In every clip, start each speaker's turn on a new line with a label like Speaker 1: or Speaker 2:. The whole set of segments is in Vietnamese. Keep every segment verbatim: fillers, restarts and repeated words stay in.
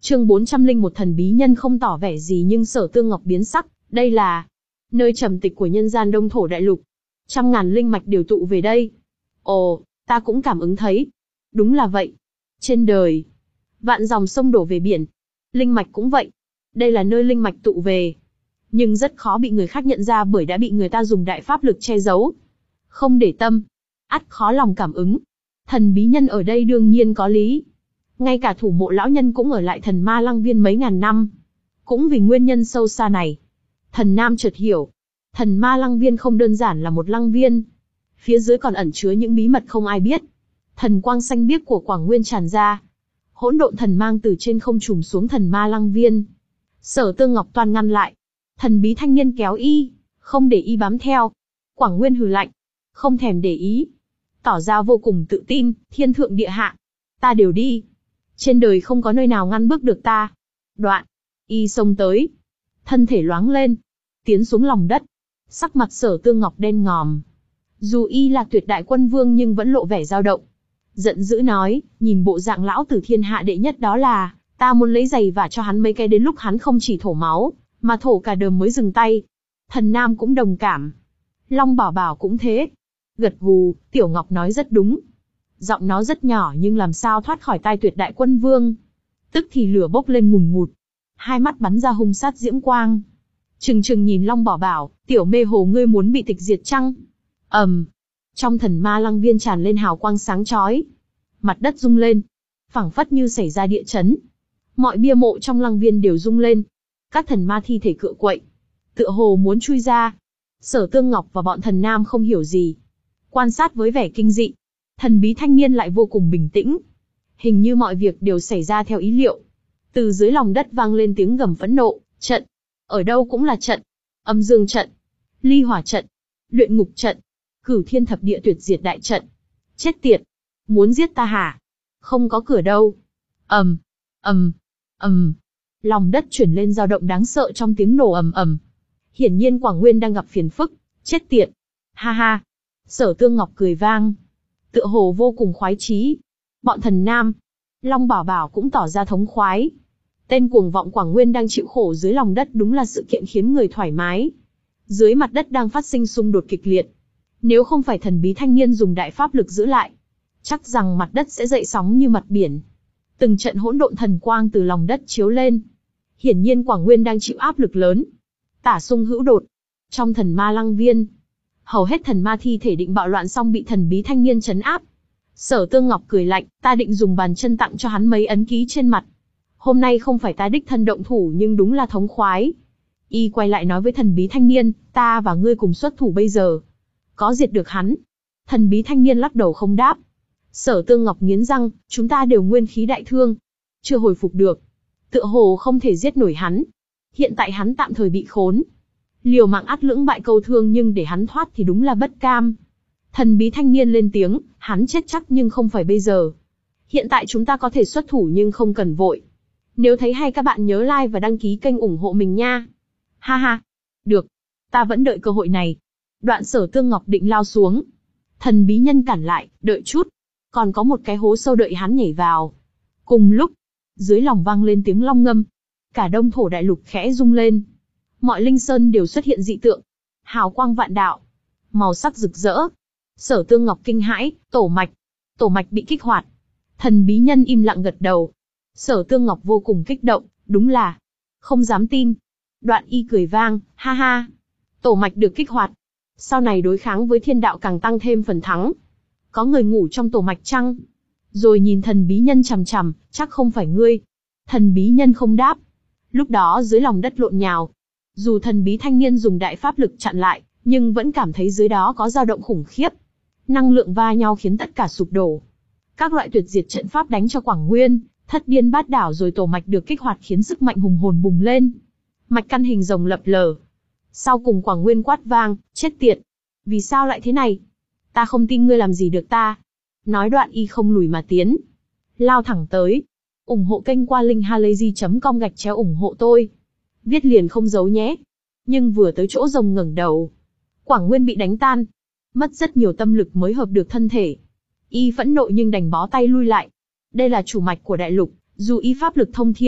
Speaker 1: Chương bốn trăm lẻ một Thần bí nhân không tỏ vẻ gì nhưng Sở Tương Ngọc biến sắc, đây là nơi trầm tịch của nhân gian Đông Thổ Đại Lục. Trăm ngàn linh mạch đều tụ về đây. Ồ, ta cũng cảm ứng thấy. Đúng là vậy. Trên đời, vạn dòng sông đổ về biển. Linh mạch cũng vậy. Đây là nơi linh mạch tụ về. Nhưng rất khó bị người khác nhận ra bởi đã bị người ta dùng đại pháp lực che giấu. Không để tâm, ắt khó lòng cảm ứng. Thần bí nhân ở đây đương nhiên có lý. Ngay cả thủ mộ lão nhân cũng ở lại thần ma lăng viên mấy ngàn năm. Cũng vì nguyên nhân sâu xa này. Thần Nam chợt hiểu. Thần ma lăng viên không đơn giản là một lăng viên. Phía dưới còn ẩn chứa những bí mật không ai biết. Thần quang xanh biếc của Quảng Nguyên tràn ra. Hỗn độn thần mang từ trên không trùm xuống thần ma lăng viên. Sở Tương Ngọc toan ngăn lại. Thần bí thanh niên kéo y, không để y bám theo. Quảng Nguyên hừ lạnh, không thèm để ý. Tỏ ra vô cùng tự tin, thiên thượng địa hạ. Ta đều đi. Trên đời không có nơi nào ngăn bước được ta. Đoạn, y xông tới. Thân thể loáng lên, tiến xuống lòng đất. Sắc mặt Sở Tương Ngọc đen ngòm. Dù y là tuyệt đại quân vương nhưng vẫn lộ vẻ dao động. Giận dữ nói, nhìn bộ dạng lão tử thiên hạ đệ nhất đó là, ta muốn lấy giày vả cho hắn mấy cái đến lúc hắn không chỉ thổ máu, mà thổ cả đờm mới dừng tay. Thần Nam cũng đồng cảm. Long Bảo Bảo cũng thế. Gật gù, Tiểu Ngọc nói rất đúng. Giọng nó rất nhỏ nhưng làm sao thoát khỏi tai tuyệt đại quân vương. Tức thì lửa bốc lên ngùn ngụt. Hai mắt bắn ra hung sát diễm quang. Trừng trừng nhìn Long Bảo Bảo, tiểu mê hồ ngươi muốn bị tịch diệt chăng? ầm, um, trong thần ma lăng viên tràn lên hào quang sáng chói. Mặt đất rung lên, phảng phất như xảy ra địa chấn. Mọi bia mộ trong lăng viên đều rung lên. Các thần ma thi thể cựa quậy, tựa hồ muốn chui ra. Sở Tương Ngọc và bọn thần nam không hiểu gì. Quan sát với vẻ kinh dị. Thần bí thanh niên lại vô cùng bình tĩnh. Hình như mọi việc đều xảy ra theo ý liệu. Từ dưới lòng đất vang lên tiếng gầm phẫn nộ, trận. Ở đâu cũng là trận. Âm dương trận, ly hỏa trận, luyện ngục trận, cửu thiên thập địa tuyệt diệt đại trận. Chết tiệt, muốn giết ta hả? Không có cửa đâu. ầm, ầm, ầm. Lòng đất chuyển lên dao động đáng sợ trong tiếng nổ ầm ầm. Hiển nhiên Quảng Nguyên đang gặp phiền phức. Chết tiệt. Ha ha. Sở Tương Ngọc cười vang. Tựa hồ vô cùng khoái chí. Bọn thần nam, Long Bảo Bảo cũng tỏ ra thống khoái. Tên cuồng vọng Quảng Nguyên đang chịu khổ dưới lòng đất đúng là sự kiện khiến người thoải mái. Dưới mặt đất đang phát sinh xung đột kịch liệt. Nếu không phải thần bí thanh niên dùng đại pháp lực giữ lại, chắc rằng mặt đất sẽ dậy sóng như mặt biển. Từng trận hỗn độn thần quang từ lòng đất chiếu lên. Hiển nhiên Quảng Nguyên đang chịu áp lực lớn. Tả xung hữu đột. Trong thần ma lăng viên, hầu hết thần ma thi thể định bạo loạn xong bị thần bí thanh niên trấn áp. Sở Tương Ngọc cười lạnh, ta định dùng bàn chân tặng cho hắn mấy ấn ký trên mặt. Hôm nay không phải ta đích thân động thủ nhưng đúng là thống khoái. Y quay lại nói với thần bí thanh niên, ta và ngươi cùng xuất thủ bây giờ. Có diệt được hắn? Thần bí thanh niên lắc đầu không đáp. Sở Tương Ngọc nghiến răng, chúng ta đều nguyên khí đại thương. Chưa hồi phục được. Tựa hồ không thể giết nổi hắn. Hiện tại hắn tạm thời bị khốn. Liều mạng ắt lưỡng bại câu thương nhưng để hắn thoát thì đúng là bất cam. Thần bí thanh niên lên tiếng, hắn chết chắc nhưng không phải bây giờ. Hiện tại chúng ta có thể xuất thủ nhưng không cần vội. Nếu thấy hay các bạn nhớ like và đăng ký kênh ủng hộ mình nha. Ha ha. Được. Ta vẫn đợi cơ hội này. Đoạn Sở Tương Ngọc định lao xuống. Thần bí nhân cản lại, đợi chút. Còn có một cái hố sâu đợi hắn nhảy vào. Cùng lúc, dưới lòng vang lên tiếng long ngâm. Cả Đông Thổ Đại Lục khẽ rung lên. Mọi linh sơn đều xuất hiện dị tượng. Hào quang vạn đạo. Màu sắc rực rỡ. Sở Tương Ngọc kinh hãi, tổ mạch. Tổ mạch bị kích hoạt. Thần bí nhân im lặng gật đầu. Sở Tương Ngọc vô cùng kích động, đúng là không dám tin. Đoạn y cười vang, ha ha. Tổ mạch được kích hoạt. Sau này đối kháng với thiên đạo càng tăng thêm phần thắng. Có người ngủ trong tổ mạch chăng? Rồi nhìn thần bí nhân chằm chằm, chắc không phải ngươi. Thần bí nhân không đáp. Lúc đó dưới lòng đất lộn nhào. Dù thần bí thanh niên dùng đại pháp lực chặn lại, nhưng vẫn cảm thấy dưới đó có dao động khủng khiếp. Năng lượng va nhau khiến tất cả sụp đổ. Các loại tuyệt diệt trận pháp đánh cho Quảng Nguyên, thất điên bát đảo rồi tổ mạch được kích hoạt khiến sức mạnh hùng hồn bùng lên. Mạch căn hình rồng lập lờ. Sau cùng Quảng Nguyên quát vang, chết tiệt. Vì sao lại thế này? Ta không tin ngươi làm gì được ta. Nói đoạn y không lùi mà tiến. Lao thẳng tới. Ủng hộ kênh qua link halayzi chấm com gạch chéo ủng hộ tôi. Viết liền không giấu nhé. Nhưng vừa tới chỗ rồng ngẩng đầu, Quảng Nguyên bị đánh tan. Mất rất nhiều tâm lực mới hợp được thân thể. Y phẫn nộ nhưng đành bó tay lui lại. Đây là chủ mạch của đại lục, dù y pháp lực thông thiên,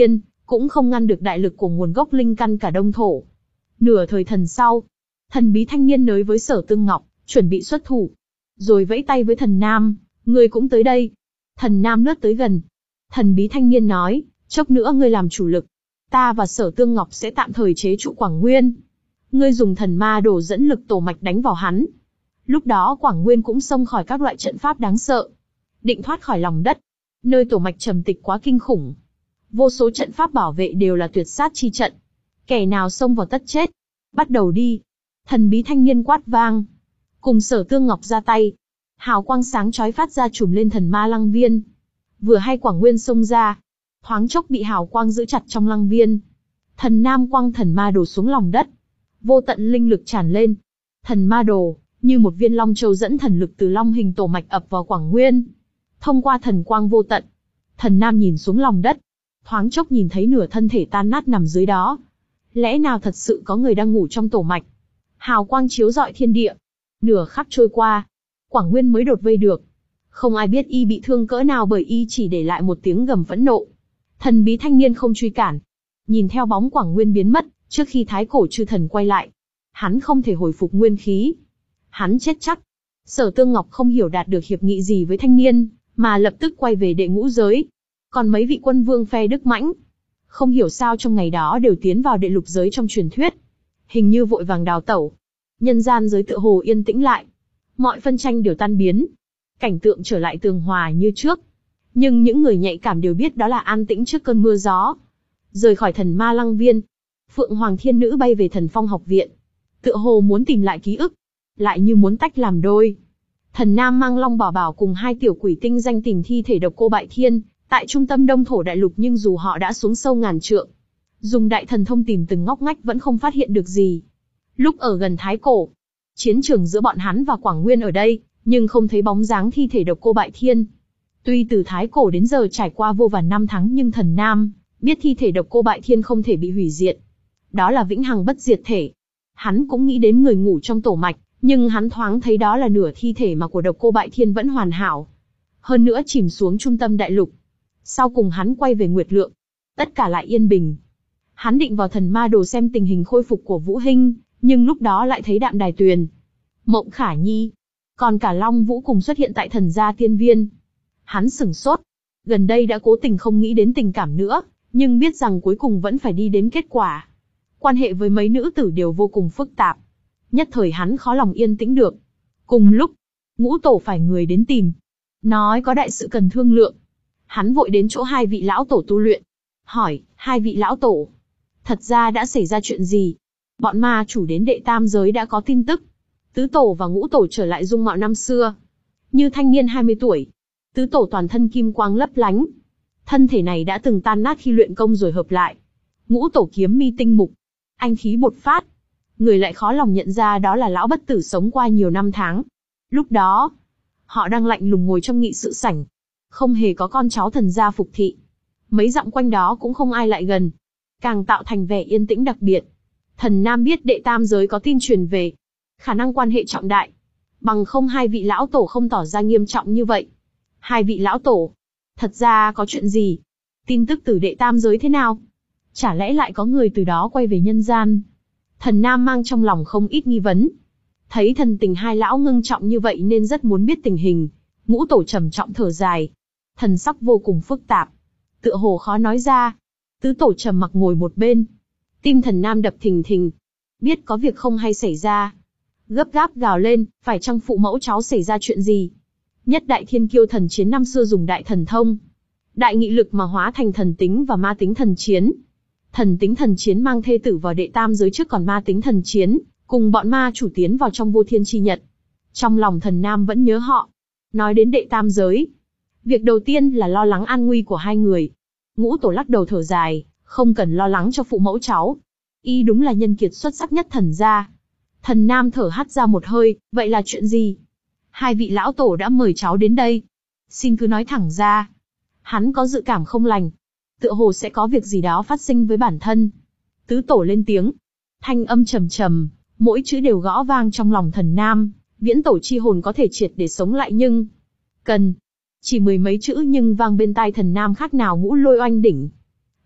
Speaker 1: cũng không ngăn được đại lực của nguồn gốc linh căn cả đông thổ. Nửa thời thần sau, thần bí thanh niên nói với Sở Tương Ngọc, chuẩn bị xuất thủ. Rồi vẫy tay với thần nam, ngươi cũng tới đây. Thần nam lướt tới gần. Thần bí thanh niên nói, chốc nữa ngươi làm chủ lực. Ta và Sở Tương Ngọc sẽ tạm thời chế trụ Quảng Nguyên. Ngươi dùng thần ma đồ dẫn lực tổ mạch đánh vào hắn. Lúc đó Quảng Nguyên cũng xông khỏi các loại trận pháp đáng sợ. Định thoát khỏi lòng đất. Nơi tổ mạch trầm tịch quá kinh khủng. Vô số trận pháp bảo vệ đều là tuyệt sát chi trận. Kẻ nào xông vào tất chết. Bắt đầu đi. Thần bí thanh niên quát vang. Cùng Sở Tương Ngọc ra tay. Hào quang sáng chói phát ra trùm lên thần ma lăng viên. Vừa hay Quảng Nguyên xông ra. Thoáng chốc bị hào quang giữ chặt trong lăng viên. Thần nam quăng thần ma đồ xuống lòng đất. Vô tận linh lực tràn lên. Thần ma đồ, như một viên long châu dẫn thần lực từ long hình tổ mạch ập vào Quảng Nguyên. Thông qua thần quang vô tận. Thần nam nhìn xuống lòng đất. Thoáng chốc nhìn thấy nửa thân thể tan nát nằm dưới đó. Lẽ nào thật sự có người đang ngủ trong tổ mạch? Hào quang chiếu rọi thiên địa. Nửa khắc trôi qua. Quảng Nguyên mới đột vây được. Không ai biết y bị thương cỡ nào bởi y chỉ để lại một tiếng gầm phẫn nộ. Thần bí thanh niên không truy cản. Nhìn theo bóng Quảng Nguyên biến mất, trước khi thái cổ chư thần quay lại. Hắn không thể hồi phục nguyên khí. Hắn chết chắc. Sở Tương Ngọc không hiểu đạt được hiệp nghị gì với thanh niên, mà lập tức quay về đệ ngũ giới. Còn mấy vị quân vương phe Đức Mãnh, không hiểu sao trong ngày đó đều tiến vào đệ lục giới trong truyền thuyết. Hình như vội vàng đào tẩu. Nhân gian giới tựa hồ yên tĩnh lại. Mọi phân tranh đều tan biến. Cảnh tượng trở lại tường hòa như trước. Nhưng những người nhạy cảm đều biết đó là an tĩnh trước cơn mưa gió. Rời khỏi thần ma lăng viên, Phượng Hoàng Thiên Nữ bay về Thần Phong học viện. Tựa hồ muốn tìm lại ký ức. Lại như muốn tách làm đôi. Thần Nam mang Long Bảo Bảo cùng hai tiểu quỷ tinh danh tìm thi thể độc cô Bại Thiên, tại trung tâm Đông Thổ Đại Lục, nhưng dù họ đã xuống sâu ngàn trượng, dùng đại thần thông tìm từng ngóc ngách vẫn không phát hiện được gì. Lúc ở gần Thái Cổ, chiến trường giữa bọn hắn và Quảng Nguyên ở đây, nhưng không thấy bóng dáng thi thể độc cô Bại Thiên. Tuy từ Thái Cổ đến giờ trải qua vô vàn năm tháng, nhưng thần Nam biết thi thể độc cô Bại Thiên không thể bị hủy diệt. Đó là vĩnh hằng bất diệt thể. Hắn cũng nghĩ đến người ngủ trong tổ mạch, nhưng hắn thoáng thấy đó là nửa thi thể mà của độc cô Bại Thiên vẫn hoàn hảo. Hơn nữa chìm xuống trung tâm đại lục. Sau cùng hắn quay về Nguyệt Lượng. Tất cả lại yên bình. Hắn định vào thần ma đồ xem tình hình khôi phục của Vũ Hinh, nhưng lúc đó lại thấy Đạm Đài Tuyền, Mộng Khả Nhi, còn cả Long Vũ cùng xuất hiện tại thần gia tiên viên. Hắn sửng sốt. Gần đây đã cố tình không nghĩ đến tình cảm nữa, nhưng biết rằng cuối cùng vẫn phải đi đến kết quả. Quan hệ với mấy nữ tử đều vô cùng phức tạp. Nhất thời hắn khó lòng yên tĩnh được. Cùng lúc, Ngũ Tổ phải người đến tìm. Nói có đại sự cần thương lượng. Hắn vội đến chỗ hai vị lão tổ tu luyện. Hỏi, hai vị lão tổ, thật ra đã xảy ra chuyện gì? Bọn ma chủ đến đệ tam giới đã có tin tức. Tứ Tổ và Ngũ Tổ trở lại dung mạo năm xưa. Như thanh niên hai mươi tuổi. Tứ Tổ toàn thân kim quang lấp lánh. Thân thể này đã từng tan nát khi luyện công rồi hợp lại. Ngũ Tổ kiếm mi tinh mục, anh khí bột phát. Người lại khó lòng nhận ra đó là lão bất tử sống qua nhiều năm tháng. Lúc đó, họ đang lạnh lùng ngồi trong nghị sự sảnh. Không hề có con cháu thần gia phục thị. Mấy dặm quanh đó cũng không ai lại gần. Càng tạo thành vẻ yên tĩnh đặc biệt. Thần Nam biết đệ tam giới có tin truyền về. Khả năng quan hệ trọng đại. Bằng không hai vị lão tổ không tỏ ra nghiêm trọng như vậy. Hai vị lão tổ, thật ra có chuyện gì? Tin tức từ đệ tam giới thế nào? Chả lẽ lại có người từ đó quay về nhân gian? Thần Nam mang trong lòng không ít nghi vấn. Thấy thần tình hai lão ngưng trọng như vậy nên rất muốn biết tình hình. Ngũ Tổ trầm trọng thở dài. Thần sắc vô cùng phức tạp. Tựa hồ khó nói ra. Tứ Tổ trầm mặc ngồi một bên. Tim thần Nam đập thình thình. Biết có việc không hay xảy ra. Gấp gáp gào lên, phải chăng phụ mẫu cháu xảy ra chuyện gì? Nhất đại thiên kiêu thần chiến năm xưa dùng đại thần thông, đại nghị lực mà hóa thành thần tính và ma tính thần chiến. Thần tính thần chiến mang thê tử vào đệ tam giới trước, còn ma tính thần chiến cùng bọn ma chủ tiến vào trong vô thiên chi nhật. Trong lòng thần Nam vẫn nhớ họ. Nói đến đệ tam giới, việc đầu tiên là lo lắng an nguy của hai người. Ngũ Tổ lắc đầu thở dài, không cần lo lắng cho phụ mẫu cháu. Y đúng là nhân kiệt xuất sắc nhất thần gia. Thần Nam thở hắt ra một hơi, vậy là chuyện gì? Hai vị lão tổ đã mời cháu đến đây. Xin cứ nói thẳng ra. Hắn có dự cảm không lành. Tựa hồ sẽ có việc gì đó phát sinh với bản thân. Tứ Tổ lên tiếng. Thanh âm trầm trầm, mỗi chữ đều gõ vang trong lòng thần Nam. Viễn tổ chi hồn có thể triệt để sống lại nhưng... Cần. Chỉ mười mấy chữ nhưng vang bên tai thần Nam khác nào ngũ lôi oanh đỉnh.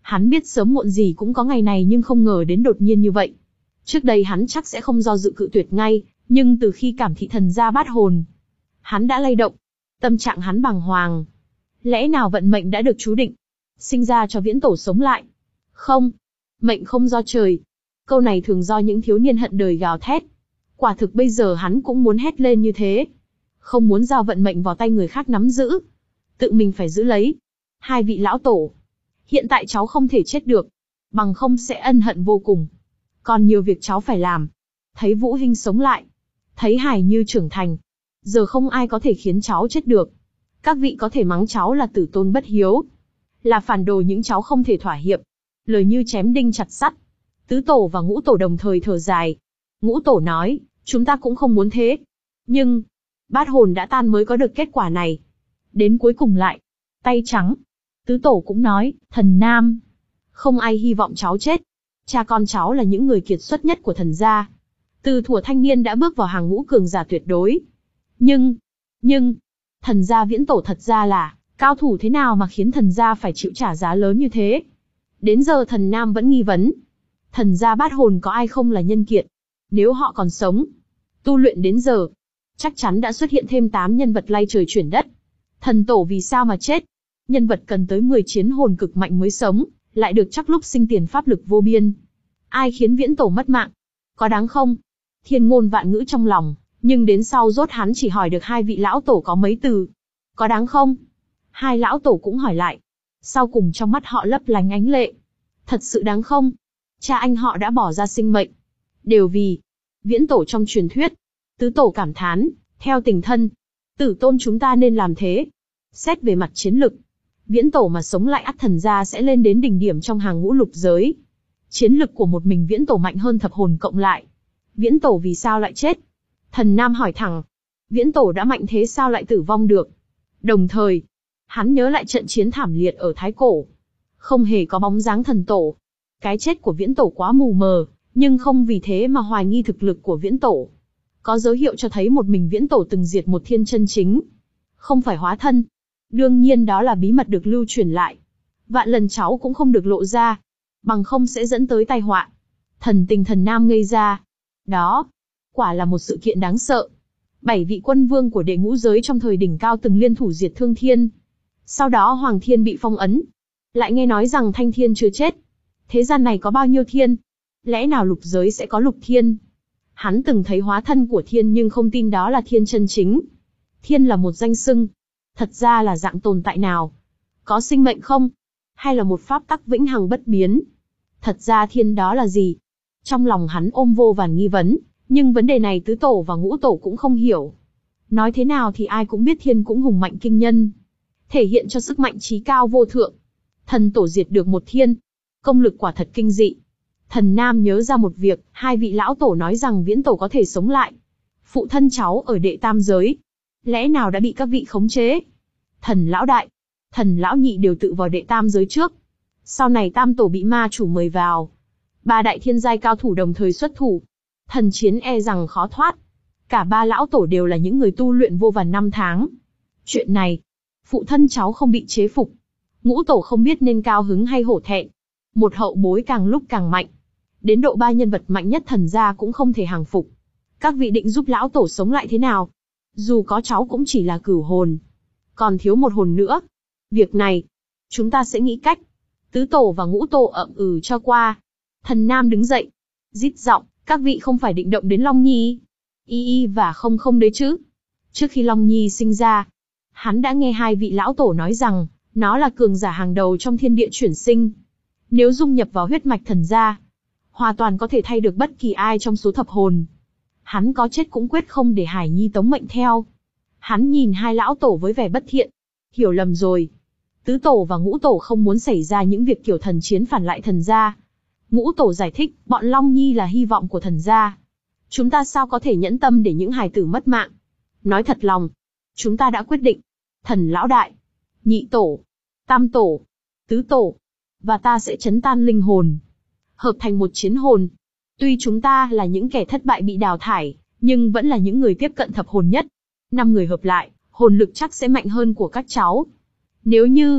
Speaker 1: Hắn biết sớm muộn gì cũng có ngày này nhưng không ngờ đến đột nhiên như vậy. Trước đây hắn chắc sẽ không do dự cự tuyệt ngay, nhưng từ khi cảm thị thần gia bát hồn, hắn đã lay động. Tâm trạng hắn bàng hoàng. Lẽ nào vận mệnh đã được chú định, sinh ra cho Viễn Tổ sống lại? Không, mệnh không do trời. Câu này thường do những thiếu niên hận đời gào thét. Quả thực bây giờ hắn cũng muốn hét lên như thế. Không muốn giao vận mệnh vào tay người khác nắm giữ. Tự mình phải giữ lấy. Hai vị lão tổ. Hiện tại cháu không thể chết được. Bằng không sẽ ân hận vô cùng. Còn nhiều việc cháu phải làm. Thấy Vũ Hinh sống lại. Thấy Hải Như trưởng thành. Giờ không ai có thể khiến cháu chết được. Các vị có thể mắng cháu là tử tôn bất hiếu. Là phản đồ nhưng cháu không thể thỏa hiệp. Lời như chém đinh chặt sắt. Tứ tổ và ngũ tổ đồng thời thở dài. Ngũ tổ nói, chúng ta cũng không muốn thế. Nhưng, bát hồn đã tan mới có được kết quả này. Đến cuối cùng lại, tay trắng. Tứ tổ cũng nói, thần nam. Không ai hy vọng cháu chết. Cha con cháu là những người kiệt xuất nhất của thần gia. Từ thuở thanh niên đã bước vào hàng ngũ cường giả tuyệt đối. Nhưng, nhưng, thần gia Viễn Tổ thật ra là, cao thủ thế nào mà khiến thần gia phải chịu trả giá lớn như thế? Đến giờ thần nam vẫn nghi vấn. Thần gia bát hồn có ai không là nhân kiệt? Nếu họ còn sống, tu luyện đến giờ, chắc chắn đã xuất hiện thêm tám nhân vật lay trời chuyển đất. Thần tổ vì sao mà chết? Nhân vật cần tới mười chiến hồn cực mạnh mới sống, lại được chắc lúc sinh tiền pháp lực vô biên. Ai khiến Viễn Tổ mất mạng? Có đáng không? Thiên ngôn vạn ngữ trong lòng, nhưng đến sau rốt hắn chỉ hỏi được hai vị lão tổ có mấy từ. Có đáng không? Hai lão tổ cũng hỏi lại. Sau cùng trong mắt họ lấp lánh ánh lệ. Thật sự đáng không? Cha anh họ đã bỏ ra sinh mệnh. Đều vì Viễn Tổ trong truyền thuyết. Tứ tổ cảm thán, theo tình thân, tử tôn chúng ta nên làm thế. Xét về mặt chiến lực, Viễn Tổ mà sống lại ắt thần gia sẽ lên đến đỉnh điểm trong hàng ngũ lục giới. Chiến lực của một mình Viễn Tổ mạnh hơn thập hồn cộng lại. Viễn Tổ vì sao lại chết? Thần Nam hỏi thẳng. Viễn Tổ đã mạnh thế sao lại tử vong được? Đồng thời, hắn nhớ lại trận chiến thảm liệt ở Thái Cổ. Không hề có bóng dáng thần tổ. Cái chết của Viễn Tổ quá mù mờ, nhưng không vì thế mà hoài nghi thực lực của Viễn Tổ. Có dấu hiệu cho thấy một mình Viễn Tổ từng diệt một thiên chân chính. Không phải hóa thân. Đương nhiên đó là bí mật được lưu truyền lại. Vạn lần cháu cũng không được lộ ra. Bằng không sẽ dẫn tới tai họa. Thần tình thần Nam ngây ra. Đó, quả là một sự kiện đáng sợ. Bảy vị quân vương của đệ ngũ giới trong thời đỉnh cao từng liên thủ diệt Thương Thiên. Sau đó Hoàng Thiên bị phong ấn. Lại nghe nói rằng Thanh Thiên chưa chết. Thế gian này có bao nhiêu thiên? Lẽ nào lục giới sẽ có lục thiên? Hắn từng thấy hóa thân của thiên nhưng không tin đó là thiên chân chính. Thiên là một danh xưng. Thật ra là dạng tồn tại nào? Có sinh mệnh không? Hay là một pháp tắc vĩnh hằng bất biến? Thật ra thiên đó là gì? Trong lòng hắn ôm vô vàn nghi vấn, nhưng vấn đề này tứ tổ và ngũ tổ cũng không hiểu. Nói thế nào thì ai cũng biết thiên cũng hùng mạnh kinh nhân. Thể hiện cho sức mạnh trí cao vô thượng. Thần tổ diệt được một thiên. Công lực quả thật kinh dị. Thần Nam nhớ ra một việc, hai vị lão tổ nói rằng Viễn Tổ có thể sống lại. Phụ thân cháu ở đệ tam giới. Lẽ nào đã bị các vị khống chế? Thần lão đại, thần lão nhị đều tự vào đệ tam giới trước. Sau này tam tổ bị ma chủ mời vào. Ba đại thiên giai cao thủ đồng thời xuất thủ. Thần chiến e rằng khó thoát. Cả ba lão tổ đều là những người tu luyện vô vàn năm tháng. Chuyện này, phụ thân cháu không bị chế phục. Ngũ tổ không biết nên cao hứng hay hổ thẹn. Một hậu bối càng lúc càng mạnh. Đến độ ba nhân vật mạnh nhất thần gia cũng không thể hàng phục. Các vị định giúp lão tổ sống lại thế nào? Dù có cháu cũng chỉ là cửu hồn. Còn thiếu một hồn nữa. Việc này, chúng ta sẽ nghĩ cách. Tứ tổ và ngũ tổ ậm ừ cho qua. Thần Nam đứng dậy. Rít giọng, các vị không phải định động đến Long Nhi. Y y và không không đấy chứ. Trước khi Long Nhi sinh ra, hắn đã nghe hai vị lão tổ nói rằng, nó là cường giả hàng đầu trong thiên địa chuyển sinh. Nếu dung nhập vào huyết mạch thần gia, hoàn toàn có thể thay được bất kỳ ai trong số thập hồn. Hắn có chết cũng quyết không để Hải Nhi tống mệnh theo. Hắn nhìn hai lão tổ với vẻ bất thiện. Hiểu lầm rồi. Tứ tổ và ngũ tổ không muốn xảy ra những việc kiểu thần chiến phản lại thần gia. Ngũ tổ giải thích, bọn Long Nhi là hy vọng của thần gia. Chúng ta sao có thể nhẫn tâm để những hài tử mất mạng. Nói thật lòng, chúng ta đã quyết định. Thần lão đại, nhị tổ, tam tổ, tứ tổ, và ta sẽ chấn tan linh hồn. Hợp thành một chiến hồn. Tuy chúng ta là những kẻ thất bại bị đào thải, nhưng vẫn là những người tiếp cận thập hồn nhất. Năm người hợp lại, hồn lực chắc sẽ mạnh hơn của các cháu. Nếu như,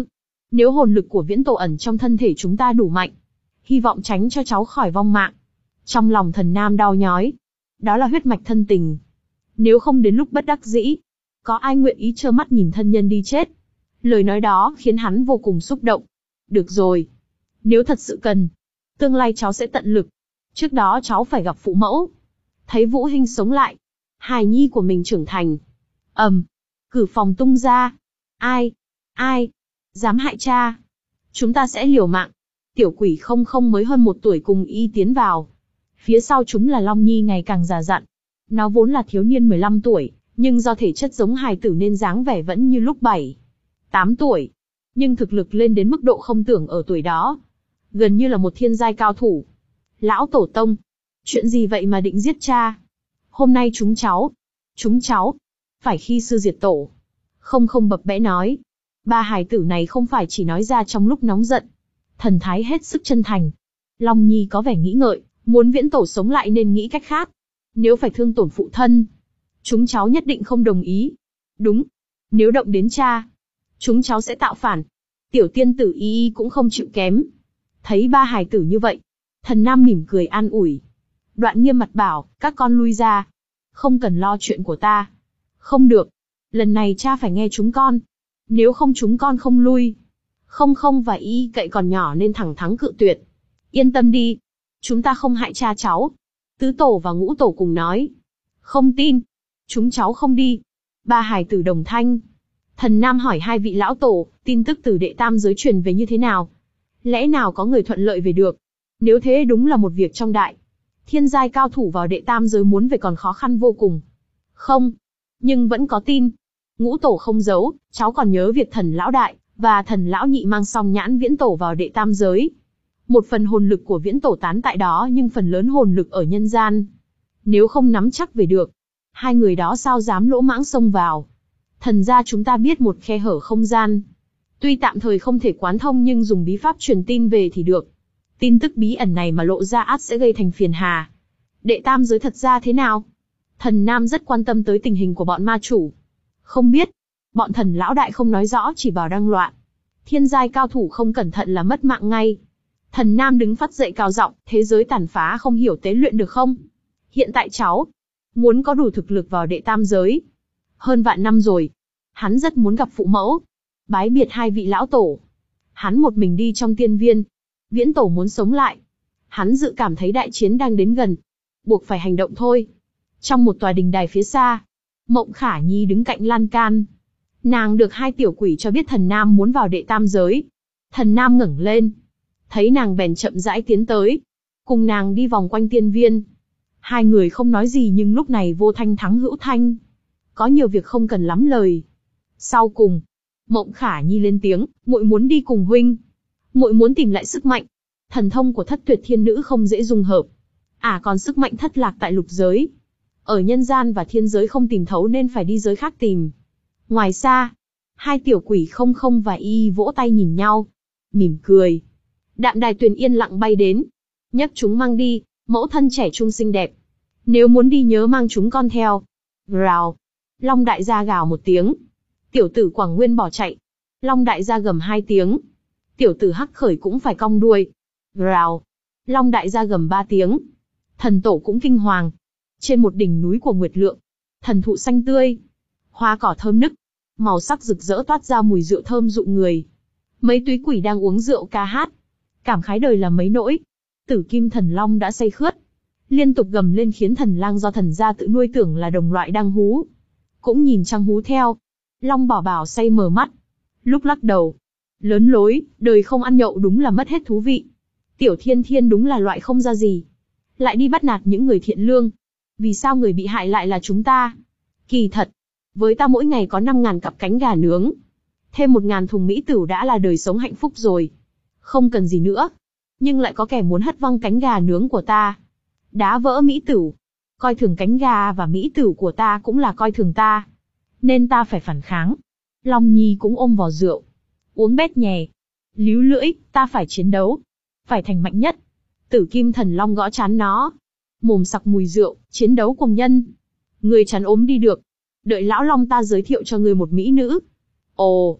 Speaker 1: Nếu hồn lực của viễn tổ ẩn trong thân thể chúng ta đủ mạnh, hy vọng tránh cho cháu khỏi vong mạng. Trong lòng Thần Nam đau nhói. Đó là huyết mạch thân tình. Nếu không đến lúc bất đắc dĩ, có ai nguyện ý trơ mắt nhìn thân nhân đi chết? Lời nói đó khiến hắn vô cùng xúc động. Được rồi. Nếu thật sự cần, tương lai cháu sẽ tận lực. Trước đó cháu phải gặp phụ mẫu. Thấy Vũ Hinh sống lại. Hài nhi của mình trưởng thành. ầm, cử phòng tung ra. Ai? Ai? Dám hại cha? Chúng ta sẽ liều mạng. Tiểu quỷ không không mới hơn một tuổi cùng y tiến vào. Phía sau chúng là Long Nhi ngày càng già dặn. Nó vốn là thiếu niên mười lăm tuổi, nhưng do thể chất giống hài tử nên dáng vẻ vẫn như lúc bảy, tám tuổi. Nhưng thực lực lên đến mức độ không tưởng ở tuổi đó. Gần như là một thiên giai cao thủ. Lão tổ tông, chuyện gì vậy mà định giết cha? Hôm nay chúng cháu, chúng cháu, phải khi sư diệt tổ. Không không bập bẽ nói. Ba hài tử này không phải chỉ nói ra trong lúc nóng giận. Thần thái hết sức chân thành. Long Nhi có vẻ nghĩ ngợi, muốn viễn tổ sống lại nên nghĩ cách khác. Nếu phải thương tổn phụ thân, chúng cháu nhất định không đồng ý. Đúng, nếu động đến cha, chúng cháu sẽ tạo phản. Tiểu tiên tử y y cũng không chịu kém. Thấy ba hài tử như vậy, Thần Nam mỉm cười an ủi. Đoạn Nghiêm mặt bảo, các con lui ra. Không cần lo chuyện của ta. Không được, lần này cha phải nghe chúng con. Nếu không chúng con không lui. Không không và y y cậy còn nhỏ nên thẳng thắn cự tuyệt. Yên tâm đi, chúng ta không hại cha cháu. Tứ tổ và ngũ tổ cùng nói. Không tin, chúng cháu không đi. Ba hài tử đồng thanh. Thần Nam hỏi hai vị lão tổ, tin tức từ đệ tam giới truyền về như thế nào? Lẽ nào có người thuận lợi về được? Nếu thế đúng là một việc trong đại. Thiên giai cao thủ vào đệ tam giới muốn về còn khó khăn vô cùng. Không, nhưng vẫn có tin. Ngũ tổ không giấu, cháu còn nhớ việc thần lão đại và thần lão nhị mang song nhãn viễn tổ vào đệ tam giới. Một phần hồn lực của viễn tổ tán tại đó nhưng phần lớn hồn lực ở nhân gian. Nếu không nắm chắc về được, hai người đó sao dám lỗ mãng xông vào. Thần gia chúng ta biết một khe hở không gian. Tuy tạm thời không thể quán thông nhưng dùng bí pháp truyền tin về thì được. Tin tức bí ẩn này mà lộ ra ắt sẽ gây thành phiền hà. Đệ tam giới thật ra thế nào? Thần Nam rất quan tâm tới tình hình của bọn ma chủ. Không biết. Bọn thần lão đại không nói rõ, chỉ bảo đang loạn. Thiên giai cao thủ không cẩn thận là mất mạng ngay. Thần Nam đứng phát dậy cao giọng, thế giới tàn phá không hiểu tế luyện được không? Hiện tại cháu muốn có đủ thực lực vào đệ tam giới. Hơn vạn năm rồi. Hắn rất muốn gặp phụ mẫu. Bái biệt hai vị lão tổ. Hắn một mình đi trong tiên viên. Viễn tổ muốn sống lại. Hắn dự cảm thấy đại chiến đang đến gần. Buộc phải hành động thôi. Trong một tòa đình đài phía xa, Mộng Khả Nhi đứng cạnh lan can. Nàng được hai tiểu quỷ cho biết Thần Nam muốn vào đệ tam giới. Thần Nam ngẩng lên. Thấy nàng bèn chậm rãi tiến tới. Cùng nàng đi vòng quanh tiên viên. Hai người không nói gì nhưng lúc này vô thanh thắng hữu thanh. Có nhiều việc không cần lắm lời. Sau cùng, Mộng Khả Nhi lên tiếng, muội muốn đi cùng huynh. Muội muốn tìm lại sức mạnh. Thần thông của Thất Tuyệt Thiên Nữ không dễ dung hợp. À còn sức mạnh thất lạc tại lục giới. Ở nhân gian và thiên giới không tìm thấu nên phải đi giới khác tìm. Ngoài xa, hai tiểu quỷ không không và y vỗ tay nhìn nhau. Mỉm cười. Đạm Đài Tuyền yên lặng bay đến. Nhấc chúng mang đi, mẫu thân trẻ trung xinh đẹp. Nếu muốn đi nhớ mang chúng con theo. Rào. Long đại gia gào một tiếng. Tiểu tử Quảng Nguyên bỏ chạy. Long đại gia gầm hai tiếng. Tiểu tử Hắc Khởi cũng phải cong đuôi. Rào. Long đại gia gầm ba tiếng. Thần tổ cũng kinh hoàng. Trên một đỉnh núi của Nguyệt Lượng, thần thụ xanh tươi, hoa cỏ thơm nức, màu sắc rực rỡ toát ra mùi rượu thơm dụ người. Mấy túy quỷ đang uống rượu ca hát, cảm khái đời là mấy nỗi. Tử Kim Thần Long đã say khướt, liên tục gầm lên khiến thần lang do thần gia tự nuôi tưởng là đồng loại đang hú, cũng nhìn trăng hú theo. Long Bảo Bảo say mờ mắt, lúc lắc đầu, lớn lối, đời không ăn nhậu đúng là mất hết thú vị. Tiểu Thiên Thiên đúng là loại không ra gì, lại đi bắt nạt những người thiện lương. Vì sao người bị hại lại là chúng ta? Kỳ thật, với ta mỗi ngày có năm ngàn cặp cánh gà nướng, thêm một ngàn thùng mỹ tửu đã là đời sống hạnh phúc rồi. Không cần gì nữa. Nhưng lại có kẻ muốn hất văng cánh gà nướng của ta. Đá vỡ mỹ tửu. Coi thường cánh gà và mỹ tửu của ta cũng là coi thường ta. Nên ta phải phản kháng. Long Nhi cũng ôm vò rượu. Uống bét nhè. Líu lưỡi, ta phải chiến đấu. Phải thành mạnh nhất. Tử Kim Thần Long gõ trán nó. Mồm sặc mùi rượu, chiến đấu cùng nhân. Người chán ốm đi được. Đợi lão Long ta giới thiệu cho người một mỹ nữ. Ồ,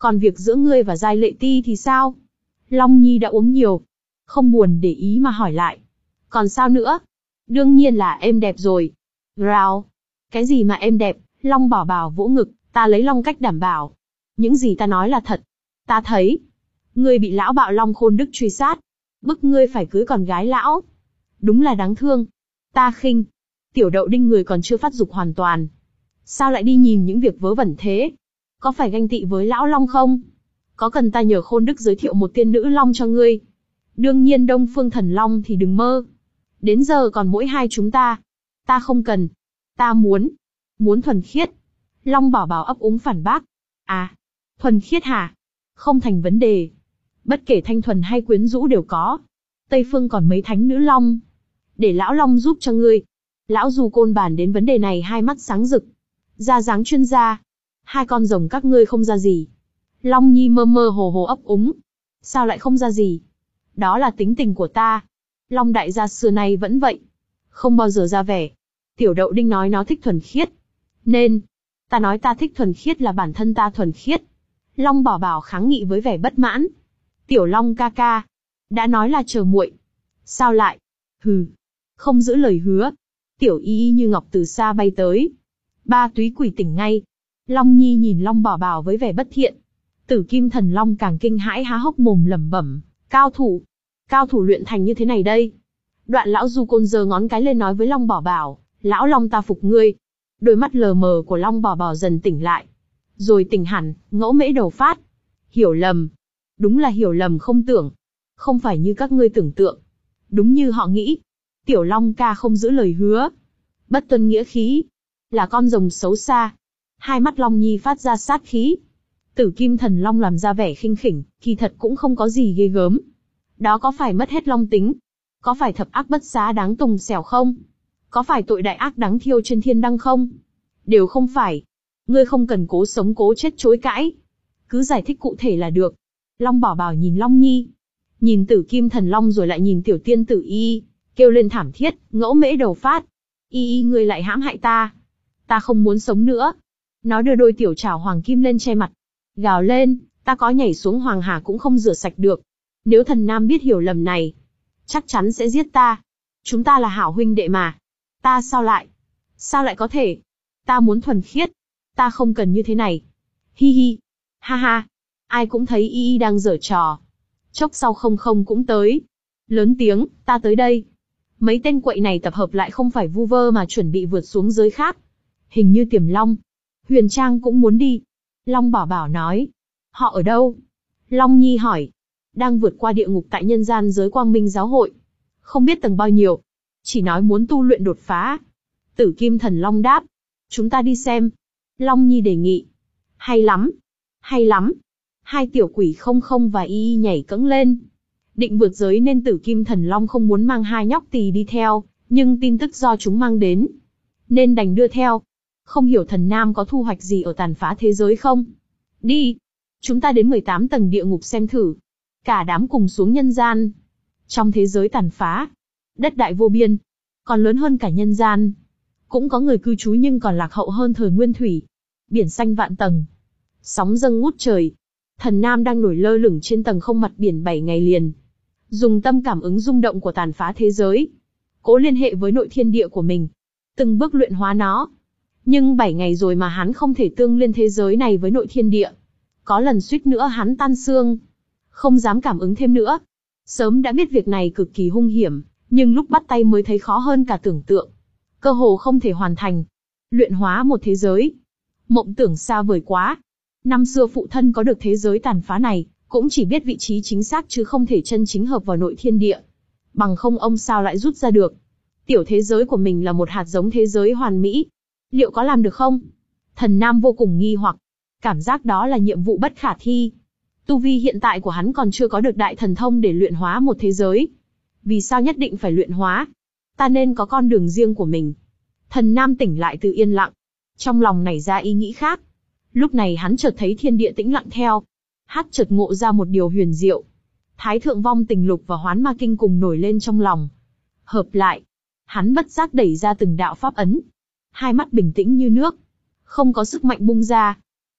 Speaker 1: Còn việc giữa ngươi và Giai Lệ Ti thì sao? Long Nhi đã uống nhiều. Không buồn để ý mà hỏi lại. Còn sao nữa? Đương nhiên là em đẹp rồi. Rào. Cái gì mà em đẹp? Long Bảo Bảo vỗ ngực, ta lấy Long cách đảm bảo. Những gì ta nói là thật. Ta thấy. Ngươi bị lão bạo Long Khôn Đức truy sát. Bức ngươi phải cưới con gái lão. Đúng là đáng thương. Ta khinh. Tiểu Đậu Đinh người còn chưa phát dục hoàn toàn. Sao lại đi nhìn những việc vớ vẩn thế? Có phải ganh tị với lão Long không? Có cần ta nhờ Khôn Đức giới thiệu một tiên nữ Long cho ngươi? Đương nhiên Đông Phương Thần Long thì đừng mơ. Đến giờ còn mỗi hai chúng ta. Ta không cần. Ta muốn. Muốn thuần khiết. Long Bảo Bảo ấp úng phản bác. À, thuần khiết hả? Không thành vấn đề. Bất kể thanh thuần hay quyến rũ đều có. Tây Phương còn mấy thánh nữ Long. Để lão Long giúp cho ngươi. Lão Du Côn bàn đến vấn đề này hai mắt sáng rực. Ra dáng chuyên gia. Hai con rồng các ngươi không ra gì. Long Nhi mơ mơ hồ hồ ấp úng. Sao lại không ra gì? Đó là tính tình của ta. Long đại gia xưa nay vẫn vậy. Không bao giờ ra vẻ. Tiểu Đậu Đinh nói nó thích thuần khiết. Nên, ta nói ta thích thuần khiết là bản thân ta thuần khiết. Long Bảo Bảo kháng nghị với vẻ bất mãn. Tiểu Long ca ca. Đã nói là chờ muội. Sao lại? Hừ. Không giữ lời hứa. Tiểu Y Y như ngọc từ xa bay tới. Ba túy quỷ tỉnh ngay. Long Nhi nhìn Long Bảo Bảo với vẻ bất thiện. Tử Kim Thần Long càng kinh hãi há hốc mồm lẩm bẩm. Cao thủ. Cao thủ luyện thành như thế này đây. Đoạn lão Du Côn giơ ngón cái lên nói với Long Bảo Bảo. Lão Long ta phục ngươi. Đôi mắt lờ mờ của Long Bảo Bảo dần tỉnh lại. Rồi tỉnh hẳn, ngẫu mễ đầu phát. Hiểu lầm. Đúng là hiểu lầm không tưởng. Không phải như các ngươi tưởng tượng. Đúng như họ nghĩ. Tiểu Long ca không giữ lời hứa. Bất tuân nghĩa khí. Là con rồng xấu xa. Hai mắt Long Nhi phát ra sát khí. Tử Kim Thần Long làm ra vẻ khinh khỉnh, kỳ thật cũng không có gì ghê gớm. Đó có phải mất hết long tính? Có phải thập ác bất xá đáng tùng xẻo không? Có phải tội đại ác đáng thiêu trên thiên đăng không? Đều không phải. Ngươi không cần cố sống cố chết chối cãi. Cứ giải thích cụ thể là được. Long Bảo Bảo nhìn Long Nhi. Nhìn Tử Kim Thần Long rồi lại nhìn tiểu tiên tử Y, kêu lên thảm thiết, ngẫu mễ đầu phát. Y Y ngươi lại hãm hại ta. Ta không muốn sống nữa. Nó đưa đôi tiểu trảo hoàng kim lên che mặt. Gào lên, ta có nhảy xuống hoàng hà cũng không rửa sạch được. Nếu thần nam biết hiểu lầm này, chắc chắn sẽ giết ta. Chúng ta là hảo huynh đệ mà. Ta sao lại? Sao lại có thể? Ta muốn thuần khiết. Ta không cần như thế này. Hi hi. Ha ha. Ai cũng thấy Y Y đang giở trò. Chốc sau không không cũng tới. Lớn tiếng, ta tới đây. Mấy tên quậy này tập hợp lại không phải vu vơ mà chuẩn bị vượt xuống giới khác. Hình như Tiềm Long, Huyền Trang cũng muốn đi. Long Bảo Bảo nói. Họ ở đâu? Long Nhi hỏi. Đang vượt qua địa ngục tại nhân gian giới Quang Minh Giáo hội. Không biết tầng bao nhiêu. Chỉ nói muốn tu luyện đột phá. Tử Kim Thần Long đáp. Chúng ta đi xem. Long Nhi đề nghị. Hay lắm. Hay lắm. Hai tiểu quỷ không không và Y Y nhảy cẫng lên. Định vượt giới nên Tử Kim Thần Long không muốn mang hai nhóc tỳ đi theo, nhưng tin tức do chúng mang đến, nên đành đưa theo. Không hiểu thần nam có thu hoạch gì ở tàn phá thế giới không? Đi! Chúng ta đến mười tám tầng địa ngục xem thử. Cả đám cùng xuống nhân gian. Trong thế giới tàn phá, đất đại vô biên, còn lớn hơn cả nhân gian. Cũng có người cư trú nhưng còn lạc hậu hơn thời nguyên thủy. Biển xanh vạn tầng, sóng dâng ngút trời. Thần nam đang nổi lơ lửng trên tầng không mặt biển bảy ngày liền. Dùng tâm cảm ứng rung động của tàn phá thế giới. Cố liên hệ với nội thiên địa của mình. Từng bước luyện hóa nó. Nhưng bảy ngày rồi mà hắn không thể tương liên thế giới này với nội thiên địa. Có lần suýt nữa hắn tan xương. Không dám cảm ứng thêm nữa. Sớm đã biết việc này cực kỳ hung hiểm, nhưng lúc bắt tay mới thấy khó hơn cả tưởng tượng. Cơ hồ không thể hoàn thành. Luyện hóa một thế giới. Mộng tưởng xa vời quá. Năm xưa phụ thân có được thế giới tàn phá này, cũng chỉ biết vị trí chính xác chứ không thể chân chính hợp vào nội thiên địa. Bằng không ông sao lại rút ra được. Tiểu thế giới của mình là một hạt giống thế giới hoàn mỹ. Liệu có làm được không? Thần Nam vô cùng nghi hoặc. Cảm giác đó là nhiệm vụ bất khả thi. Tu vi hiện tại của hắn còn chưa có được đại thần thông để luyện hóa một thế giới. Vì sao nhất định phải luyện hóa? Ta nên có con đường riêng của mình. Thần Nam tỉnh lại từ yên lặng. Trong lòng nảy ra ý nghĩ khác. Lúc này hắn chợt thấy thiên địa tĩnh lặng theo. Hát chợt ngộ ra một điều huyền diệu. Thái thượng vong tình lục và hoán ma kinh cùng nổi lên trong lòng. Hợp lại. Hắn bất giác đẩy ra từng đạo pháp ấn. Hai mắt bình tĩnh như nước. Không có sức mạnh bung ra.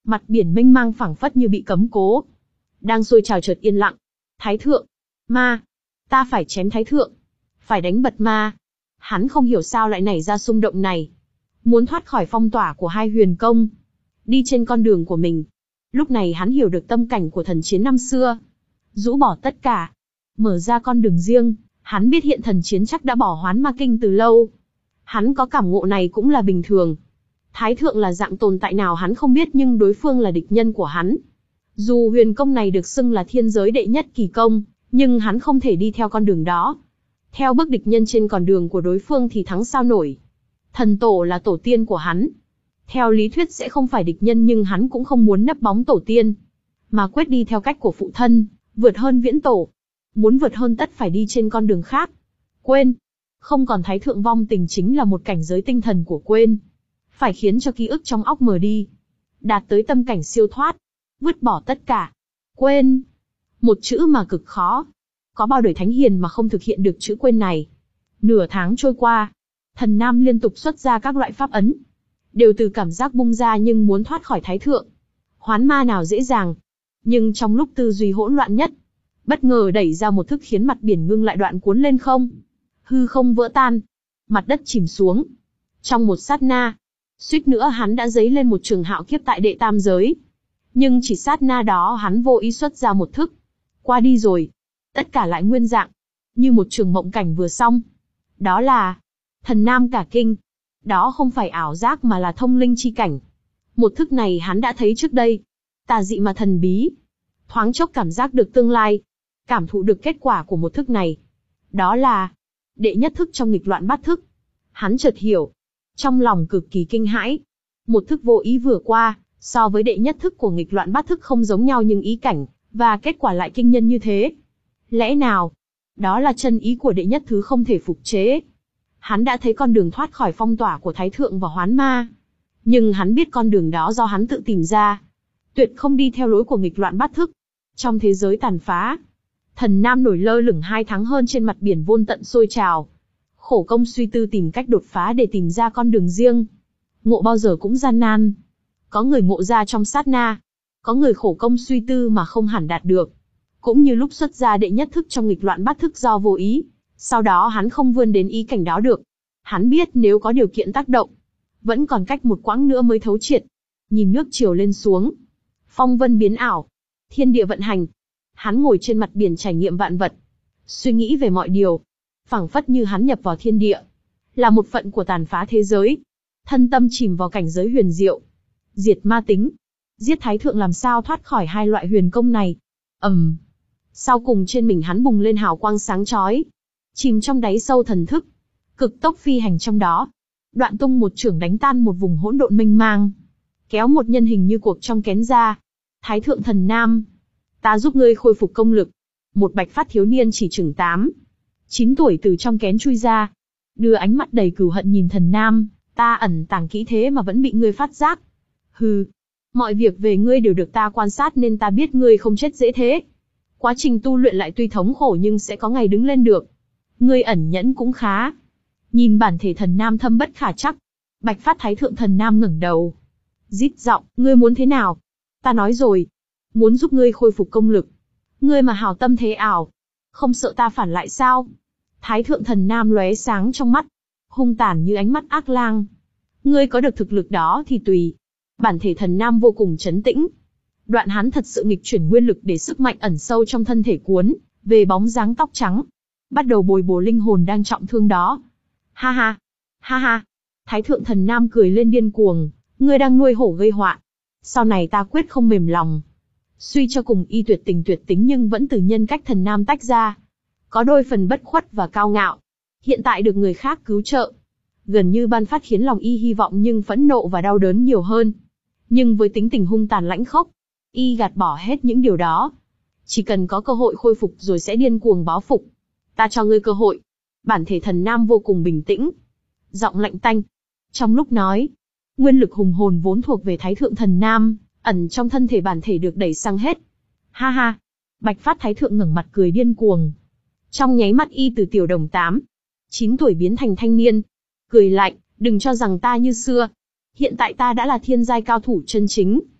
Speaker 1: Mặt biển mênh mang phảng phất như bị cấm cố. Đang sôi trào chợt yên lặng. Thái thượng. Ma. Ta phải chém thái thượng. Phải đánh bật ma. Hắn không hiểu sao lại nảy ra xung động này. Muốn thoát khỏi phong tỏa của hai huyền công. Đi trên con đường của mình. Lúc này hắn hiểu được tâm cảnh của thần chiến năm xưa. Rũ bỏ tất cả. Mở ra con đường riêng. Hắn biết hiện thần chiến chắc đã bỏ hoán ma kinh từ lâu. Hắn có cảm ngộ này cũng là bình thường. Thái thượng là dạng tồn tại nào hắn không biết nhưng đối phương là địch nhân của hắn. Dù huyền công này được xưng là thiên giới đệ nhất kỳ công, nhưng hắn không thể đi theo con đường đó. Theo bước địch nhân trên con đường của đối phương thì thắng sao nổi. Thần tổ là tổ tiên của hắn. Theo lý thuyết sẽ không phải địch nhân nhưng hắn cũng không muốn nấp bóng tổ tiên. Mà quyết đi theo cách của phụ thân, vượt hơn viễn tổ. Muốn vượt hơn tất phải đi trên con đường khác. Quên. Không còn thái thượng vong tình chính là một cảnh giới tinh thần của quên. Phải khiến cho ký ức trong óc mờ đi. Đạt tới tâm cảnh siêu thoát. Vứt bỏ tất cả. Quên. Một chữ mà cực khó. Có bao đời thánh hiền mà không thực hiện được chữ quên này. Nửa tháng trôi qua. Thần Nam liên tục xuất ra các loại pháp ấn. Đều từ cảm giác bung ra nhưng muốn thoát khỏi thái thượng. Hoán ma nào dễ dàng. Nhưng trong lúc tư duy hỗn loạn nhất. Bất ngờ đẩy ra một thức khiến mặt biển ngưng lại đoạn cuốn lên không. Hư không vỡ tan. Mặt đất chìm xuống. Trong một sát na. Suýt nữa hắn đã dấy lên một trường hạo kiếp tại đệ tam giới. Nhưng chỉ sát na đó hắn vô ý xuất ra một thức. Qua đi rồi. Tất cả lại nguyên dạng. Như một trường mộng cảnh vừa xong. Đó là Thần Nam cả kinh. Đó không phải ảo giác mà là thông linh chi cảnh. Một thức này hắn đã thấy trước đây. Tà dị mà thần bí. Thoáng chốc cảm giác được tương lai. Cảm thụ được kết quả của một thức này. Đó là đệ nhất thức trong nghịch loạn bát thức. Hắn chợt hiểu. Trong lòng cực kỳ kinh hãi. Một thức vô ý vừa qua, so với đệ nhất thức của nghịch loạn bát thức không giống nhau nhưng ý cảnh, và kết quả lại kinh nhân như thế. Lẽ nào? Đó là chân ý của đệ nhất thứ không thể phục chế. Hắn đã thấy con đường thoát khỏi phong tỏa của thái thượng và hoán ma. Nhưng hắn biết con đường đó do hắn tự tìm ra. Tuyệt không đi theo lối của nghịch loạn bát thức. Trong thế giới tàn phá, Thần Nam nổi lơ lửng hai tháng hơn trên mặt biển vô tận sôi trào. Khổ công suy tư tìm cách đột phá để tìm ra con đường riêng. Ngộ bao giờ cũng gian nan. Có người ngộ ra trong sát na. Có người khổ công suy tư mà không hẳn đạt được. Cũng như lúc xuất ra đệ nhất thức trong nghịch loạn bát thức do vô ý. Sau đó hắn không vươn đến ý cảnh đó được. Hắn biết nếu có điều kiện tác động, vẫn còn cách một quãng nữa mới thấu triệt. Nhìn nước chiều lên xuống. Phong vân biến ảo. Thiên địa vận hành. Hắn ngồi trên mặt biển trải nghiệm vạn vật. Suy nghĩ về mọi điều. Phảng phất như hắn nhập vào thiên địa. Là một phận của tàn phá thế giới. Thân tâm chìm vào cảnh giới huyền diệu. Diệt ma tính. Giết thái thượng làm sao thoát khỏi hai loại huyền công này. ầm, um. Sau cùng trên mình hắn bùng lên hào quang sáng chói. Chìm trong đáy sâu thần thức. Cực tốc phi hành trong đó. Đoạn tung một chưởng đánh tan một vùng hỗn độn mênh mang. Kéo một nhân hình như cuộc trong kén ra. Thái thượng thần Nam. Ta giúp ngươi khôi phục công lực. Một bạch phát thiếu niên chỉ chừng tám, chín tuổi từ trong kén chui ra. Đưa ánh mắt đầy cừu hận nhìn thần Nam. Ta ẩn tàng kỹ thế mà vẫn bị ngươi phát giác. Hừ. Mọi việc về ngươi đều được ta quan sát nên ta biết ngươi không chết dễ thế. Quá trình tu luyện lại tuy thống khổ nhưng sẽ có ngày đứng lên được. Ngươi ẩn nhẫn cũng khá. Nhìn bản thể thần Nam thâm bất khả trắc. Bạch phát thái thượng thần Nam ngẩng đầu. Rít giọng, ngươi muốn thế nào? Ta nói rồi. Muốn giúp ngươi khôi phục công lực. Ngươi mà hảo tâm thế ảo. Không sợ ta phản lại sao? Thái thượng thần Nam lóe sáng trong mắt. Hung tàn như ánh mắt ác lang. Ngươi có được thực lực đó thì tùy. Bản thể thần Nam vô cùng trấn tĩnh. Đoạn hắn thật sự nghịch chuyển nguyên lực để sức mạnh ẩn sâu trong thân thể cuốn về bóng dáng tóc trắng. Bắt đầu bồi bổ linh hồn đang trọng thương đó. Ha ha. Ha ha. Thái thượng thần Nam cười lên điên cuồng. Ngươi đang nuôi hổ gây họa. Sau này ta quyết không mềm lòng. Suy cho cùng y tuyệt tình tuyệt tính nhưng vẫn từ nhân cách thần Nam tách ra. Có đôi phần bất khuất và cao ngạo. Hiện tại được người khác cứu trợ. Gần như ban phát khiến lòng y hy vọng nhưng phẫn nộ và đau đớn nhiều hơn. Nhưng với tính tình hung tàn lãnh khốc, y gạt bỏ hết những điều đó. Chỉ cần có cơ hội khôi phục rồi sẽ điên cuồng báo phục. Ta cho ngươi cơ hội. Bản thể thần Nam vô cùng bình tĩnh. Giọng lạnh tanh. Trong lúc nói, nguyên lực hùng hồn vốn thuộc về thái thượng thần Nam, ẩn trong thân thể bản thể được đẩy sang hết. Ha ha. Bạch phát thái thượng ngẩng mặt cười điên cuồng. Trong nháy mắt y từ tiểu đồng tám, chín tuổi biến thành thanh niên. Cười lạnh, đừng cho rằng ta như xưa. Hiện tại ta đã là thiên giai cao thủ chân chính.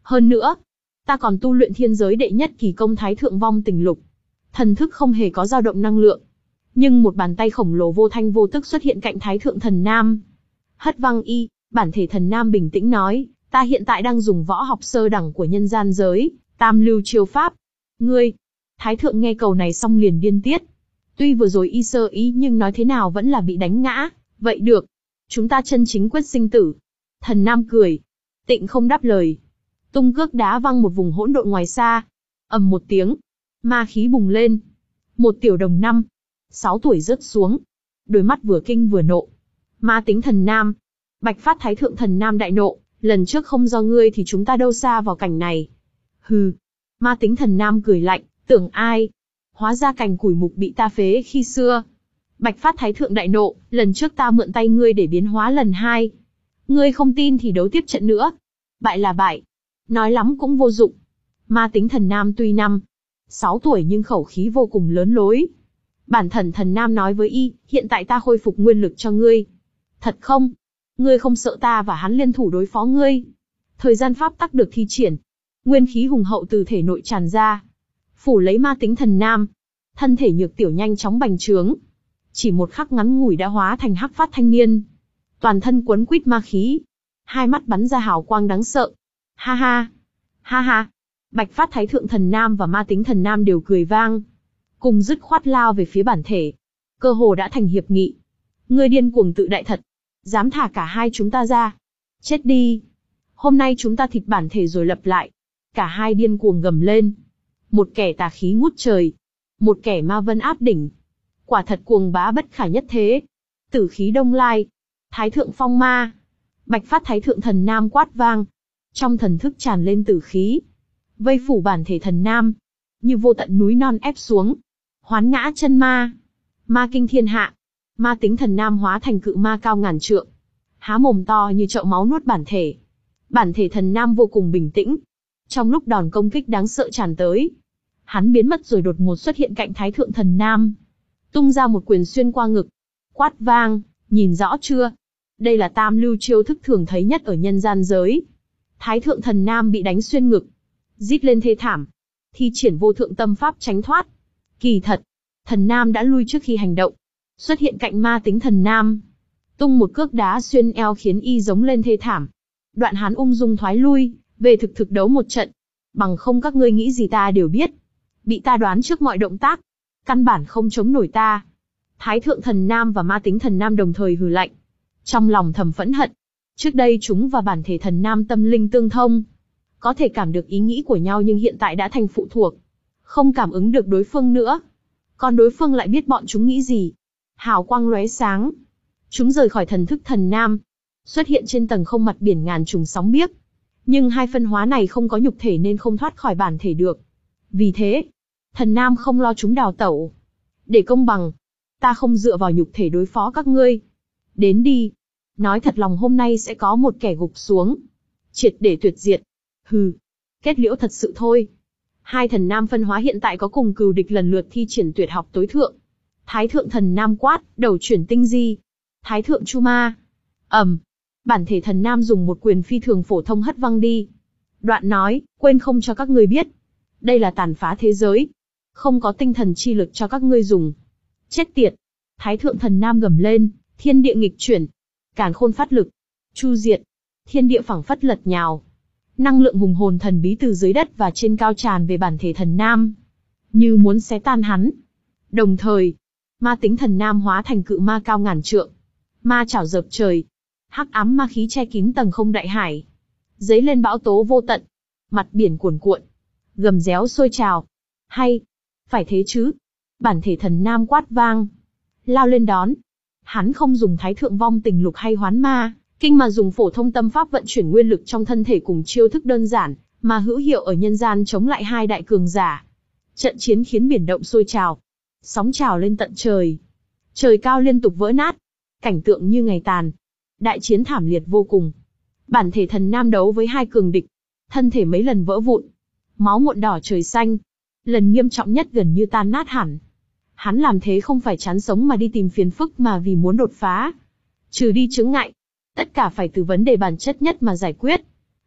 Speaker 1: Hơn nữa, ta còn tu luyện thiên giới đệ nhất kỳ công Thái Thượng Vong Tình Lục. Thần thức không hề có dao động năng lượng. Nhưng một bàn tay khổng lồ vô thanh vô tức xuất hiện cạnh Thái Thượng Thần Nam. Hất văng y, bản thể Thần Nam bình tĩnh nói, ta hiện tại đang dùng võ học sơ đẳng của nhân gian giới, tam lưu chiêu pháp. Ngươi, Thái Thượng nghe cầu này xong liền điên tiết. Tuy vừa rồi y sơ ý nhưng nói thế nào vẫn là bị đánh ngã. Vậy được, chúng ta chân chính quyết sinh tử. Thần Nam cười. Tịnh không đáp lời. Tung cước đá văng một vùng hỗn độn ngoài xa. Ầm một tiếng. Ma khí bùng lên. Một tiểu đồng năm, sáu tuổi rớt xuống. Đôi mắt vừa kinh vừa nộ. Ma tính Thần Nam. Bạch phát Thái Thượng Thần Nam đại nộ. Lần trước không do ngươi thì chúng ta đâu xa vào cảnh này. Hừ. Ma tính Thần Nam cười lạnh. Tưởng ai? Hóa ra cành củi mục bị ta phế khi xưa. Bạch phát Thái Thượng đại nộ, lần trước ta mượn tay ngươi để biến hóa lần hai. Ngươi không tin thì đấu tiếp trận nữa. Bại là bại. Nói lắm cũng vô dụng. Ma tính Thần Nam tuy năm, sáu tuổi nhưng khẩu khí vô cùng lớn lối. Bản thần Thần Nam nói với y, hiện tại ta khôi phục nguyên lực cho ngươi. Thật không? Ngươi không sợ ta và hắn liên thủ đối phó ngươi? Thời gian pháp tắc được thi triển. Nguyên khí hùng hậu từ thể nội tràn ra. Phủ lấy ma tính Thần Nam. Thân thể nhược tiểu nhanh chóng bành trướng. Chỉ một khắc ngắn ngủi đã hóa thành hắc phát thanh niên. Toàn thân quấn quýt ma khí. Hai mắt bắn ra hào quang đáng sợ. Ha ha. Ha ha. Bạch phát Thái Thượng Thần Nam và ma tính Thần Nam đều cười vang. Cùng dứt khoát lao về phía bản thể. Cơ hồ đã thành hiệp nghị. Ngươi điên cuồng tự đại thật. Dám thả cả hai chúng ta ra. Chết đi. Hôm nay chúng ta thịt bản thể rồi lập lại. Cả hai điên cuồng gầm lên. Một kẻ tà khí ngút trời. Một kẻ ma vân áp đỉnh. Quả thật cuồng bá bất khả nhất thế. Tử khí đông lai. Thái Thượng Phong Ma. Bạch phát Thái Thượng Thần Nam quát vang. Trong thần thức tràn lên tử khí. Vây phủ bản thể Thần Nam. Như vô tận núi non ép xuống. Hoán ngã chân ma. Ma kinh thiên hạ. Ma tính Thần Nam hóa thành cự ma cao ngàn trượng. Há mồm to như chậu máu nuốt bản thể. Bản thể Thần Nam vô cùng bình tĩnh. Trong lúc đòn công kích đáng sợ tràn tới. Hắn biến mất rồi đột ngột xuất hiện cạnh Thái Thượng Thần Nam. Tung ra một quyền xuyên qua ngực. Quát vang, nhìn rõ chưa? Đây là tam lưu chiêu thức thường thấy nhất ở nhân gian giới. Thái Thượng Thần Nam bị đánh xuyên ngực. Rít lên thê thảm. Thi triển vô thượng tâm pháp tránh thoát. Kỳ thật, Thần Nam đã lui trước khi hành động. Xuất hiện cạnh ma tính Thần Nam. Tung một cước đá xuyên eo khiến y giống lên thê thảm. Đoạn hắn ung dung thoái lui, về thực thực đấu một trận. Bằng không các ngươi nghĩ gì ta đều biết. Bị ta đoán trước mọi động tác. Căn bản không chống nổi ta. Thái Thượng Thần Nam và ma tính Thần Nam đồng thời hừ lạnh. Trong lòng thầm phẫn hận. Trước đây chúng và bản thể Thần Nam tâm linh tương thông. Có thể cảm được ý nghĩ của nhau nhưng hiện tại đã thành phụ thuộc. Không cảm ứng được đối phương nữa. Còn đối phương lại biết bọn chúng nghĩ gì. Hào quang lóe sáng. Chúng rời khỏi thần thức Thần Nam. Xuất hiện trên tầng không mặt biển ngàn trùng sóng biếc. Nhưng hai phân hóa này không có nhục thể nên không thoát khỏi bản thể được. Vì thế, Thần Nam không lo chúng đào tẩu. Để công bằng, ta không dựa vào nhục thể đối phó các ngươi. Đến đi. Nói thật lòng hôm nay sẽ có một kẻ gục xuống. Triệt để tuyệt diệt. Hừ. Kết liễu thật sự thôi. Hai Thần Nam phân hóa hiện tại có cùng cừu địch lần lượt thi triển tuyệt học tối thượng. Thái Thượng Thần Nam quát, đầu chuyển tinh di. Thái Thượng Chu Ma. Ầm. Bản thể Thần Nam dùng một quyền phi thường phổ thông hất văng đi. Đoạn nói, quên không cho các ngươi biết. Đây là tàn phá thế giới. Không có tinh thần chi lực cho các ngươi dùng. Chết tiệt. Thái Thượng Thần Nam gầm lên, thiên địa nghịch chuyển. Càn khôn phát lực. Chu diệt. Thiên địa phẳng phất lật nhào. Năng lượng hùng hồn thần bí từ dưới đất và trên cao tràn về bản thể Thần Nam. Như muốn xé tan hắn. Đồng thời, ma tính Thần Nam hóa thành cự ma cao ngàn trượng. Ma chảo dợp trời. Hắc ám ma khí che kín tầng không đại hải. Dấy lên bão tố vô tận. Mặt biển cuồn cuộn. Gầm réo sôi trào. Hay. Phải thế chứ. Bản thể Thần Nam quát vang. Lao lên đón. Hắn không dùng Thái Thượng Vong Tình Lục hay Hoán Ma Kinh mà dùng phổ thông tâm pháp vận chuyển nguyên lực trong thân thể cùng chiêu thức đơn giản, mà hữu hiệu ở nhân gian chống lại hai đại cường giả. Trận chiến khiến biển động sôi trào. Sóng trào lên tận trời. Trời cao liên tục vỡ nát. Cảnh tượng như ngày tàn. Đại chiến thảm liệt vô cùng. Bản thể Thần Nam đấu với hai cường địch. Thân thể mấy lần vỡ vụn. Máu muộn đỏ trời xanh. Lần nghiêm trọng nhất gần như tan nát hẳn. Hắn làm thế không phải chán sống mà đi tìm phiền phức mà vì muốn đột phá. Trừ đi chướng ngại. Tất cả phải từ vấn đề bản chất nhất mà giải quyết.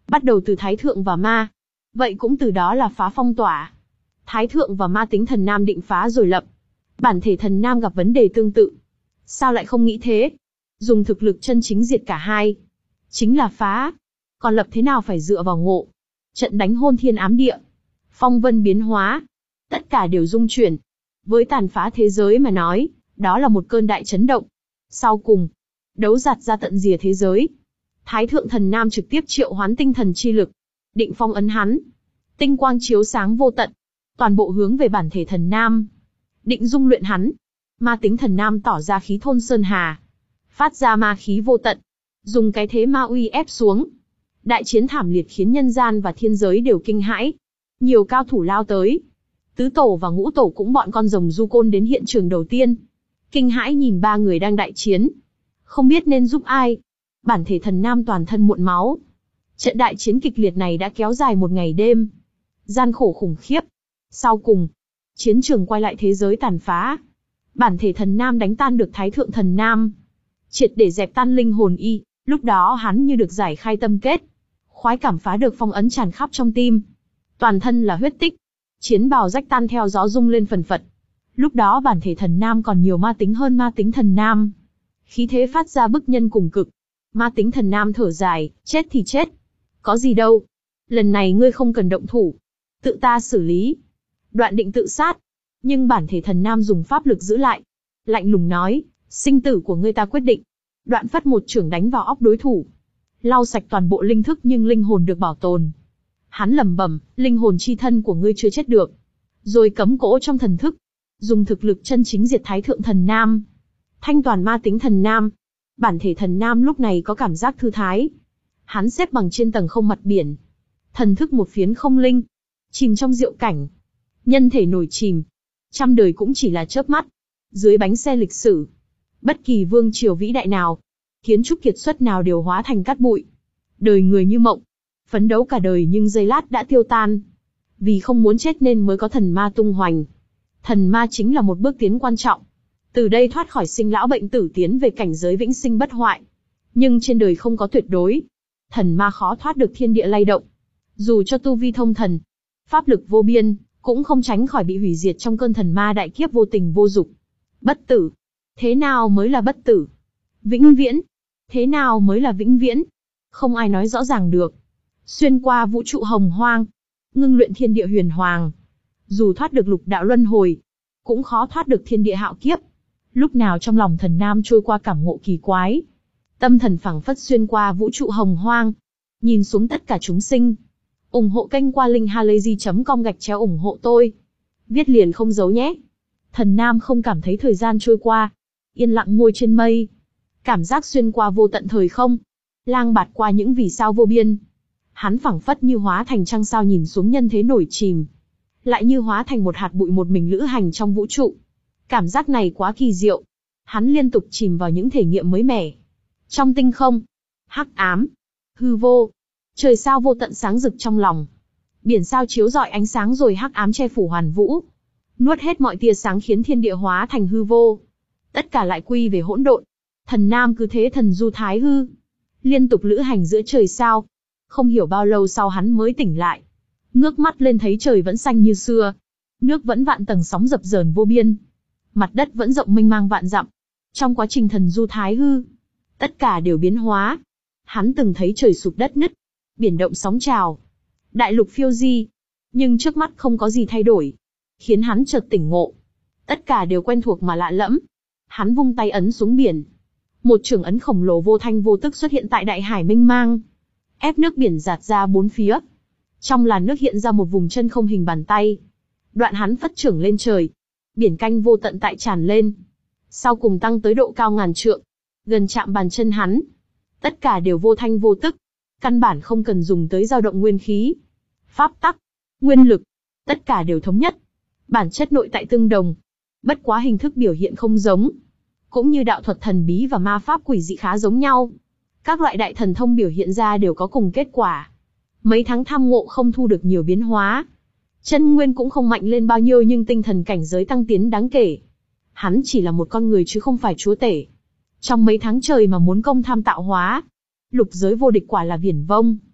Speaker 1: Bắt đầu từ Thái Thượng và Ma. Vậy cũng từ đó là phá phong tỏa. Thái Thượng và Ma tính thần nam định phá rồi lập. Bản thể thần nam gặp vấn đề tương tự. Sao lại không nghĩ thế? Dùng thực lực chân chính diệt cả hai. Chính là phá. Còn lập thế nào phải dựa vào ngộ. Trận đánh hôn thiên ám địa. Phong vân biến hóa. Tất cả đều rung chuyển. Với tàn phá thế giới mà nói, đó là một cơn đại chấn động. Sau cùng, đấu giạt ra tận rìa thế giới. Thái Thượng thần nam trực tiếp triệu hoán tinh thần chi lực. Định phong ấn hắn. Tinh quang chiếu sáng vô tận. Toàn bộ hướng về bản thể thần nam. Định dung luyện hắn. Ma tính thần nam tỏ ra khí thôn sơn hà. Phát ra ma khí vô tận. Dùng cái thế ma uy ép xuống. Đại chiến thảm liệt khiến nhân gian và thiên giới đều kinh hãi. Nhiều cao thủ lao tới. Tứ tổ và ngũ tổ cũng bọn con rồng du côn đến hiện trường đầu tiên. Kinh hãi nhìn ba người đang đại chiến. Không biết nên giúp ai. Bản thể thần nam toàn thân muộn máu. Trận đại chiến kịch liệt này đã kéo dài một ngày đêm. Gian khổ khủng khiếp. Sau cùng, chiến trường quay lại thế giới tàn phá. Bản thể thần nam đánh tan được Thái Thượng thần nam. Triệt để dẹp tan linh hồn y, lúc đó hắn như được giải khai tâm kết. Khoái cảm phá được phong ấn tràn khắp trong tim. Toàn thân là huyết tích. Chiến bào rách tan theo gió rung lên phần phật. Lúc đó bản thể thần nam còn nhiều ma tính hơn ma tính thần nam. Khí thế phát ra bức nhân cùng cực. Ma tính thần nam thở dài, chết thì chết. Có gì đâu. Lần này ngươi không cần động thủ. Tự ta xử lý. Đoạn định tự sát. Nhưng bản thể thần nam dùng pháp lực giữ lại. Lạnh lùng nói, sinh tử của ngươi ta quyết định. Đoạn phất một chưởng đánh vào óc đối thủ. Lau sạch toàn bộ linh thức nhưng linh hồn được bảo tồn. Hắn lẩm bẩm, linh hồn chi thân của ngươi chưa chết được. Rồi cấm cỗ trong thần thức. Dùng thực lực chân chính diệt Thái Thượng thần nam. Thanh toàn ma tính thần nam. Bản thể thần nam lúc này có cảm giác thư thái. Hắn xếp bằng trên tầng không mặt biển. Thần thức một phiến không linh. Chìm trong diệu cảnh. Nhân thể nổi chìm. Trăm đời cũng chỉ là chớp mắt. Dưới bánh xe lịch sử. Bất kỳ vương triều vĩ đại nào. Kiến trúc kiệt xuất nào đều hóa thành cát bụi. Đời người như mộng. Phấn đấu cả đời nhưng giây lát đã tiêu tan. Vì không muốn chết nên mới có thần ma tung hoành. Thần ma chính là một bước tiến quan trọng. Từ đây thoát khỏi sinh lão bệnh tử tiến về cảnh giới vĩnh sinh bất hoại. Nhưng trên đời không có tuyệt đối. Thần ma khó thoát được thiên địa lay động. Dù cho tu vi thông thần, pháp lực vô biên, cũng không tránh khỏi bị hủy diệt trong cơn thần ma đại kiếp vô tình vô dục. Bất tử. Thế nào mới là bất tử? Vĩnh viễn. Thế nào mới là vĩnh viễn? Không ai nói rõ ràng được. Xuyên qua vũ trụ hồng hoang, ngưng luyện thiên địa huyền hoàng. Dù thoát được lục đạo luân hồi, cũng khó thoát được thiên địa hạo kiếp. Lúc nào trong lòng thần nam trôi qua cảm ngộ kỳ quái. Tâm thần phảng phất xuyên qua vũ trụ hồng hoang. Nhìn xuống tất cả chúng sinh. ủng hộ kênh qua linkhalazy chấm com gạch chéo ủng hộ tôi. Viết liền không giấu nhé. Thần nam không cảm thấy thời gian trôi qua. Yên lặng ngồi trên mây. Cảm giác xuyên qua vô tận thời không. Lang bạt qua những vì sao vô biên. Hắn phảng phất như hóa thành trăng sao nhìn xuống nhân thế nổi chìm. Lại như hóa thành một hạt bụi một mình lữ hành trong vũ trụ. Cảm giác này quá kỳ diệu. Hắn liên tục chìm vào những thể nghiệm mới mẻ. Trong tinh không, hắc ám, hư vô, trời sao vô tận sáng rực trong lòng. Biển sao chiếu rọi ánh sáng rồi hắc ám che phủ hoàn vũ. Nuốt hết mọi tia sáng khiến thiên địa hóa thành hư vô. Tất cả lại quy về hỗn độn. Thần nam cứ thế thần du thái hư. Liên tục lữ hành giữa trời sao. Không hiểu bao lâu sau hắn mới tỉnh lại. Ngước mắt lên thấy trời vẫn xanh như xưa. Nước vẫn vạn tầng sóng dập dờn vô biên. Mặt đất vẫn rộng mênh mang vạn dặm. Trong quá trình thần du thái hư, tất cả đều biến hóa. Hắn từng thấy trời sụp đất nứt, biển động sóng trào, đại lục phiêu di. Nhưng trước mắt không có gì thay đổi. Khiến hắn chợt tỉnh ngộ. Tất cả đều quen thuộc mà lạ lẫm. Hắn vung tay ấn xuống biển. Một trường ấn khổng lồ vô thanh vô tức xuất hiện tại đại hải mênh mang. Ép nước biển dạt ra bốn phía. Trong làn nước hiện ra một vùng chân không hình bàn tay. Đoạn hắn phất trưởng lên trời. Biển canh vô tận tại tràn lên. Sau cùng tăng tới độ cao ngàn trượng. Gần chạm bàn chân hắn. Tất cả đều vô thanh vô tức. Căn bản không cần dùng tới dao động nguyên khí. Pháp tắc, nguyên lực. Tất cả đều thống nhất. Bản chất nội tại tương đồng. Bất quá hình thức biểu hiện không giống. Cũng như đạo thuật thần bí và ma pháp quỷ dị khá giống nhau. Các loại đại thần thông biểu hiện ra đều có cùng kết quả. Mấy tháng tham ngộ không thu được nhiều biến hóa. Chân nguyên cũng không mạnh lên bao nhiêu nhưng tinh thần cảnh giới tăng tiến đáng kể. Hắn chỉ là một con người chứ không phải chúa tể. Trong mấy tháng trời mà muốn công tham tạo hóa, lục giới vô địch quả là viển vông.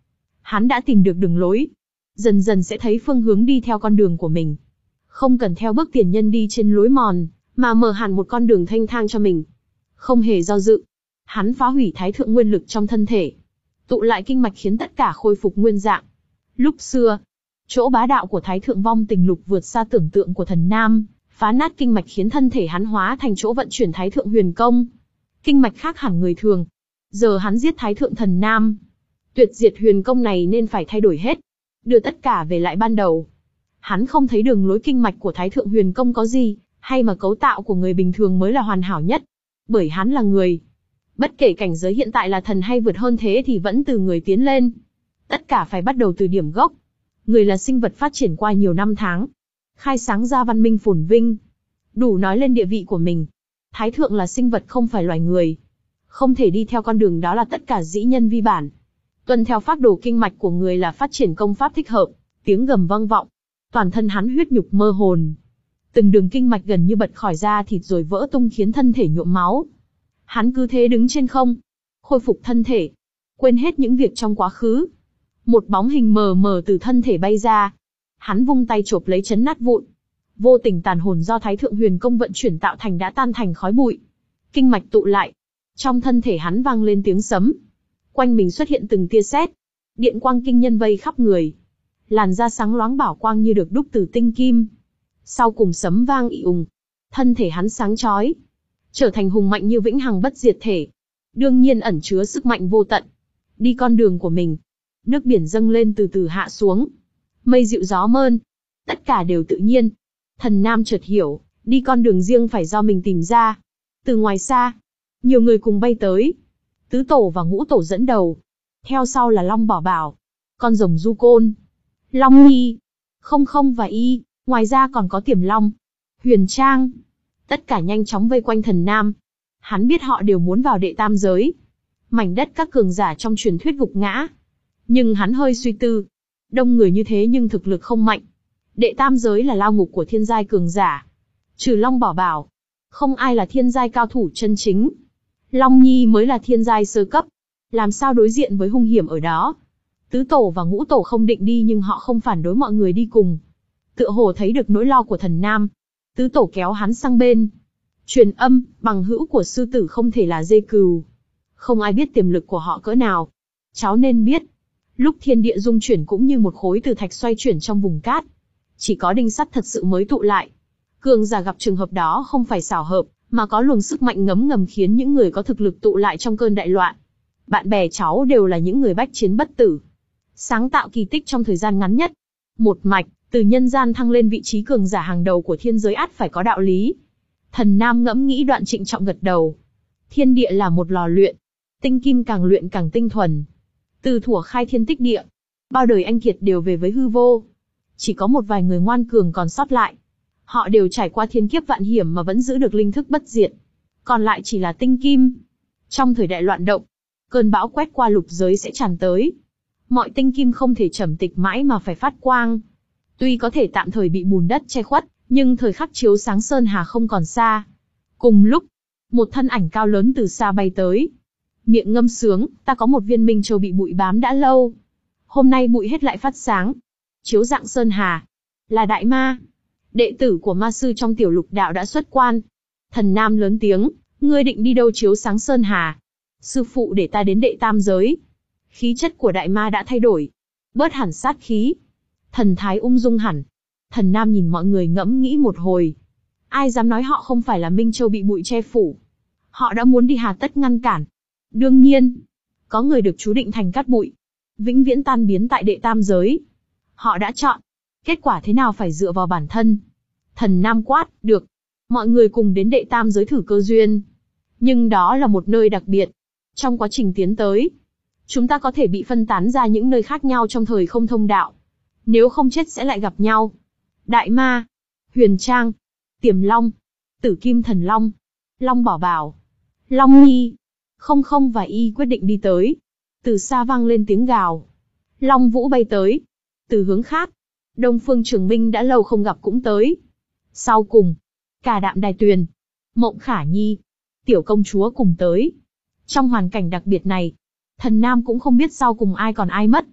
Speaker 1: Hắn đã tìm được đường lối. Dần dần sẽ thấy phương hướng đi theo con đường của mình. Không cần theo bước tiền nhân đi trên lối mòn, mà mở hẳn một con đường thanh thang cho mình. Không hề do dự. Hắn phá hủy thái thượng nguyên lực trong thân thể. Tụ lại kinh mạch khiến tất cả khôi phục nguyên dạng. Lúc xưa, chỗ bá đạo của thái thượng vong tình lục vượt xa tưởng tượng của thần nam, phá nát kinh mạch khiến thân thể hắn hóa thành chỗ vận chuyển thái thượng huyền công. Kinh mạch khác hẳn người thường. Giờ hắn giết thái thượng thần nam. Tuyệt diệt huyền công này nên phải thay đổi hết. Đưa tất cả về lại ban đầu. Hắn không thấy đường lối kinh mạch của thái thượng huyền công có gì, hay mà cấu tạo của người bình thường mới là hoàn hảo nhất. Bởi hắn là người. Bất kể cảnh giới hiện tại là thần hay vượt hơn thế thì vẫn từ người tiến lên. Tất cả phải bắt đầu từ điểm gốc. Người là sinh vật phát triển qua nhiều năm tháng. Khai sáng ra văn minh phồn vinh. Đủ nói lên địa vị của mình. Thái thượng là sinh vật không phải loài người. Không thể đi theo con đường đó là tất cả dĩ nhân vi bản. Tuân theo phác đồ kinh mạch của người là phát triển công pháp thích hợp. Tiếng gầm vang vọng. Toàn thân hắn huyết nhục mơ hồn. Từng đường kinh mạch gần như bật khỏi da thịt rồi vỡ tung khiến thân thể nhuộm máu. Hắn cứ thế đứng trên không. Khôi phục thân thể. Quên hết những việc trong quá khứ. Một bóng hình mờ mờ từ thân thể bay ra. Hắn vung tay chộp lấy chấn nát vụn. Vô tình tàn hồn do thái thượng huyền công vận chuyển tạo thành đã tan thành khói bụi. Kinh mạch tụ lại. Trong thân thể hắn vang lên tiếng sấm. Quanh mình xuất hiện từng tia sét. Điện quang kinh nhân vây khắp người. Làn da sáng loáng bảo quang như được đúc từ tinh kim. Sau cùng sấm vang ì ùng. Thân thể hắn sáng chói. Trở thành hùng mạnh như vĩnh hằng bất diệt thể. Đương nhiên ẩn chứa sức mạnh vô tận. Đi con đường của mình. Nước biển dâng lên từ từ hạ xuống. Mây dịu gió mơn. Tất cả đều tự nhiên. Thần nam chợt hiểu, đi con đường riêng phải do mình tìm ra. Từ ngoài xa, nhiều người cùng bay tới. Tứ tổ và ngũ tổ dẫn đầu. Theo sau là Long Bảo Bảo, con rồng Du Côn, Long Nhi, Không Không và Y. Ngoài ra còn có Tiềm Long, Huyền Trang. Tất cả nhanh chóng vây quanh thần nam. Hắn biết họ đều muốn vào đệ tam giới. Mảnh đất các cường giả trong truyền thuyết gục ngã. Nhưng hắn hơi suy tư. Đông người như thế nhưng thực lực không mạnh. Đệ tam giới là lao ngục của thiên giai cường giả. Trừ Long Bảo Bảo, không ai là thiên giai cao thủ chân chính. Long Nhi mới là thiên giai sơ cấp. Làm sao đối diện với hung hiểm ở đó? Tứ tổ và ngũ tổ không định đi nhưng họ không phản đối mọi người đi cùng. Tựa hồ thấy được nỗi lo của thần nam. Tứ tổ kéo hắn sang bên. Truyền âm, bằng hữu của sư tử không thể là dê cừu. Không ai biết tiềm lực của họ cỡ nào. Cháu nên biết. Lúc thiên địa dung chuyển cũng như một khối từ thạch xoay chuyển trong vùng cát. Chỉ có đinh sắt thật sự mới tụ lại. Cường giả gặp trường hợp đó không phải xảo hợp, mà có luồng sức mạnh ngấm ngầm khiến những người có thực lực tụ lại trong cơn đại loạn. Bạn bè cháu đều là những người bách chiến bất tử. Sáng tạo kỳ tích trong thời gian ngắn nhất. Một mạch, từ nhân gian thăng lên vị trí cường giả hàng đầu của thiên giới ắt phải có đạo lý. Thần nam ngẫm nghĩ đoạn trịnh trọng gật đầu. Thiên địa là một lò luyện. Tinh kim càng luyện càng tinh thuần. Từ thuở khai thiên tích địa, bao đời anh kiệt đều về với hư vô. Chỉ có một vài người ngoan cường còn sót lại. Họ đều trải qua thiên kiếp vạn hiểm mà vẫn giữ được linh thức bất diệt. Còn lại chỉ là tinh kim. Trong thời đại loạn động, cơn bão quét qua lục giới sẽ tràn tới. Mọi tinh kim không thể trầm tịch mãi mà phải phát quang. Tuy có thể tạm thời bị bùn đất che khuất, nhưng thời khắc chiếu sáng sơn hà không còn xa. Cùng lúc, một thân ảnh cao lớn từ xa bay tới. Miệng ngâm sướng, ta có một viên minh châu bị bụi bám đã lâu. Hôm nay bụi hết lại phát sáng. Chiếu dạng sơn hà. Là đại ma. Đệ tử của ma sư trong tiểu lục đạo đã xuất quan. Thần nam lớn tiếng, ngươi định đi đâu chiếu sáng sơn hà? Sư phụ để ta đến đệ tam giới. Khí chất của đại ma đã thay đổi. Bớt hẳn sát khí. Thần thái ung dung hẳn. Thần nam nhìn mọi người ngẫm nghĩ một hồi. Ai dám nói họ không phải là Minh Châu bị bụi che phủ. Họ đã muốn đi hà tất ngăn cản. Đương nhiên, có người được chú định thành cát bụi. Vĩnh viễn tan biến tại đệ tam giới. Họ đã chọn. Kết quả thế nào phải dựa vào bản thân. Thần nam quát, được. Mọi người cùng đến đệ tam giới thử cơ duyên. Nhưng đó là một nơi đặc biệt. Trong quá trình tiến tới, chúng ta có thể bị phân tán ra những nơi khác nhau trong thời không thông đạo. Nếu không chết sẽ lại gặp nhau. Đại ma, Huyền Trang, Tiềm Long, Tử Kim Thần Long, Long Bảo Bảo, Long Nhi, Không Không và Y quyết định đi tới. Từ xa vang lên tiếng gào. Long Vũ bay tới. Từ hướng khác, Đông Phương Trường Minh đã lâu không gặp cũng tới. Sau cùng, cả Đạm Đài Tuyền, Mộng Khả Nhi, Tiểu Công Chúa cùng tới. Trong hoàn cảnh đặc biệt này, thần nam cũng không biết sau cùng ai còn ai mất.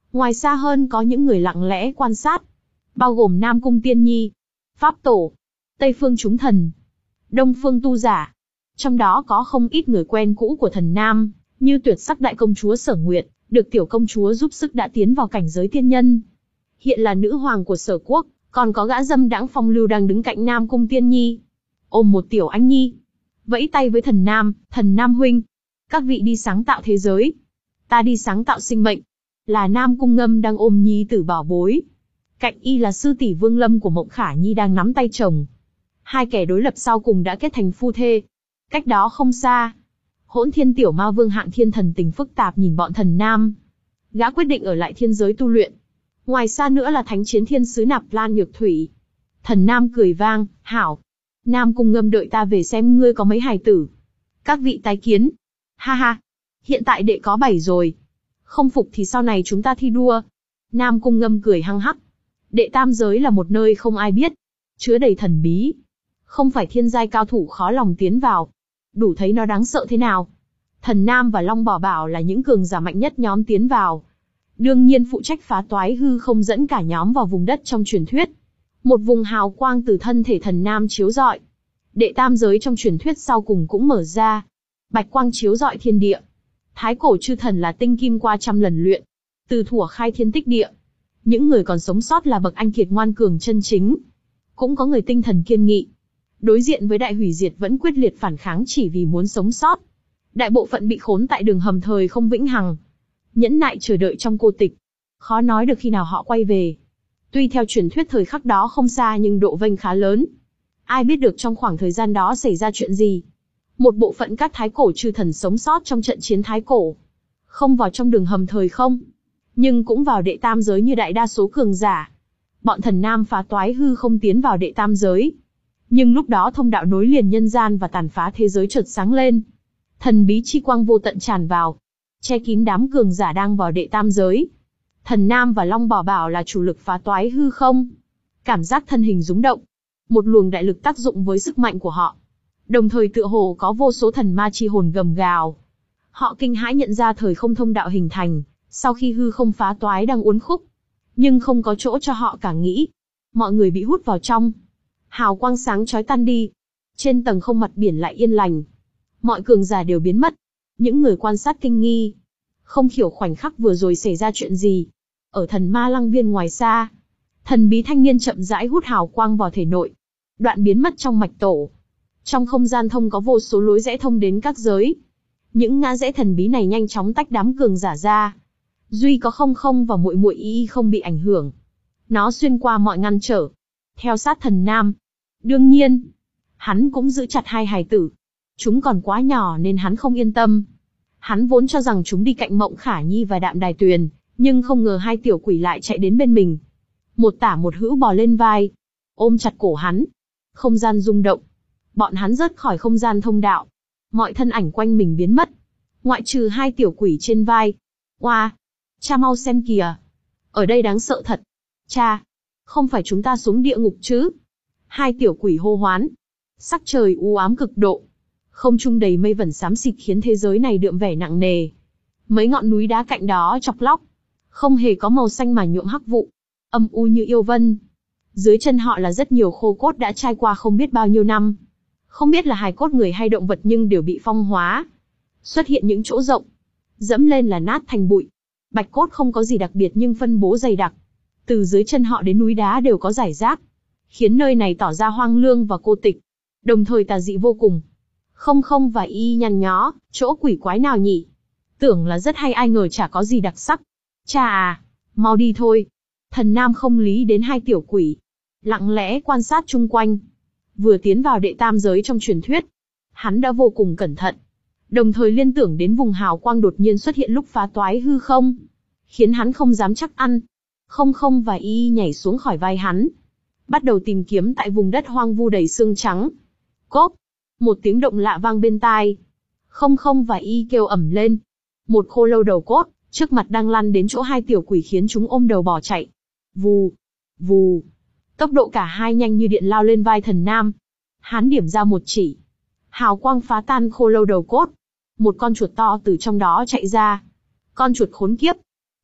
Speaker 1: Ngoài xa hơn có những người lặng lẽ quan sát, bao gồm Nam Cung Tiên Nhi, Pháp Tổ, Tây Phương Chúng Thần, Đông Phương Tu Giả. Trong đó có không ít người quen cũ của thần Nam, như tuyệt sắc đại công chúa Sở Nguyệt, được tiểu công chúa giúp sức đã tiến vào cảnh giới tiên nhân. Hiện là nữ hoàng của Sở Quốc, còn có gã dâm đãng phong lưu đang đứng cạnh Nam Cung Tiên Nhi. Ôm một tiểu anh nhi, vẫy tay với thần Nam, thần Nam huynh. Các vị đi sáng tạo thế giới, ta đi sáng tạo sinh mệnh. Là Nam Cung Ngâm đang ôm nhi tử bảo bối. Cạnh y là sư tỷ Vương Lâm của Mộng Khả Nhi đang nắm tay chồng. Hai kẻ đối lập sau cùng đã kết thành phu thê. Cách đó không xa, Hỗn Thiên Tiểu Ma Vương Hạng Thiên thần tình phức tạp nhìn bọn thần Nam. Gã quyết định ở lại thiên giới tu luyện. Ngoài xa nữa là Thánh Chiến Thiên Sứ Nạp Lan Nhược Thủy. Thần Nam cười vang, hảo. Nam Cung Ngâm đợi ta về xem ngươi có mấy hài tử. Các vị tái kiến. Ha ha, hiện tại đệ có bảy rồi. Không phục thì sau này chúng ta thi đua. Nam Cung Ngâm cười hăng hắc. Đệ tam giới là một nơi không ai biết, chứa đầy thần bí. Không phải thiên giai cao thủ khó lòng tiến vào. Đủ thấy nó đáng sợ thế nào. Thần Nam và Long Bảo Bảo là những cường giả mạnh nhất nhóm tiến vào. Đương nhiên phụ trách phá toái hư không dẫn cả nhóm vào vùng đất trong truyền thuyết. Một vùng hào quang từ thân thể thần Nam chiếu rọi. Đệ tam giới trong truyền thuyết sau cùng cũng mở ra. Bạch quang chiếu rọi thiên địa. Thái cổ chư thần là tinh kim qua trăm lần luyện. Từ thuở khai thiên tích địa, những người còn sống sót là bậc anh kiệt ngoan cường chân chính. Cũng có người tinh thần kiên nghị. Đối diện với đại hủy diệt vẫn quyết liệt phản kháng chỉ vì muốn sống sót. Đại bộ phận bị khốn tại đường hầm thời không vĩnh hằng. Nhẫn nại chờ đợi trong cô tịch. Khó nói được khi nào họ quay về. Tuy theo truyền thuyết thời khắc đó không xa nhưng độ vênh khá lớn. Ai biết được trong khoảng thời gian đó xảy ra chuyện gì. Một bộ phận các thái cổ chư thần sống sót trong trận chiến thái cổ. Không vào trong đường hầm thời không. Nhưng cũng vào đệ tam giới như đại đa số cường giả. Bọn thần Nam phá toái hư không tiến vào đệ tam giới. Nhưng lúc đó thông đạo nối liền nhân gian và tàn phá thế giới chợt sáng lên. Thần bí chi quang vô tận tràn vào, che kín đám cường giả đang vào đệ tam giới. Thần Nam và Long Bảo Bảo là chủ lực phá toái hư không. Cảm giác thân hình rúng động. Một luồng đại lực tác dụng với sức mạnh của họ. Đồng thời tựa hồ có vô số thần ma chi hồn gầm gào. Họ kinh hãi nhận ra thời không thông đạo hình thành, sau khi hư không phá toái đang uốn khúc. Nhưng không có chỗ cho họ cả nghĩ. Mọi người bị hút vào trong. Hào quang sáng chói tan đi. Trên tầng không mặt biển lại yên lành. Mọi cường giả đều biến mất. Những người quan sát kinh nghi. Không hiểu khoảnh khắc vừa rồi xảy ra chuyện gì. Ở thần ma lăng viên ngoài xa, thần bí thanh niên chậm rãi hút hào quang vào thể nội. Đoạn biến mất trong mạch tổ. Trong không gian thông có vô số lối rẽ thông đến các giới. Những ngã rẽ thần bí này nhanh chóng tách đám cường giả ra. Duy có không không và muội muội y y không bị ảnh hưởng. Nó xuyên qua mọi ngăn trở. Theo sát thần Nam. Đương nhiên, hắn cũng giữ chặt hai hài tử. Chúng còn quá nhỏ nên hắn không yên tâm. Hắn vốn cho rằng chúng đi cạnh Mộng Khả Nhi và Đạm Đài Tuyền, nhưng không ngờ hai tiểu quỷ lại chạy đến bên mình. Một tả một hữu bò lên vai, ôm chặt cổ hắn. Không gian rung động. Bọn hắn rớt khỏi không gian thông đạo. Mọi thân ảnh quanh mình biến mất. Ngoại trừ hai tiểu quỷ trên vai. Oa! Cha mau xem kìa. Ở đây đáng sợ thật. Cha! Không phải chúng ta xuống địa ngục chứ? Hai tiểu quỷ hô hoán. Sắc trời u ám cực độ. Không trung đầy mây vẩn xám xịt khiến thế giới này đượm vẻ nặng nề. Mấy ngọn núi đá cạnh đó chọc lóc. Không hề có màu xanh mà nhuộm hắc vụ. Âm u như yêu vân. Dưới chân họ là rất nhiều khô cốt đã trải qua không biết bao nhiêu năm. Không biết là hài cốt người hay động vật nhưng đều bị phong hóa. Xuất hiện những chỗ rộng. Dẫm lên là nát thành bụi. Bạch cốt không có gì đặc biệt nhưng phân bố dày đặc. Từ dưới chân họ đến núi đá đều có rải rác. Khiến nơi này tỏ ra hoang lương và cô tịch. Đồng thời tà dị vô cùng. Không không và y nhăn nhó, chỗ quỷ quái nào nhỉ? Tưởng là rất hay ai ngờ chả có gì đặc sắc. Cha à, mau đi thôi. Thần Nam không lý đến hai tiểu quỷ. Lặng lẽ quan sát chung quanh. Vừa tiến vào đệ tam giới trong truyền thuyết. Hắn đã vô cùng cẩn thận. Đồng thời liên tưởng đến vùng hào quang đột nhiên xuất hiện lúc phá toái hư không. Khiến hắn không dám chắc ăn. Không không và y nhảy xuống khỏi vai hắn. Bắt đầu tìm kiếm tại vùng đất hoang vu đầy xương trắng. Cốp! Một tiếng động lạ vang bên tai. Không không và y kêu ầm lên. Một khô lâu đầu cốt, trước mặt đang lăn đến chỗ hai tiểu quỷ khiến chúng ôm đầu bỏ chạy. Vù! Vù! Tốc độ cả hai nhanh như điện lao lên vai thần Nam. Hắn điểm ra một chỉ. Hào quang phá tan khô lâu đầu cốt. Một con chuột to từ trong đó chạy ra. Con chuột khốn kiếp.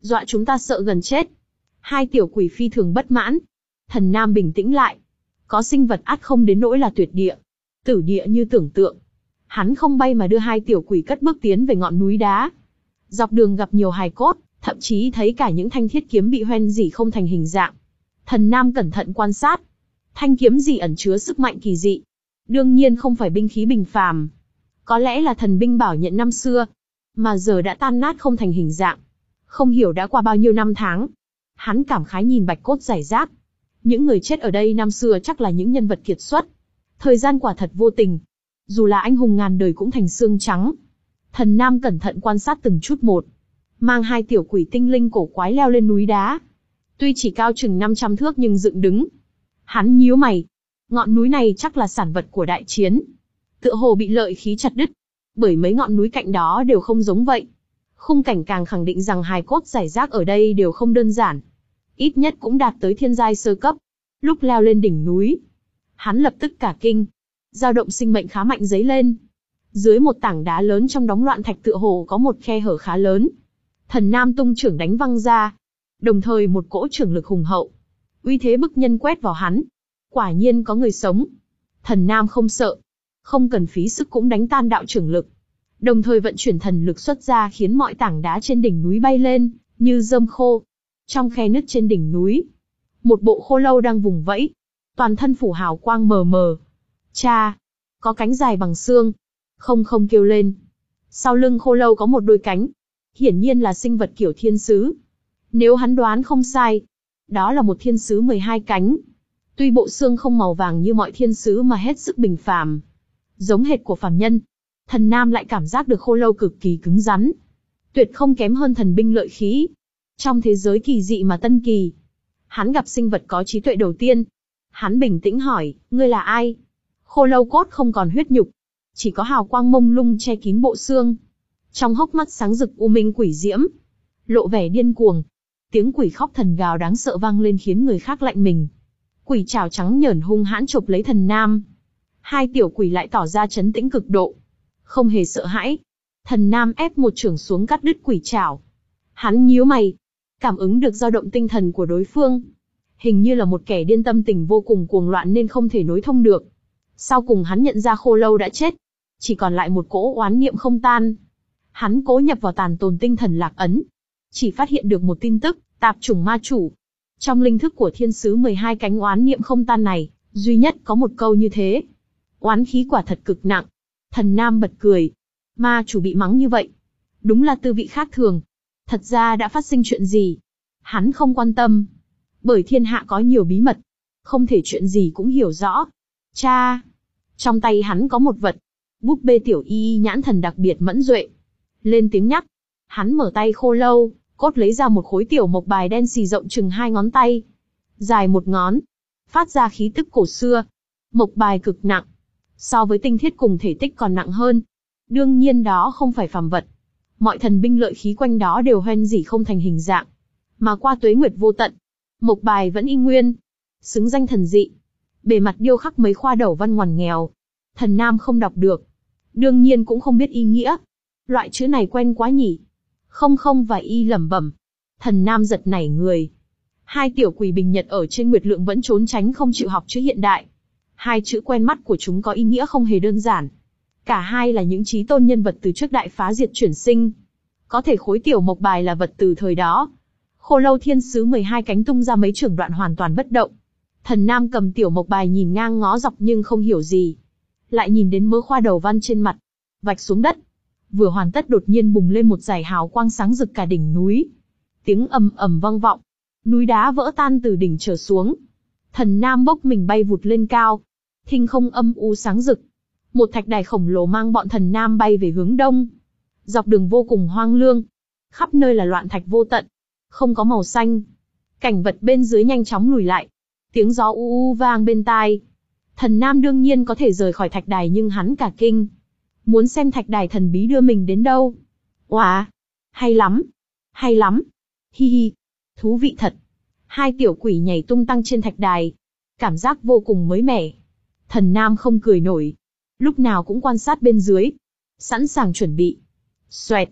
Speaker 1: dọa chúng ta sợ gần chết. Hai tiểu quỷ phi thường bất mãn. Thần Nam bình tĩnh lại. Có sinh vật ắt không đến nỗi là tuyệt địa, tử địa như tưởng tượng. Hắn không bay mà đưa hai tiểu quỷ cất bước tiến về ngọn núi đá. Dọc đường gặp nhiều hài cốt, thậm chí thấy cả những thanh thiết kiếm bị hoen rỉ không thành hình dạng. Thần Nam cẩn thận quan sát. Thanh kiếm gì ẩn chứa sức mạnh kỳ dị. Đương nhiên không phải binh khí bình phàm. Có lẽ là thần binh bảo nhận năm xưa, mà giờ đã tan nát không thành hình dạng. Không hiểu đã qua bao nhiêu năm tháng. Hắn cảm khái nhìn bạch cốt rải rác. Những người chết ở đây năm xưa chắc là những nhân vật kiệt xuất. Thời gian quả thật vô tình. Dù là anh hùng ngàn đời cũng thành xương trắng. Thần Nam cẩn thận quan sát từng chút một. Mang hai tiểu quỷ tinh linh cổ quái leo lên núi đá. Tuy chỉ cao chừng năm trăm thước nhưng dựng đứng. Hắn nhíu mày. Ngọn núi này chắc là sản vật của đại chiến. Tựa hồ bị lợi khí chặt đứt. Bởi mấy ngọn núi cạnh đó đều không giống vậy. Khung cảnh càng khẳng định rằng hài cốt rải rác ở đây đều không đơn giản. Ít nhất cũng đạt tới thiên giai sơ cấp. Lúc leo lên đỉnh núi, hắn lập tức cả kinh. Dao động sinh mệnh khá mạnh dấy lên. Dưới một tảng đá lớn trong đống loạn thạch tựa hồ có một khe hở khá lớn. Thần Nam tung trưởng đánh văng ra. Đồng thời một cỗ trưởng lực hùng hậu. Uy thế bức nhân quét vào hắn. Quả nhiên có người sống. Thần Nam không sợ. Không cần phí sức cũng đánh tan đạo trưởng lực. Đồng thời vận chuyển thần lực xuất ra khiến mọi tảng đá trên đỉnh núi bay lên, như rơm khô. Trong khe nứt trên đỉnh núi, một bộ khô lâu đang vùng vẫy. Toàn thân phủ hào quang mờ mờ. Cha! Có cánh dài bằng xương. Không không kêu lên. Sau lưng khô lâu có một đôi cánh. Hiển nhiên là sinh vật kiểu thiên sứ. Nếu hắn đoán không sai, đó là một thiên sứ mười hai cánh. Tuy bộ xương không màu vàng như mọi thiên sứ mà hết sức bình phàm, giống hệt của phàm nhân, Thần Nam lại cảm giác được khô lâu cực kỳ cứng rắn. Tuyệt không kém hơn thần binh lợi khí. Trong thế giới kỳ dị mà tân kỳ, hắn gặp sinh vật có trí tuệ đầu tiên. Hắn bình tĩnh hỏi, ngươi là ai? Khô lâu cốt không còn huyết nhục, chỉ có hào quang mông lung che kín bộ xương. Trong hốc mắt sáng rực u minh quỷ diễm, lộ vẻ điên cuồng. Tiếng quỷ khóc thần gào đáng sợ vang lên khiến người khác lạnh mình. Quỷ trảo trắng nhởn hung hãn chộp lấy Thần Nam. Hai tiểu quỷ lại tỏ ra trấn tĩnh cực độ, không hề sợ hãi. Thần Nam ép một chưởng xuống cắt đứt quỷ trảo. Hắn nhíu mày, cảm ứng được dao động tinh thần của đối phương. Hình như là một kẻ điên tâm tình vô cùng cuồng loạn nên không thể nối thông được. Sau cùng hắn nhận ra khô lâu đã chết, chỉ còn lại một cỗ oán niệm không tan. Hắn cố nhập vào tàn tồn tinh thần lạc ấn, chỉ phát hiện được một tin tức, tạp chủng ma chủ. Trong linh thức của thiên sứ mười hai cánh oán niệm không tan này, duy nhất có một câu như thế. Oán khí quả thật cực nặng. Thần Nam bật cười. Ma chủ bị mắng như vậy, đúng là tư vị khác thường. Thật ra đã phát sinh chuyện gì, hắn không quan tâm. Bởi thiên hạ có nhiều bí mật, không thể chuyện gì cũng hiểu rõ. Cha! Trong tay hắn có một vật. Búp bê tiểu y nhãn thần đặc biệt mẫn duệ. Lên tiếng nhắc. Hắn mở tay khô lâu, cốt lấy ra một khối tiểu mộc bài đen xì rộng chừng hai ngón tay. Dài một ngón. Phát ra khí tức cổ xưa. Mộc bài cực nặng. So với tinh thiết cùng thể tích còn nặng hơn. Đương nhiên đó không phải phàm vật. Mọi thần binh lợi khí quanh đó đều hoen rỉ không thành hình dạng. Mà qua tuế nguyệt vô tận, mộc bài vẫn y nguyên. Xứng danh thần dị. Bề mặt điêu khắc mấy khoa đầu văn ngoằn nghèo. Thần Nam không đọc được. Đương nhiên cũng không biết ý nghĩa. Loại chữ này quen quá nhỉ. Không không và y lẩm bẩm. Thần Nam giật nảy người. Hai tiểu quỷ bình nhật ở trên nguyệt lượng vẫn trốn tránh không chịu học chữ hiện đại. Hai chữ quen mắt của chúng có ý nghĩa không hề đơn giản. Cả hai là những chí tôn nhân vật từ trước đại phá diệt chuyển sinh. Có thể khối tiểu mộc bài là vật từ thời đó. Khô lâu thiên sứ mười hai cánh tung ra mấy trường đoạn hoàn toàn bất động. Thần Nam cầm tiểu mộc bài nhìn ngang ngó dọc nhưng không hiểu gì. Lại nhìn đến mớ khoa đầu văn trên mặt. Vạch xuống đất. Vừa hoàn tất đột nhiên bùng lên một dải hào quang sáng rực cả đỉnh núi. Tiếng ầm ầm vang vọng. Núi đá vỡ tan từ đỉnh trở xuống. Thần Nam bốc mình bay vụt lên cao. Thinh không âm u sáng rực. Một thạch đài khổng lồ mang bọn Thần Nam bay về hướng đông. Dọc đường vô cùng hoang lương. Khắp nơi là loạn thạch vô tận. Không có màu xanh. Cảnh vật bên dưới nhanh chóng lùi lại. Tiếng gió u u vang bên tai. Thần Nam đương nhiên có thể rời khỏi thạch đài nhưng hắn cả kinh. Muốn xem thạch đài thần bí đưa mình đến đâu. Wow! Hay lắm! Hay lắm! Hi hi! Thú vị thật! Hai tiểu quỷ nhảy tung tăng trên thạch đài. Cảm giác vô cùng mới mẻ. Thần Nam không cười nổi. Lúc nào cũng quan sát bên dưới. Sẵn sàng chuẩn bị. Xoẹt!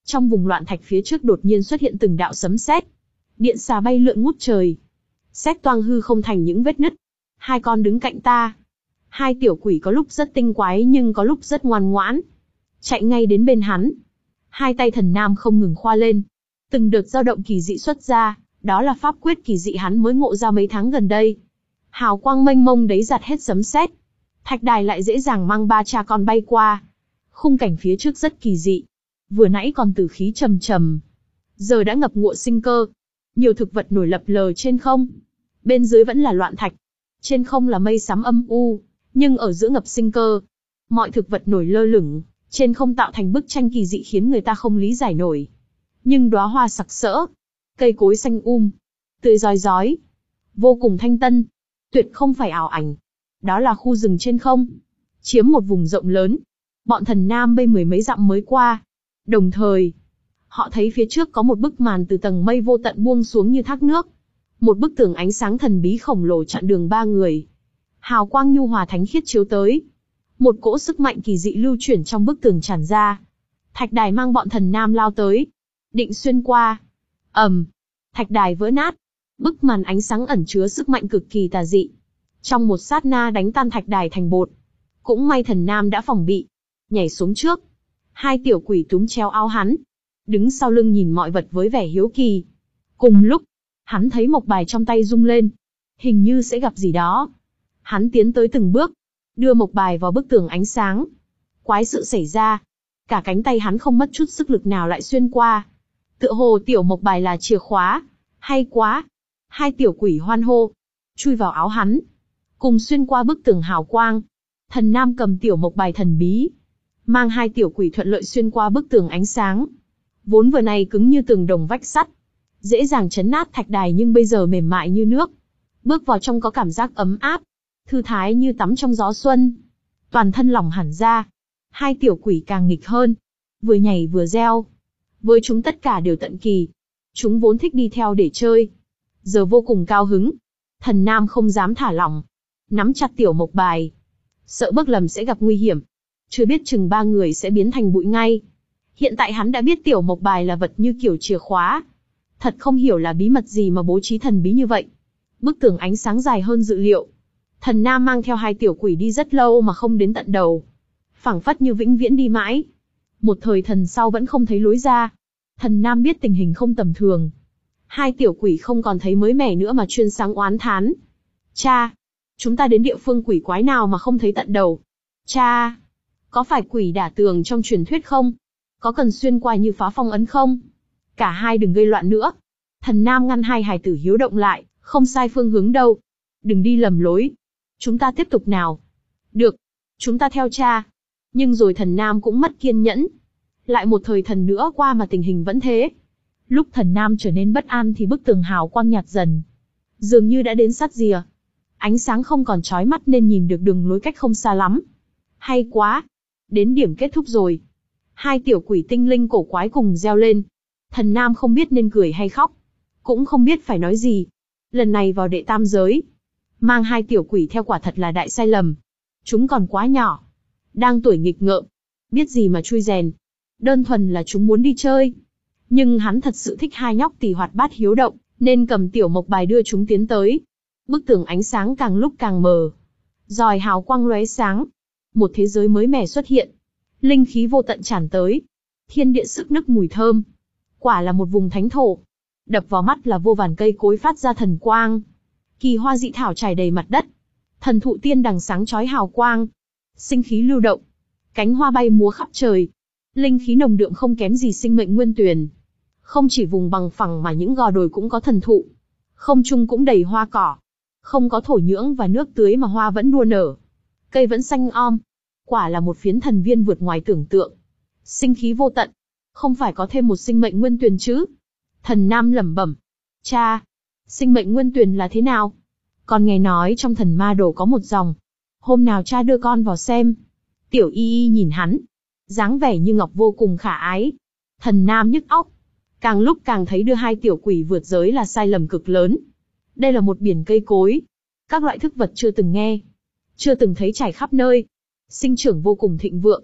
Speaker 1: Trong vùng loạn thạch phía trước đột nhiên xuất hiện từng đạo sấm sét, điện xà bay lượn ngút trời, sét toang hư không thành những vết nứt. Hai con đứng cạnh ta. Hai tiểu quỷ có lúc rất tinh quái nhưng có lúc rất ngoan ngoãn, chạy ngay đến bên hắn. Hai tay Thần Nam không ngừng khoa lên, từng đợt dao động kỳ dị xuất ra, đó là pháp quyết kỳ dị hắn mới ngộ ra mấy tháng gần đây. Hào quang mênh mông đấy giặt hết sấm sét. Thạch đài lại dễ dàng mang ba cha con bay qua. Khung cảnh phía trước rất kỳ dị. Vừa nãy còn tử khí trầm trầm, giờ đã ngập ngụa sinh cơ. Nhiều thực vật nổi lập lờ trên không. Bên dưới vẫn là loạn thạch. Trên không là mây xám âm u, nhưng ở giữa ngập sinh cơ. Mọi thực vật nổi lơ lửng, trên không tạo thành bức tranh kỳ dị khiến người ta không lý giải nổi. Nhưng đóa hoa sặc sỡ, cây cối xanh um, tươi rói rói, vô cùng thanh tân, tuyệt không phải ảo ảnh. Đó là khu rừng trên không, chiếm một vùng rộng lớn. Bọn Thần Nam bay mười mấy dặm mới qua. Đồng thời, họ thấy phía trước có một bức màn từ tầng mây vô tận buông xuống như thác nước. Một bức tường ánh sáng thần bí khổng lồ chặn đường ba người. Hào quang nhu hòa thánh khiết chiếu tới. Một cỗ sức mạnh kỳ dị lưu chuyển trong bức tường tràn ra. Thạch đài mang bọn Thần Nam lao tới, định xuyên qua. ầm, thạch đài vỡ nát. Bức màn ánh sáng ẩn chứa sức mạnh cực kỳ tà dị. Trong một sát na đánh tan thạch đài thành bột. Cũng may Thần Nam đã phòng bị, nhảy xuống trước. Hai tiểu quỷ túm chéo áo hắn, đứng sau lưng nhìn mọi vật với vẻ hiếu kỳ. Cùng lúc, hắn thấy mộc bài trong tay rung lên, hình như sẽ gặp gì đó. Hắn tiến tới từng bước, đưa mộc bài vào bức tường ánh sáng. Quái sự xảy ra, cả cánh tay hắn không mất chút sức lực nào lại xuyên qua. Tựa hồ tiểu mộc bài là chìa khóa, hay quá. Hai tiểu quỷ hoan hô, chui vào áo hắn, cùng xuyên qua bức tường hào quang. Thần Nam cầm tiểu mộc bài thần bí, mang hai tiểu quỷ thuận lợi xuyên qua bức tường ánh sáng. Vốn vừa này cứng như tường đồng vách sắt, dễ dàng chấn nát thạch đài nhưng bây giờ mềm mại như nước. Bước vào trong có cảm giác ấm áp, thư thái như tắm trong gió xuân. Toàn thân lỏng hẳn ra. Hai tiểu quỷ càng nghịch hơn, vừa nhảy vừa reo. Với chúng tất cả đều tận kỳ. Chúng vốn thích đi theo để chơi, giờ vô cùng cao hứng. Thần Nam không dám thả lỏng, nắm chặt tiểu mộc bài, sợ bước lầm sẽ gặp nguy hiểm. Chưa biết chừng ba người sẽ biến thành bụi ngay. Hiện tại hắn đã biết tiểu mộc bài là vật như kiểu chìa khóa. Thật không hiểu là bí mật gì mà bố trí thần bí như vậy. Bức tường ánh sáng dài hơn dự liệu. Thần Nam mang theo hai tiểu quỷ đi rất lâu mà không đến tận đầu. Phảng phất như vĩnh viễn đi mãi. Một thời thần sau vẫn không thấy lối ra. Thần Nam biết tình hình không tầm thường. Hai tiểu quỷ không còn thấy mới mẻ nữa mà chuyên sáng oán thán. Cha, chúng ta đến địa phương quỷ quái nào mà không thấy tận đầu? Cha, có phải quỷ đả tường trong truyền thuyết không? Có cần xuyên qua như phá phong ấn không? Cả hai đừng gây loạn nữa. Thần Nam ngăn hai hài tử hiếu động lại, không sai phương hướng đâu. Đừng đi lầm lối. Chúng ta tiếp tục nào. Được, chúng ta theo cha. Nhưng rồi Thần Nam cũng mất kiên nhẫn. Lại một thời thần nữa qua mà tình hình vẫn thế. Lúc Thần Nam trở nên bất an thì bức tường hào quang nhạt dần. Dường như đã đến sát rìa. Ánh sáng không còn chói mắt nên nhìn được đường lối cách không xa lắm. Hay quá. Đến điểm kết thúc rồi. Hai tiểu quỷ tinh linh cổ quái cùng reo lên. Thần Nam không biết nên cười hay khóc, cũng không biết phải nói gì. Lần này vào đệ tam giới, mang hai tiểu quỷ theo quả thật là đại sai lầm. Chúng còn quá nhỏ, đang tuổi nghịch ngợm, biết gì mà chui rèn. Đơn thuần là chúng muốn đi chơi. Nhưng hắn thật sự thích hai nhóc tỳ hoạt bát hiếu động, nên cầm tiểu mộc bài đưa chúng tiến tới. Bức tường ánh sáng càng lúc càng mờ, ròi hào quang lóe sáng. Một thế giới mới mẻ xuất hiện. Linh khí vô tận tràn tới. Thiên địa sức nức mùi thơm. Quả là một vùng thánh thổ. Đập vào mắt là vô vàn cây cối phát ra thần quang. Kỳ hoa dị thảo trải đầy mặt đất. Thần thụ tiên đằng sáng chói hào quang. Sinh khí lưu động. Cánh hoa bay múa khắp trời. Linh khí nồng đượm không kém gì sinh mệnh nguyên tuyền. Không chỉ vùng bằng phẳng mà những gò đồi cũng có thần thụ. Không trung cũng đầy hoa cỏ. Không có thổ nhưỡng và nước tưới mà hoa vẫn đua nở. Cây vẫn xanh om. Quả là một phiến thần viên vượt ngoài tưởng tượng. Sinh khí vô tận. Không phải có thêm một sinh mệnh nguyên tuyền chứ? Thần Nam lẩm bẩm. Cha, sinh mệnh nguyên tuyền là thế nào? Con nghe nói trong thần ma đồ có một dòng. Hôm nào cha đưa con vào xem. Tiểu y y nhìn hắn, dáng vẻ như ngọc vô cùng khả ái. Thần Nam nhức óc. Càng lúc càng thấy đưa hai tiểu quỷ vượt giới là sai lầm cực lớn. Đây là một biển cây cối. Các loại thức vật chưa từng nghe, chưa từng thấy trải khắp nơi. Sinh trưởng vô cùng thịnh vượng.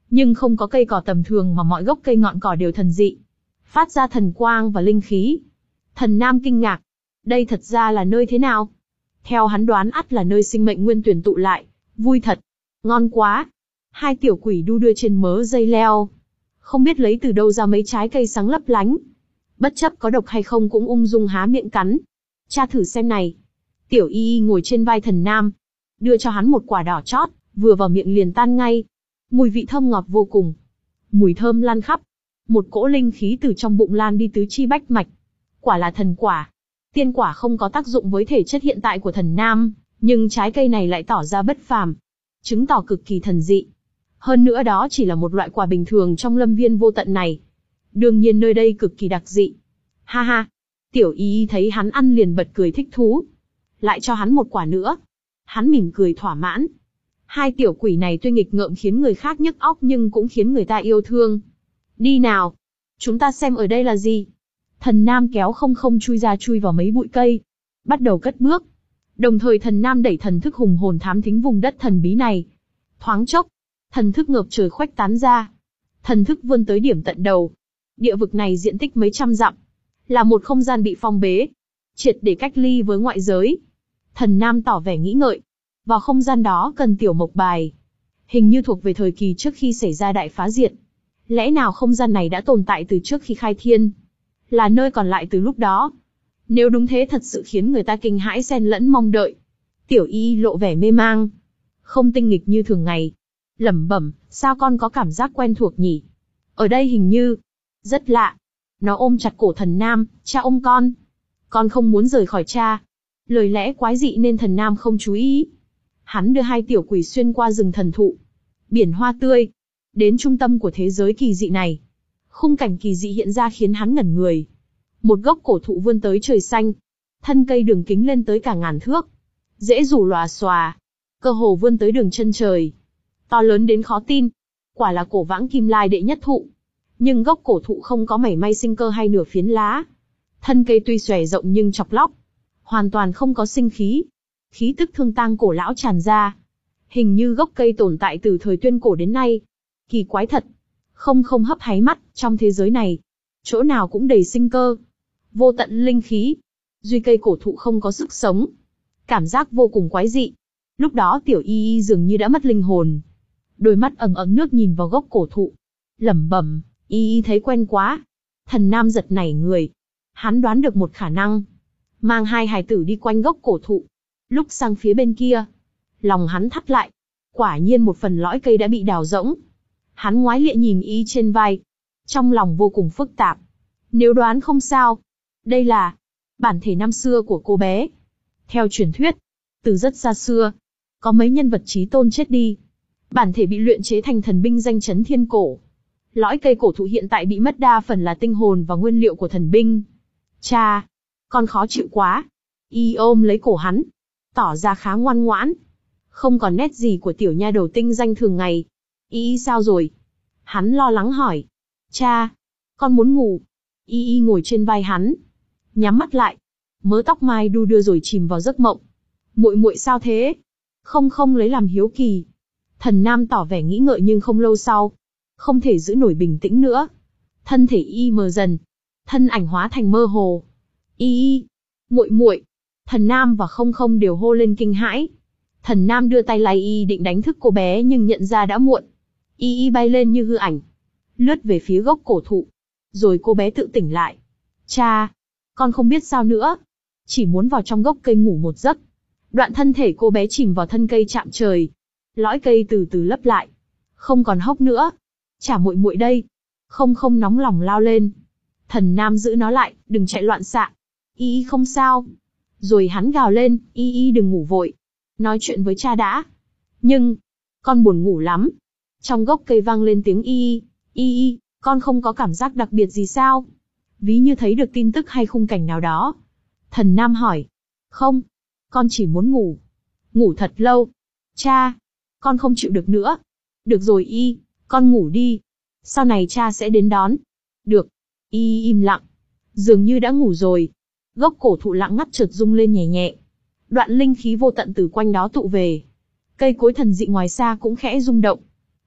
Speaker 1: Nhưng không có cây cỏ tầm thường mà mọi gốc cây ngọn cỏ đều thần dị, phát ra thần quang và linh khí. Thần Nam kinh ngạc, đây thật ra là nơi thế nào? Theo hắn đoán ắt là nơi sinh mệnh nguyên tuyển tụ lại, vui thật, ngon quá. Hai tiểu quỷ đu đưa trên mớ dây leo, không biết lấy từ đâu ra mấy trái cây sáng lấp lánh. Bất chấp có độc hay không cũng ung dung há miệng cắn. Cha thử xem này. Tiểu Y Y ngồi trên vai Thần Nam, đưa cho hắn một quả đỏ chót, vừa vào miệng liền tan ngay. Mùi vị thơm ngọt vô cùng. Mùi thơm lan khắp. Một cỗ linh khí từ trong bụng lan đi tứ chi bách mạch. Quả là thần quả. Tiên quả không có tác dụng với thể chất hiện tại của Thần Nam, nhưng trái cây này lại tỏ ra bất phàm, chứng tỏ cực kỳ thần dị. Hơn nữa đó chỉ là một loại quả bình thường trong lâm viên vô tận này. Đương nhiên nơi đây cực kỳ đặc dị. Ha ha. Tiểu Y Y thấy hắn ăn liền bật cười thích thú. Lại cho hắn một quả nữa. Hắn mỉm cười thỏa mãn. Hai tiểu quỷ này tuy nghịch ngợm khiến người khác nhức óc nhưng cũng khiến người ta yêu thương. Đi nào. Chúng ta xem ở đây là gì. Thần Nam kéo không không chui ra chui vào mấy bụi cây. Bắt đầu cất bước. Đồng thời Thần Nam đẩy thần thức hùng hồn thám thính vùng đất thần bí này. Thoáng chốc, thần thức ngợp trời khuếch tán ra. Thần thức vươn tới điểm tận đầu. Địa vực này diện tích mấy trăm dặm, là một không gian bị phong bế, triệt để cách ly với ngoại giới. Thần Nam tỏ vẻ nghĩ ngợi. Vào không gian đó cần tiểu mộc bài. Hình như thuộc về thời kỳ trước khi xảy ra đại phá diệt. Lẽ nào không gian này đã tồn tại từ trước khi khai thiên? Là nơi còn lại từ lúc đó? Nếu đúng thế thật sự khiến người ta kinh hãi xen lẫn mong đợi. Tiểu Y Y lộ vẻ mê mang, không tinh nghịch như thường ngày. Lẩm bẩm, sao con có cảm giác quen thuộc nhỉ? Ở đây hình như rất lạ. Nó ôm chặt cổ Thần Nam, cha ôm con. Con không muốn rời khỏi cha. Lời lẽ quái dị nên Thần Nam không chú ý. Hắn đưa hai tiểu quỷ xuyên qua rừng thần thụ, biển hoa tươi, đến trung tâm của thế giới kỳ dị này. Khung cảnh kỳ dị hiện ra khiến hắn ngẩn người. Một gốc cổ thụ vươn tới trời xanh, thân cây đường kính lên tới cả ngàn thước, rễ rủ lòa xòa, cơ hồ vươn tới đường chân trời. To lớn đến khó tin, quả là cổ vãng kim lai đệ nhất thụ. Nhưng gốc cổ thụ không có mảy may sinh cơ hay nửa phiến lá. Thân cây tuy xòe rộng nhưng chọc lóc, hoàn toàn không có sinh khí. Khí tức thương tang cổ lão tràn ra. Hình như gốc cây tồn tại từ thời tuyên cổ đến nay. Kỳ quái thật. Không không hấp háy mắt, trong thế giới này, chỗ nào cũng đầy sinh cơ, vô tận linh khí. Duy cây cổ thụ không có sức sống. Cảm giác vô cùng quái dị. Lúc đó tiểu Y Y dường như đã mất linh hồn. Đôi mắt ẩn ẩn nước nhìn vào gốc cổ thụ. Lẩm bẩm, Y Y thấy quen quá. Thần Nam giật nảy người. Hắn đoán được một khả năng. Mang hai hài tử đi quanh gốc cổ thụ. Lúc sang phía bên kia, lòng hắn thắt lại. Quả nhiên một phần lõi cây đã bị đào rỗng. Hắn ngoái lịa nhìn Y trên vai. Trong lòng vô cùng phức tạp. Nếu đoán không sao, đây là bản thể năm xưa của cô bé. Theo truyền thuyết, từ rất xa xưa, có mấy nhân vật chí tôn chết đi. Bản thể bị luyện chế thành thần binh danh chấn thiên cổ. Lõi cây cổ thụ hiện tại bị mất đa phần là tinh hồn và nguyên liệu của thần binh. Cha, con khó chịu quá. Y ôm lấy cổ hắn, tỏ ra khá ngoan ngoãn. Không còn nét gì của tiểu nha đầu tinh danh thường ngày. Y sao rồi? Hắn lo lắng hỏi. Cha, con muốn ngủ. Y Y ngồi trên vai hắn, nhắm mắt lại. Mớ tóc mai đu đưa rồi chìm vào giấc mộng. Muội muội sao thế? Không không lấy làm hiếu kỳ. Thần Nam tỏ vẻ nghĩ ngợi nhưng không lâu sau, không thể giữ nổi bình tĩnh nữa. Thân thể Y mờ dần, thân ảnh hóa thành mơ hồ. Y Y, muội muội. Thần Nam và không không đều hô lên kinh hãi. Thần Nam đưa tay lay Y định đánh thức cô bé nhưng nhận ra đã muộn. Y Y bay lên như hư ảnh, lướt về phía gốc cổ thụ. Rồi cô bé tự tỉnh lại. Cha, con không biết sao nữa. Chỉ muốn vào trong gốc cây ngủ một giấc. Đoạn thân thể cô bé chìm vào thân cây chạm trời. Lõi cây từ từ lấp lại. Không còn hốc nữa. Chả muội muội đây. Không không nóng lòng lao lên. Thần Nam giữ nó lại, đừng chạy loạn xạ. Y Y không sao. Rồi hắn gào lên, Y Y đừng ngủ vội. Nói chuyện với cha đã. Nhưng, con buồn ngủ lắm. Trong gốc cây vang lên tiếng Y Y. Y Y, con không có cảm giác đặc biệt gì sao? Ví như thấy được tin tức hay khung cảnh nào đó. Thần Nam hỏi. Không, con chỉ muốn ngủ. Ngủ thật lâu. Cha, con không chịu được nữa. Được rồi Y, con ngủ đi. Sau này cha sẽ đến đón. Được. Y im lặng. Dường như đã ngủ rồi. Gốc cổ thụ lặng ngắt chợt rung lên nhẹ nhẹ. Đoạn linh khí vô tận từ quanh đó tụ về. Cây cối thần dị ngoài xa cũng khẽ rung động.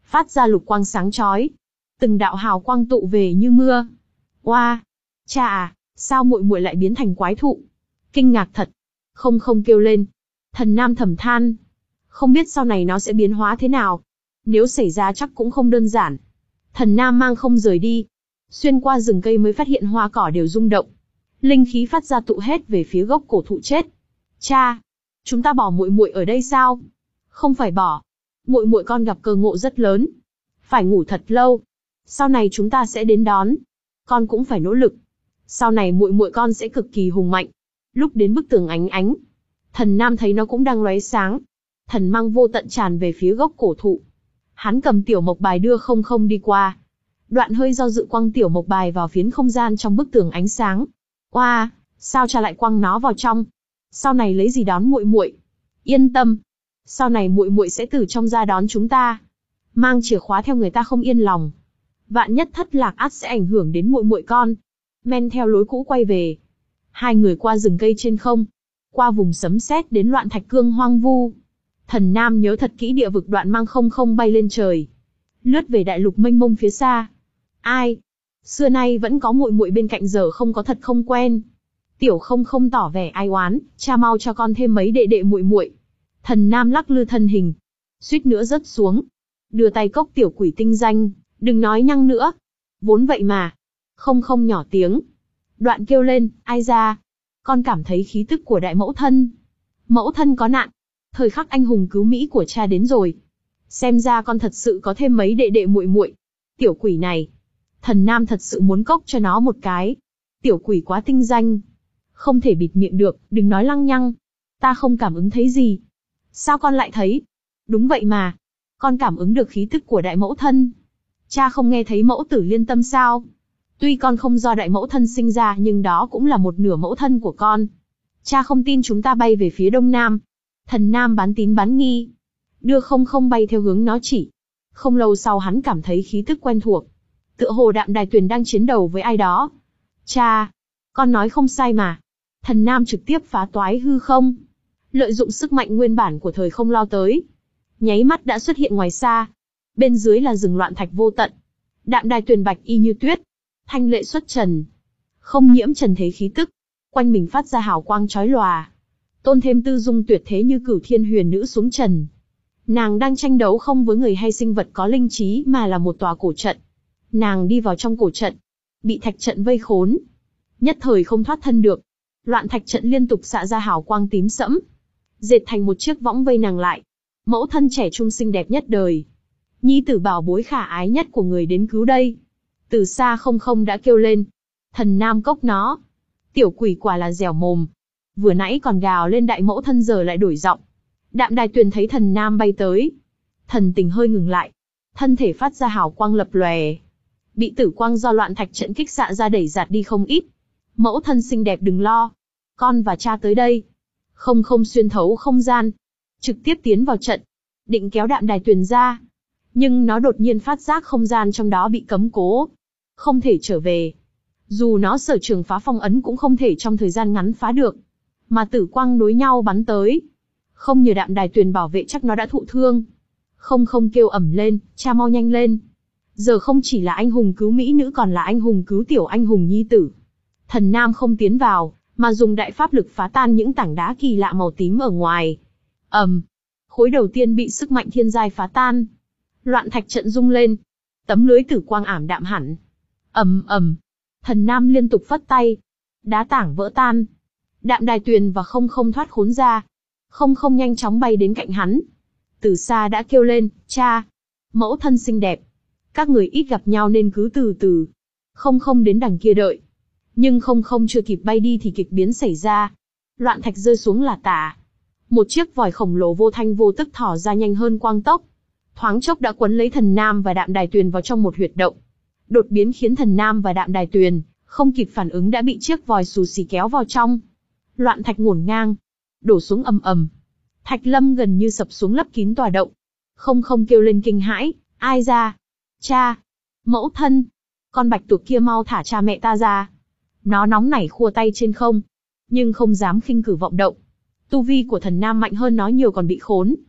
Speaker 1: phát ra lục quang sáng chói. Từng đạo hào quang tụ về như mưa. Oa, wow, cha à, sao muội muội lại biến thành quái thụ? Kinh ngạc thật. Không không kêu lên. Thần Nam thầm than. Không biết sau này nó sẽ biến hóa thế nào. Nếu xảy ra chắc cũng không đơn giản. Thần Nam mang không rời đi. Xuyên qua rừng cây mới phát hiện hoa cỏ đều rung động. Linh khí phát ra tụ hết về phía gốc cổ thụ chết. Cha, chúng ta bỏ muội muội ở đây sao? Không phải bỏ. Muội muội con gặp cơ ngộ rất lớn. Phải ngủ thật lâu. Sau này chúng ta sẽ đến đón. Con cũng phải nỗ lực. Sau này muội muội con sẽ cực kỳ hùng mạnh. Lúc đến bức tường ánh ánh, Thần Nam thấy nó cũng đang lóe sáng. Thần mang vô tận tràn về phía gốc cổ thụ. Hắn cầm tiểu mộc bài đưa không không đi qua. Đoạn hơi do dự quăng tiểu mộc bài vào phiến không gian trong bức tường ánh sáng. Oa, wow, sao cha lại quăng nó vào trong? Sau này lấy gì đón muội muội? Yên tâm, sau này muội muội sẽ từ trong ra đón chúng ta. Mang chìa khóa theo người ta không yên lòng. Vạn nhất thất lạc ắt sẽ ảnh hưởng đến muội muội con. Men theo lối cũ quay về. Hai người qua rừng cây trên không, qua vùng sấm sét đến loạn thạch cương hoang vu. Thần Nam nhớ thật kỹ địa vực đoạn mang không không bay lên trời, lướt về đại lục mênh mông phía xa. Ai? Xưa nay vẫn có muội muội bên cạnh giờ không có thật không quen. Tiểu không không tỏ vẻ ai oán, cha mau cho con thêm mấy đệ đệ muội muội. Thần Nam lắc lư thân hình, suýt nữa rớt xuống. Đưa tay cốc tiểu quỷ tinh danh, đừng nói nhăng nữa. Vốn vậy mà. Không không nhỏ tiếng. Đoạn kêu lên, ai ra? Con cảm thấy khí tức của đại mẫu thân. Mẫu thân có nạn. Thời khắc anh hùng cứu Mỹ của cha đến rồi. Xem ra con thật sự có thêm mấy đệ đệ muội muội. Tiểu quỷ này. Thần Nam thật sự muốn cốc cho nó một cái. Tiểu quỷ quá tinh danh. Không thể bịt miệng được, đừng nói lăng nhăng. Ta không cảm ứng thấy gì. Sao con lại thấy? Đúng vậy mà. Con cảm ứng được khí tức của đại mẫu thân. Cha không nghe thấy mẫu tử liên tâm sao? Tuy con không do đại mẫu thân sinh ra nhưng đó cũng là một nửa mẫu thân của con. Cha không tin chúng ta bay về phía đông nam. Thần Nam bán tín bán nghi. Đưa không không bay theo hướng nó chỉ. Không lâu sau hắn cảm thấy khí tức quen thuộc. Tựa hồ Đạm Đài Tuyền đang chiến đấu với ai đó. Cha, con nói không sai mà. Thần Nam trực tiếp phá toái hư không. Lợi dụng sức mạnh nguyên bản của thời không lao tới. Nháy mắt đã xuất hiện ngoài xa. Bên dưới là rừng loạn thạch vô tận. Đạm Đài Tuyền bạch y như tuyết. Thanh lệ xuất trần. Không nhiễm trần thế khí tức. Quanh mình phát ra hào quang chói lòa. Tôn thêm tư dung tuyệt thế như cửu thiên huyền nữ xuống trần. Nàng đang tranh đấu không với người hay sinh vật có linh trí mà là một tòa cổ trận. Nàng đi vào trong cổ trận. Bị thạch trận vây khốn. Nhất thời không thoát thân được. Loạn thạch trận liên tục xạ ra hào quang tím sẫm. Dệt thành một chiếc võng vây nàng lại. Mẫu thân trẻ trung xinh đẹp nhất đời. Nhi tử bảo bối khả ái nhất của người đến cứu đây. Từ xa không không đã kêu lên. Thần Nam cốc nó. Tiểu quỷ quả là dẻo mồm. Vừa nãy còn gào lên đại mẫu thân giờ lại đổi giọng. Đạm Đài Tuyền thấy thần Nam bay tới. Thần tình hơi ngừng lại. Thân thể phát ra hào quang lập lòe. Bị tử quang do loạn thạch trận kích xạ ra đẩy giạt đi không ít. Mẫu thân xinh đẹp đừng lo. Con và cha tới đây. Không không xuyên thấu không gian. Trực tiếp tiến vào trận. Định kéo Đạm Đài Tuyền ra. Nhưng nó đột nhiên phát giác không gian trong đó bị cấm cố. Không thể trở về. Dù nó sở trường phá phong ấn cũng không thể trong thời gian ngắn phá được. Mà tử quang nối nhau bắn tới. Không nhờ Đạm Đài Tuyền bảo vệ chắc nó đã thụ thương. Không không kêu ẩm lên, cha mau nhanh lên. Giờ không chỉ là anh hùng cứu mỹ nữ còn là anh hùng cứu tiểu anh hùng nhi tử. Thần Nam không tiến vào, mà dùng đại pháp lực phá tan những tảng đá kỳ lạ màu tím ở ngoài. ầm, um, khối đầu tiên bị sức mạnh thiên giai phá tan. Loạn thạch trận rung lên. Tấm lưới tử quang ảm đạm hẳn. ầm ầm, Thần Nam liên tục phất tay. Đá tảng vỡ tan. Đạm Đài Tuyền và không không thoát khốn ra. Không không nhanh chóng bay đến cạnh hắn. Từ xa đã kêu lên, cha. Mẫu thân xinh đẹp. Các người ít gặp nhau nên cứ từ từ. Không không đến đằng kia đợi. Nhưng không không chưa kịp bay đi thì kịch biến xảy ra. Loạn thạch rơi xuống là tả. Một chiếc vòi khổng lồ vô thanh vô tức thỏ ra nhanh hơn quang tốc. Thoáng chốc đã quấn lấy thần Nam và Đạm Đài Tuyền vào trong một huyệt động. Đột biến khiến thần Nam và Đạm Đài Tuyền không kịp phản ứng đã bị chiếc vòi xù xì kéo vào trong. Loạn thạch ngổn ngang, đổ xuống ầm ầm. Thạch lâm gần như sập xuống lấp kín tòa động. Không không kêu lên kinh hãi, ai ra? Cha! Mẫu thân! Con bạch tuộc kia mau thả cha mẹ ta ra. Nó nóng nảy khua tay trên không, nhưng không dám khinh cử vọng động. Tu vi của thần Nam mạnh hơn nó nhiều còn bị khốn.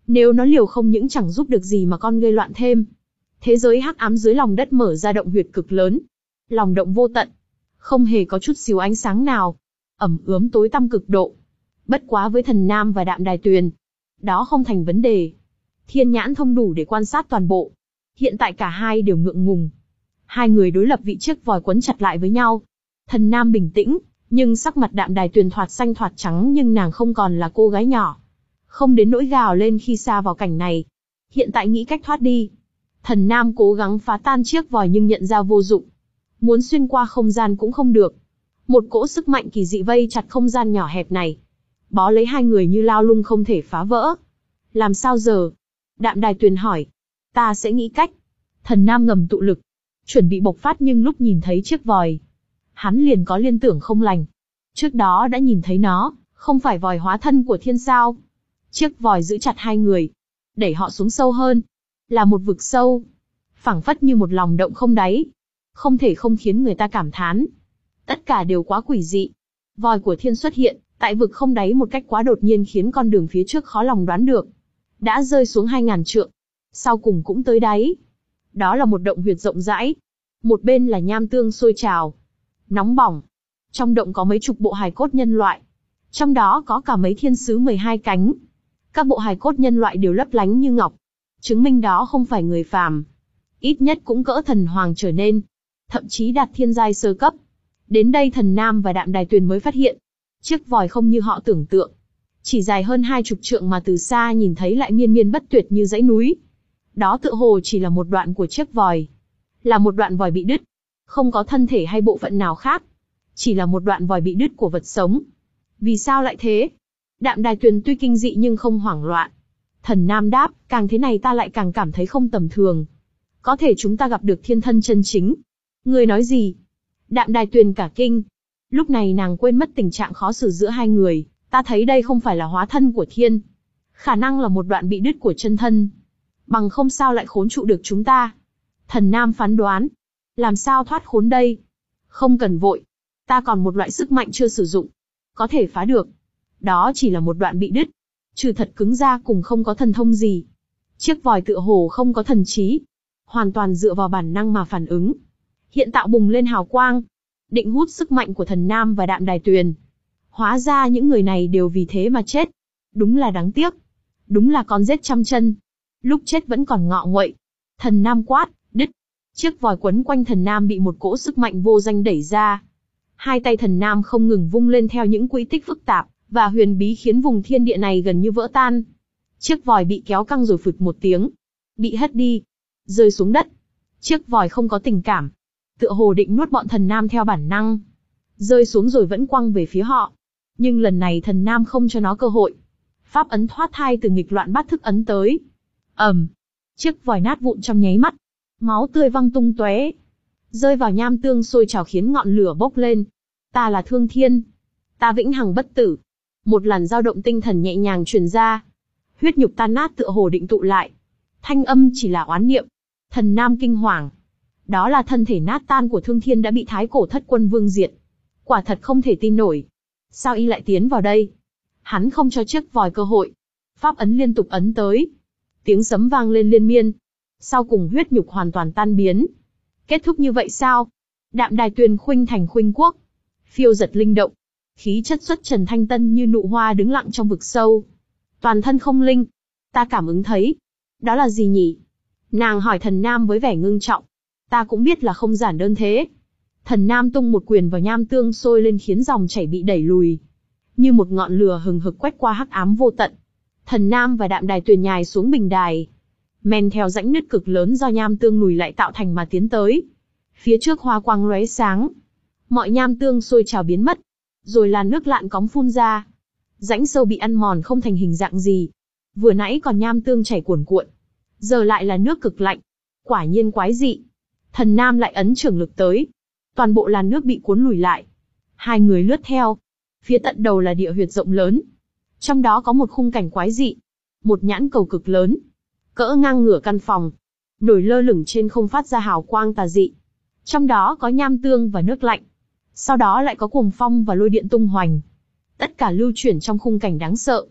Speaker 1: Nếu nó liều không những chẳng giúp được gì mà còn gây loạn thêm. Thế giới hắc ám dưới lòng đất mở ra động huyệt cực lớn. Lòng động vô tận. Không hề có chút xíu ánh sáng nào. Ẩm ướm tối tăm cực độ. Bất quá với Thần Nam và Đạm Đài Tuyền, đó không thành vấn đề. Thiên nhãn thông đủ để quan sát toàn bộ. Hiện tại cả hai đều ngượng ngùng. Hai người đối lập vị chiếc vòi quấn chặt lại với nhau. Thần Nam bình tĩnh, nhưng sắc mặt Đạm Đài Tuyền thoạt xanh thoạt trắng, nhưng nàng không còn là cô gái nhỏ. Không đến nỗi gào lên khi xa vào cảnh này. Hiện tại nghĩ cách thoát đi. Thần Nam cố gắng phá tan chiếc vòi nhưng nhận ra vô dụng. Muốn xuyên qua không gian cũng không được. Một cỗ sức mạnh kỳ dị vây chặt không gian nhỏ hẹp này. Bó lấy hai người như lao lung không thể phá vỡ. Làm sao giờ? Đạm Đài Tuyền hỏi. Ta sẽ nghĩ cách. Thần Nam ngầm tụ lực. Chuẩn bị bộc phát, nhưng lúc nhìn thấy chiếc vòi, hắn liền có liên tưởng không lành. Trước đó đã nhìn thấy nó, không phải vòi hóa thân của thiên sao. Chiếc vòi giữ chặt hai người, đẩy họ xuống sâu hơn. Là một vực sâu. Phảng phất như một lòng động không đáy. Không thể không khiến người ta cảm thán. Tất cả đều quá quỷ dị. Vòi của thiên xuất hiện tại vực không đáy một cách quá đột nhiên, khiến con đường phía trước khó lòng đoán được. Đã rơi xuống hai ngàn trượng, sau cùng cũng tới đáy. Đó là một động huyệt rộng rãi. Một bên là nham tương sôi trào, nóng bỏng. Trong động có mấy chục bộ hài cốt nhân loại. Trong đó có cả mấy thiên sứ mười hai cánh. Các bộ hài cốt nhân loại đều lấp lánh như ngọc, chứng minh đó không phải người phàm. Ít nhất cũng cỡ thần hoàng trở nên, thậm chí đạt thiên giai sơ cấp. Đến đây Thần Nam và Đạm Đài Tuyền mới phát hiện, chiếc vòi không như họ tưởng tượng. Chỉ dài hơn hai chục trượng mà từ xa nhìn thấy lại miên miên bất tuyệt như dãy núi. Đó tựa hồ chỉ là một đoạn của chiếc vòi. Là một đoạn vòi bị đứt. Không có thân thể hay bộ phận nào khác. Chỉ là một đoạn vòi bị đứt của vật sống. Vì sao lại thế? Đạm Đài Tuyền tuy kinh dị nhưng không hoảng loạn. Thần Nam đáp, càng thế này ta lại càng cảm thấy không tầm thường. Có thể chúng ta gặp được thiên thân chân chính. Ngươi nói gì? Đạm Đài Tuyền cả kinh. Lúc này nàng quên mất tình trạng khó xử giữa hai người. Ta thấy đây không phải là hóa thân của thiên. Khả năng là một đoạn bị đứt của chân thân. Bằng không sao lại khốn trụ được chúng ta. Thần Nam phán đoán. Làm sao thoát khốn đây? Không cần vội. Ta còn một loại sức mạnh chưa sử dụng. Có thể phá được. Đó chỉ là một đoạn bị đứt. Trừ thật cứng ra cùng không có thần thông gì. Chiếc vòi tựa hồ không có thần trí. Hoàn toàn dựa vào bản năng mà phản ứng. Hiện tạo bùng lên hào quang. Định hút sức mạnh của Thần Nam và Đạm Đài Tuyền. Hóa ra những người này đều vì thế mà chết. Đúng là đáng tiếc. Đúng là con rết trăm chân. Lúc chết vẫn còn ngọ nguậy. Thần Nam quát, đứt. Chiếc vòi quấn quanh Thần Nam bị một cỗ sức mạnh vô danh đẩy ra. Hai tay Thần Nam không ngừng vung lên theo những quỹ tích phức tạp và huyền bí, khiến vùng thiên địa này gần như vỡ tan. Chiếc vòi bị kéo căng rồi phụt một tiếng, bị hất đi, rơi xuống đất. Chiếc vòi không có tình cảm, tựa hồ định nuốt bọn Thần Nam theo bản năng. Rơi xuống rồi vẫn quăng về phía họ. Nhưng lần này Thần Nam không cho nó cơ hội. Pháp ấn thoát thai từ nghịch loạn bát thức ấn tới. ầm, chiếc vòi nát vụn trong nháy mắt, máu tươi văng tung tóe, rơi vào nham tương sôi trào khiến ngọn lửa bốc lên. Ta là Thương Thiên, ta vĩnh hằng bất tử. Một làn dao động tinh thần nhẹ nhàng truyền ra. Huyết nhục tan nát tựa hồ định tụ lại. Thanh âm chỉ là oán niệm. Thần Nam kinh hoàng. Đó là thân thể nát tan của Thương Thiên đã bị Thái Cổ Thất Quân Vương diệt. Quả thật không thể tin nổi. Sao y lại tiến vào đây? Hắn không cho chiếc vòi cơ hội. Pháp ấn liên tục ấn tới. Tiếng sấm vang lên liên miên. Sau cùng huyết nhục hoàn toàn tan biến. Kết thúc như vậy sao? Đạm Đài Tuyền khuynh thành khuynh quốc. Phiêu giật linh động. Khí chất xuất trần thanh tân như nụ hoa đứng lặng trong vực sâu. Toàn thân không linh. Ta cảm ứng thấy. Đó là gì nhỉ? Nàng hỏi Thần Nam với vẻ ngưng trọng. Ta cũng biết là không giản đơn thế. Thần Nam tung một quyền vào nham tương sôi lên khiến dòng chảy bị đẩy lùi. Như một ngọn lửa hừng hực quét qua hắc ám vô tận. Thần Nam và Đạm Đài Tuyền nhài xuống bình đài. Men theo rãnh nứt cực lớn do nham tương lùi lại tạo thành mà tiến tới. Phía trước hoa quang lóe sáng. Mọi nham tương sôi trào biến mất. Rồi làn nước lạn cóng phun ra. Rãnh sâu bị ăn mòn không thành hình dạng gì. Vừa nãy còn nham tương chảy cuồn cuộn. Giờ lại là nước cực lạnh. Quả nhiên quái dị. Thần Nam lại ấn trưởng lực tới. Toàn bộ làn nước bị cuốn lùi lại. Hai người lướt theo. Phía tận đầu là địa huyệt rộng lớn. Trong đó có một khung cảnh quái dị. Một nhãn cầu cực lớn. Cỡ ngang ngửa căn phòng. Nổi lơ lửng trên không phát ra hào quang tà dị. Trong đó có nham tương và nước lạnh. Sau đó lại có cuồng phong và lôi điện tung hoành. Tất cả lưu chuyển trong khung cảnh đáng sợ.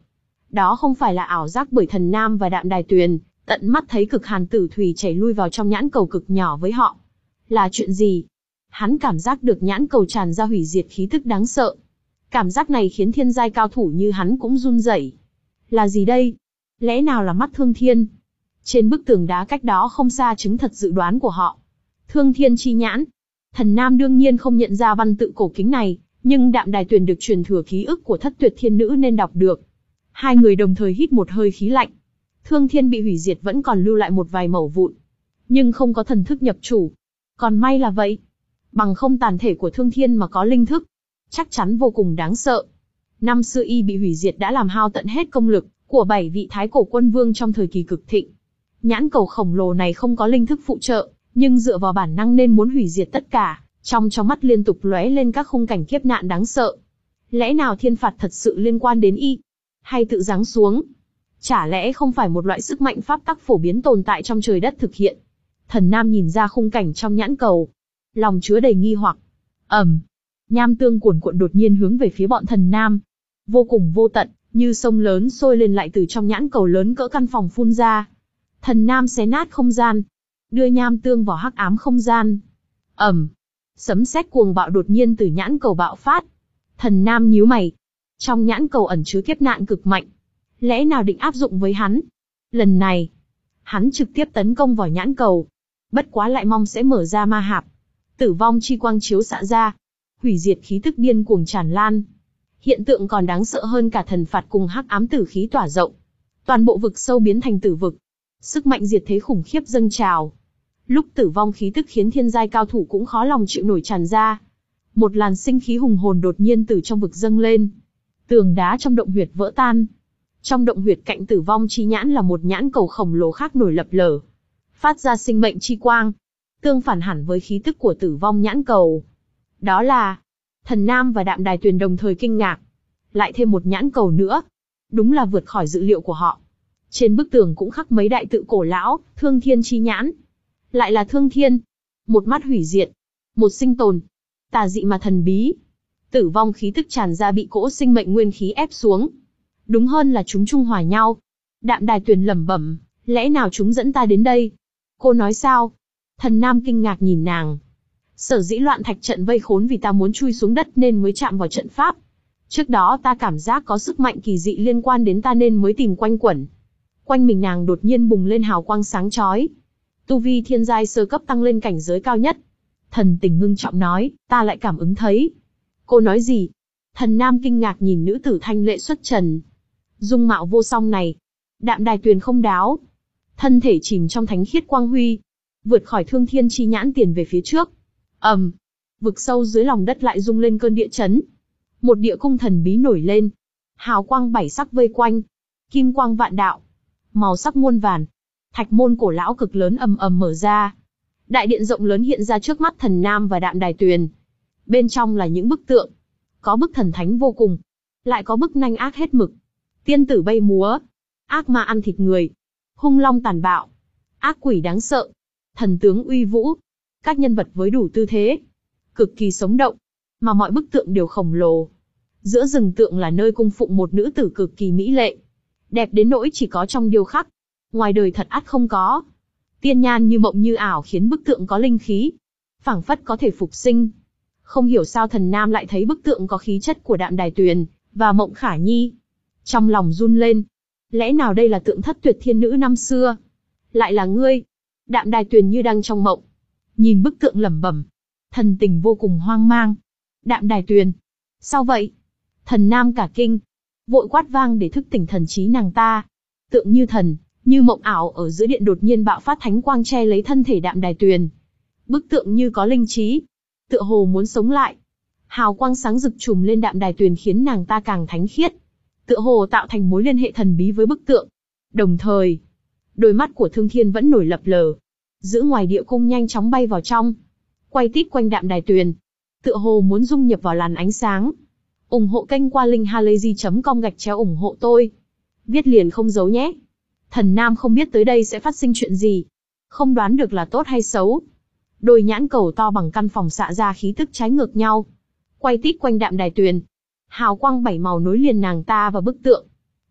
Speaker 1: Đó không phải là ảo giác bởi Thần Nam và Đạm Đài Tuyền, tận mắt thấy cực hàn tử thủy chảy lui vào trong nhãn cầu cực nhỏ với họ. Là chuyện gì? Hắn cảm giác được nhãn cầu tràn ra hủy diệt khí tức đáng sợ. Cảm giác này khiến thiên giai cao thủ như hắn cũng run rẩy. Là gì đây? Lẽ nào là mắt Thương Thiên? Trên bức tường đá cách đó không xa chứng thật dự đoán của họ. Thương Thiên chi nhãn. Thần Nam đương nhiên không nhận ra văn tự cổ kính này, nhưng Đạm Đài Tuyền được truyền thừa ký ức của Thất Tuyệt Thiên Nữ nên đọc được. Hai người đồng thời hít một hơi khí lạnh. Thương Thiên bị hủy diệt vẫn còn lưu lại một vài mẩu vụn, nhưng không có thần thức nhập chủ. Còn may là vậy. Bằng không tàn thể của Thương Thiên mà có linh thức, chắc chắn vô cùng đáng sợ. Năm xưa y bị hủy diệt đã làm hao tận hết công lực của bảy vị Thái Cổ Quân Vương trong thời kỳ cực thịnh. Nhãn cầu khổng lồ này không có linh thức phụ trợ, nhưng dựa vào bản năng nên muốn hủy diệt tất cả. Trong trong mắt liên tục lóe lên các khung cảnh kiếp nạn đáng sợ. Lẽ nào thiên phạt thật sự liên quan đến y? Hay tự giáng xuống? Chả lẽ không phải một loại sức mạnh pháp tắc phổ biến tồn tại trong trời đất thực hiện? Thần Nam nhìn ra khung cảnh trong nhãn cầu, lòng chứa đầy nghi hoặc. ầm, nham tương cuồn cuộn đột nhiên hướng về phía bọn Thần Nam, vô cùng vô tận, như sông lớn sôi lên lại từ trong nhãn cầu lớn cỡ căn phòng phun ra. Thần Nam xé nát không gian, đưa nham tương vào hắc ám không gian. ầm, sấm sét cuồng bạo đột nhiên từ nhãn cầu bạo phát. Thần Nam nhíu mày, trong nhãn cầu ẩn chứa kiếp nạn cực mạnh, lẽ nào định áp dụng với hắn? Lần này, hắn trực tiếp tấn công vào nhãn cầu, bất quá lại mong sẽ mở ra ma hạp. Tử vong chi quang chiếu xạ ra, hủy diệt khí tức điên cuồng tràn lan. Hiện tượng còn đáng sợ hơn cả thần phạt cùng hắc ám tử khí tỏa rộng. Toàn bộ vực sâu biến thành tử vực, sức mạnh diệt thế khủng khiếp dâng trào. Lúc tử vong khí tức khiến thiên giai cao thủ cũng khó lòng chịu nổi tràn ra. Một làn sinh khí hùng hồn đột nhiên từ trong vực dâng lên. Tường đá trong động huyệt vỡ tan. Trong động huyệt cạnh tử vong chi nhãn là một nhãn cầu khổng lồ khác nổi lập lờ, phát ra sinh mệnh chi quang, tương phản hẳn với khí tức của tử vong nhãn cầu. Đó là... Thần Nam và Đạm Đài Tuyền đồng thời kinh ngạc. Lại thêm một nhãn cầu nữa. Đúng là vượt khỏi dự liệu của họ. Trên bức tường cũng khắc mấy đại tự cổ lão, Thương Thiên chi nhãn. Lại là Thương Thiên. Một mắt hủy diệt, một sinh tồn. Tà dị mà thần bí. Tử vong khí tức tràn ra bị cỗ sinh mệnh nguyên khí ép xuống. Đúng hơn là chúng trung hòa nhau. Đạm Đài Tuyền lẩm bẩm, lẽ nào chúng dẫn ta đến đây? Cô nói sao? Thần Nam kinh ngạc nhìn nàng. Sở dĩ loạn thạch trận vây khốn vì ta muốn chui xuống đất nên mới chạm vào trận pháp. Trước đó ta cảm giác có sức mạnh kỳ dị liên quan đến ta nên mới tìm quanh quẩn. Quanh mình nàng đột nhiên bùng lên hào quang sáng chói. Tu vi thiên giai sơ cấp tăng lên cảnh giới cao nhất. Thần Tình ngưng trọng nói, ta lại cảm ứng thấy. Cô nói gì? Thần Nam kinh ngạc nhìn nữ tử thanh lệ xuất trần. Dung mạo vô song này. Đạm Đài Tuyền không đáo. Thân thể chìm trong thánh khiết quang huy. Vượt khỏi Thương Thiên chi nhãn tiền về phía trước. ầm, um, vực sâu dưới lòng đất lại rung lên cơn địa chấn. Một địa cung thần bí nổi lên. Hào quang bảy sắc vây quanh. Kim quang vạn đạo. Màu sắc muôn vàn. Thạch môn cổ lão cực lớn ầm ầm mở ra. Đại điện rộng lớn hiện ra trước mắt Thần Nam và Đạm Đài Tuyền. Bên trong là những bức tượng. Có bức thần thánh vô cùng. Lại có bức nanh ác hết mực. Tiên tử bay múa. Ác ma ăn thịt người. Hung long tàn bạo. Ác quỷ đáng sợ. Thần tướng uy vũ. Các nhân vật với đủ tư thế. Cực kỳ sống động. Mà mọi bức tượng đều khổng lồ. Giữa rừng tượng là nơi cung phụng một nữ tử cực kỳ mỹ lệ. Đẹp đến nỗi chỉ có trong điêu khắc. Ngoài đời thật ắt không có. Tiên nhan như mộng như ảo khiến bức tượng có linh khí. Phảng phất có thể phục sinh. Không hiểu sao Thần Nam lại thấy bức tượng có khí chất của Đạm Đài Tuyền và Mộng Khả Nhi. Trong lòng run lên. Lẽ nào đây là tượng Thất Tuyệt Thiên Nữ năm xưa? Lại là ngươi? Đạm Đài Tuyền như đang trong mộng. Nhìn bức tượng lẩm bẩm. Thần Tình vô cùng hoang mang. Đạm Đài Tuyền. Sao vậy? Thần Nam cả kinh. Vội quát vang để thức tỉnh thần trí nàng ta. Tượng như thần, như mộng ảo ở giữa điện đột nhiên bạo phát thánh quang che lấy thân thể Đạm Đài Tuyền. Bức tượng như có linh trí. Tựa hồ muốn sống lại. Hào quang sáng rực trùm lên Đạm Đài Tuyền khiến nàng ta càng thánh khiết. Tựa hồ tạo thành mối liên hệ thần bí với bức tượng. Đồng thời, đôi mắt của Thương Thiên vẫn nổi lập lờ. Giữ ngoài địa cung nhanh chóng bay vào trong. Quay tít quanh Đạm Đài Tuyền. Tựa hồ muốn dung nhập vào làn ánh sáng. Ủng hộ kênh qua linkhalazy chấm com gạch chéo ủng hộ tôi. Viết liền không giấu nhé. Thần Nam không biết tới đây sẽ phát sinh chuyện gì. Không đoán được là tốt hay xấu. Đôi nhãn cầu to bằng căn phòng xạ ra khí tức trái ngược nhau. Quay tít quanh Đạm Đài Tuyền. Hào quang bảy màu nối liền nàng ta và bức tượng.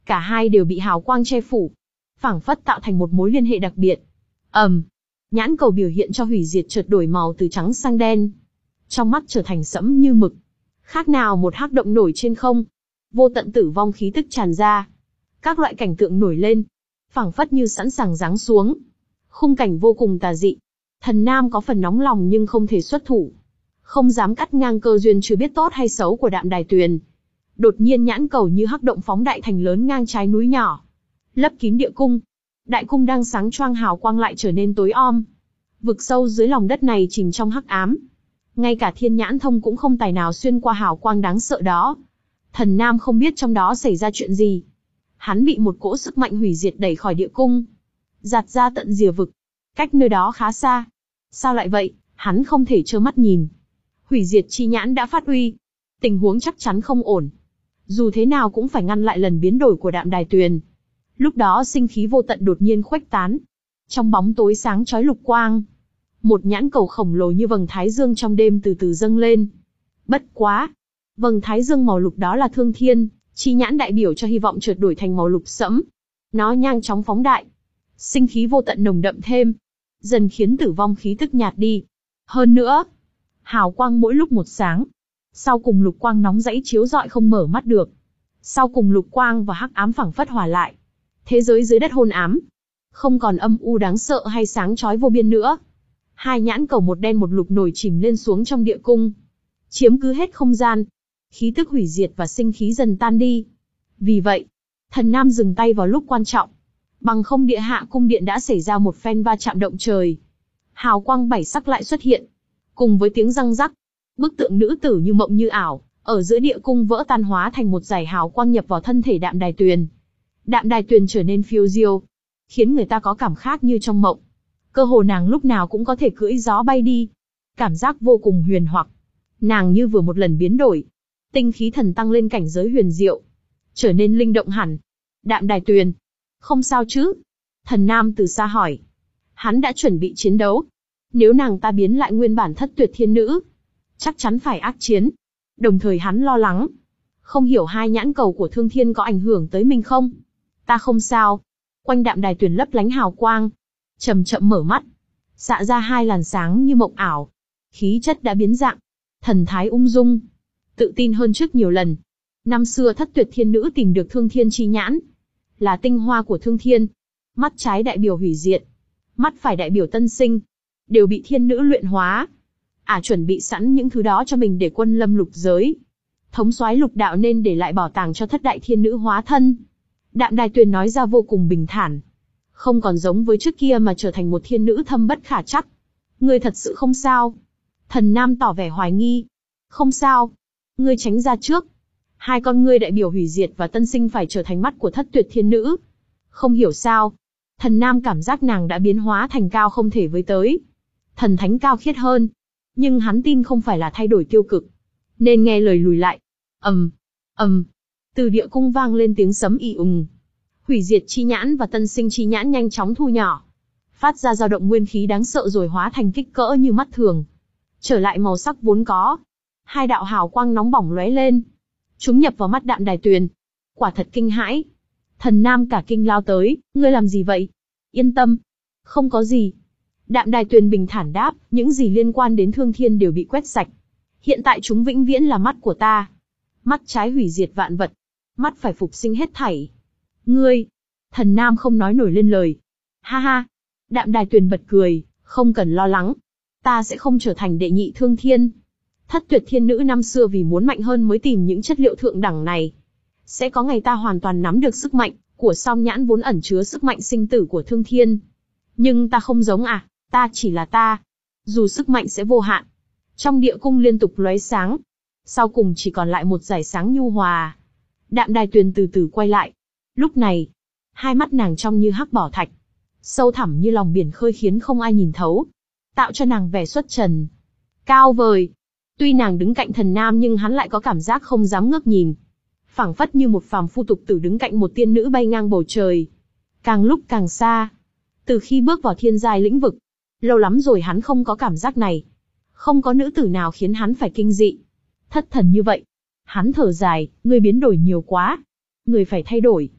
Speaker 1: Cả hai đều bị hào quang che phủ, phảng phất tạo thành một mối liên hệ đặc biệt. ầm, um, nhãn cầu biểu hiện cho hủy diệt chợt đổi màu từ trắng sang đen, trong mắt trở thành sẫm như mực, khác nào một hắc động nổi trên không. Vô tận tử vong khí tức tràn ra, các loại cảnh tượng nổi lên, phảng phất như sẵn sàng giáng xuống. Khung cảnh vô cùng tà dị. Thần Nam có phần nóng lòng nhưng không thể xuất thủ, không dám cắt ngang cơ duyên chưa biết tốt hay xấu của Đạm Đài Tuyền. Đột nhiên nhãn cầu như hắc động phóng đại thành lớn ngang trái núi nhỏ, lấp kín địa cung. Đại cung đang sáng choang hào quang lại trở nên tối om. Vực sâu dưới lòng đất này chìm trong hắc ám, ngay cả thiên nhãn thông cũng không tài nào xuyên qua hào quang đáng sợ đó. Thần Nam không biết trong đó xảy ra chuyện gì. Hắn bị một cỗ sức mạnh hủy diệt đẩy khỏi địa cung, giạt ra tận rìa vực, cách nơi đó khá xa. Sao lại vậy? Hắn không thể trơ mắt nhìn. Hủy diệt chi nhãn đã phát uy, tình huống chắc chắn không ổn. Dù thế nào cũng phải ngăn lại lần biến đổi của Đạm Đài Tuyền. Lúc đó sinh khí vô tận đột nhiên khuếch tán, trong bóng tối sáng chói lục quang, một nhãn cầu khổng lồ như vầng thái dương trong đêm từ từ dâng lên. Bất quá, vầng thái dương màu lục đó là thương thiên, chi nhãn đại biểu cho hy vọng chợt đổi thành màu lục sẫm. Nó nhanh chóng phóng đại, sinh khí vô tận nồng đậm thêm, dần khiến tử vong khí tức nhạt đi. Hơn nữa, hào quang mỗi lúc một sáng, sau cùng lục quang nóng rẫy chiếu rọi không mở mắt được. Sau cùng lục quang và hắc ám phảng phất hòa lại. Thế giới dưới đất hôn ám, không còn âm u đáng sợ hay sáng chói vô biên nữa. Hai nhãn cầu một đen một lục nổi chìm lên xuống trong địa cung, chiếm cứ hết không gian. Khí tức hủy diệt và sinh khí dần tan đi. Vì vậy, Thần Nam dừng tay vào lúc quan trọng. Bằng không địa hạ cung điện đã xảy ra một phen va chạm động trời. Hào quang bảy sắc lại xuất hiện, cùng với tiếng răng rắc, bức tượng nữ tử như mộng như ảo, ở giữa địa cung vỡ tan hóa thành một dải hào quang nhập vào thân thể Đạm Đài Tuyền. Đạm Đài Tuyền trở nên phiêu diêu, khiến người ta có cảm khác như trong mộng. Cơ hồ nàng lúc nào cũng có thể cưỡi gió bay đi. Cảm giác vô cùng huyền hoặc. Nàng như vừa một lần biến đổi. Tinh khí thần tăng lên cảnh giới huyền diệu, trở nên linh động hẳn. Đạm Đài Tuyền, không sao chứ? Thần Nam từ xa hỏi. Hắn đã chuẩn bị chiến đấu. Nếu nàng ta biến lại nguyên bản Thất Tuyệt Thiên Nữ, chắc chắn phải ác chiến. Đồng thời hắn lo lắng, không hiểu hai nhãn cầu của Thương Thiên có ảnh hưởng tới mình không? Ta không sao. Quanh Đạm Đài Tuyền lấp lánh hào quang, chậm chậm mở mắt, xạ ra hai làn sáng như mộng ảo. Khí chất đã biến dạng, thần thái ung dung, tự tin hơn trước nhiều lần. Năm xưa Thất Tuyệt Thiên Nữ tìm được Thương Thiên chi nhãn, là tinh hoa của Thương Thiên. Mắt trái đại biểu hủy diệt, mắt phải đại biểu tân sinh, đều bị thiên nữ luyện hóa. Ả à, chuẩn bị sẵn những thứ đó cho mình để quân lâm lục giới, thống soái lục đạo nên để lại bảo tàng cho thất đại thiên nữ hóa thân. Đạm Đài Tuyền nói ra vô cùng bình thản, không còn giống với trước kia mà trở thành một thiên nữ thâm bất khả trắc. Ngươi thật sự không sao? Thần Nam tỏ vẻ hoài nghi. Không sao. Ngươi tránh ra trước. Hai con ngươi đại biểu hủy diệt và tân sinh phải trở thành mắt của Thất Tuyệt Thiên Nữ. Không hiểu sao, Thần Nam cảm giác nàng đã biến hóa thành cao không thể với tới, thần thánh cao khiết hơn. Nhưng hắn tin không phải là thay đổi tiêu cực, nên nghe lời lùi lại. ầm, ầm, từ địa cung vang lên tiếng sấm ì ùng. Hủy diệt chi nhãn và tân sinh chi nhãn nhanh chóng thu nhỏ, phát ra dao động nguyên khí đáng sợ rồi hóa thành kích cỡ như mắt thường, trở lại màu sắc vốn có. Hai đạo hào quang nóng bỏng lóe lên, chúng nhập vào mắt Đạm Đài Tuyền. Quả thật kinh hãi. Thần Nam cả kinh lao tới. Ngươi làm gì vậy? Yên tâm, không có gì. Đạm Đài Tuyền bình thản đáp, những gì liên quan đến Thương Thiên đều bị quét sạch. Hiện tại chúng vĩnh viễn là mắt của ta. Mắt trái hủy diệt vạn vật, mắt phải phục sinh hết thảy. Ngươi... Thần Nam không nói nổi lên lời. Ha ha. Đạm Đài Tuyền bật cười, không cần lo lắng. Ta sẽ không trở thành đệ nhị Thương Thiên. Thất Tuyệt Thiên Nữ năm xưa vì muốn mạnh hơn mới tìm những chất liệu thượng đẳng này. Sẽ có ngày ta hoàn toàn nắm được sức mạnh của song nhãn vốn ẩn chứa sức mạnh sinh tử của Thương Thiên. Nhưng ta không giống à, ta chỉ là ta. Dù sức mạnh sẽ vô hạn. Trong địa cung liên tục lóe sáng. Sau cùng chỉ còn lại một dải sáng nhu hòa. Đạm Đài Tuyền từ từ quay lại. Lúc này, hai mắt nàng trong như hắc bảo thạch, sâu thẳm như lòng biển khơi khiến không ai nhìn thấu, tạo cho nàng vẻ xuất trần, cao vời. Tuy nàng đứng cạnh Thần Nam nhưng hắn lại có cảm giác không dám ngước nhìn, phảng phất như một phàm phu tục tử đứng cạnh một tiên nữ bay ngang bầu trời, càng lúc càng xa. Từ khi bước vào thiên giai lĩnh vực, lâu lắm rồi hắn không có cảm giác này, không có nữ tử nào khiến hắn phải kinh dị, thất thần như vậy. Hắn thở dài, ngươi biến đổi nhiều quá, ngươi phải thay đổi.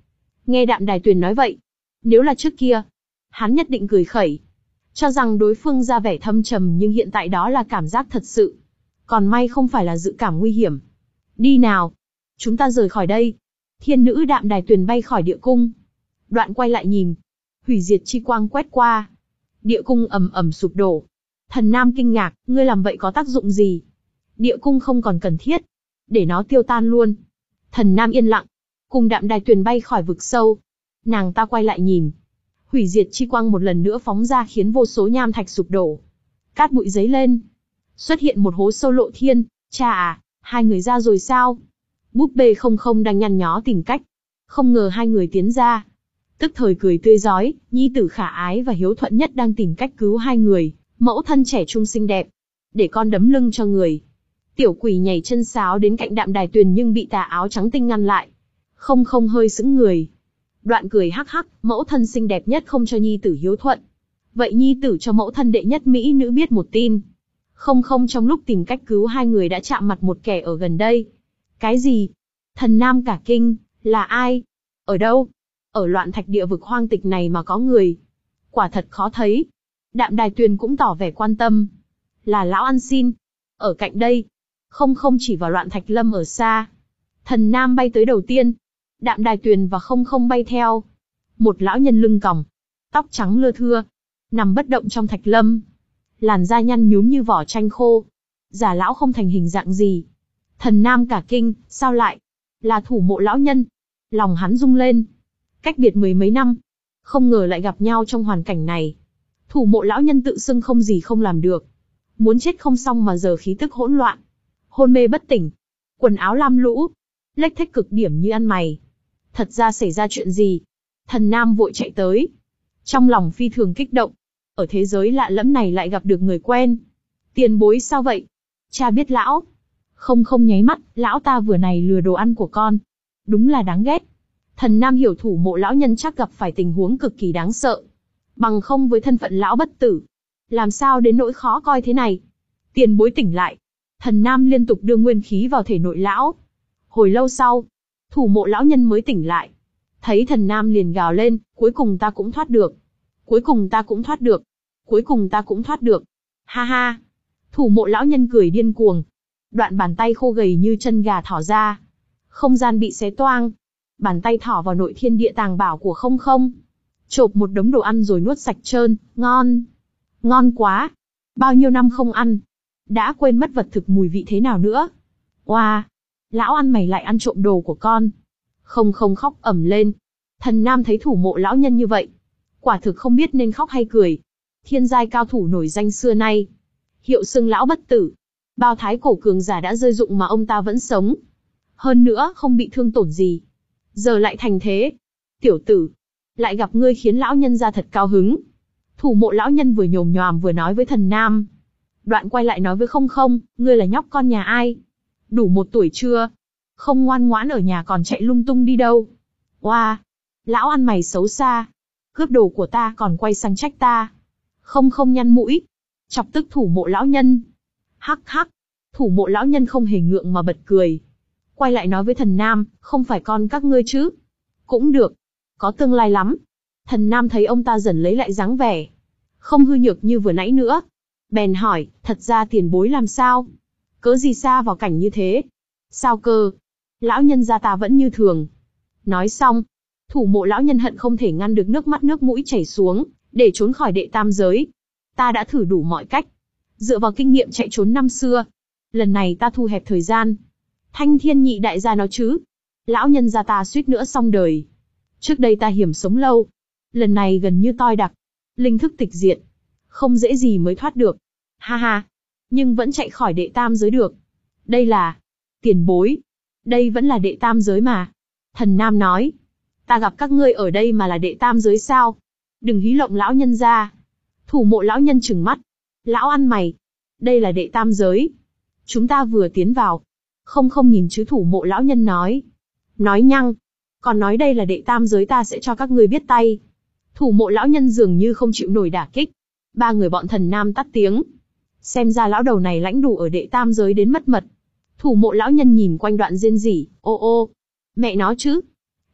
Speaker 1: Nghe Đạm Đài Tuyền nói vậy, nếu là trước kia, hắn nhất định cười khẩy, cho rằng đối phương ra vẻ thâm trầm, nhưng hiện tại đó là cảm giác thật sự. Còn may không phải là dự cảm nguy hiểm. Đi nào, chúng ta rời khỏi đây. Thiên nữ Đạm Đài Tuyền bay khỏi địa cung. Đoạn quay lại nhìn, hủy diệt chi quang quét qua. Địa cung ầm ầm sụp đổ. Thần Nam kinh ngạc, ngươi làm vậy có tác dụng gì? Địa cung không còn cần thiết, để nó tiêu tan luôn. Thần Nam yên lặng, cùng Đạm Đài Tuyền bay khỏi vực sâu. Nàng ta quay lại nhìn, hủy diệt chi quang một lần nữa phóng ra khiến vô số nham thạch sụp đổ. Cát bụi giấy lên, xuất hiện một hố sâu lộ thiên. Cha à, hai người ra rồi sao? Búp bê không không đang nhăn nhó tìm cách. Không ngờ hai người tiến ra, tức thời cười tươi rói, nhi tử khả ái và hiếu thuận nhất đang tìm cách cứu hai người, mẫu thân trẻ trung xinh đẹp. Để con đấm lưng cho người. Tiểu quỷ nhảy chân sáo đến cạnh Đạm Đài Tuyền nhưng bị tà áo trắng tinh ngăn lại. Không không hơi sững người. Đoạn cười hắc hắc, mẫu thân xinh đẹp nhất không cho nhi tử hiếu thuận. Vậy nhi tử cho mẫu thân đệ nhất mỹ nữ biết một tin. Không không trong lúc tìm cách cứu hai người đã chạm mặt một kẻ ở gần đây. Cái gì? Thần Nam cả kinh, là ai? Ở đâu? Ở loạn thạch địa vực hoang tịch này mà có người. Quả thật khó thấy. Đạm Đài Tuyền cũng tỏ vẻ quan tâm. Là lão ăn xin. Ở cạnh đây. Không không chỉ vào loạn thạch lâm ở xa. Thần Nam bay tới đầu tiên. Đạm Đài Tuyền và không không bay theo. Một lão nhân lưng còng, tóc trắng lưa thưa, nằm bất động trong thạch lâm. Làn da nhăn nhúm như vỏ chanh khô. Già lão không thành hình dạng gì. Thần Nam cả kinh, sao lại? Là thủ mộ lão nhân. Lòng hắn rung lên. Cách biệt mười mấy năm, không ngờ lại gặp nhau trong hoàn cảnh này. Thủ mộ lão nhân tự xưng không gì không làm được. Muốn chết không xong mà giờ khí tức hỗn loạn. Hôn mê bất tỉnh. Quần áo lam lũ. Lếch thếch cực điểm như ăn mày. Thật ra xảy ra chuyện gì? Thần Nam vội chạy tới. Trong lòng phi thường kích động. Ở thế giới lạ lẫm này lại gặp được người quen. Tiền bối sao vậy? Cha biết lão. Không không nháy mắt, lão ta vừa này lừa đồ ăn của con. Đúng là đáng ghét. Thần Nam hiểu thủ mộ lão nhân chắc gặp phải tình huống cực kỳ đáng sợ. Bằng không với thân phận lão bất tử, làm sao đến nỗi khó coi thế này? Tiền bối tỉnh lại. Thần Nam liên tục đưa nguyên khí vào thể nội lão. Hồi lâu sau, thủ mộ lão nhân mới tỉnh lại. Thấy thần Nam liền gào lên, cuối cùng ta cũng thoát được. Cuối cùng ta cũng thoát được. Cuối cùng ta cũng thoát được. Ha ha. Thủ mộ lão nhân cười điên cuồng. Đoạn bàn tay khô gầy như chân gà thỏ ra. Không gian bị xé toang. Bàn tay thỏ vào nội thiên địa tàng bảo của không không. Chộp một đống đồ ăn rồi nuốt sạch trơn, ngon. Ngon quá. Bao nhiêu năm không ăn. Đã quên mất vật thực mùi vị thế nào nữa. Oa. Wow. Lão ăn mày lại ăn trộm đồ của con. Không không khóc ầm lên. Thần Nam thấy thủ mộ lão nhân như vậy, quả thực không biết nên khóc hay cười. Thiên giai cao thủ nổi danh xưa nay, hiệu xưng lão bất tử. Bao thái cổ cường giả đã rơi dụng mà ông ta vẫn sống. Hơn nữa không bị thương tổn gì. Giờ lại thành thế. Tiểu tử, lại gặp ngươi khiến lão nhân ra thật cao hứng. Thủ mộ lão nhân vừa nhồm nhòm vừa nói với thần Nam. Đoạn quay lại nói với không không, ngươi là nhóc con nhà ai? Đủ một tuổi chưa? Không ngoan ngoãn ở nhà còn chạy lung tung đi đâu? Oa, wow. Lão ăn mày xấu xa. Cướp đồ của ta còn quay sang trách ta. Không không nhăn mũi. Chọc tức thủ mộ lão nhân. Hắc hắc. Thủ mộ lão nhân không hề ngượng mà bật cười. Quay lại nói với thần Nam, không phải con các ngươi chứ? Cũng được. Có tương lai lắm. Thần Nam thấy ông ta dần lấy lại dáng vẻ. Không hư nhược như vừa nãy nữa. Bèn hỏi, thật ra tiền bối làm sao? Cớ gì xa vào cảnh như thế? Sao cơ? Lão nhân gia ta vẫn như thường. Nói xong, thủ mộ lão nhân hận không thể ngăn được nước mắt nước mũi chảy xuống, để trốn khỏi đệ tam giới. Ta đã thử đủ mọi cách. Dựa vào kinh nghiệm chạy trốn năm xưa. Lần này ta thu hẹp thời gian. Thanh thiên nhị đại gia nó chứ. Lão nhân gia ta suýt nữa xong đời. Trước đây ta hiểm sống lâu. Lần này gần như toi đặc. Linh thức tịch diệt. Không dễ gì mới thoát được. Ha ha. Nhưng vẫn chạy khỏi đệ tam giới được. Đây là... tiền bối. Đây vẫn là đệ tam giới mà. Thần Nam nói. Ta gặp các ngươi ở đây mà là đệ tam giới sao? Đừng hí lộng lão nhân ra. Thủ mộ lão nhân trừng mắt. Lão ăn mày. Đây là đệ tam giới. Chúng ta vừa tiến vào. Không không nhìn chứ thủ mộ lão nhân nói. Nói nhăng. Còn nói đây là đệ tam giới ta sẽ cho các ngươi biết tay. Thủ mộ lão nhân dường như không chịu nổi đả kích. Ba người bọn thần Nam tắt tiếng. Xem ra lão đầu này lãnh đủ ở đệ tam giới đến mất mật. Thủ mộ lão nhân nhìn quanh đoạn rên rỉ, ô ô. Mẹ nó chứ.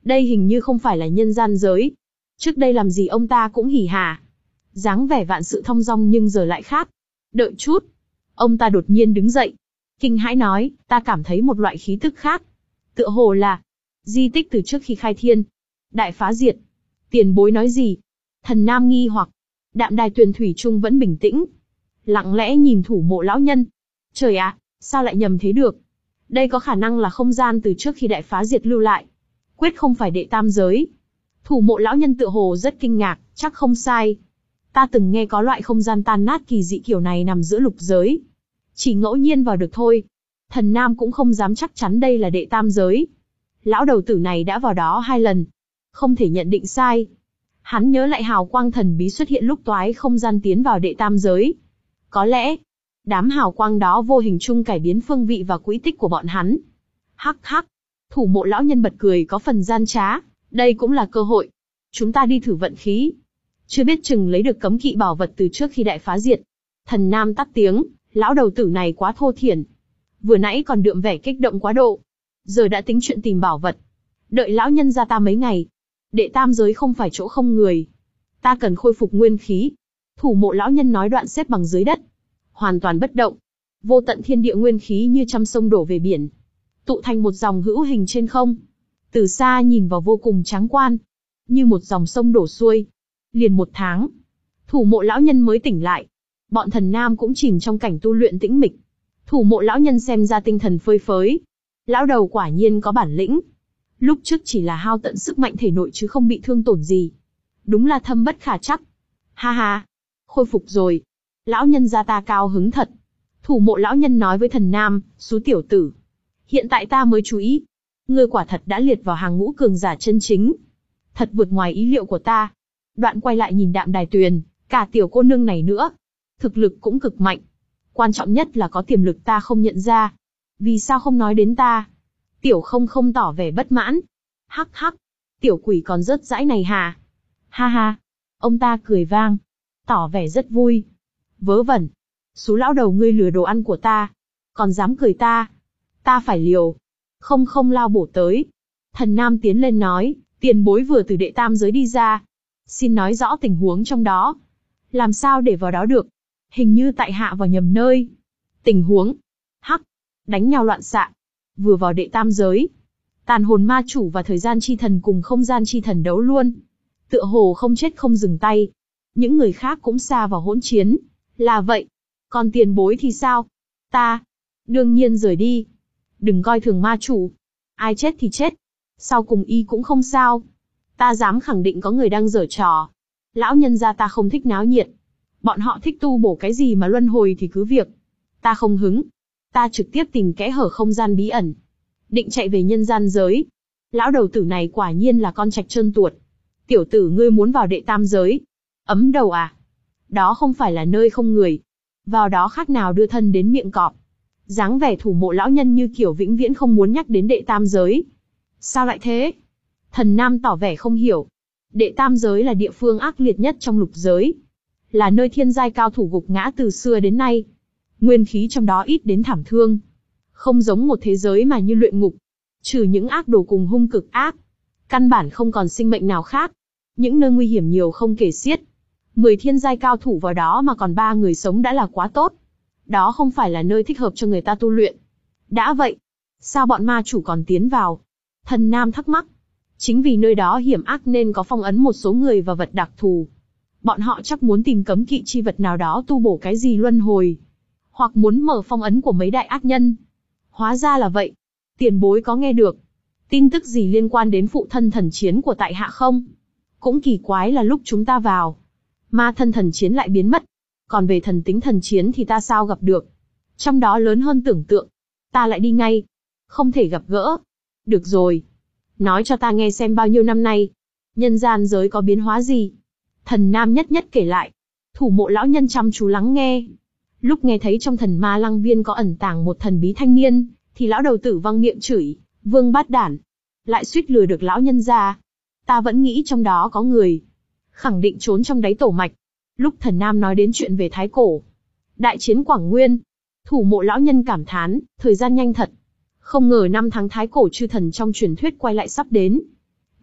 Speaker 1: Đây hình như không phải là nhân gian giới. Trước đây làm gì ông ta cũng hỉ hả. Dáng vẻ vạn sự thong dong nhưng giờ lại khác. Đợi chút. Ông ta đột nhiên đứng dậy. Kinh hãi nói, ta cảm thấy một loại khí tức khác. Tựa hồ là di tích từ trước khi khai thiên. Đại phá diệt. Tiền bối nói gì? Thần Nam nghi hoặc. Đạm Đài Tuyền thủy chung vẫn bình tĩnh. Lặng lẽ nhìn thủ mộ lão nhân. Trời ạ, sao lại nhầm thế được? Đây có khả năng là không gian từ trước khi đại phá diệt lưu lại. Quyết không phải đệ tam giới. Thủ mộ lão nhân tựa hồ rất kinh ngạc, chắc không sai. Ta từng nghe có loại không gian tan nát kỳ dị kiểu này nằm giữa lục giới. Chỉ ngẫu nhiên vào được thôi. Thần Nam cũng không dám chắc chắn đây là đệ tam giới. Lão đầu tử này đã vào đó hai lần. Không thể nhận định sai. Hắn nhớ lại hào quang thần bí xuất hiện lúc toái không gian tiến vào đệ tam giới. Có lẽ, đám hào quang đó vô hình chung cải biến phương vị và quỹ tích của bọn hắn. Hắc hắc. Thủ mộ lão nhân bật cười có phần gian trá. Đây cũng là cơ hội. Chúng ta đi thử vận khí. Chưa biết chừng lấy được cấm kỵ bảo vật từ trước khi đại phá diệt. Thần Nam tắt tiếng, lão đầu tử này quá thô thiển. Vừa nãy còn đượm vẻ kích động quá độ. Giờ đã tính chuyện tìm bảo vật. Đợi lão nhân ra ta mấy ngày. Đệ tam giới không phải chỗ không người. Ta cần khôi phục nguyên khí. Thủ mộ lão nhân nói đoạn xếp bằng dưới đất. Hoàn toàn bất động. Vô tận thiên địa nguyên khí như trăm sông đổ về biển. Tụ thành một dòng hữu hình trên không. Từ xa nhìn vào vô cùng tráng quan. Như một dòng sông đổ xuôi. Liền một tháng. Thủ mộ lão nhân mới tỉnh lại. Bọn thần Nam cũng chìm trong cảnh tu luyện tĩnh mịch. Thủ mộ lão nhân xem ra tinh thần phơi phới. Lão đầu quả nhiên có bản lĩnh. Lúc trước chỉ là hao tận sức mạnh thể nội chứ không bị thương tổn gì. Đúng là thâm bất khả trắc. Ha ha. Khôi phục rồi. Lão nhân gia ta cao hứng thật. Thủ mộ lão nhân nói với thần Nam, xú tiểu tử. Hiện tại ta mới chú ý. Ngươi quả thật đã liệt vào hàng ngũ cường giả chân chính. Thật vượt ngoài ý liệu của ta. Đoạn quay lại nhìn Đạm Đài Tuyền, cả tiểu cô nương này nữa. Thực lực cũng cực mạnh. Quan trọng nhất là có tiềm lực ta không nhận ra. Vì sao không nói đến ta? Tiểu không không tỏ vẻ bất mãn. Hắc hắc. Tiểu quỷ còn rớt rãi này hà. Ha ha. Ông ta cười vang. Tỏ vẻ rất vui. Vớ vẩn. Xú lão đầu ngươi lừa đồ ăn của ta. Còn dám cười ta. Ta phải liều. Không không lao bổ tới. Thần Nam tiến lên nói, tiền bối vừa từ đệ tam giới đi ra. Xin nói rõ tình huống trong đó. Làm sao để vào đó được? Hình như tại hạ vào nhầm nơi. Tình huống. Hắc. Đánh nhau loạn xạ. Vừa vào đệ tam giới. Tàn hồn ma chủ và thời gian chi thần cùng không gian chi thần đấu luôn. Tựa hồ không chết không dừng tay. Những người khác cũng xa vào hỗn chiến. Là vậy. Còn tiền bối thì sao? Ta. Đương nhiên rời đi. Đừng coi thường ma chủ. Ai chết thì chết. Sau cùng y cũng không sao. Ta dám khẳng định có người đang giở trò. Lão nhân gia ta không thích náo nhiệt. Bọn họ thích tu bổ cái gì mà luân hồi thì cứ việc. Ta không hứng. Ta trực tiếp tìm kẽ hở không gian bí ẩn. Định chạy về nhân gian giới. Lão đầu tử này quả nhiên là con trạch trơn tuột. Tiểu tử ngươi muốn vào đệ tam giới. Ấm đầu à? Đó không phải là nơi không người. Vào đó khác nào đưa thân đến miệng cọp. Dáng vẻ thủ mộ lão nhân như kiểu vĩnh viễn không muốn nhắc đến đệ tam giới. Sao lại thế? Thần Nam tỏ vẻ không hiểu. Đệ tam giới là địa phương ác liệt nhất trong lục giới. Là nơi thiên giai cao thủ gục ngã từ xưa đến nay. Nguyên khí trong đó ít đến thảm thương. Không giống một thế giới mà như luyện ngục. Trừ những ác đồ cùng hung cực ác. Căn bản không còn sinh mệnh nào khác. Những nơi nguy hiểm nhiều không kể xiết. Mười thiên giai cao thủ vào đó mà còn ba người sống đã là quá tốt. Đó không phải là nơi thích hợp cho người ta tu luyện. Đã vậy, sao bọn ma chủ còn tiến vào? Thần Nam thắc mắc. Chính vì nơi đó hiểm ác nên có phong ấn một số người và vật đặc thù. Bọn họ chắc muốn tìm cấm kỵ chi vật nào đó tu bổ cái gì luân hồi. Hoặc muốn mở phong ấn của mấy đại ác nhân. Hóa ra là vậy. Tiền bối có nghe được tin tức gì liên quan đến phụ thân thần chiến của tại hạ không? Cũng kỳ quái là lúc chúng ta vào, ma thân thần chiến lại biến mất. Còn về thần tính thần chiến thì ta sao gặp được? Trong đó lớn hơn tưởng tượng. Ta lại đi ngay. Không thể gặp gỡ. Được rồi. Nói cho ta nghe xem bao nhiêu năm nay. Nhân gian giới có biến hóa gì? Thần Nam nhất nhất kể lại. Thủ mộ lão nhân chăm chú lắng nghe. Lúc nghe thấy trong thần ma lăng viên có ẩn tàng một thần bí thanh niên, thì lão đầu tử văng miệng chửi, vương bát đản. Lại suýt lừa được lão nhân ra. Ta vẫn nghĩ trong đó có người. Khẳng định trốn trong đáy tổ mạch. Lúc thần Nam nói đến chuyện về Thái Cổ, đại chiến Quảng Nguyên, thủ mộ lão nhân cảm thán, thời gian nhanh thật. Không ngờ năm tháng Thái Cổ chư thần trong truyền thuyết quay lại sắp đến.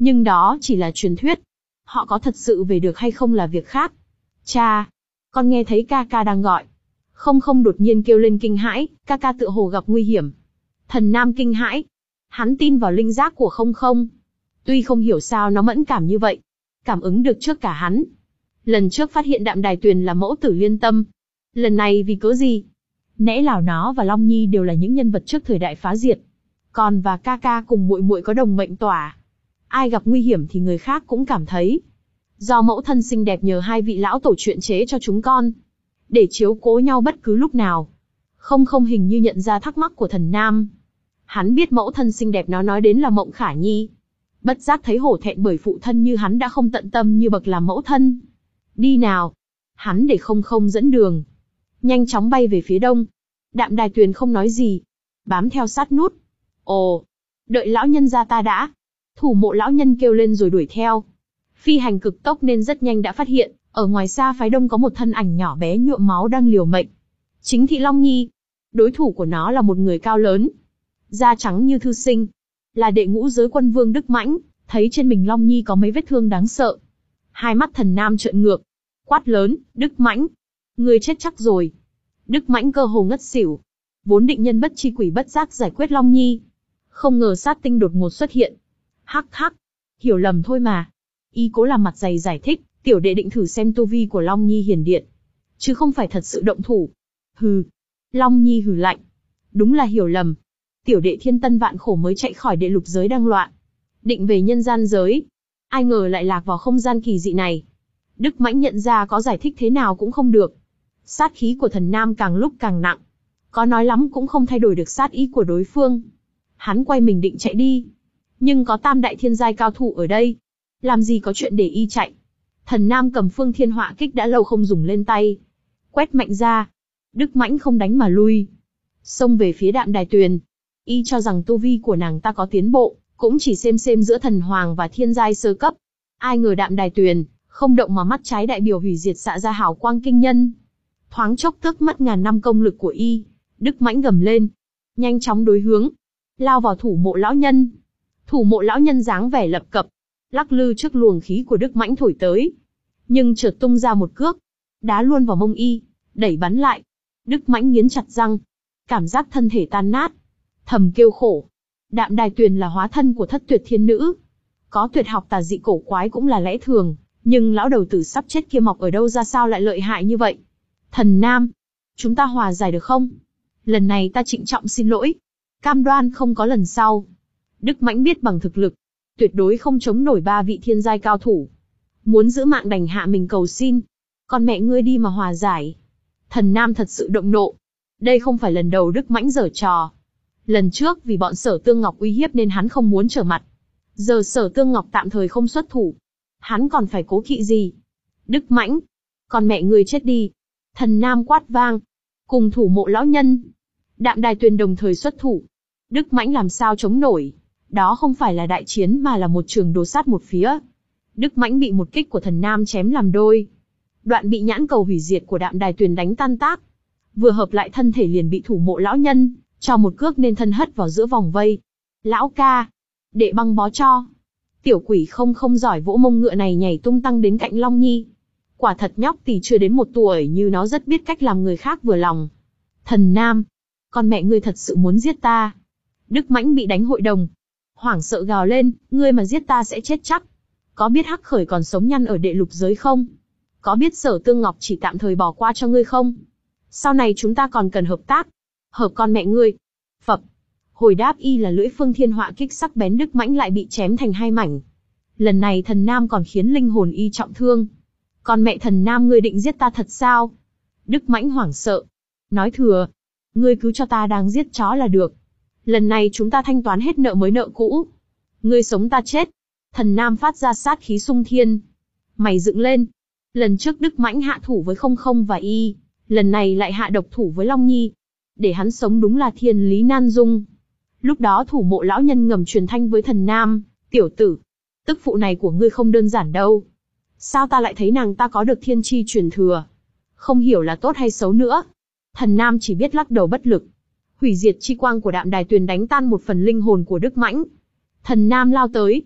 Speaker 1: Nhưng đó chỉ là truyền thuyết. Họ có thật sự về được hay không là việc khác. Cha, con nghe thấy ca ca đang gọi. Không không đột nhiên kêu lên kinh hãi, ca ca tựa hồ gặp nguy hiểm. Thần Nam kinh hãi. Hắn tin vào linh giác của không không. Tuy không hiểu sao nó mẫn cảm như vậy. Cảm ứng được trước cả hắn. Lần trước phát hiện Đạm Đài Tuyền là mẫu tử liên tâm. Lần này vì cớ gì? Nẽ nào nó và Long Nhi đều là những nhân vật trước thời đại phá diệt. Còn và ca ca cùng muội muội có đồng mệnh tỏa. Ai gặp nguy hiểm thì người khác cũng cảm thấy. Do mẫu thân xinh đẹp nhờ hai vị lão tổ truyện chế cho chúng con. Để chiếu cố nhau bất cứ lúc nào. Không không hình như nhận ra thắc mắc của Thần Nam. Hắn biết mẫu thân xinh đẹp nó nói đến là Mộng Khả Nhi. Bất giác thấy hổ thẹn bởi phụ thân như hắn đã không tận tâm như bậc làm mẫu thân. Đi nào. Hắn để không không dẫn đường. Nhanh chóng bay về phía đông. Đạm Đài Tuyền không nói gì. Bám theo sát nút. Ồ. Đợi lão nhân ra ta đã. Thủ mộ lão nhân kêu lên rồi đuổi theo. Phi hành cực tốc nên rất nhanh đã phát hiện. Ở ngoài xa phái đông có một thân ảnh nhỏ bé nhuộm máu đang liều mệnh. Chính thị Long Nhi. Đối thủ của nó là một người cao lớn. Da trắng như thư sinh. Là đệ ngũ giới quân vương Đức Mãnh. Thấy trên mình Long Nhi có mấy vết thương đáng sợ. Hai mắt Thần Nam trợn ngược. Quát lớn, Đức Mãnh. Ngươi chết chắc rồi. Đức Mãnh cơ hồ ngất xỉu. Vốn định nhân bất chi quỷ bất giác giải quyết Long Nhi. Không ngờ sát tinh đột ngột xuất hiện. Hắc hắc. Hiểu lầm thôi mà. Y cố làm mặt dày giải thích. Tiểu đệ định thử xem tu vi của Long Nhi hiển điện. Chứ không phải thật sự động thủ. Hừ. Long Nhi hừ lạnh. Đúng là hiểu lầm. Tiểu đệ thiên tân vạn khổ mới chạy khỏi địa lục giới đang loạn. Định về nhân gian giới. Ai ngờ lại lạc vào không gian kỳ dị này. Đức Mãnh nhận ra có giải thích thế nào cũng không được. Sát khí của Thần Nam càng lúc càng nặng. Có nói lắm cũng không thay đổi được sát ý của đối phương. Hắn quay mình định chạy đi. Nhưng có tam đại thiên giai cao thủ ở đây. Làm gì có chuyện để y chạy. Thần Nam cầm Phương Thiên Họa Kích đã lâu không dùng lên tay. Quét mạnh ra. Đức Mãnh không đánh mà lui. Xông về phía Đạm Đài Tuyền. Y cho rằng tu vi của nàng ta có tiến bộ. Cũng chỉ xem xem giữa thần hoàng và thiên giai sơ cấp. Ai ngờ Đạm Đài Tuyền, không động mà mắt trái đại biểu hủy diệt xạ ra hào quang kinh nhân. Thoáng chốc tước mất ngàn năm công lực của y. Đức Mãnh gầm lên. Nhanh chóng đối hướng. Lao vào thủ mộ lão nhân. Thủ mộ lão nhân dáng vẻ lập cập. Lắc lư trước luồng khí của Đức Mãnh thổi tới. Nhưng chợt tung ra một cước. Đá luôn vào mông y. Đẩy bắn lại. Đức Mãnh nghiến chặt răng. Cảm giác thân thể tan nát. Thầm kêu khổ. Đạm Đài Tuyền là hóa thân của thất tuyệt thiên nữ. Có tuyệt học tà dị cổ quái cũng là lẽ thường. Nhưng lão đầu tử sắp chết kia mọc ở đâu ra sao lại lợi hại như vậy? Thần Nam. Chúng ta hòa giải được không? Lần này ta trịnh trọng xin lỗi. Cam đoan không có lần sau. Đức Mãnh biết bằng thực lực. Tuyệt đối không chống nổi ba vị thiên giai cao thủ. Muốn giữ mạng đành hạ mình cầu xin. Con mẹ ngươi đi mà hòa giải. Thần Nam thật sự động nộ. Đây không phải lần đầu Đức Mãnh giở trò. Lần trước vì bọn Sở Tương Ngọc uy hiếp nên hắn không muốn trở mặt. Giờ Sở Tương Ngọc tạm thời không xuất thủ. Hắn còn phải cố kỵ gì? Đức Mãnh. Con mẹ ngươi chết đi. Thần Nam quát vang. Cùng thủ mộ lão nhân. Đạm Đài Tuyền đồng thời xuất thủ. Đức Mãnh làm sao chống nổi. Đó không phải là đại chiến mà là một trường đồ sát một phía. Đức Mãnh bị một kích của Thần Nam chém làm đôi. Đoạn bị nhãn cầu hủy diệt của Đạm Đài Tuyền đánh tan tác. Vừa hợp lại thân thể liền bị thủ mộ lão nhân cho một cước nên thân hất vào giữa vòng vây. Lão ca. Đệ băng bó cho. Tiểu quỷ không không giỏi vỗ mông ngựa này nhảy tung tăng đến cạnh Long Nhi. Quả thật nhóc tỳ chưa đến một tuổi như nó rất biết cách làm người khác vừa lòng. Thần Nam. Con mẹ ngươi thật sự muốn giết ta. Đức Mãnh bị đánh hội đồng. Hoảng sợ gào lên, ngươi mà giết ta sẽ chết chắc. Có biết Hắc Khởi còn sống nhăn ở địa lục giới không? Có biết Sở Tương Ngọc chỉ tạm thời bỏ qua cho ngươi không? Sau này chúng ta còn cần hợp tác. Hợp con mẹ ngươi. Phập. Hồi đáp y là lưỡi Phương Thiên Họa Kích sắc bén Đức Mãnh lại bị chém thành hai mảnh. Lần này Thần Nam còn khiến linh hồn y trọng thương. Con mẹ Thần Nam ngươi định giết ta thật sao? Đức Mãnh hoảng sợ. Nói thừa. Ngươi cứ cho ta đang giết chó là được. Lần này chúng ta thanh toán hết nợ mới nợ cũ. Ngươi sống ta chết. Thần Nam phát ra sát khí xung thiên. Mày dựng lên. Lần trước Đức Mãnh hạ thủ với Không Không và Y. Lần này lại hạ độc thủ với Long Nhi. Để hắn sống đúng là thiên lý nan dung. Lúc đó thủ mộ lão nhân ngầm truyền thanh với Thần Nam. Tiểu tử. Tức phụ này của ngươi không đơn giản đâu. Sao ta lại thấy nàng ta có được thiên chi truyền thừa? Không hiểu là tốt hay xấu nữa. Thần Nam chỉ biết lắc đầu bất lực. Hủy diệt chi quang của Đạm Đài Tuyền đánh tan một phần linh hồn của Đức Mãnh. Thần Nam lao tới.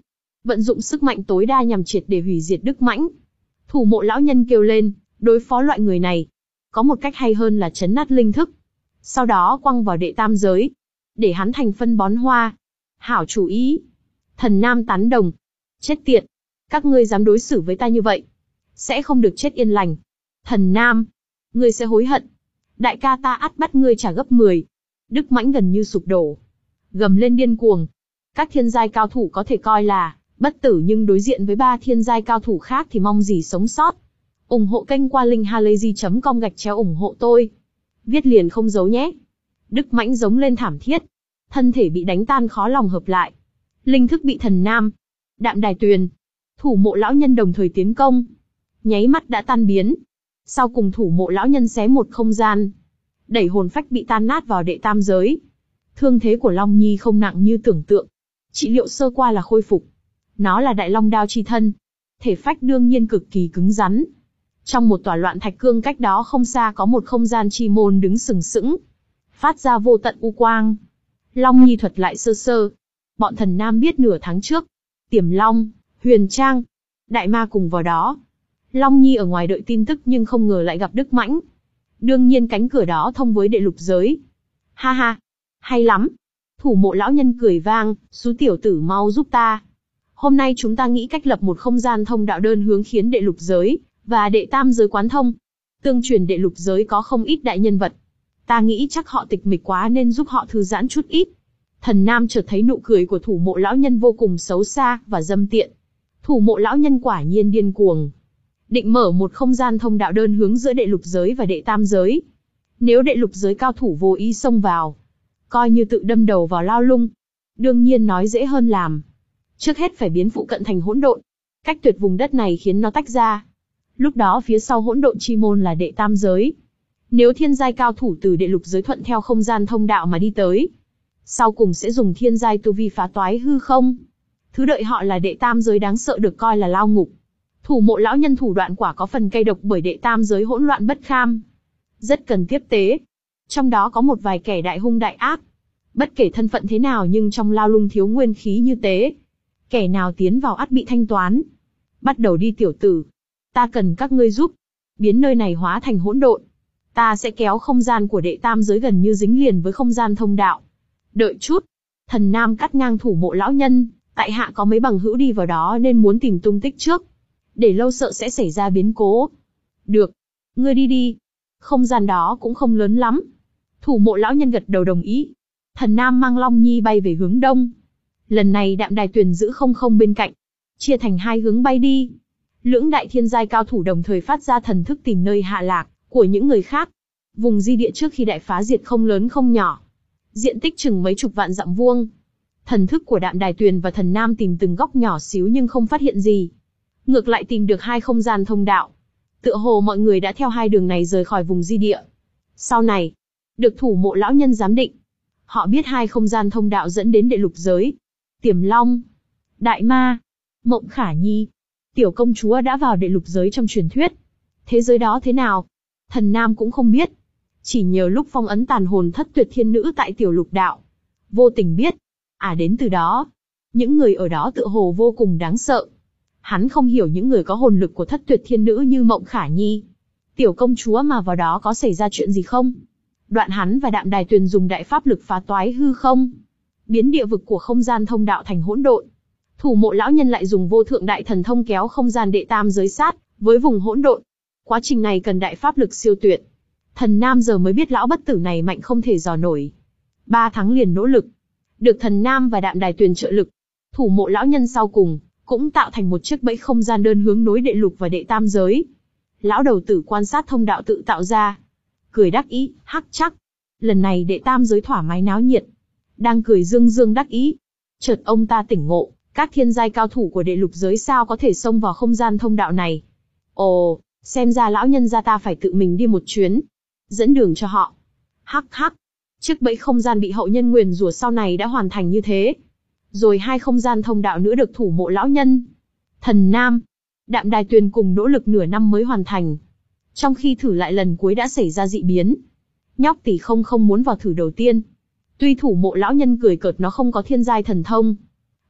Speaker 1: vận dụng sức mạnh tối đa nhằm triệt để hủy diệt Đức Mãnh. Thủ mộ lão nhân kêu lên, đối phó loại người này, có một cách hay hơn là trấn nát linh thức. Sau đó quăng vào đệ tam giới, để hắn thành phân bón hoa. Hảo chủ ý. Thần Nam tán đồng. Chết tiệt, các ngươi dám đối xử với ta như vậy, sẽ không được chết yên lành. Thần Nam, ngươi sẽ hối hận. Đại ca ta ắt bắt ngươi trả gấp mười. Đức Mãnh gần như sụp đổ, gầm lên điên cuồng. Các thiên giai cao thủ có thể coi là bất tử, nhưng đối diện với ba thiên giai cao thủ khác thì mong gì sống sót. Ủng hộ kênh qua link halayzi chấm com gạch chéo ủng hộ tôi. Viết liền không giấu nhé. Đức Mãnh giống lên thảm thiết, thân thể bị đánh tan khó lòng hợp lại. Linh thức bị Thần Nam, Đạm Đài Tuyền, Thủ mộ lão nhân đồng thời tiến công, nháy mắt đã tan biến. Sau cùng thủ mộ lão nhân xé một không gian, đẩy hồn phách bị tan nát vào đệ tam giới. Thương thế của Long Nhi không nặng như tưởng tượng, trị liệu sơ qua là khôi phục. Nó là đại long đao chi thân, thể phách đương nhiên cực kỳ cứng rắn. Trong một tòa loạn thạch cương cách đó không xa có một không gian chi môn đứng sừng sững, phát ra vô tận u quang. Long Nhi thuật lại sơ sơ. Bọn Thần Nam biết nửa tháng trước, Tiềm Long, Huyền Trang, Đại Ma cùng vào đó. Long Nhi ở ngoài đợi tin tức nhưng không ngờ lại gặp Đức Mãnh. Đương nhiên cánh cửa đó thông với đệ lục giới. Ha ha, hay lắm. Thủ mộ lão nhân cười vang, xú tiểu tử mau giúp ta. Hôm nay chúng ta nghĩ cách lập một không gian thông đạo đơn hướng khiến đệ lục giới và đệ tam giới quán thông. Tương truyền đệ lục giới có không ít đại nhân vật. Ta nghĩ chắc họ tịch mịch quá nên giúp họ thư giãn chút ít. Thần Nam chợt thấy nụ cười của thủ mộ lão nhân vô cùng xấu xa và dâm tiện. Thủ mộ lão nhân quả nhiên điên cuồng, định mở một không gian thông đạo đơn hướng giữa đệ lục giới và đệ tam giới. Nếu đệ lục giới cao thủ vô ý xông vào, coi như tự đâm đầu vào lao lung. Đương nhiên nói dễ hơn làm. Trước hết phải biến phụ cận thành hỗn độn, cách tuyệt vùng đất này khiến nó tách ra. Lúc đó phía sau hỗn độn chi môn là đệ tam giới. Nếu thiên giai cao thủ từ đệ lục giới thuận theo không gian thông đạo mà đi tới, sau cùng sẽ dùng thiên giai tu vi phá toái hư không. Thứ đợi họ là đệ tam giới đáng sợ, được coi là lao ngục. Thủ mộ lão nhân thủ đoạn quả có phần cay độc, bởi đệ tam giới hỗn loạn bất kham, rất cần tiếp tế. Trong đó có một vài kẻ đại hung đại ác. Bất kể thân phận thế nào nhưng trong lao lung thiếu nguyên khí như tế, kẻ nào tiến vào ắt bị thanh toán. Bắt đầu đi tiểu tử, ta cần các ngươi giúp biến nơi này hóa thành hỗn độn. Ta sẽ kéo không gian của đệ tam giới gần như dính liền với không gian thông đạo. Đợi chút. Thần Nam cắt ngang thủ mộ lão nhân, tại hạ có mấy bằng hữu đi vào đó nên muốn tìm tung tích trước. Để lâu sợ sẽ xảy ra biến cố. Được, ngươi đi đi. Không gian đó cũng không lớn lắm. Thủ mộ lão nhân gật đầu đồng ý. Thần Nam mang Long Nhi bay về hướng đông. Lần này Đạm Đài Tuyền giữ không không bên cạnh, chia thành hai hướng bay đi. Lưỡng đại thiên giai cao thủ đồng thời phát ra thần thức tìm nơi hạ lạc của những người khác. Vùng di địa trước khi đại phá diệt không lớn không nhỏ, diện tích chừng mấy chục vạn dặm vuông. Thần thức của Đạm Đài Tuyền và Thần Nam tìm từng góc nhỏ xíu nhưng không phát hiện gì. Ngược lại tìm được hai không gian thông đạo. Tựa hồ mọi người đã theo hai đường này rời khỏi vùng di địa. Sau này, được thủ mộ lão nhân giám định, họ biết hai không gian thông đạo dẫn đến đệ lục giới. Tiềm Long, Đại Ma, Mộng Khả Nhi, tiểu công chúa đã vào đệ lục giới trong truyền thuyết. Thế giới đó thế nào, Thần Nam cũng không biết. Chỉ nhờ lúc phong ấn tàn hồn thất tuyệt thiên nữ tại tiểu lục đạo, vô tình biết. À đến từ đó, những người ở đó tựa hồ vô cùng đáng sợ. Hắn không hiểu những người có hồn lực của thất tuyệt thiên nữ như Mộng Khả Nhi, tiểu công chúa mà vào đó có xảy ra chuyện gì không. Đoạn hắn và Đạm Đài Tuyền dùng đại pháp lực phá toái hư không, biến địa vực của không gian thông đạo thành hỗn độn. Thủ mộ lão nhân lại dùng vô thượng đại thần thông kéo không gian đệ tam giới sát với vùng hỗn độn. Quá trình này cần đại pháp lực siêu tuyệt. Thần Nam giờ mới biết lão bất tử này mạnh không thể dò nổi. Ba tháng liền nỗ lực, được Thần Nam và Đạm Đài Tuyền trợ lực, thủ mộ lão nhân sau cùng cũng tạo thành một chiếc bẫy không gian đơn hướng nối đệ lục và đệ tam giới. Lão đầu tử quan sát thông đạo tự tạo ra, cười đắc ý, hắc chắc. Lần này đệ tam giới thoải mái náo nhiệt. Đang cười dương dương đắc ý, chợt ông ta tỉnh ngộ, các thiên giai cao thủ của đệ lục giới sao có thể xông vào không gian thông đạo này. Ồ, xem ra lão nhân gia ta phải tự mình đi một chuyến, dẫn đường cho họ. Hắc hắc, chiếc bẫy không gian bị hậu nhân nguyền rủa sau này đã hoàn thành như thế. Rồi hai không gian thông đạo nữa được thủ mộ lão nhân, Thần Nam, Đạm Đài Tuyền cùng nỗ lực nửa năm mới hoàn thành. Trong khi thử lại lần cuối đã xảy ra dị biến. Nhóc tỷ không không muốn vào thử đầu tiên. Tuy thủ mộ lão nhân cười cợt nó không có thiên giai thần thông,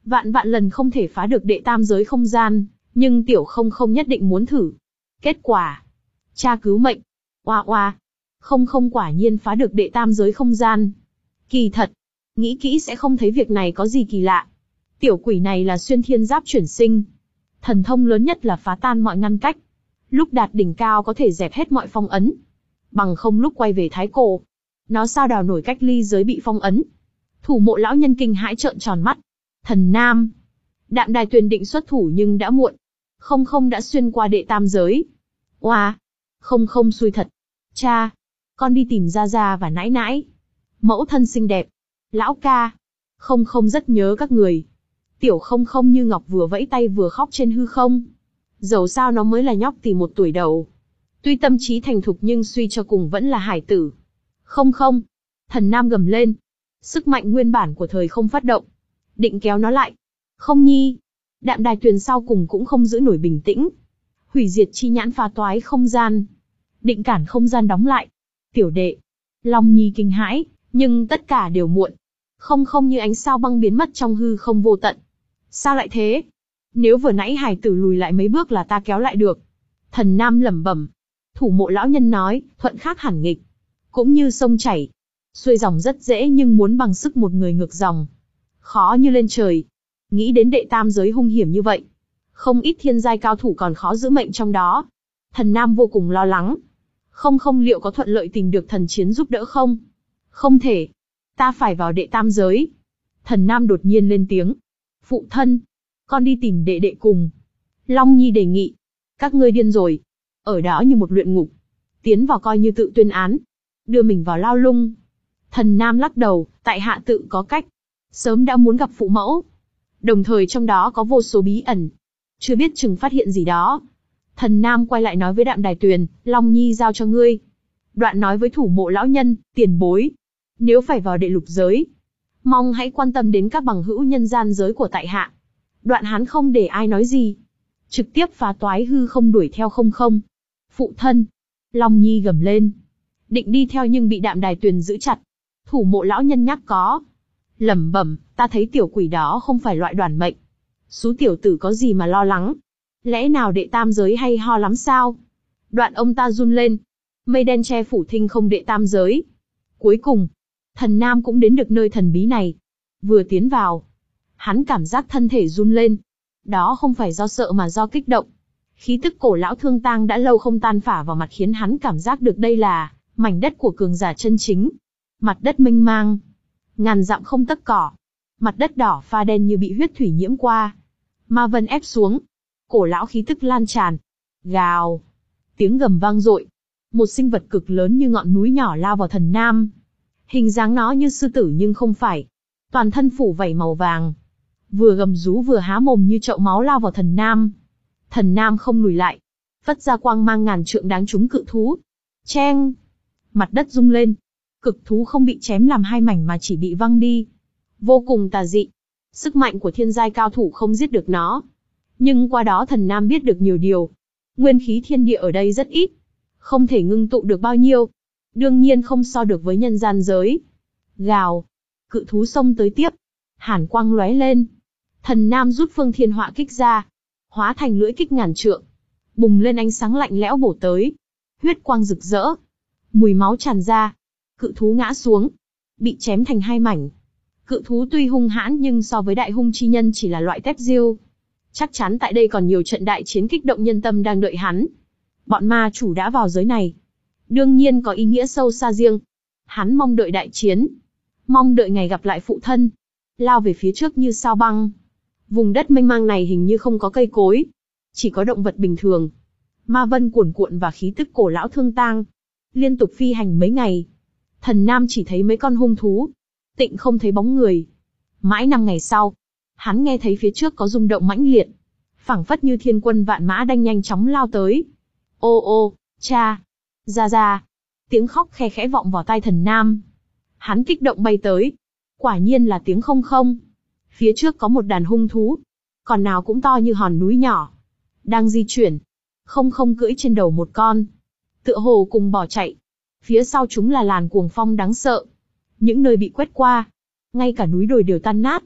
Speaker 1: Vạn vạn lần không thể phá được đệ tam giới không gian, nhưng tiểu không không nhất định muốn thử. Kết quả, cha cứu mệnh. Oa oa, không không quả nhiên phá được đệ tam giới không gian. Kỳ thật, nghĩ kỹ sẽ không thấy việc này có gì kỳ lạ. Tiểu quỷ này là xuyên thiên giáp chuyển sinh. Thần thông lớn nhất là phá tan mọi ngăn cách. Lúc đạt đỉnh cao có thể dẹp hết mọi phong ấn. Bằng không lúc quay về thái cổ, nó sao đào nổi cách ly giới bị phong ấn. Thủ mộ lão nhân kinh hãi trợn tròn mắt. Thần Nam. Đạm Đài Tuyền định xuất thủ nhưng đã muộn. Không không đã xuyên qua đệ tam giới. Oa, không không xui thật. Cha, con đi tìm Gia Gia và nãi nãi. Mẫu thân xinh đẹp. Lão ca, không không rất nhớ các người. Tiểu không không như ngọc vừa vẫy tay vừa khóc trên hư không. Dẫu sao nó mới là nhóc tì một tuổi đầu. Tuy tâm trí thành thục nhưng suy cho cùng vẫn là hải tử. Không không. Thần Nam gầm lên. Sức mạnh nguyên bản của thời không phát động. Định kéo nó lại. Không nhi. Đạm Đài Tuyền sau cùng cũng không giữ nổi bình tĩnh. Hủy diệt chi nhãn phá toái không gian. Định cản không gian đóng lại. Tiểu đệ. Long Nhi kinh hãi, nhưng tất cả đều muộn. Không không như ánh sao băng biến mất trong hư không vô tận. Sao lại thế? Nếu vừa nãy hải tử lùi lại mấy bước là ta kéo lại được. Thần Nam lẩm bẩm. Thủ mộ lão nhân nói, thuận khác hẳn nghịch. Cũng như sông chảy. Xuôi dòng rất dễ nhưng muốn bằng sức một người ngược dòng. Khó như lên trời. Nghĩ đến đệ tam giới hung hiểm như vậy. Không ít thiên giai cao thủ còn khó giữ mệnh trong đó. Thần Nam vô cùng lo lắng. Không không liệu có thuận lợi tìm được thần chiến giúp đỡ không? Không thể. Ta phải vào đệ tam giới. Thần Nam đột nhiên lên tiếng. Phụ thân. Con đi tìm đệ đệ cùng. Long Nhi đề nghị. Các ngươi điên rồi. Ở đó như một luyện ngục. Tiến vào coi như tự tuyên án. Đưa mình vào lao lung. Thần Nam lắc đầu, tại hạ tự có cách. Sớm đã muốn gặp phụ mẫu. Đồng thời trong đó có vô số bí ẩn. Chưa biết chừng phát hiện gì đó. Thần Nam quay lại nói với Đạm Đài Tuyền, Long Nhi giao cho ngươi. Đoạn nói với thủ mộ lão nhân, tiền bối. Nếu phải vào đệ lục giới, mong hãy quan tâm đến các bằng hữu nhân gian giới của tại hạ. Đoạn hắn không để ai nói gì. Trực tiếp phá toái hư không đuổi theo không không. Phụ thân. Long Nhi gầm lên. Định đi theo nhưng bị Đạm Đài Tuyền giữ chặt. Thủ mộ lão nhân nhắc có. Lẩm bẩm, ta thấy tiểu quỷ đó không phải loại đoản mệnh. Xú tiểu tử có gì mà lo lắng. Lẽ nào đệ tam giới hay ho lắm sao? Đoạn ông ta run lên. Mây đen che phủ thinh không đệ tam giới. Cuối cùng, Thần Nam cũng đến được nơi thần bí này. Vừa tiến vào, hắn cảm giác thân thể run lên. Đó không phải do sợ mà do kích động. Khí tức cổ lão thương tang đã lâu không tan phả vào mặt khiến hắn cảm giác được đây là mảnh đất của cường giả chân chính. Mặt đất mênh mang, ngàn dặm không tấc cỏ. Mặt đất đỏ pha đen như bị huyết thủy nhiễm qua. Ma vân ép xuống. Cổ lão khí tức lan tràn. Gào. Tiếng gầm vang dội. Một sinh vật cực lớn như ngọn núi nhỏ lao vào Thần Nam. Hình dáng nó như sư tử nhưng không phải. Toàn thân phủ vảy màu vàng. Vừa gầm rú vừa há mồm như chậu máu lao vào Thần Nam. Thần Nam không lùi lại. Phất ra quang mang ngàn trượng đáng trúng cự thú. Cheng. Mặt đất rung lên. Cực thú không bị chém làm hai mảnh mà chỉ bị văng đi. Vô cùng tà dị. Sức mạnh của thiên giai cao thủ không giết được nó. Nhưng qua đó Thần Nam biết được nhiều điều. Nguyên khí thiên địa ở đây rất ít. Không thể ngưng tụ được bao nhiêu. Đương nhiên không so được với nhân gian giới. Gào. Cự thú xông tới tiếp. Hàn quang lóe lên. Thần Nam rút phương thiên họa kích ra. Hóa thành lưỡi kích ngàn trượng. Bùng lên ánh sáng lạnh lẽo bổ tới. Huyết quang rực rỡ. Mùi máu tràn ra. Cự thú ngã xuống. Bị chém thành hai mảnh. Cự thú tuy hung hãn nhưng so với đại hung chi nhân chỉ là loại tép diêu. Chắc chắn tại đây còn nhiều trận đại chiến kích động nhân tâm đang đợi hắn. Bọn ma chủ đã vào giới này. Đương nhiên có ý nghĩa sâu xa riêng. Hắn mong đợi đại chiến. Mong đợi ngày gặp lại phụ thân. Lao về phía trước như sao băng. Vùng đất mênh mang này hình như không có cây cối. Chỉ có động vật bình thường. Ma vân cuồn cuộn và khí tức cổ lão thương tang. Liên tục phi hành mấy ngày. Thần Nam chỉ thấy mấy con hung thú. Tịnh không thấy bóng người. Mãi năm ngày sau. Hắn nghe thấy phía trước có rung động mãnh liệt. Phảng phất như thiên quân vạn mã đang nhanh chóng lao tới. Ô ô, cha. Ra ra. Tiếng khóc khe khẽ vọng vào tai Thần Nam. Hắn kích động bay tới. Quả nhiên là tiếng không không. Phía trước có một đàn hung thú. Còn nào cũng to như hòn núi nhỏ. Đang di chuyển. Không không cưỡi trên đầu một con. Tựa hồ cùng bỏ chạy. Phía sau chúng là làn cuồng phong đáng sợ. Những nơi bị quét qua. Ngay cả núi đồi đều tan nát.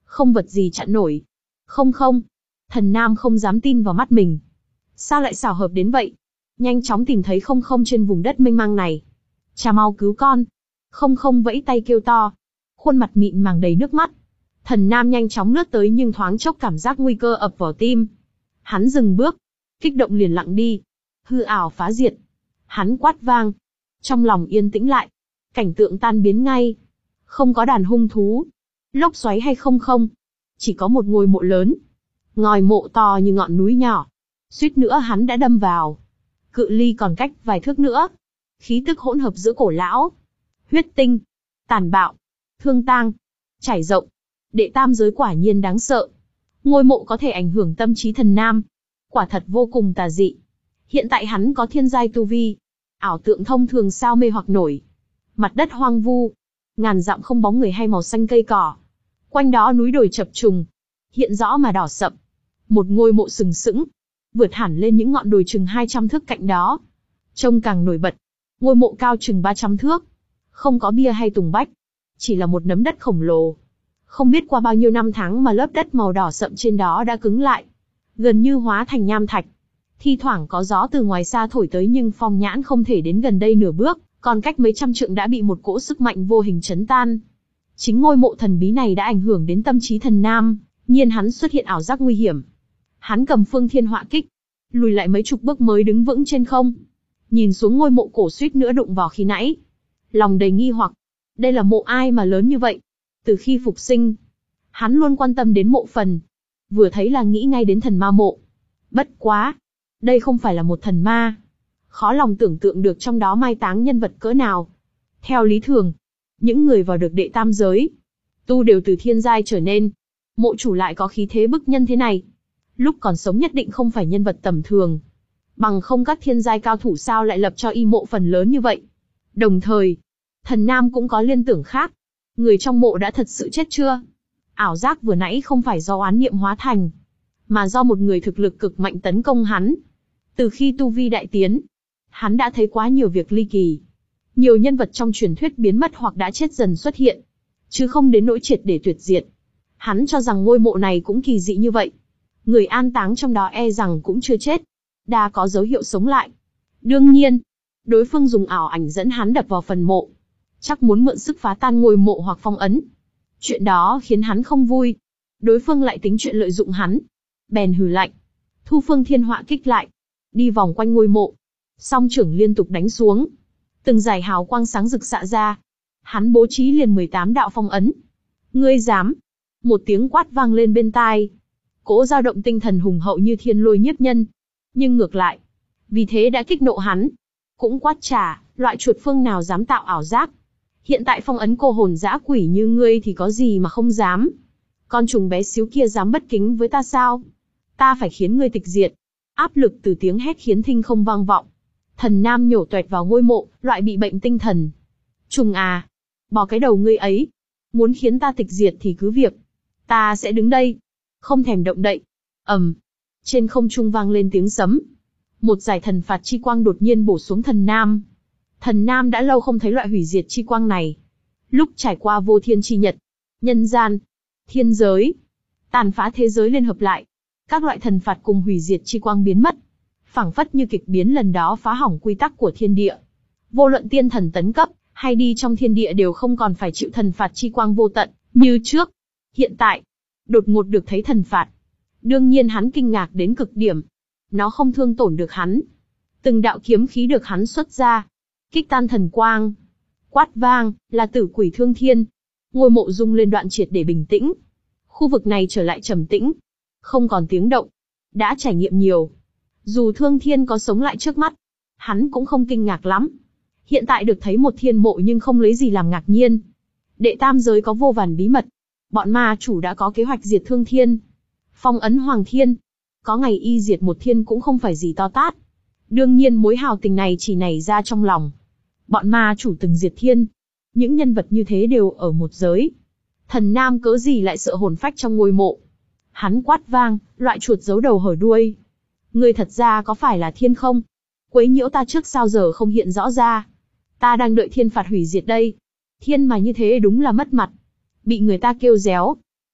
Speaker 1: Không vật gì chặn nổi. Không không. Thần Nam không dám tin vào mắt mình. Sao lại xảo hợp đến vậy? Nhanh chóng tìm thấy không không trên vùng đất mênh mang này. Cha mau cứu con. Không không vẫy tay kêu to. Khuôn mặt mịn màng đầy nước mắt. Thần Nam nhanh chóng lướt tới nhưng thoáng chốc cảm giác nguy cơ ập vào tim. Hắn dừng bước. Kích động liền lặng đi. Hư ảo phá diệt. Hắn quát vang. Trong lòng yên tĩnh lại. Cảnh tượng tan biến ngay. Không có đàn hung thú. Lốc xoáy hay không không. Chỉ có một ngôi mộ lớn. Ngòi mộ to như ngọn núi nhỏ. Suýt nữa hắn đã đâm vào. Cự ly còn cách vài thước nữa. Khí tức hỗn hợp giữa cổ lão, huyết tinh, tàn bạo, thương tang, trải rộng. Đệ tam giới quả nhiên đáng sợ. Ngôi mộ có thể ảnh hưởng tâm trí Thần Nam. Quả thật vô cùng tà dị. Hiện tại hắn có thiên giai tu vi. Ảo tượng thông thường sao mê hoặc nổi. Mặt đất hoang vu. Ngàn dặm không bóng người hay màu xanh cây cỏ. Quanh đó núi đồi chập trùng. Hiện rõ mà đỏ sậm. Một ngôi mộ sừng sững. Vượt hẳn lên những ngọn đồi chừng hai trăm thước cạnh đó. Trông càng nổi bật. Ngôi mộ cao chừng ba trăm thước. Không có bia hay tùng bách. Chỉ là một nấm đất khổng lồ. Không biết qua bao nhiêu năm tháng mà lớp đất màu đỏ sậm trên đó đã cứng lại. Gần như hóa thành nham thạch. Thi thoảng có gió từ ngoài xa thổi tới nhưng Phong Nhãn không thể đến gần đây nửa bước, còn cách mấy trăm trượng đã bị một cỗ sức mạnh vô hình chấn tan. Chính ngôi mộ thần bí này đã ảnh hưởng đến tâm trí Thần Nam, nhiên hắn xuất hiện ảo giác nguy hiểm. Hắn cầm phương thiên họa kích, lùi lại mấy chục bước mới đứng vững trên không. Nhìn xuống ngôi mộ cổ suýt nữa đụng vào khi nãy. Lòng đầy nghi hoặc, đây là mộ ai mà lớn như vậy? Từ khi phục sinh, hắn luôn quan tâm đến mộ phần. Vừa thấy là nghĩ ngay đến thần ma mộ. Bất quá, đây không phải là một thần ma. Khó lòng tưởng tượng được trong đó mai táng nhân vật cỡ nào. Theo lý thường, những người vào được đệ tam giới, tu đều từ thiên giai trở nên. Mộ chủ lại có khí thế bức nhân thế này. Lúc còn sống nhất định không phải nhân vật tầm thường. Bằng không các thiên giai cao thủ sao lại lập cho y mộ phần lớn như vậy. Đồng thời, Thần Nam cũng có liên tưởng khác. Người trong mộ đã thật sự chết chưa? Ảo giác vừa nãy không phải do oán niệm hóa thành, mà do một người thực lực cực mạnh tấn công hắn. Từ khi tu vi đại tiến, hắn đã thấy quá nhiều việc ly kỳ. Nhiều nhân vật trong truyền thuyết biến mất hoặc đã chết dần xuất hiện, chứ không đến nỗi triệt để tuyệt diệt. Hắn cho rằng ngôi mộ này cũng kỳ dị như vậy. Người an táng trong đó e rằng cũng chưa chết, đã có dấu hiệu sống lại. Đương nhiên, đối phương dùng ảo ảnh dẫn hắn đập vào phần mộ, chắc muốn mượn sức phá tan ngôi mộ hoặc phong ấn. Chuyện đó khiến hắn không vui. Đối phương lại tính chuyện lợi dụng hắn. Bèn hừ lạnh, thu phương thiên họa kích lại, đi vòng quanh ngôi mộ. Song trưởng liên tục đánh xuống. Từng dải hào quang sáng rực xạ ra. Hắn bố trí liền mười tám đạo phong ấn. Ngươi dám? Một tiếng quát vang lên bên tai. Cỗ dao động tinh thần hùng hậu như thiên lôi nhiếp nhân. Nhưng ngược lại, vì thế đã kích nộ hắn. Cũng quát trả, loại chuột phương nào dám tạo ảo giác. Hiện tại phong ấn cô hồn dã quỷ như ngươi thì có gì mà không dám. Con trùng bé xíu kia dám bất kính với ta sao? Ta phải khiến ngươi tịch diệt. Áp lực từ tiếng hét khiến thinh không vang vọng. Thần Nam nhổ toẹt vào ngôi mộ, loại bị bệnh tinh thần. Trùng à, bỏ cái đầu ngươi ấy. Muốn khiến ta tịch diệt thì cứ việc. Ta sẽ đứng đây, không thèm động đậy. Ầm, trên không trung vang lên tiếng sấm. Một giải thần phạt chi quang đột nhiên bổ xuống Thần Nam. Thần Nam đã lâu không thấy loại hủy diệt chi quang này. Lúc trải qua vô thiên chi nhật, nhân gian, thiên giới, tàn phá thế giới liên hợp lại, các loại thần phạt cùng hủy diệt chi quang biến mất, phảng phất như kịch biến lần đó phá hỏng quy tắc của thiên địa. Vô luận tiên thần tấn cấp hay đi trong thiên địa đều không còn phải chịu thần phạt chi quang vô tận như trước. Hiện tại, đột ngột được thấy thần phạt, đương nhiên hắn kinh ngạc đến cực điểm. Nó không thương tổn được hắn. Từng đạo kiếm khí được hắn xuất ra, kích tan thần quang. Quát vang, là tử quỷ thương thiên. Ngôi mộ rung lên đoạn triệt để bình tĩnh. Khu vực này trở lại trầm tĩnh, không còn tiếng động. Đã trải nghiệm nhiều, dù thương thiên có sống lại trước mắt, hắn cũng không kinh ngạc lắm. Hiện tại được thấy một thiên mộ nhưng không lấy gì làm ngạc nhiên. Đệ tam giới có vô vàn bí mật. Bọn ma chủ đã có kế hoạch diệt thương thiên, phong ấn hoàng thiên. Có ngày y diệt một thiên cũng không phải gì to tát. Đương nhiên mối hào tình này chỉ nảy ra trong lòng. Bọn ma chủ từng diệt thiên. Những nhân vật như thế đều ở một giới. Thần Nam cớ gì lại sợ hồn phách trong ngôi mộ. Hắn quát vang, loại chuột giấu đầu hở đuôi. Ngươi thật ra có phải là thiên không? Quấy nhiễu ta trước sao giờ không hiện rõ ra. Ta đang đợi thiên phạt hủy diệt đây. Thiên mà như thế đúng là mất mặt. Bị người ta kêu réo.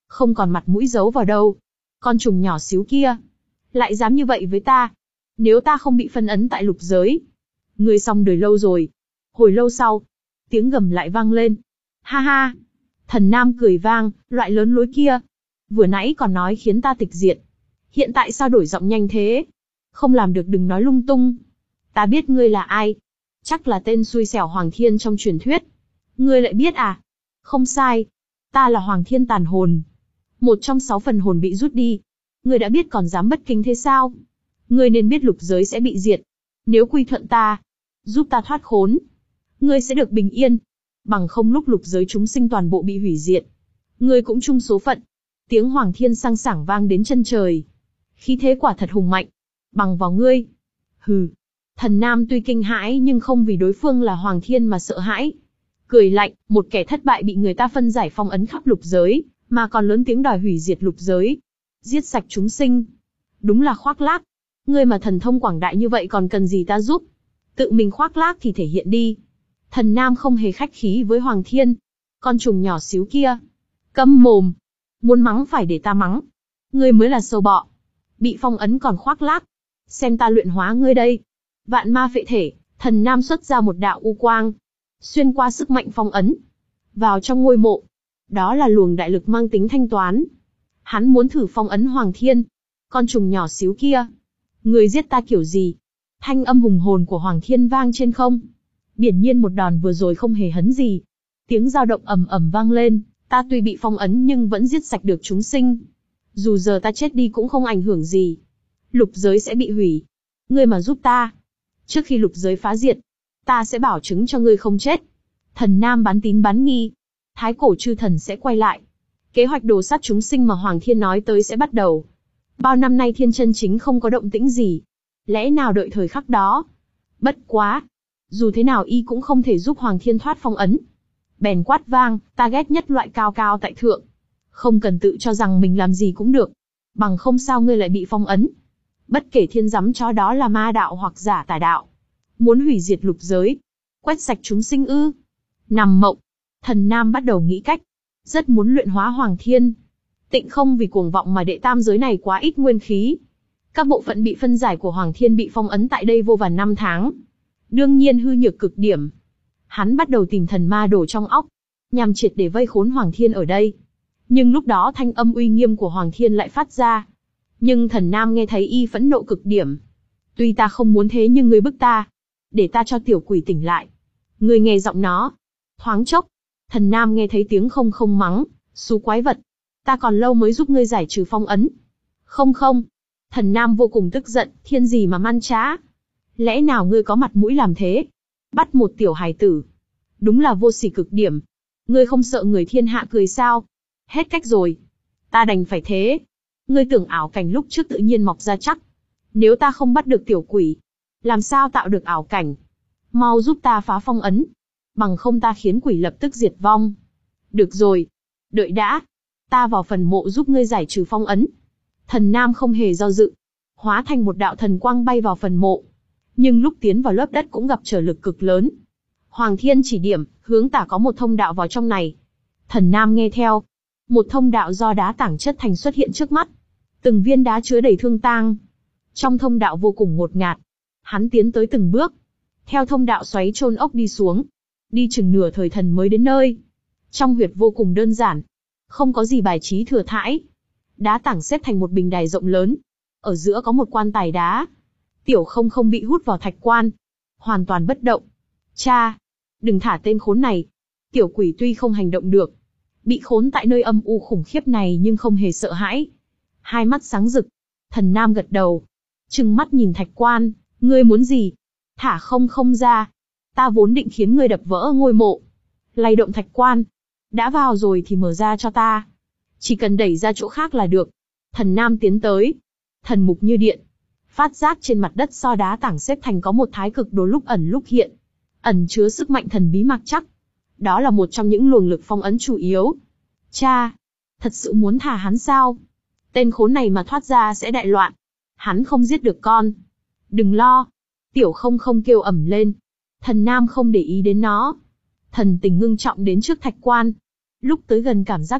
Speaker 1: Không còn mặt mũi giấu vào đâu. Con trùng nhỏ xíu kia. Lại dám như vậy với ta. Nếu ta không bị phân ấn tại lục giới. Ngươi xong đời lâu rồi. Hồi lâu sau. Tiếng gầm lại vang lên. Ha ha. Thần Nam cười vang, loại lớn lối kia. Vừa nãy còn nói khiến ta tịch diệt. Hiện tại sao đổi giọng nhanh thế? Không làm được đừng nói lung tung. Ta biết ngươi là ai. Chắc là tên xui xẻo Hoàng Thiên trong truyền thuyết. Ngươi lại biết à? Không sai. Ta là Hoàng Thiên tàn hồn. Một trong sáu phần hồn bị rút đi. Ngươi đã biết còn dám bất kính thế sao? Ngươi nên biết lục giới sẽ bị diệt. Nếu quy thuận ta, giúp ta thoát khốn, ngươi sẽ được bình yên. Bằng không lúc lục giới chúng sinh toàn bộ bị hủy diệt, ngươi cũng chung số phận. Tiếng Hoàng Thiên sang sảng vang đến chân trời. Khí thế quả thật hùng mạnh. Bằng vào ngươi. Hừ. Thần Nam tuy kinh hãi nhưng không vì đối phương là Hoàng Thiên mà sợ hãi. Cười lạnh, một kẻ thất bại bị người ta phân giải phong ấn khắp lục giới, mà còn lớn tiếng đòi hủy diệt lục giới. Giết sạch chúng sinh. Đúng là khoác lác. Ngươi mà thần thông quảng đại như vậy còn cần gì ta giúp? Tự mình khoác lác thì thể hiện đi. Thần Nam không hề khách khí với Hoàng Thiên. Con trùng nhỏ xíu kia. Câm mồm. Muốn mắng phải để ta mắng. Ngươi mới là sâu bọ. Bị phong ấn còn khoác lác. Xem ta luyện hóa ngươi đây. Vạn ma phệ thể, Thần Nam xuất ra một đạo u quang. Xuyên qua sức mạnh phong ấn. Vào trong ngôi mộ. Đó là luồng đại lực mang tính thanh toán. Hắn muốn thử phong ấn Hoàng Thiên. Con trùng nhỏ xíu kia. Ngươi giết ta kiểu gì? Thanh âm hùng hồn của Hoàng Thiên vang trên không. Biển nhiên một đòn vừa rồi không hề hấn gì. Tiếng dao động ầm ầm vang lên. Ta tuy bị phong ấn nhưng vẫn giết sạch được chúng sinh. Dù giờ ta chết đi cũng không ảnh hưởng gì. Lục giới sẽ bị hủy. Ngươi mà giúp ta. Trước khi lục giới phá diệt, ta sẽ bảo chứng cho ngươi không chết. Thần Nam bán tín bán nghi. Thái cổ chư thần sẽ quay lại. Kế hoạch đồ sát chúng sinh mà Hoàng Thiên nói tới sẽ bắt đầu. Bao năm nay thiên chân chính không có động tĩnh gì. Lẽ nào đợi thời khắc đó? Bất quá. Dù thế nào y cũng không thể giúp Hoàng Thiên thoát phong ấn. Bèn quát vang, ta ghét nhất loại cao cao tại thượng. Không cần tự cho rằng mình làm gì cũng được. Bằng không sao ngươi lại bị phong ấn. Bất kể thiên giám chó đó là ma đạo hoặc giả tà đạo. Muốn hủy diệt lục giới. Quét sạch chúng sinh ư. Nằm mộng. Thần Nam bắt đầu nghĩ cách. Rất muốn luyện hóa Hoàng Thiên. Tịnh không vì cuồng vọng mà đệ tam giới này quá ít nguyên khí. Các bộ phận bị phân giải của Hoàng Thiên bị phong ấn tại đây vô vàn năm tháng. Đương nhiên hư nhược cực điểm. Hắn bắt đầu tìm thần ma đồ trong óc. Nhằm triệt để vây khốn Hoàng Thiên ở đây. Nhưng lúc đó thanh âm uy nghiêm của Hoàng Thiên lại phát ra. Nhưng thần Nam nghe thấy y phẫn nộ cực điểm. Tuy ta không muốn thế nhưng ngươi bức ta. Để ta cho tiểu quỷ tỉnh lại. Ngươi nghe giọng nó. Thoáng chốc. Thần Nam nghe thấy tiếng không không mắng. Xú quái vật. Ta còn lâu mới giúp ngươi giải trừ phong ấn. Không không. Thần Nam vô cùng tức giận. Thiên gì mà man trá. Lẽ nào ngươi có mặt mũi làm thế? Bắt một tiểu hài tử. Đúng là vô sỉ cực điểm. Ngươi không sợ người thiên hạ cười sao? Hết cách rồi. Ta đành phải thế. Ngươi tưởng ảo cảnh lúc trước tự nhiên mọc ra chắc. Nếu ta không bắt được tiểu quỷ, làm sao tạo được ảo cảnh? Mau giúp ta phá phong ấn. Bằng không ta khiến quỷ lập tức diệt vong. Được rồi. Đợi đã. Ta vào phần mộ giúp ngươi giải trừ phong ấn. Thần Nam không hề do dự. Hóa thành một đạo thần quang bay vào phần mộ. Nhưng lúc tiến vào lớp đất cũng gặp trở lực cực lớn. Hoàng Thiên chỉ điểm, hướng tả có một thông đạo vào trong này. Thần Nam nghe theo. Một thông đạo do đá tảng chất thành xuất hiện trước mắt. Từng viên đá chứa đầy thương tang. Trong thông đạo vô cùng ngột ngạt. Hắn tiến tới từng bước. Theo thông đạo xoáy chôn ốc đi xuống. Đi chừng nửa thời thần mới đến nơi. Trong huyệt vô cùng đơn giản. Không có gì bài trí thừa thãi. Đá tảng xếp thành một bình đài rộng lớn. Ở giữa có một quan tài đá. Tiểu không không bị hút vào thạch quan. Hoàn toàn bất động. Cha! Đừng thả tên khốn này. Tiểu quỷ tuy không hành động được. Bị khốn tại nơi âm u khủng khiếp này nhưng không hề sợ hãi. Hai mắt sáng rực. Thần Nam gật đầu. Trừng mắt nhìn thạch quan. Ngươi muốn gì? Thả không không ra. Ta vốn định khiến ngươi đập vỡ ngôi mộ. Lay động thạch quan. Đã vào rồi thì mở ra cho ta. Chỉ cần đẩy ra chỗ khác là được. Thần Nam tiến tới. Thần mục như điện. Phát giác trên mặt đất so đá tảng xếp thành có một thái cực đồ lúc ẩn lúc hiện. Ẩn chứa sức mạnh thần bí mặc chắc. Đó là một trong những luồng lực phong ấn chủ yếu. Cha! Thật sự muốn thả hắn sao? Tên khốn này mà thoát ra sẽ đại loạn. Hắn không giết được con. Đừng lo. Tiểu không không kêu ẩm lên. Thần Nam không để ý đến nó. Thần tình ngưng trọng đến trước thạch quan. Lúc tới gần cảm giác được,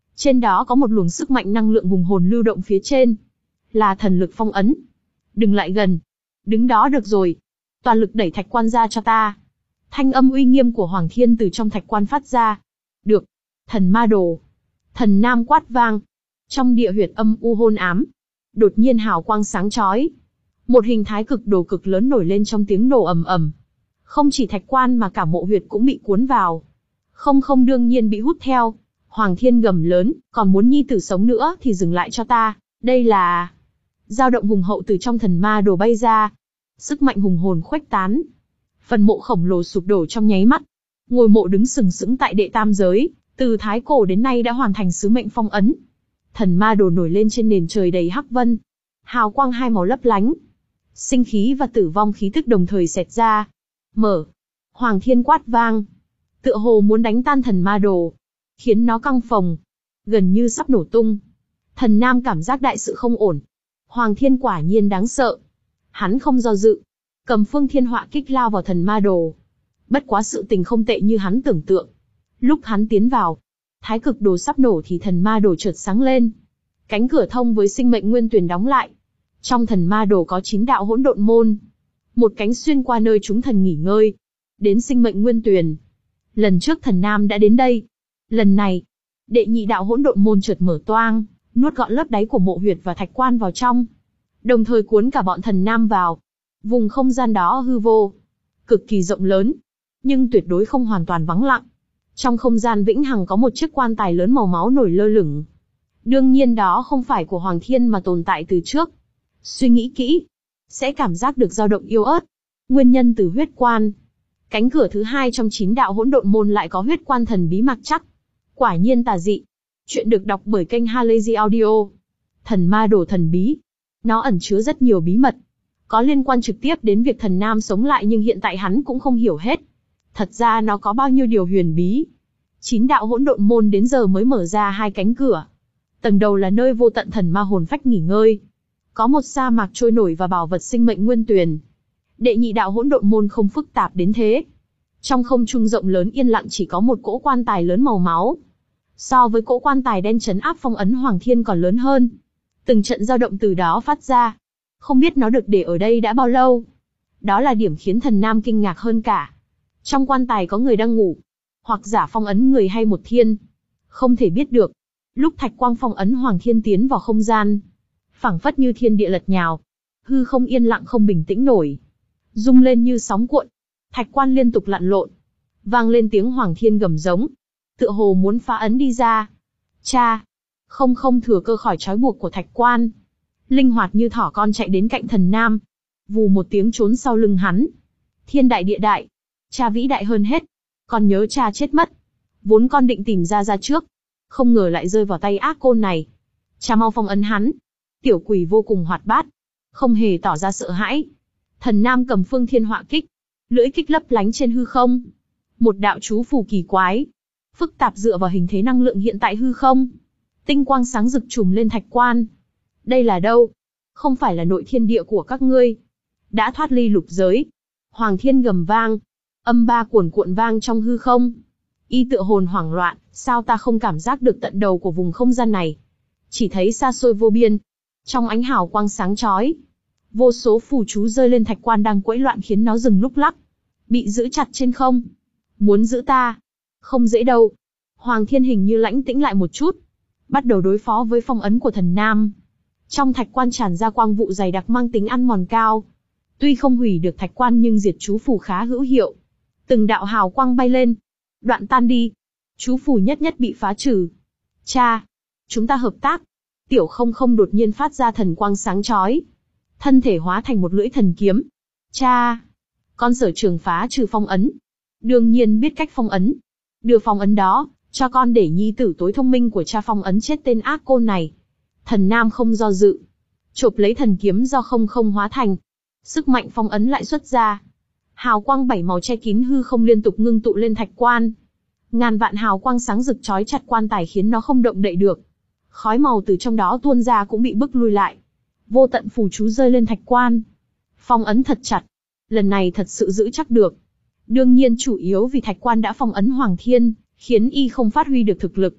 Speaker 1: Trên đó có một luồng sức mạnh năng lượng hùng hồn lưu động phía trên. Là thần lực phong ấn. Đừng lại gần. Đứng đó được rồi. Toàn lực đẩy thạch quan ra cho ta. Thanh âm uy nghiêm của Hoàng Thiên từ trong thạch quan phát ra. Được. Thần ma đồ. Thần Nam quát vang. Trong địa huyệt âm u hôn ám, đột nhiên hào quang sáng chói. Một hình thái cực đồ cực lớn nổi lên trong tiếng nổ ầm ầm. Không chỉ thạch quan mà cả mộ huyệt cũng bị cuốn vào. Không không đương nhiên bị hút theo. Hoàng Thiên gầm lớn, còn muốn nhi tử sống nữa thì dừng lại cho ta. Đây là... Dao động hùng hậu từ trong thần ma đồ bay ra. Sức mạnh hùng hồn khuếch tán. Phần mộ khổng lồ sụp đổ trong nháy mắt. Ngôi mộ đứng sừng sững tại đệ tam giới, từ thái cổ đến nay đã hoàn thành sứ mệnh phong ấn. Thần ma đồ nổi lên trên nền trời đầy hắc vân. Hào quang hai màu lấp lánh. Sinh khí và tử vong khí tức đồng thời xẹt ra. Mở. Hoàng Thiên quát vang. Tựa hồ muốn đánh tan thần ma đồ. Khiến nó căng phồng. Gần như sắp nổ tung. Thần Nam cảm giác đại sự không ổn. Hoàng Thiên quả nhiên đáng sợ. Hắn không do dự. Cầm phương thiên họa kích lao vào thần ma đồ. Bất quá sự tình không tệ như hắn tưởng tượng. Lúc hắn tiến vào, thái cực đồ sắp nổ thì thần ma đồ chợt sáng lên. Cánh cửa thông với sinh mệnh nguyên tuyền đóng lại. Trong thần ma đồ có chín đạo hỗn độn môn. Một cánh xuyên qua nơi chúng thần nghỉ ngơi. Đến sinh mệnh nguyên tuyền. Lần trước thần Nam đã đến đây. Lần này, đệ nhị đạo hỗn độn môn chợt mở toang, nuốt gọn lớp đáy của mộ huyệt và thạch quan vào trong. Đồng thời cuốn cả bọn thần Nam vào. Vùng không gian đó hư vô. Cực kỳ rộng lớn. Nhưng tuyệt đối không hoàn toàn vắng lặng. Trong không gian vĩnh hằng có một chiếc quan tài lớn màu máu nổi lơ lửng. Đương nhiên đó không phải của Hoàng Thiên mà tồn tại từ trước. Suy nghĩ kỹ, sẽ cảm giác được dao động yếu ớt. Nguyên nhân từ huyết quan. Cánh cửa thứ hai trong chín đạo hỗn độn môn lại có huyết quan thần bí mặc chắc. Quả nhiên tà dị. Chuyện được đọc bởi kênh Halazy Audio. Thần ma đồ thần bí. Nó ẩn chứa rất nhiều bí mật. Có liên quan trực tiếp đến việc thần Nam sống lại nhưng hiện tại hắn cũng không hiểu hết. Thật ra nó có bao nhiêu điều huyền bí. Chín đạo hỗn độn môn đến giờ mới mở ra hai cánh cửa. Tầng đầu là nơi vô tận thần ma hồn phách nghỉ ngơi. Có một sa mạc trôi nổi và bảo vật sinh mệnh nguyên tuyền. Đệ nhị đạo hỗn độn môn không phức tạp đến thế. Trong không trung rộng lớn yên lặng chỉ có một cỗ quan tài lớn màu máu. So với cỗ quan tài đen trấn áp phong ấn Hoàng Thiên còn lớn hơn. Từng trận dao động từ đó phát ra. Không biết nó được để ở đây đã bao lâu. Đó là điểm khiến thần Nam kinh ngạc hơn cả. Trong quan tài có người đang ngủ. Hoặc giả phong ấn người hay một thiên. Không thể biết được. Lúc thạch quang phong ấn Hoàng Thiên tiến vào không gian. Phảng phất như thiên địa lật nhào. Hư không yên lặng không bình tĩnh nổi. Rung lên như sóng cuộn. Thạch quan liên tục lặn lộn. Vang lên tiếng Hoàng Thiên gầm giống. Tựa hồ muốn phá ấn đi ra. Cha! Không không thừa cơ khỏi trói buộc của thạch quan. Linh hoạt như thỏ con chạy đến cạnh thần Nam. Vù một tiếng trốn sau lưng hắn. Thiên đại địa đại. Cha vĩ đại hơn hết. Con nhớ cha chết mất. Vốn con định tìm ra ra trước. Không ngờ lại rơi vào tay ác côn này. Cha mau phong ấn hắn. Tiểu quỷ vô cùng hoạt bát. Không hề tỏ ra sợ hãi. Thần Nam cầm phương thiên họa kích. Lưỡi kích lấp lánh trên hư không. Một đạo chú phù kỳ quái. Phức tạp dựa vào hình thế năng lượng hiện tại hư không. Tinh quang sáng rực trùm lên thạch quan. Đây là đâu? Không phải là nội thiên địa của các ngươi. Đã thoát ly lục giới. Hoàng Thiên gầm vang. Âm ba cuồn cuộn vang trong hư không. Y tựa hồn hoảng loạn, sao ta không cảm giác được tận đầu của vùng không gian này? Chỉ thấy xa xôi vô biên. Trong ánh hào quang sáng chói. Vô số phù chú rơi lên thạch quan đang quẫy loạn khiến nó dừng lúc lắc. Bị giữ chặt trên không. Muốn giữ ta? Không dễ đâu. Hoàng Thiên hình như lãnh tĩnh lại một chút. Bắt đầu đối phó với phong ấn của thần Nam. Trong thạch quan tràn ra quang vụ dày đặc mang tính ăn mòn cao. Tuy không hủy được thạch quan nhưng diệt chú phù khá hữu hiệu. Từng đạo hào quang bay lên. Đoạn tan đi. Chú phù nhất nhất bị phá trừ. Cha! Chúng ta hợp tác. Tiểu không không đột nhiên phát ra thần quang sáng chói. Thân thể hóa thành một lưỡi thần kiếm. Cha! Con sở trường phá trừ phong ấn. Đương nhiên biết cách phong ấn. Đưa phong ấn đó, cho con để nhi tử tối thông minh của cha phong ấn chết tên ác côn này. Thần Nam không do dự. Chộp lấy thần kiếm do không không hóa thành. Sức mạnh phong ấn lại xuất ra. Hào quang bảy màu che kín hư không liên tục ngưng tụ lên thạch quan. Ngàn vạn hào quang sáng rực chói chặt quan tài khiến nó không động đậy được. Khói màu từ trong đó tuôn ra cũng bị bức lui lại. Vô tận phù chú rơi lên thạch quan. Phong ấn thật chặt. Lần này thật sự giữ chắc được. Đương nhiên chủ yếu vì thạch quan đã phong ấn Hoàng Thiên, khiến y không phát huy được thực lực.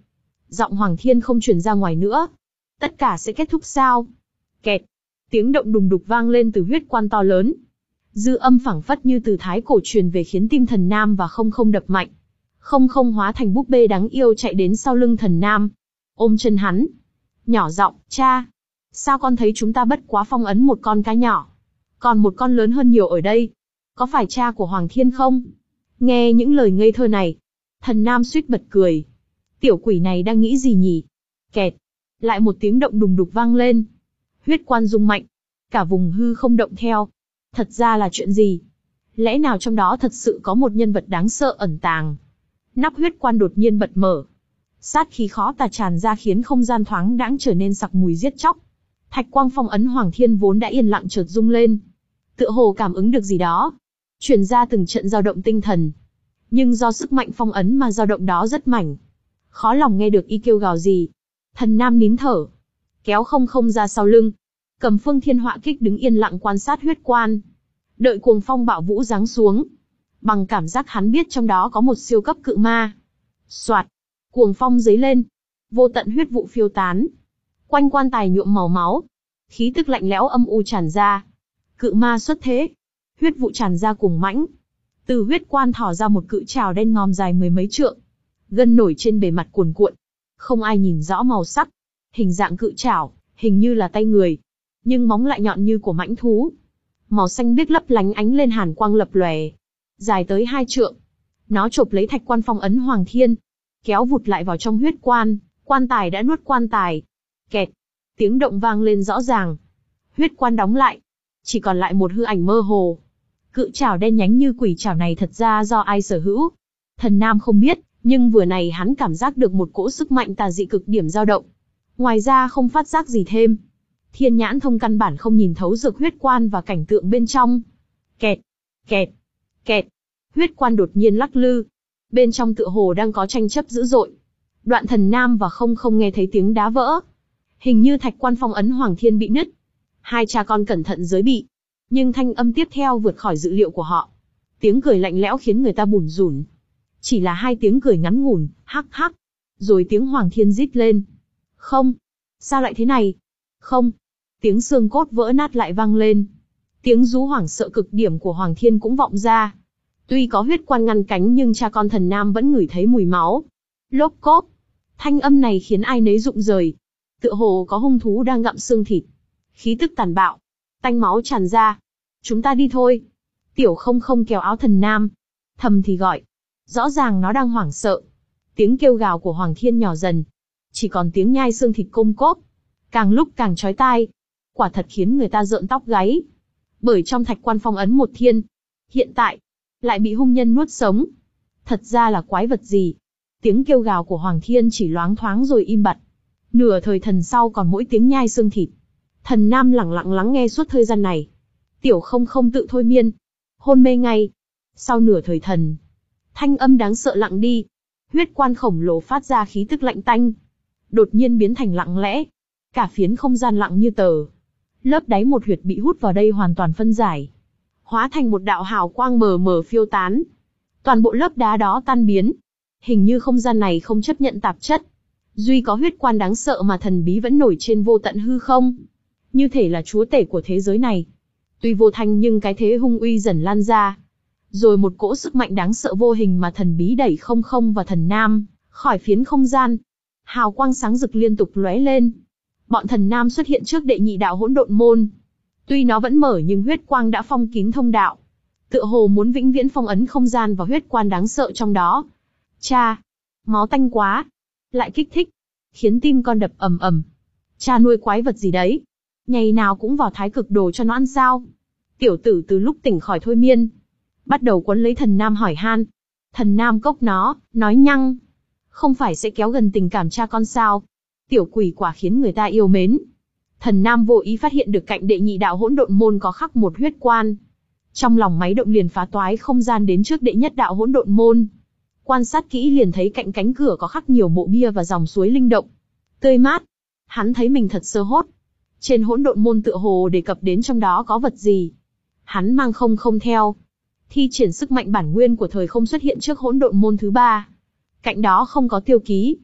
Speaker 1: Giọng Hoàng Thiên không truyền ra ngoài nữa. Tất cả sẽ kết thúc sao? Kẹt. Tiếng động đùng đục vang lên từ huyết quan to lớn. Dư âm phảng phất như từ thái cổ truyền về khiến tim Thần Nam và Không Không đập mạnh. Không Không hóa thành búp bê đáng yêu chạy đến sau lưng Thần Nam, ôm chân hắn. Nhỏ giọng, cha. Sao con thấy chúng ta bất quá phong ấn một con cá nhỏ? Còn một con lớn hơn nhiều ở đây. Có phải cha của Hoàng Thiên không? Nghe những lời ngây thơ này, Thần Nam suýt bật cười. Tiểu quỷ này đang nghĩ gì nhỉ? Kẹt. Lại một tiếng động đùng đục vang lên. Huyết quan rung mạnh. Cả vùng hư không động theo. Thật ra là chuyện gì? Lẽ nào trong đó thật sự có một nhân vật đáng sợ ẩn tàng? Nắp huyết quan đột nhiên bật mở. Sát khí khó tả tràn ra khiến không gian thoáng đãng trở nên sặc mùi giết chóc. Thạch quang phong ấn Hoàng Thiên vốn đã yên lặng chợt rung lên. Tựa hồ cảm ứng được gì đó. Truyền ra từng trận dao động tinh thần. Nhưng do sức mạnh phong ấn mà dao động đó rất mảnh. Khó lòng nghe được y kêu gào gì. Thần Nam nín thở. Kéo Không Không ra sau lưng. Cầm Phương Thiên Họa Kích đứng yên lặng quan sát huyết quan. Đợi cuồng phong bạo vũ giáng xuống. Bằng cảm giác hắn biết trong đó có một siêu cấp cự ma. Soạt. Cuồng phong dấy lên. Vô tận huyết vụ phiêu tán. Quanh quan tài nhuộm màu máu. Khí tức lạnh lẽo âm u tràn ra. Cự ma xuất thế. Huyết vụ tràn ra cuồng mãnh. Từ huyết quan thỏ ra một cự trảo đen ngòm dài mười mấy trượng. Gân nổi trên bề mặt cuồn cuộn. Không ai nhìn rõ màu sắc. Hình dạng cự trảo, hình như là tay người. Nhưng móng lại nhọn như của mãnh thú. Màu xanh biếc lấp lánh ánh lên hàn quang lập lòe. Dài tới hai trượng. Nó chộp lấy thạch quan phong ấn Hoàng Thiên. Kéo vụt lại vào trong huyết quan. Quan tài đã nuốt quan tài. Kẹt. Tiếng động vang lên rõ ràng. Huyết quan đóng lại. Chỉ còn lại một hư ảnh mơ hồ. Cự trảo đen nhánh như quỷ trảo này thật ra do ai sở hữu? Thần Nam không biết, nhưng vừa này hắn cảm giác được một cỗ sức mạnh tà dị cực điểm dao động. Ngoài ra không phát giác gì thêm. Thiên nhãn thông căn bản không nhìn thấu dược huyết quan và cảnh tượng bên trong. Kẹt, kẹt, kẹt. Huyết quan đột nhiên lắc lư. Bên trong tựa hồ đang có tranh chấp dữ dội. Đoạn Thần Nam và Không Không nghe thấy tiếng đá vỡ. Hình như thạch quan phong ấn Hoàng Thiên bị nứt. Hai cha con cẩn thận giới bị. Nhưng thanh âm tiếp theo vượt khỏi dự liệu của họ. Tiếng cười lạnh lẽo khiến người ta bủn rủn. Chỉ là hai tiếng cười ngắn ngủn, hắc hắc. Rồi tiếng Hoàng Thiên rít lên. Không. Sao lại thế này? Không. Tiếng xương cốt vỡ nát lại vang lên. Tiếng rú hoảng sợ cực điểm của Hoàng Thiên cũng vọng ra. Tuy có huyết quan ngăn cánh nhưng cha con Thần Nam vẫn ngửi thấy mùi máu. Lốp cốp. Thanh âm này khiến ai nấy rụng rời. Tựa hồ có hung thú đang gặm xương thịt. Khí tức tàn bạo. Tanh máu tràn ra. Chúng ta đi thôi. Tiểu Không Không kéo áo Thần Nam. Thầm thì gọi. Rõ ràng nó đang hoảng sợ. Tiếng kêu gào của Hoàng Thiên nhỏ dần. Chỉ còn tiếng nhai xương thịt côm cốp. Càng lúc càng chói tai. Quả thật khiến người ta rợn tóc gáy. Bởi trong thạch quan phong ấn một thiên. Hiện tại. Lại bị hung nhân nuốt sống. Thật ra là quái vật gì? Tiếng kêu gào của Hoàng Thiên chỉ loáng thoáng rồi im bặt. Nửa thời thần sau còn mỗi tiếng nhai xương thịt. Thần Nam lặng lặng lắng nghe suốt thời gian này. Tiểu Không Không tự thôi miên. Hôn mê ngay. Sau nửa thời thần. Thanh âm đáng sợ lặng đi. Huyết quan khổng lồ phát ra khí tức lạnh tanh. Đột nhiên biến thành lặng lẽ. Cả phiến không gian lặng như tờ. Lớp đáy một huyệt bị hút vào đây hoàn toàn phân giải. Hóa thành một đạo hào quang mờ mờ phiêu tán. Toàn bộ lớp đá đó tan biến. Hình như không gian này không chấp nhận tạp chất. Duy có huyết quan đáng sợ mà thần bí vẫn nổi trên vô tận hư không. Như thể là chúa tể của thế giới này. Tuy vô thanh nhưng cái thế hung uy dần lan ra. Rồi một cỗ sức mạnh đáng sợ vô hình mà thần bí đẩy Không Không và Thần Nam khỏi phiến không gian. Hào quang sáng rực liên tục lóe lên. Bọn Thần Nam xuất hiện trước đệ nhị đạo hỗn độn môn. Tuy nó vẫn mở nhưng huyết quang đã phong kín thông đạo. Tựa hồ muốn vĩnh viễn phong ấn không gian và huyết quan đáng sợ trong đó. Cha! Máu tanh quá! Lại kích thích! Khiến tim con đập ầm ầm. Cha nuôi quái vật gì đấy? Ngày nào cũng vào thái cực đồ cho nó ăn sao? Tiểu tử từ lúc tỉnh khỏi thôi miên. Bắt đầu quấn lấy Thần Nam hỏi han. Thần Nam cốc nó, nói nhăng. Không phải sẽ kéo gần tình cảm cha con sao? Tiểu quỷ quả khiến người ta yêu mến. Thần Nam vô ý phát hiện được cạnh đệ nhị đạo hỗn độn môn có khắc một huyết quan. Trong lòng máy động liền phá toái không gian đến trước đệ nhất đạo hỗn độn môn. Quan sát kỹ liền thấy cạnh cánh cửa có khắc nhiều mộ bia và dòng suối linh động. Tươi mát. Hắn thấy mình thật sơ hốt. Trên hỗn độn môn tựa hồ đề cập đến trong đó có vật gì. Hắn mang Không Không theo. Thi triển sức mạnh bản nguyên của thời không xuất hiện trước hỗn độn môn thứ ba. Cạnh đó không có tiêu ký.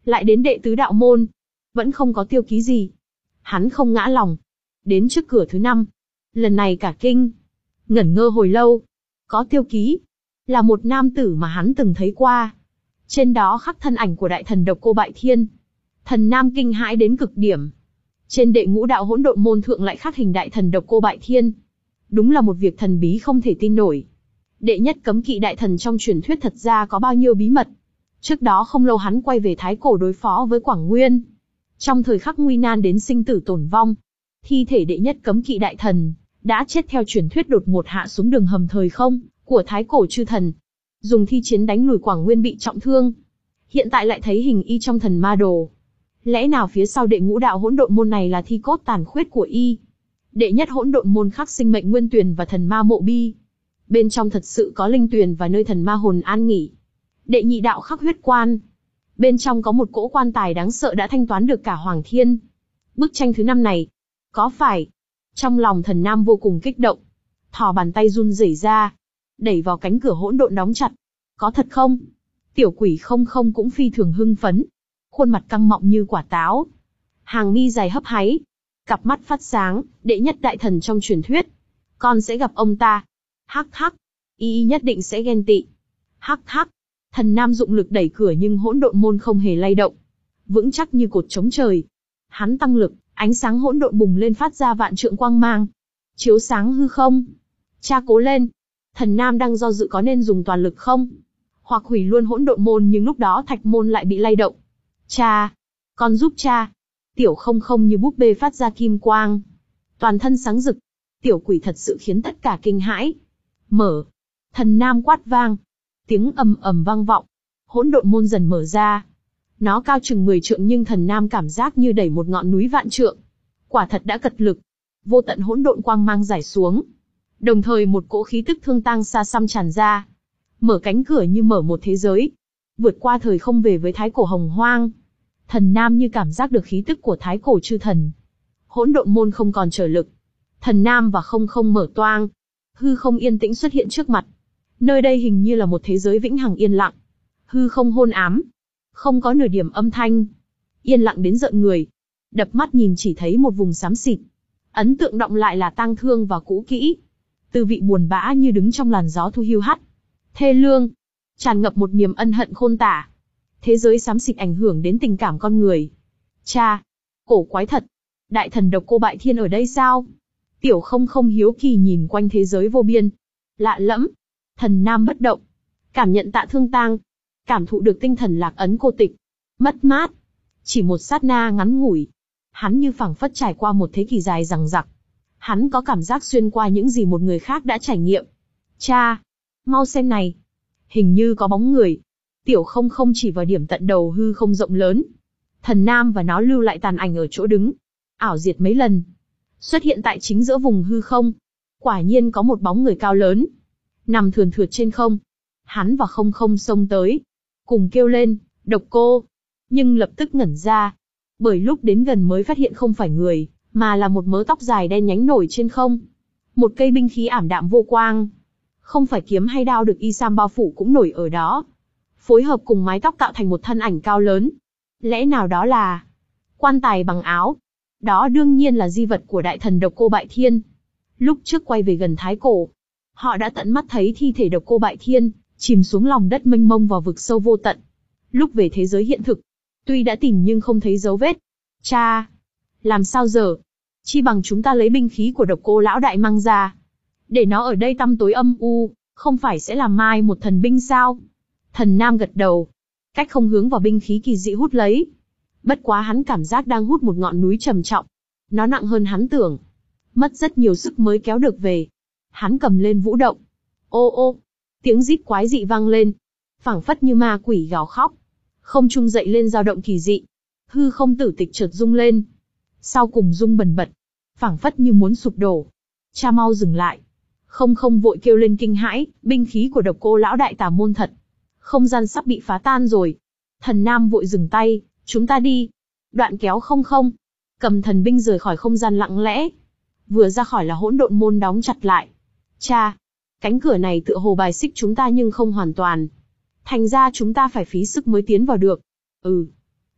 Speaker 1: lại đến đệ tứ đạo môn, vẫn không có tiêu ký gì. Hắn không ngã lòng. Đến trước cửa thứ năm. Lần này cả kinh. Ngẩn ngơ hồi lâu. Có tiêu ký. Là một nam tử mà hắn từng thấy qua. Trên đó khắc thân ảnh của đại thần Độc Cô Bại Thiên. Thần Nam kinh hãi đến cực điểm. Trên đệ ngũ đạo hỗn độn môn thượng lại khắc hình đại thần Độc Cô Bại Thiên. Đúng là một việc thần bí không thể tin nổi. Đệ nhất cấm kỵ đại thần trong truyền thuyết thật ra có bao nhiêu bí mật. Trước đó không lâu hắn quay về Thái Cổ đối phó với Quảng Nguyên. Trong thời khắc nguy nan đến sinh tử tổn vong, thi thể đệ nhất cấm kỵ đại thần đã chết theo truyền thuyết đột ngột hạ xuống đường hầm thời không của Thái Cổ chư thần, dùng thi chiến đánh lùi Quảng Nguyên bị trọng thương. Hiện tại lại thấy hình y trong thần ma đồ. Lẽ nào phía sau đệ ngũ đạo hỗn độn môn này là thi cốt tàn khuyết của y? Đệ nhất hỗn độn môn khắc sinh mệnh nguyên tuyền và thần ma mộ bi. Bên trong thật sự có linh tuyền và nơi thần ma hồn an nghỉ. Đệ nhị đạo khắc huyết quan. Bên trong có một cỗ quan tài đáng sợ đã thanh toán được cả Hoàng Thiên. Bức tranh thứ năm này, có phải? Trong lòng Thần Nam vô cùng kích động. Thò bàn tay run rẩy ra, đẩy vào cánh cửa hỗn độn đóng chặt. Có thật không? Tiểu quỷ không không cũng phi thường hưng phấn. Khuôn mặt căng mọng như quả táo. Hàng mi dài hấp háy. Cặp mắt phát sáng, đệ nhất đại thần trong truyền thuyết. Con sẽ gặp ông ta. Hắc hắc. Y y nhất định sẽ ghen tị. Hắc hắc. Thần Nam dụng lực đẩy cửa nhưng hỗn độn môn không hề lay động. Vững chắc như cột chống trời. Hắn tăng lực, ánh sáng hỗn độn bùng lên phát ra vạn trượng quang mang. Chiếu sáng hư không. Cha cố lên. Thần Nam đang do dự có nên dùng toàn lực không? Hoặc hủy luôn hỗn độn môn nhưng lúc đó thạch môn lại bị lay động. Cha! Con giúp cha! Tiểu không không như búp bê phát ra kim quang. Toàn thân sáng rực. Tiểu quỷ thật sự khiến tất cả kinh hãi. Mở! Thần Nam quát vang. Tiếng ầm ầm vang vọng. Hỗn độn môn dần mở ra. Nó cao chừng mười trượng nhưng Thần Nam cảm giác như đẩy một ngọn núi vạn trượng. Quả thật đã cật lực. Vô tận hỗn độn quang mang rải xuống. Đồng thời một cỗ khí tức thương tang xa xăm tràn ra. Mở cánh cửa như mở một thế giới. Vượt qua thời không về với Thái Cổ hồng hoang. Thần Nam như cảm giác được khí tức của Thái Cổ chư thần. Hỗn độn môn không còn trở lực. Thần Nam và không không mở toang. Hư không yên tĩnh xuất hiện trước mặt. Nơi đây hình như là một thế giới vĩnh hằng yên lặng. Hư không hôn ám. Không có nửa điểm âm thanh. Yên lặng đến rợn người. Đập mắt nhìn chỉ thấy một vùng xám xịt. Ấn tượng động lại là tang thương và cũ kỹ. Tư vị buồn bã như đứng trong làn gió thu hiu hắt. Thê lương. Tràn ngập một niềm ân hận khôn tả. Thế giới xám xịt ảnh hưởng đến tình cảm con người. Cha! Cổ quái thật. Đại thần Độc Cô Bại Thiên ở đây sao? Tiểu không không hiếu kỳ nhìn quanh thế giới vô biên. Lạ lẫm. Thần Nam bất động. Cảm nhận tạ thương tang. Cảm thụ được tinh thần lạc ấn cô tịch. Mất mát. Chỉ một sát na ngắn ngủi. Hắn như phảng phất trải qua một thế kỷ dài dằng dặc. Hắn có cảm giác xuyên qua những gì một người khác đã trải nghiệm. Cha! Mau xem này. Hình như có bóng người. Tiểu không không chỉ vào điểm tận đầu hư không rộng lớn. Thần Nam và nó lưu lại tàn ảnh ở chỗ đứng. Ảo diệt mấy lần. Xuất hiện tại chính giữa vùng hư không. Quả nhiên có một bóng người cao lớn. Nằm thườn thượt trên không. Hắn và không không xông tới. Cùng kêu lên, Độc Cô. Nhưng lập tức ngẩn ra. Bởi lúc đến gần mới phát hiện không phải người, mà là một mớ tóc dài đen nhánh nổi trên không. Một cây binh khí ảm đạm vô quang. Không phải kiếm hay đao được y sam bao phủ cũng nổi ở đó. Phối hợp cùng mái tóc tạo thành một thân ảnh cao lớn. Lẽ nào đó là quan tài bằng áo? Đó đương nhiên là di vật của đại thần Độc Cô Bại Thiên. Lúc trước quay về gần Thái Cổ, họ đã tận mắt thấy thi thể Độc Cô Bại Thiên chìm xuống lòng đất mênh mông vào vực sâu vô tận. Lúc về thế giới hiện thực, tuy đã tìm nhưng không thấy dấu vết. Cha! Làm sao giờ? Chi bằng chúng ta lấy binh khí của Độc Cô lão đại mang ra. Để nó ở đây tăm tối âm u, không phải sẽ làm mai một thần binh sao? Thần Nam gật đầu. Cách không hướng vào binh khí kỳ dị hút lấy. Bất quá hắn cảm giác đang hút một ngọn núi trầm trọng. Nó nặng hơn hắn tưởng. Mất rất nhiều sức mới kéo được về. Hắn cầm lên vũ động. Ô ô! Tiếng rít quái dị vang lên. Phảng phất như ma quỷ gào khóc. Không trung dậy lên dao động kỳ dị. Hư không tử tịch chợt rung lên. Sau cùng rung bần bật. Phảng phất như muốn sụp đổ. Cha mau dừng lại. Không không vội kêu lên kinh hãi, binh khí của Độc Cô lão đại tà môn thật. Không gian sắp bị phá tan rồi. Thần Nam vội dừng tay, chúng ta đi. Đoạn kéo không không. Cầm thần binh rời khỏi không gian lặng lẽ. Vừa ra khỏi là hỗn độn môn đóng chặt lại. Cha! Cánh cửa này tựa hồ bài xích chúng ta nhưng không hoàn toàn. Thành ra chúng ta phải phí sức mới tiến vào được. Ừ.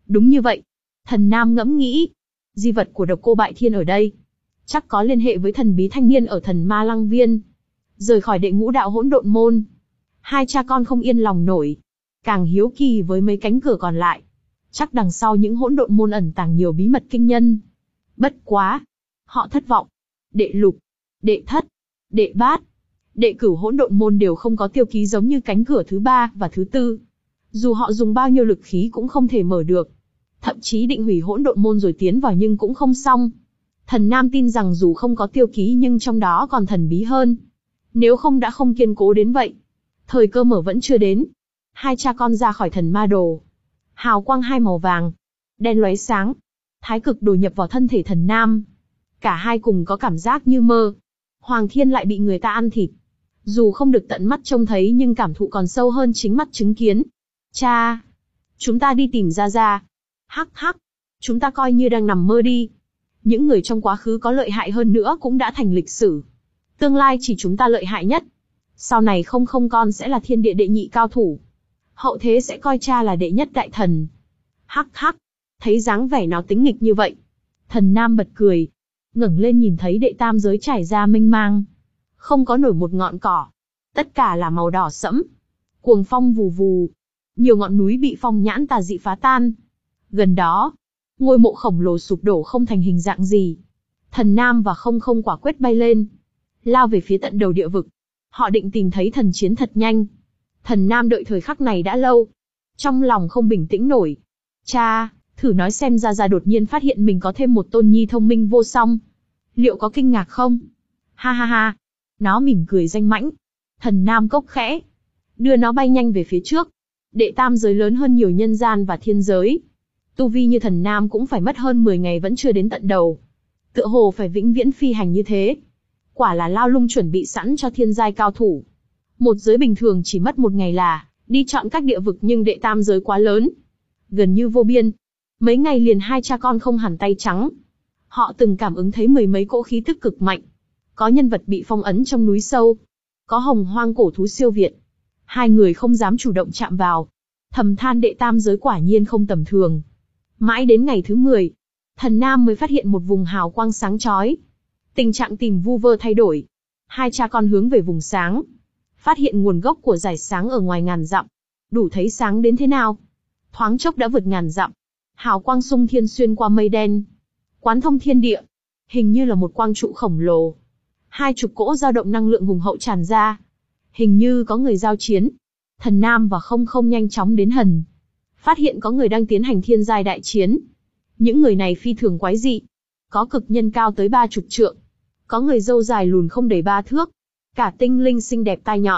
Speaker 1: Đúng như vậy. Thần Nam ngẫm nghĩ. Di vật của Độc Cô Bại Thiên ở đây. Chắc có liên hệ với thần bí thanh niên ở Thần Ma Lăng Viên. Rời khỏi đệ ngũ đạo hỗn độn môn. Hai cha con không yên lòng nổi. Càng hiếu kỳ với mấy cánh cửa còn lại. Chắc đằng sau những hỗn độn môn ẩn tàng nhiều bí mật kinh nhân. Bất quá. Họ thất vọng. Đệ lục, đệ thất, đệ bát, đệ cửu hỗn độn môn đều không có tiêu ký giống như cánh cửa thứ ba và thứ tư. Dù họ dùng bao nhiêu lực khí cũng không thể mở được. Thậm chí định hủy hỗn độn môn rồi tiến vào nhưng cũng không xong. Thần Nam tin rằng dù không có tiêu ký nhưng trong đó còn thần bí hơn. Nếu không đã không kiên cố đến vậy. Thời cơ mở vẫn chưa đến. Hai cha con ra khỏi thần ma đồ. Hào quang hai màu vàng, đen lóe sáng. Thái cực đồ nhập vào thân thể Thần Nam. Cả hai cùng có cảm giác như mơ. Hoàng Thiên lại bị người ta ăn thịt. Dù không được tận mắt trông thấy nhưng cảm thụ còn sâu hơn chính mắt chứng kiến. Cha! Chúng ta đi tìm Gia Gia. Hắc hắc! Chúng ta coi như đang nằm mơ đi. Những người trong quá khứ có lợi hại hơn nữa cũng đã thành lịch sử. Tương lai chỉ chúng ta lợi hại nhất. Sau này không không con sẽ là thiên địa đệ nhị cao thủ. Hậu thế sẽ coi cha là đệ nhất đại thần. Hắc hắc! Thấy dáng vẻ nó tính nghịch như vậy. Thần Nam bật cười. Ngẩng lên nhìn thấy đệ tam giới trải ra mênh mang. Không có nổi một ngọn cỏ. Tất cả là màu đỏ sẫm. Cuồng phong vù vù. Nhiều ngọn núi bị phong nhãn tà dị phá tan. Gần đó, ngôi mộ khổng lồ sụp đổ không thành hình dạng gì. Thần Nam và không không quả quyết bay lên. Lao về phía tận đầu địa vực. Họ định tìm thấy thần chiến thật nhanh. Thần Nam đợi thời khắc này đã lâu. Trong lòng không bình tĩnh nổi. Cha, thử nói xem Gia Gia đột nhiên phát hiện mình có thêm một tôn nhi thông minh vô song. Liệu có kinh ngạc không? Ha ha ha. Nó mỉm cười danh mãnh. Thần Nam cốc khẽ. Đưa nó bay nhanh về phía trước. Đệ tam giới lớn hơn nhiều nhân gian và thiên giới. Tu vi như Thần Nam cũng phải mất hơn mười ngày vẫn chưa đến tận đầu. Tựa hồ phải vĩnh viễn phi hành như thế. Quả là lao lung chuẩn bị sẵn cho thiên giai cao thủ. Một giới bình thường chỉ mất một ngày là đi chọn các địa vực, nhưng đệ tam giới quá lớn. Gần như vô biên. Mấy ngày liền hai cha con không hẳn tay trắng. Họ từng cảm ứng thấy mười mấy cỗ khí tức cực mạnh. Có nhân vật bị phong ấn trong núi sâu. Có hồng hoang cổ thú siêu việt. Hai người không dám chủ động chạm vào. Thầm than đệ tam giới quả nhiên không tầm thường. Mãi đến ngày thứ mười, Thần Nam mới phát hiện một vùng hào quang sáng chói. Tình trạng tìm vu vơ thay đổi. Hai cha con hướng về vùng sáng. Phát hiện nguồn gốc của dải sáng ở ngoài ngàn dặm. Đủ thấy sáng đến thế nào. Thoáng chốc đã vượt ngàn dặm. Hào quang xung thiên xuyên qua mây đen. Quán thông thiên địa. Hình như là một quang trụ khổng lồ. Hai chục cỗ dao động năng lượng hùng hậu tràn ra. Hình như có người giao chiến. Thần Nam và không không nhanh chóng đến gần. Phát hiện có người đang tiến hành thiên giai đại chiến. Những người này phi thường quái dị. Có cực nhân cao tới ba chục trượng. Có người râu dài lùn không đầy ba thước. Cả tinh linh xinh đẹp tai nhọn.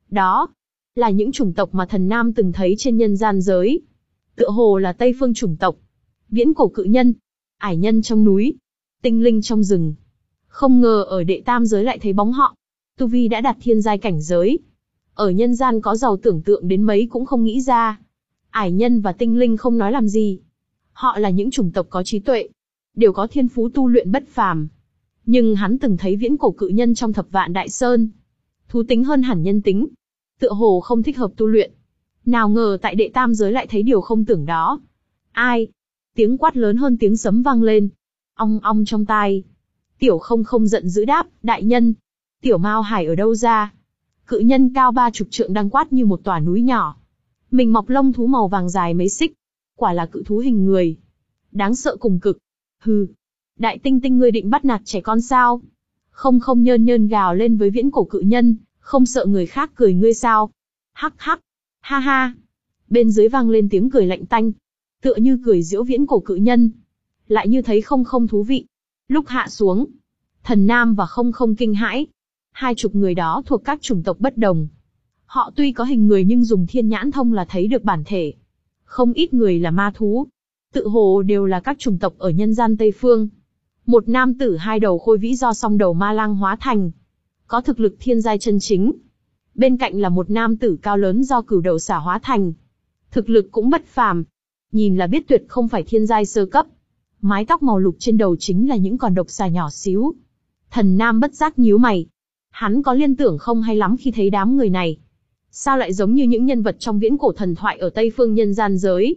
Speaker 1: Đó là những chủng tộc mà Thần Nam từng thấy trên nhân gian giới. Tựa hồ là Tây phương chủng tộc. Viễn cổ cự nhân, ải nhân trong núi, tinh linh trong rừng. Không ngờ ở đệ tam giới lại thấy bóng họ. Tu vi đã đạt thiên giai cảnh giới. Ở nhân gian có giàu tưởng tượng đến mấy cũng không nghĩ ra. Ải nhân và tinh linh không nói làm gì. Họ là những chủng tộc có trí tuệ. Đều có thiên phú tu luyện bất phàm. Nhưng hắn từng thấy viễn cổ cự nhân trong thập vạn đại sơn. Thú tính hơn hẳn nhân tính. Tựa hồ không thích hợp tu luyện. Nào ngờ tại đệ tam giới lại thấy điều không tưởng đó. Ai? Tiếng quát lớn hơn tiếng sấm vang lên. Ong ong trong tai. Tiểu không không giận dữ đáp, đại nhân. Tiểu Mao Hải ở đâu ra? Cự nhân cao ba chục trượng đang quát như một tòa núi nhỏ. Mình mọc lông thú màu vàng dài mấy xích. Quả là cự thú hình người. Đáng sợ cùng cực. Hừ. Đại tinh tinh ngươi định bắt nạt trẻ con sao? Không không nhơn nhơn gào lên với viễn cổ cự nhân, không sợ người khác cười ngươi sao? Hắc hắc. Ha ha. Bên dưới vang lên tiếng cười lạnh tanh. Tựa như cười giễu viễn cổ cự nhân. Lại như thấy không không thú vị. Lúc hạ xuống, Thần Nam và không không kinh hãi. Hai chục người đó thuộc các chủng tộc bất đồng. Họ tuy có hình người nhưng dùng thiên nhãn thông là thấy được bản thể. Không ít người là ma thú. Tự hồ đều là các chủng tộc ở nhân gian Tây Phương. Một nam tử hai đầu khôi vĩ do song đầu ma lang hóa thành. Có thực lực thiên giai chân chính. Bên cạnh là một nam tử cao lớn do cửu đầu xả hóa thành. Thực lực cũng bất phàm. Nhìn là biết tuyệt không phải thiên giai sơ cấp. Mái tóc màu lục trên đầu chính là những con độc xà nhỏ xíu. Thần Nam bất giác nhíu mày. Hắn có liên tưởng không hay lắm khi thấy đám người này. Sao lại giống như những nhân vật trong viễn cổ thần thoại ở Tây Phương nhân gian giới?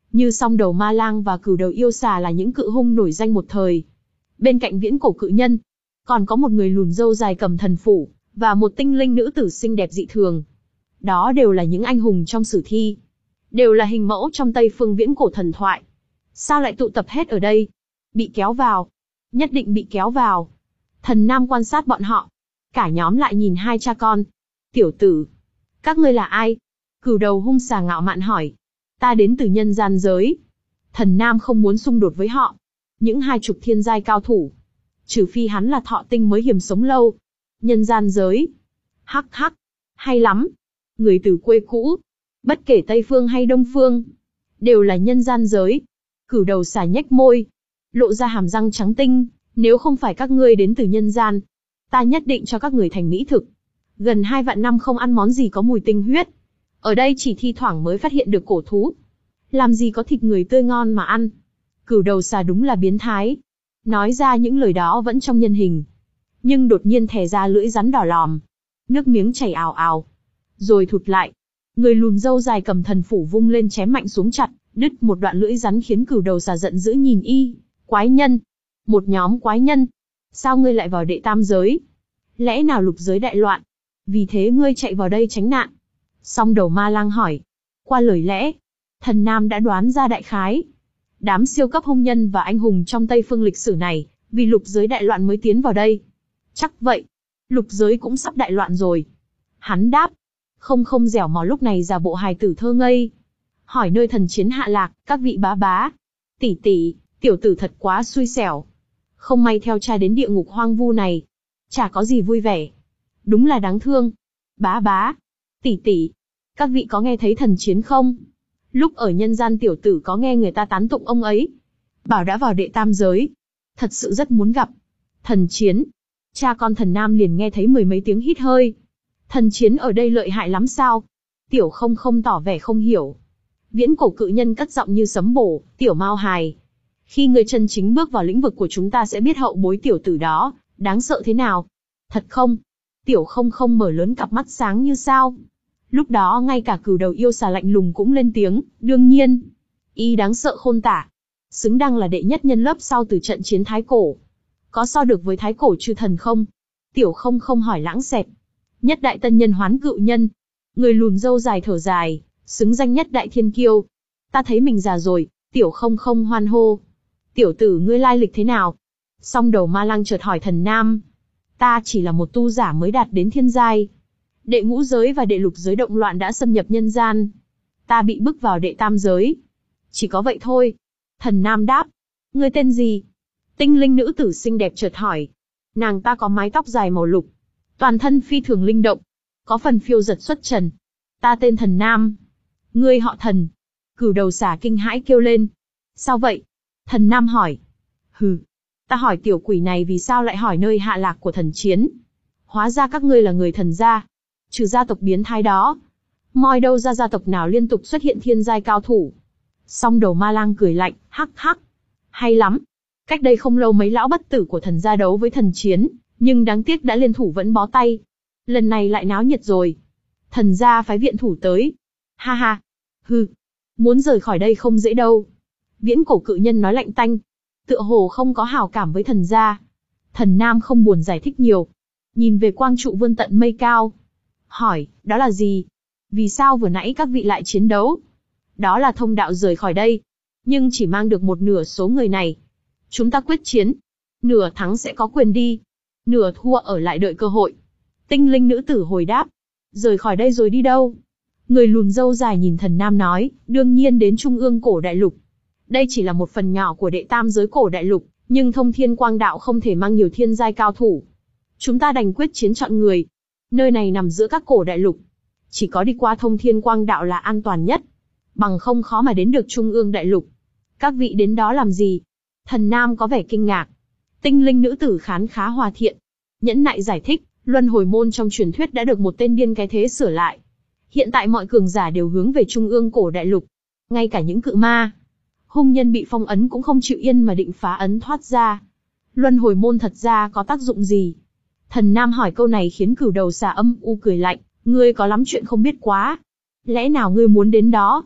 Speaker 1: Như Song Đầu Ma Lang và Cửu Đầu Yêu Xà là những cự hung nổi danh một thời. Bên cạnh Viễn Cổ Cự Nhân, còn có một người lùn râu dài cầm thần phủ, và một tinh linh nữ tử xinh đẹp dị thường. Đó đều là những anh hùng trong sử thi. Đều là hình mẫu trong Tây Phương viễn cổ thần thoại. Sao lại tụ tập hết ở đây? Bị kéo vào. Nhất định bị kéo vào. Thần Nam quan sát bọn họ. Cả nhóm lại nhìn hai cha con. Tiểu tử, các ngươi là ai? Cửu Đầu hung xà ngạo mạn hỏi. Ta đến từ nhân gian giới. Thần Nam không muốn xung đột với họ. Những hai chục thiên giai cao thủ. Trừ phi hắn là thọ tinh mới hiểm sống lâu. Nhân gian giới. Hắc hắc. Hay lắm. Người từ quê cũ. Bất kể Tây Phương hay Đông Phương. Đều là nhân gian giới. Cửu Đầu xà nhếch môi. Lộ ra hàm răng trắng tinh. Nếu không phải các ngươi đến từ nhân gian, ta nhất định cho các người thành mỹ thực. Gần hai vạn năm không ăn món gì có mùi tinh huyết. Ở đây chỉ thi thoảng mới phát hiện được cổ thú. Làm gì có thịt người tươi ngon mà ăn. Cửu Đầu xà đúng là biến thái. Nói ra những lời đó vẫn trong nhân hình. Nhưng đột nhiên thè ra lưỡi rắn đỏ lòm. Nước miếng chảy ào ào. Rồi thụt lại. Người lùn râu dài cầm thần phủ vung lên chém mạnh xuống chặt, đứt một đoạn lưỡi rắn khiến Cửu Đầu xà giận dữ nhìn y. Quái nhân. Một nhóm quái nhân. Sao ngươi lại vào đệ tam giới? Lẽ nào lục giới đại loạn? Vì thế ngươi chạy vào đây tránh nạn? Song Đầu Ma Lang hỏi. Qua lời lẽ, Thần Nam đã đoán ra đại khái. Đám siêu cấp hung nhân và anh hùng trong Tây Phương lịch sử này, vì lục giới đại loạn mới tiến vào đây. Chắc vậy, lục giới cũng sắp đại loạn rồi. Hắn đáp. Không không dẻo mò lúc này giả bộ hài tử thơ ngây. Hỏi nơi thần chiến hạ lạc, các vị bá bá. Tỷ tỷ, tiểu tử thật quá xui xẻo. Không may theo cha đến địa ngục hoang vu này. Chả có gì vui vẻ. Đúng là đáng thương. Bá bá, tỷ tỷ, các vị có nghe thấy thần chiến không? Lúc ở nhân gian tiểu tử có nghe người ta tán tụng ông ấy. Bảo đã vào đệ tam giới. Thật sự rất muốn gặp. Thần chiến. Cha con Thần Nam liền nghe thấy mười mấy tiếng hít hơi. Thần chiến ở đây lợi hại lắm sao? Tiểu không không tỏ vẻ không hiểu. Viễn Cổ Cự Nhân cất giọng như sấm bổ. Tiểu Mao hài. Khi người chân chính bước vào lĩnh vực của chúng ta sẽ biết hậu bối tiểu tử đó đáng sợ thế nào. Thật không? Tiểu không không mở lớn cặp mắt sáng như sao. Lúc đó ngay cả Cửu Đầu Yêu Xà lạnh lùng cũng lên tiếng. Đương nhiên. Y đáng sợ khôn tả. Xứng đáng là đệ nhất nhân lớp sau từ trận chiến Thái Cổ. Có so được với Thái Cổ chư thần không? Tiểu không không hỏi lãng xẹt. Nhất đại tân nhân Hoán Cự Nhân. Người lùn râu dài thở dài. Xứng danh nhất đại thiên kiêu. Ta thấy mình già rồi. Tiểu không không hoan hô. Tiểu tử ngươi lai lịch thế nào? Song Đầu Ma Lang chợt hỏi Thần Nam. Ta chỉ là một tu giả mới đạt đến thiên giai. Đệ ngũ giới và đệ lục giới động loạn đã xâm nhập nhân gian. Ta bị bức vào đệ tam giới. Chỉ có vậy thôi. Thần Nam đáp. Ngươi tên gì? Tinh linh nữ tử xinh đẹp chợt hỏi. Nàng ta có mái tóc dài màu lục. Toàn thân phi thường linh động. Có phần phiêu giật xuất trần. Ta tên Thần Nam. Ngươi họ Thần. Cửu Đầu xà kinh hãi kêu lên. Sao vậy? Thần Nam hỏi. Hừ. Ta hỏi tiểu quỷ này vì sao lại hỏi nơi hạ lạc của thần chiến. Hóa ra các ngươi là người thần gia. Trừ gia tộc biến thái đó. Moi đâu ra gia tộc nào liên tục xuất hiện thiên giai cao thủ. Song Đầu Ma Lang cười lạnh, hắc hắc. Hay lắm. Cách đây không lâu mấy lão bất tử của thần gia đấu với thần chiến, nhưng đáng tiếc đã liên thủ vẫn bó tay. Lần này lại náo nhiệt rồi. Thần gia phái viện thủ tới. Ha ha. Hừ. Muốn rời khỏi đây không dễ đâu. Viễn Cổ Cự Nhân nói lạnh tanh. Tựa hồ không có hảo cảm với thần gia. Thần Nam không buồn giải thích nhiều. Nhìn về quang trụ vươn tận mây cao. Hỏi, đó là gì? Vì sao vừa nãy các vị lại chiến đấu? Đó là thông đạo rời khỏi đây. Nhưng chỉ mang được một nửa số người này. Chúng ta quyết chiến. Nửa thắng sẽ có quyền đi. Nửa thua ở lại đợi cơ hội. Tinh linh nữ tử hồi đáp. Rời khỏi đây rồi đi đâu? Người lùn râu dài nhìn Thần Nam nói, đương nhiên đến Trung ương cổ đại lục. Đây chỉ là một phần nhỏ của đệ tam giới cổ đại lục, nhưng thông thiên quang đạo không thể mang nhiều thiên giai cao thủ. Chúng ta đành quyết chiến chọn người. Nơi này nằm giữa các cổ đại lục. Chỉ có đi qua thông thiên quang đạo là an toàn nhất. Bằng không khó mà đến được Trung ương đại lục. Các vị đến đó làm gì? Thần Nam có vẻ kinh ngạc. Tinh linh nữ tử khán khá hòa thiện. Nhẫn nại giải thích, luân hồi môn trong truyền thuyết đã được một tên điên cái thế sửa lại. Hiện tại mọi cường giả đều hướng về Trung ương cổ đại lục. Ngay cả những cự ma, hung nhân bị phong ấn cũng không chịu yên mà định phá ấn thoát ra. Luân hồi môn thật ra có tác dụng gì? Thần Nam hỏi câu này khiến Cửu Đầu xà âm u cười lạnh. Ngươi có lắm chuyện không biết quá. Lẽ nào ngươi muốn đến đó?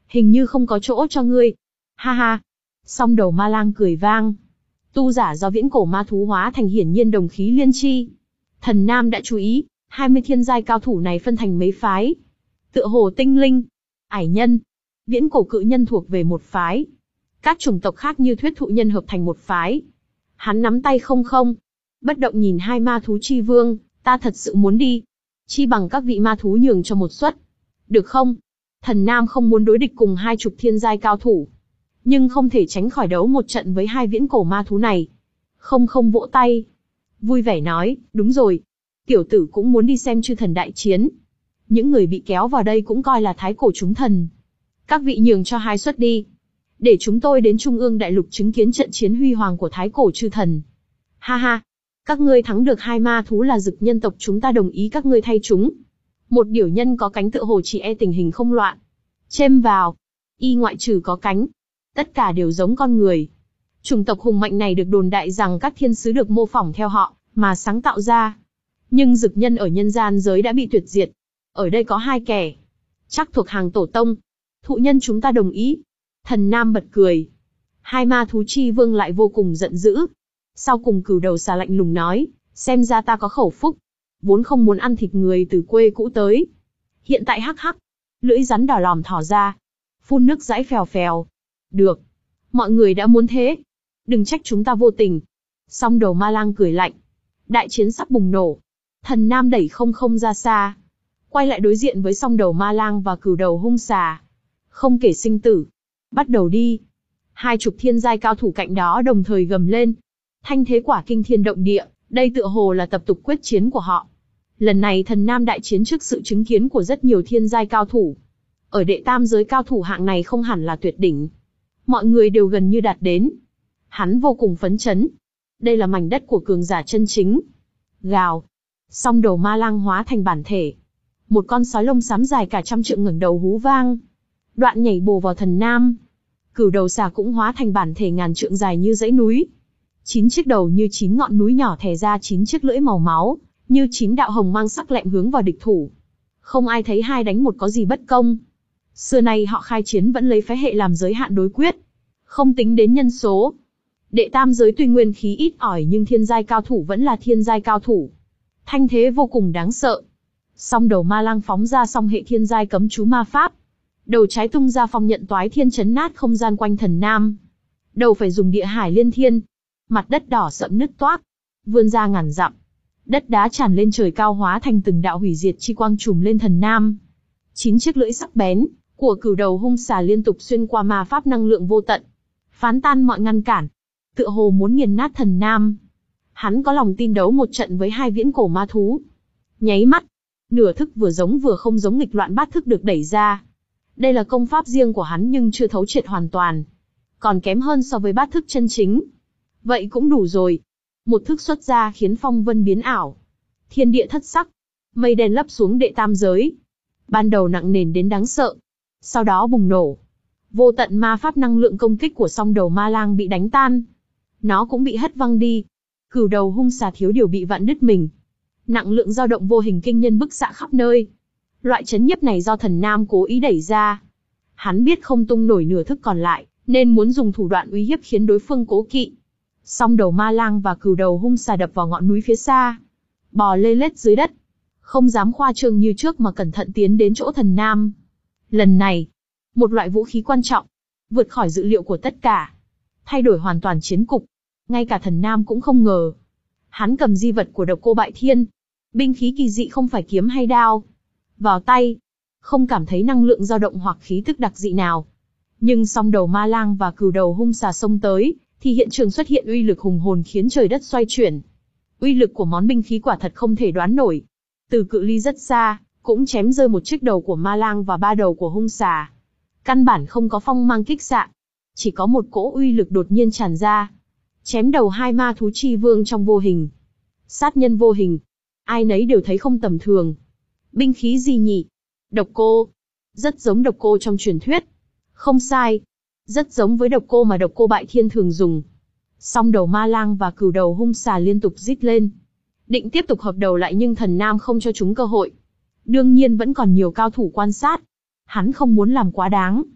Speaker 1: Hình như không có chỗ cho ngươi. Ha ha. Song đầu ma lang cười vang. Tu giả do viễn cổ ma thú hóa thành hiển nhiên đồng khí liên chi. Thần Nam đã chú ý, hai mươi thiên giai cao thủ này phân thành mấy phái. Tựa hồ tinh linh, ải nhân, viễn cổ cự nhân thuộc về một phái. Các chủng tộc khác như thuyết thụ nhân hợp thành một phái. Hắn nắm tay không không, bất động nhìn hai ma thú chi vương, ta thật sự muốn đi. Chi bằng các vị ma thú nhường cho một suất. Được không? Thần Nam không muốn đối địch cùng hai chục thiên giai cao thủ. Nhưng không thể tránh khỏi đấu một trận với hai viễn cổ ma thú này. Không không vỗ tay. Vui vẻ nói, đúng rồi. Tiểu tử cũng muốn đi xem chư thần đại chiến. Những người bị kéo vào đây cũng coi là thái cổ chúng thần. Các vị nhường cho hai suất đi. Để chúng tôi đến Trung ương Đại Lục chứng kiến trận chiến huy hoàng của thái cổ chư thần. Ha ha. Các ngươi thắng được hai ma thú là dực nhân tộc, chúng ta đồng ý các ngươi thay chúng. Một điểu nhân có cánh tựa hồ chỉ e tình hình không loạn. Chêm vào. Y ngoại trừ có cánh. Tất cả đều giống con người. Chủng tộc hùng mạnh này được đồn đại rằng các thiên sứ được mô phỏng theo họ, mà sáng tạo ra. Nhưng dực nhân ở nhân gian giới đã bị tuyệt diệt. Ở đây có hai kẻ. Chắc thuộc hàng tổ tông. Thụ nhân chúng ta đồng ý. Thần Nam bật cười. Hai ma thú chi vương lại vô cùng giận dữ. Sau cùng cửu đầu xà lạnh lùng nói, xem ra ta có khẩu phúc. Vốn không muốn ăn thịt người từ quê cũ tới. Hiện tại hắc hắc. Lưỡi rắn đỏ lòm thỏ ra. Phun nước dãi phèo phèo. Được. Mọi người đã muốn thế. Đừng trách chúng ta vô tình. Song đầu ma lang cười lạnh. Đại chiến sắp bùng nổ. Thần Nam đẩy không không ra xa. Quay lại đối diện với song đầu ma lang và cửu đầu hung xà. Không kể sinh tử. Bắt đầu đi. Hai chục thiên giai cao thủ cạnh đó đồng thời gầm lên. Thanh thế quả kinh thiên động địa, đây tựa hồ là tập tục quyết chiến của họ. Lần này thần Nam đại chiến trước sự chứng kiến của rất nhiều thiên giai cao thủ. Ở đệ tam giới cao thủ hạng này không hẳn là tuyệt đỉnh. Mọi người đều gần như đạt đến. Hắn vô cùng phấn chấn. Đây là mảnh đất của cường giả chân chính. Gào. Song đầu ma lang hóa thành bản thể. Một con sói lông xám dài cả trăm trượng ngẩng đầu hú vang. Đoạn nhảy bổ vào thần Nam. Cửu đầu xà cũng hóa thành bản thể ngàn trượng dài như dãy núi. Chín chiếc đầu như chín ngọn núi nhỏ thè ra chín chiếc lưỡi màu máu, như chín đạo hồng mang sắc lẹm hướng vào địch thủ. Không ai thấy hai đánh một có gì bất công. Xưa nay họ khai chiến vẫn lấy phái hệ làm giới hạn đối quyết. Không tính đến nhân số. Đệ tam giới tuy nguyên khí ít ỏi nhưng thiên giai cao thủ vẫn là thiên giai cao thủ. Thanh thế vô cùng đáng sợ. Song đầu ma lang phóng ra song hệ thiên giai cấm chú ma pháp. Đầu trái tung ra phong nhận toái thiên chấn nát không gian quanh thần Nam. Đầu phải dùng địa hải liên thiên. Mặt đất đỏ sậm nứt toác, vươn ra ngàn dặm. Đất đá tràn lên trời cao hóa thành từng đạo hủy diệt chi quang trùm lên thần Nam. Chín chiếc lưỡi sắc bén của cửu đầu hung xà liên tục xuyên qua ma pháp năng lượng vô tận, phán tan mọi ngăn cản, tựa hồ muốn nghiền nát thần Nam. Hắn có lòng tin đấu một trận với hai viễn cổ ma thú. Nháy mắt, nửa thức vừa giống vừa không giống nghịch loạn bát thức được đẩy ra. Đây là công pháp riêng của hắn nhưng chưa thấu triệt hoàn toàn, còn kém hơn so với bát thức chân chính. Vậy cũng đủ rồi. Một thức xuất ra khiến phong vân biến ảo. Thiên địa thất sắc. Mây đen lấp xuống đệ tam giới. Ban đầu nặng nề đến đáng sợ. Sau đó bùng nổ. Vô tận ma pháp năng lượng công kích của song đầu ma lang bị đánh tan. Nó cũng bị hất văng đi. Cửu đầu hung xà thiếu điều bị vặn đứt mình. Nặng lượng dao động vô hình kinh nhân bức xạ khắp nơi. Loại chấn nhiếp này do thần Nam cố ý đẩy ra. Hắn biết không tung nổi nửa thức còn lại, nên muốn dùng thủ đoạn uy hiếp khiến đối phương cố kỵ. Song đầu ma lang và cửu đầu hung xà đập vào ngọn núi phía xa. Bò lê lết dưới đất. Không dám khoa trương như trước mà cẩn thận tiến đến chỗ thần Nam. Lần này, một loại vũ khí quan trọng, vượt khỏi dự liệu của tất cả. Thay đổi hoàn toàn chiến cục. Ngay cả thần Nam cũng không ngờ. Hắn cầm di vật của độc cô bại thiên. Binh khí kỳ dị không phải kiếm hay đao. Vào tay, không cảm thấy năng lượng dao động hoặc khí tức đặc dị nào. Nhưng song đầu ma lang và cửu đầu hung xà xông tới, thì hiện trường xuất hiện uy lực hùng hồn khiến trời đất xoay chuyển. Uy lực của món binh khí quả thật không thể đoán nổi. Từ cự ly rất xa, cũng chém rơi một chiếc đầu của ma lang và ba đầu của hung xà. Căn bản không có phong mang kích xạ, chỉ có một cỗ uy lực đột nhiên tràn ra. Chém đầu hai ma thú chi vương trong vô hình. Sát nhân vô hình. Ai nấy đều thấy không tầm thường. Binh khí gì nhỉ? Độc cô. Rất giống độc cô trong truyền thuyết. Không sai. Rất giống với độc cô mà độc cô bại thiên thường dùng. Song đầu ma lang và cửu đầu hung xà liên tục rít lên. Định tiếp tục hợp đầu lại nhưng thần Nam không cho chúng cơ hội. Đương nhiên vẫn còn nhiều cao thủ quan sát. Hắn không muốn làm quá đáng.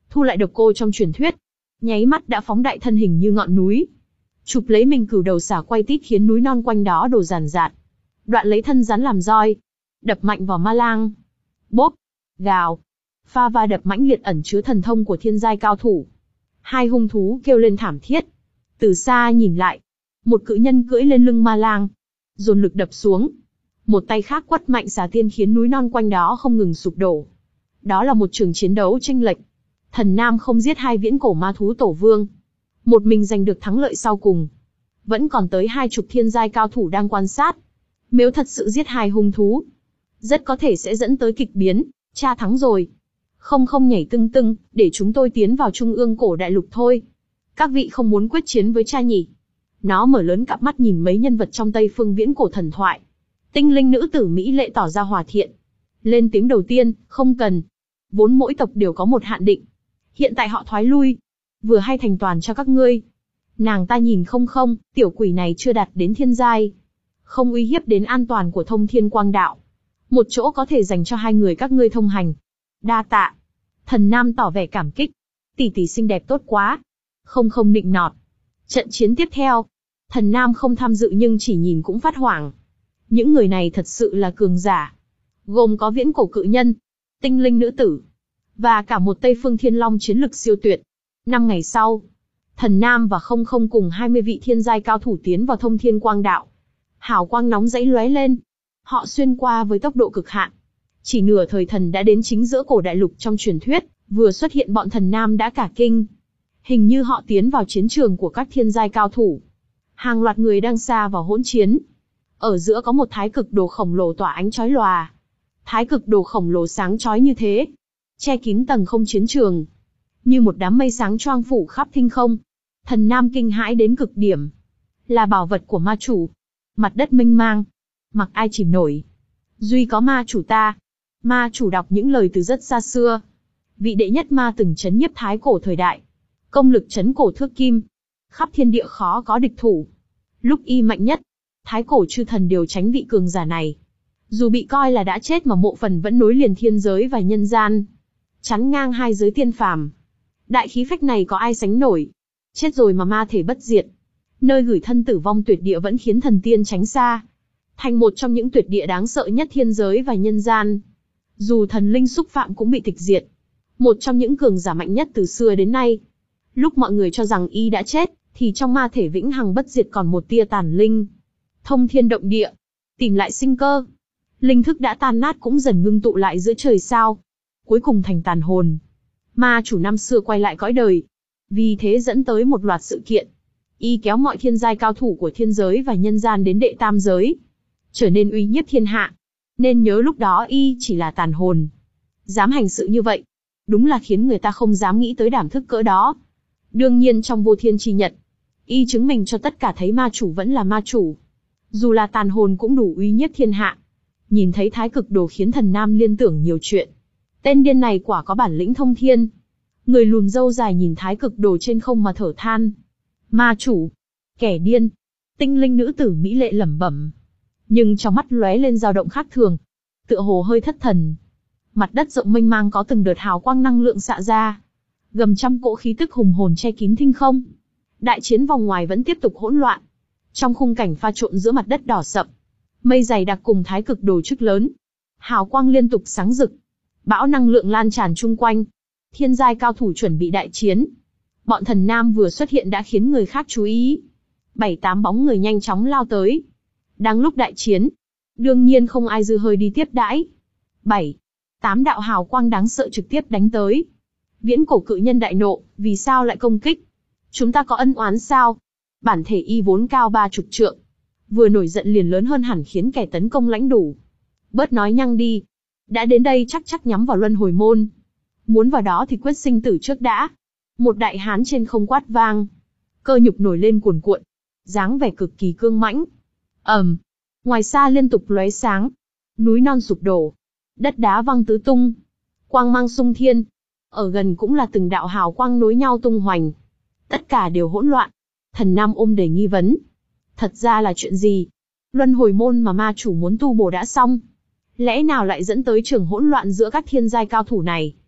Speaker 1: thu lại độc cô trong truyền thuyết, nháy mắt đã phóng đại thân hình như ngọn núi, chụp lấy mình cửu đầu xả quay tít khiến núi non quanh đó đổ ràn rạt. Đoạn lấy thân rắn làm roi, đập mạnh vào ma lang. Bốp, gào, pha va đập mãnh liệt ẩn chứa thần thông của thiên giai cao thủ. Hai hung thú kêu lên thảm thiết. Từ xa nhìn lại, một cự nhân cưỡi lên lưng ma lang, dồn lực đập xuống. Một tay khác quất mạnh xà tiên khiến núi non quanh đó không ngừng sụp đổ. Đó là một trường chiến đấu chênh lệch. Thần Nam không giết hai viễn cổ ma thú tổ vương, một mình giành được thắng lợi sau cùng. Vẫn còn tới hai chục thiên giai cao thủ đang quan sát. Nếu thật sự giết hai hung thú, rất có thể sẽ dẫn tới kịch biến. Cha thắng rồi. Không không nhảy tưng tưng, để chúng tôi tiến vào trung ương cổ đại lục thôi. Các vị không muốn quyết chiến với cha nhỉ? Nó mở lớn cặp mắt nhìn mấy nhân vật trong Tây Phương viễn cổ thần thoại. Tinh linh nữ tử mỹ lệ tỏ ra hòa thiện. Lên tiếng đầu tiên, không cần. Vốn mỗi tộc đều có một hạn định. Hiện tại họ thoái lui. Vừa hay thành toàn cho các ngươi. Nàng ta nhìn không không, tiểu quỷ này chưa đạt đến thiên giai. Không uy hiếp đến an toàn của thông thiên quang đạo. Một chỗ có thể dành cho hai người các ngươi thông hành. Đa tạ. Thần Nam tỏ vẻ cảm kích. Tỷ tỷ xinh đẹp tốt quá. Không không nịnh nọt. Trận chiến tiếp theo. Thần Nam không tham dự nhưng chỉ nhìn cũng phát hoảng. Những người này thật sự là cường giả. Gồm có viễn cổ cự nhân, tinh linh nữ tử, và cả một Tây Phương Thiên Long chiến lực siêu tuyệt. Năm ngày sau, Thần Nam và Không Không cùng hai mươi vị thiên giai cao thủ tiến vào thông thiên quang đạo. Hào quang nóng rẫy lóe lên. Họ xuyên qua với tốc độ cực hạn. Chỉ nửa thời thần đã đến chính giữa cổ đại lục trong truyền thuyết, vừa xuất hiện bọn Thần Nam đã cả kinh. Hình như họ tiến vào chiến trường của các thiên giai cao thủ. Hàng loạt người đang xa vào hỗn chiến. Ở giữa có một thái cực đồ khổng lồ tỏa ánh chói lòa. Thái cực đồ khổng lồ sáng chói như thế, che kín tầng không chiến trường, như một đám mây sáng choang phủ khắp thinh không. Thần Nam kinh hãi đến cực điểm. Là bảo vật của ma chủ. Mặt đất mênh mang, mặc ai chìm nổi. Duy có ma chủ ta. Ma chủ đọc những lời từ rất xa xưa. Vị đệ nhất ma từng chấn nhiếp thái cổ thời đại. Công lực chấn cổ thước kim. Khắp thiên địa khó có địch thủ. Lúc y mạnh nhất, thái cổ chư thần đều tránh vị cường giả này. Dù bị coi là đã chết mà mộ phần vẫn nối liền thiên giới và nhân gian, chắn ngang hai giới tiên phàm. Đại khí phách này có ai sánh nổi. Chết rồi mà ma thể bất diệt. Nơi gửi thân tử vong tuyệt địa vẫn khiến thần tiên tránh xa. Thành một trong những tuyệt địa đáng sợ nhất thiên giới và nhân gian. Dù thần linh xúc phạm cũng bị tịch diệt. Một trong những cường giả mạnh nhất từ xưa đến nay. Lúc mọi người cho rằng y đã chết, thì trong ma thể vĩnh hằng bất diệt còn một tia tàn linh. Thông thiên động địa, tìm lại sinh cơ. Linh thức đã tan nát cũng dần ngưng tụ lại giữa trời sao. Cuối cùng thành tàn hồn. Ma chủ năm xưa quay lại cõi đời. Vì thế dẫn tới một loạt sự kiện. Y kéo mọi thiên giai cao thủ của thiên giới và nhân gian đến đệ tam giới. Trở nên uy nhiếp thiên hạ. Nên nhớ lúc đó y chỉ là tàn hồn. Dám hành sự như vậy. Đúng là khiến người ta không dám nghĩ tới đảm thức cỡ đó. Đương nhiên trong vô thiên chi nhật, y chứng minh cho tất cả thấy ma chủ vẫn là ma chủ. Dù là tàn hồn cũng đủ uy nhiếp thiên hạ. Nhìn thấy thái cực đồ khiến Thần Nam liên tưởng nhiều chuyện. Tên điên này quả có bản lĩnh thông thiên. Người lùn râu dài nhìn thái cực đồ trên không mà thở than. Ma chủ, kẻ điên. Tinh linh nữ tử mỹ lệ lẩm bẩm. Nhưng trong mắt lóe lên dao động khác thường. Tựa hồ hơi thất thần. Mặt đất rộng mênh mang có từng đợt hào quang năng lượng xạ ra. Gầm trăm cỗ khí tức hùng hồn che kín thinh không. Đại chiến vòng ngoài vẫn tiếp tục hỗn loạn. Trong khung cảnh pha trộn giữa mặt đất đỏ sậm, mây dày đặc cùng thái cực đồ chức lớn. Hào quang liên tục sáng rực. Bão năng lượng lan tràn chung quanh. Thiên giai cao thủ chuẩn bị đại chiến. Bọn Thần Nam vừa xuất hiện đã khiến người khác chú ý. Bảy tám bóng người nhanh chóng lao tới. Đang lúc đại chiến, đương nhiên không ai dư hơi đi tiếp đãi. Bảy, tám đạo hào quang đáng sợ trực tiếp đánh tới. Viễn cổ cự nhân đại nộ, vì sao lại công kích? Chúng ta có ân oán sao? Bản thể y vốn cao ba chục trượng. Vừa nổi giận liền lớn hơn hẳn khiến kẻ tấn công lãnh đủ. Bớt nói nhăng đi. Đã đến đây chắc chắc nhắm vào luân hồi môn. Muốn vào đó thì quyết sinh tử trước đã. Một đại hán trên không quát vang. Cơ nhục nổi lên cuồn cuộn. Dáng vẻ cực kỳ cương mãnh. ầm, ngoài xa liên tục lóe sáng. Núi non sụp đổ. Đất đá văng tứ tung. Quang mang sung thiên. Ở gần cũng là từng đạo hào quang nối nhau tung hoành. Tất cả đều hỗn loạn. Thần Nam ôm đầy nghi vấn. Thật ra là chuyện gì? Luân hồi môn mà ma chủ muốn tu bổ đã xong. Lẽ nào lại dẫn tới trường hỗn loạn giữa các thiên giai cao thủ này?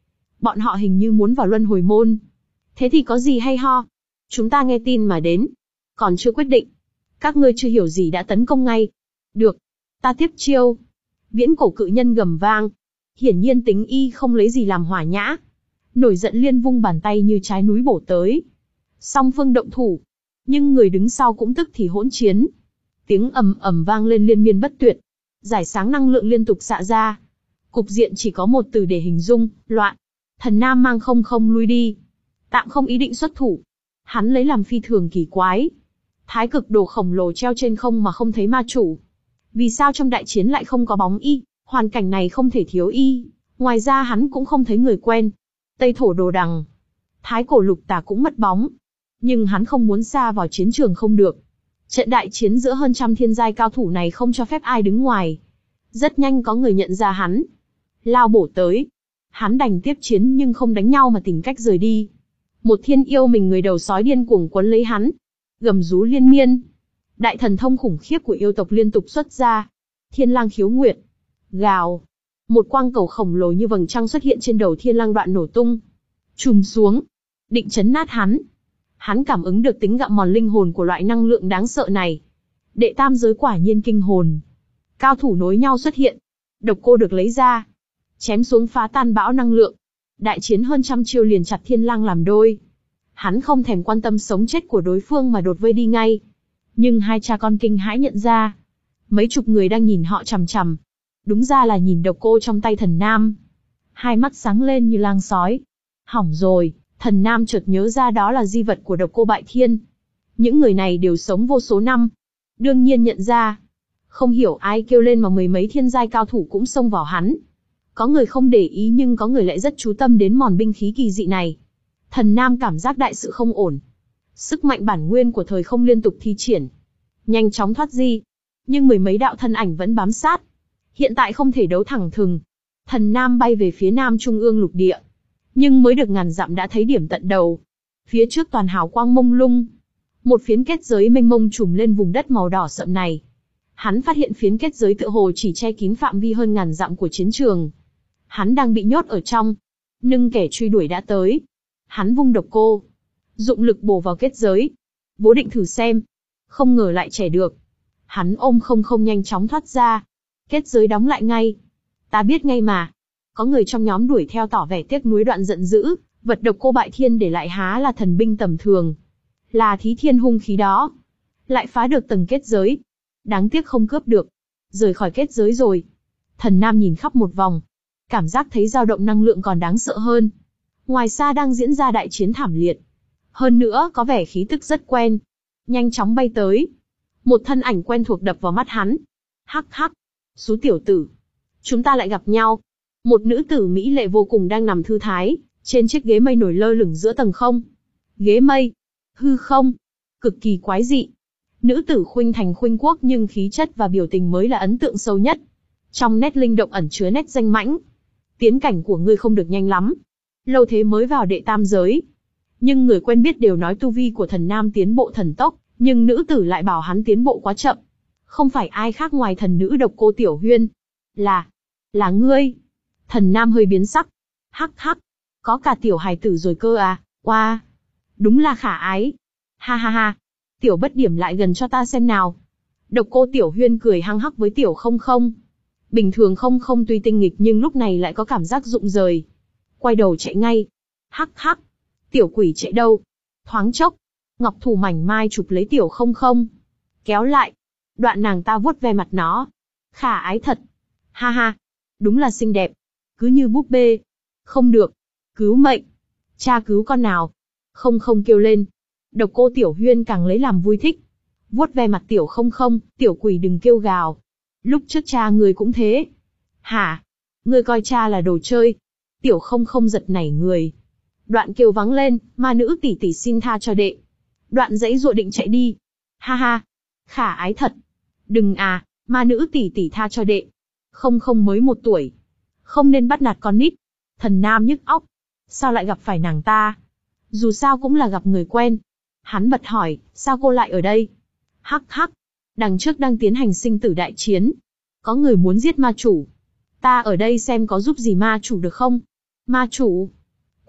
Speaker 1: Bọn họ hình như muốn vào luân hồi môn. Thế thì có gì hay ho? Chúng ta nghe tin mà đến. Còn chưa quyết định. Các ngươi chưa hiểu gì đã tấn công ngay. Được. Ta tiếp chiêu. Viễn cổ cự nhân gầm vang. Hiển nhiên tính y không lấy gì làm hòa nhã. Nổi giận liên vung bàn tay như trái núi bổ tới. Song phương động thủ. Nhưng người đứng sau cũng tức thì hỗn chiến. Tiếng ầm ầm vang lên liên miên bất tuyệt. Giải sáng năng lượng liên tục xạ ra. Cục diện chỉ có một từ để hình dung, loạn. Thần Nam mang không không lui đi. Tạm không ý định xuất thủ. Hắn lấy làm phi thường kỳ quái. Thái cực đồ khổng lồ treo trên không mà không thấy ma chủ. Vì sao trong đại chiến lại không có bóng y? Hoàn cảnh này không thể thiếu y. Ngoài ra hắn cũng không thấy người quen. Tây thổ đồ đằng. Thái cổ lục tà cũng mất bóng. Nhưng hắn không muốn xa vào chiến trường không được. Trận đại chiến giữa hơn trăm thiên giai cao thủ này không cho phép ai đứng ngoài. Rất nhanh có người nhận ra hắn. Lao bổ tới. Hắn đành tiếp chiến nhưng không đánh nhau mà tìm cách rời đi. Một thiên yêu mình người đầu sói điên cuồng quấn lấy hắn. Gầm rú liên miên. Đại thần thông khủng khiếp của yêu tộc liên tục xuất ra. Thiên lang khiếu nguyệt. Gào. Một quang cầu khổng lồ như vầng trăng xuất hiện trên đầu thiên lang đoạn nổ tung. Trùm xuống. Định chấn nát hắn. Hắn cảm ứng được tính gặm mòn linh hồn của loại năng lượng đáng sợ này. Đệ tam giới quả nhiên kinh hồn. Cao thủ nối nhau xuất hiện. Độc cô được lấy ra. Chém xuống phá tan bão năng lượng. Đại chiến hơn trăm chiêu liền chặt thiên lang làm đôi. Hắn không thèm quan tâm sống chết của đối phương mà đột vây đi ngay. Nhưng hai cha con kinh hãi nhận ra. Mấy chục người đang nhìn họ chằm chằm. Đúng ra là nhìn độc cô trong tay thần nam. Hai mắt sáng lên như lang sói. Hỏng rồi, thần nam chợt nhớ ra đó là di vật của độc cô bại thiên. Những người này đều sống vô số năm. Đương nhiên nhận ra. Không hiểu ai kêu lên mà mười mấy thiên giai cao thủ cũng xông vào hắn. Có người không để ý nhưng có người lại rất chú tâm đến mòn binh khí kỳ dị này. Thần nam cảm giác đại sự không ổn. Sức mạnh bản nguyên của thời không liên tục thi triển. Nhanh chóng thoát di. Nhưng mười mấy đạo thân ảnh vẫn bám sát. Hiện tại không thể đấu thẳng thừng. Thần nam bay về phía nam trung ương lục địa. Nhưng mới được ngàn dặm đã thấy điểm tận đầu. Phía trước toàn hào quang mông lung. Một phiến kết giới mênh mông trùm lên vùng đất màu đỏ sậm này. Hắn phát hiện phiến kết giới tựa hồ chỉ che kín phạm vi hơn ngàn dặm của chiến trường. Hắn đang bị nhốt ở trong. Nhưng kẻ truy đuổi đã tới. Hắn vung độc cô. Dụng lực bổ vào kết giới. Vốn định thử xem. Không ngờ lại trẻ được. Hắn ôm không không nhanh chóng thoát ra. Kết giới đóng lại ngay. Ta biết ngay mà. Có người trong nhóm đuổi theo tỏ vẻ tiếc nuối đoạn giận dữ. Vật độc cô bại thiên để lại há là thần binh tầm thường. Là thí thiên hung khí đó. Lại phá được tầng kết giới. Đáng tiếc không cướp được. Rời khỏi kết giới rồi. Thần nam nhìn khắp một vòng. Cảm giác thấy dao động năng lượng còn đáng sợ hơn. Ngoài xa đang diễn ra đại chiến thảm liệt. Hơn nữa có vẻ khí tức rất quen. Nhanh chóng bay tới. Một thân ảnh quen thuộc đập vào mắt hắn. Hắc hắc. Xú tiểu tử. Chúng ta lại gặp nhau. Một nữ tử mỹ lệ vô cùng đang nằm thư thái. Trên chiếc ghế mây nổi lơ lửng giữa tầng không. Ghế mây. Hư không. Cực kỳ quái dị. Nữ tử khuynh thành khuynh quốc nhưng khí chất và biểu tình mới là ấn tượng sâu nhất. Trong nét linh động ẩn chứa nét danh mãnh. Tiến cảnh của ngươi không được nhanh lắm. Lâu thế mới vào đệ tam giới. Nhưng người quen biết đều nói tu vi của thần nam tiến bộ thần tốc, nhưng nữ tử lại bảo hắn tiến bộ quá chậm. Không phải ai khác ngoài thần nữ độc cô Tiểu Huyên. Là, là ngươi. Thần nam hơi biến sắc. Hắc hắc, có cả tiểu hài tử rồi cơ à, oa. Wow. Đúng là khả ái. Ha ha ha, tiểu bất điểm lại gần cho ta xem nào. Độc cô Tiểu Huyên cười hăng hắc với tiểu không không. Bình thường không không tuy tinh nghịch nhưng lúc này lại có cảm giác rụng rời. Quay đầu chạy ngay. Hắc hắc. Tiểu quỷ chạy đâu? Thoáng chốc. Ngọc thủ mảnh mai chụp lấy tiểu không không. Kéo lại. Đoạn nàng ta vuốt ve mặt nó. Khả ái thật. Ha ha. Đúng là xinh đẹp. Cứ như búp bê. Không được. Cứu mệnh. Cha cứu con nào. Không không kêu lên. Độc cô Tiểu Huyên càng lấy làm vui thích. Vuốt ve mặt tiểu không không. Tiểu quỷ đừng kêu gào. Lúc trước cha người cũng thế. Hả? Ngươi coi cha là đồ chơi. Tiểu không không giật nảy người. Đoạn kêu vắng lên, ma nữ tỷ tỷ xin tha cho đệ. Đoạn giãy giụa định chạy đi. Ha ha. Khả ái thật. Đừng à, ma nữ tỷ tỷ tha cho đệ. Không không mới một tuổi. Không nên bắt nạt con nít. Thần nam nhức óc. Sao lại gặp phải nàng ta? Dù sao cũng là gặp người quen. Hắn bật hỏi, sao cô lại ở đây? Hắc hắc. Đằng trước đang tiến hành sinh tử đại chiến. Có người muốn giết ma chủ. Ta ở đây xem có giúp gì ma chủ được không? Ma chủ?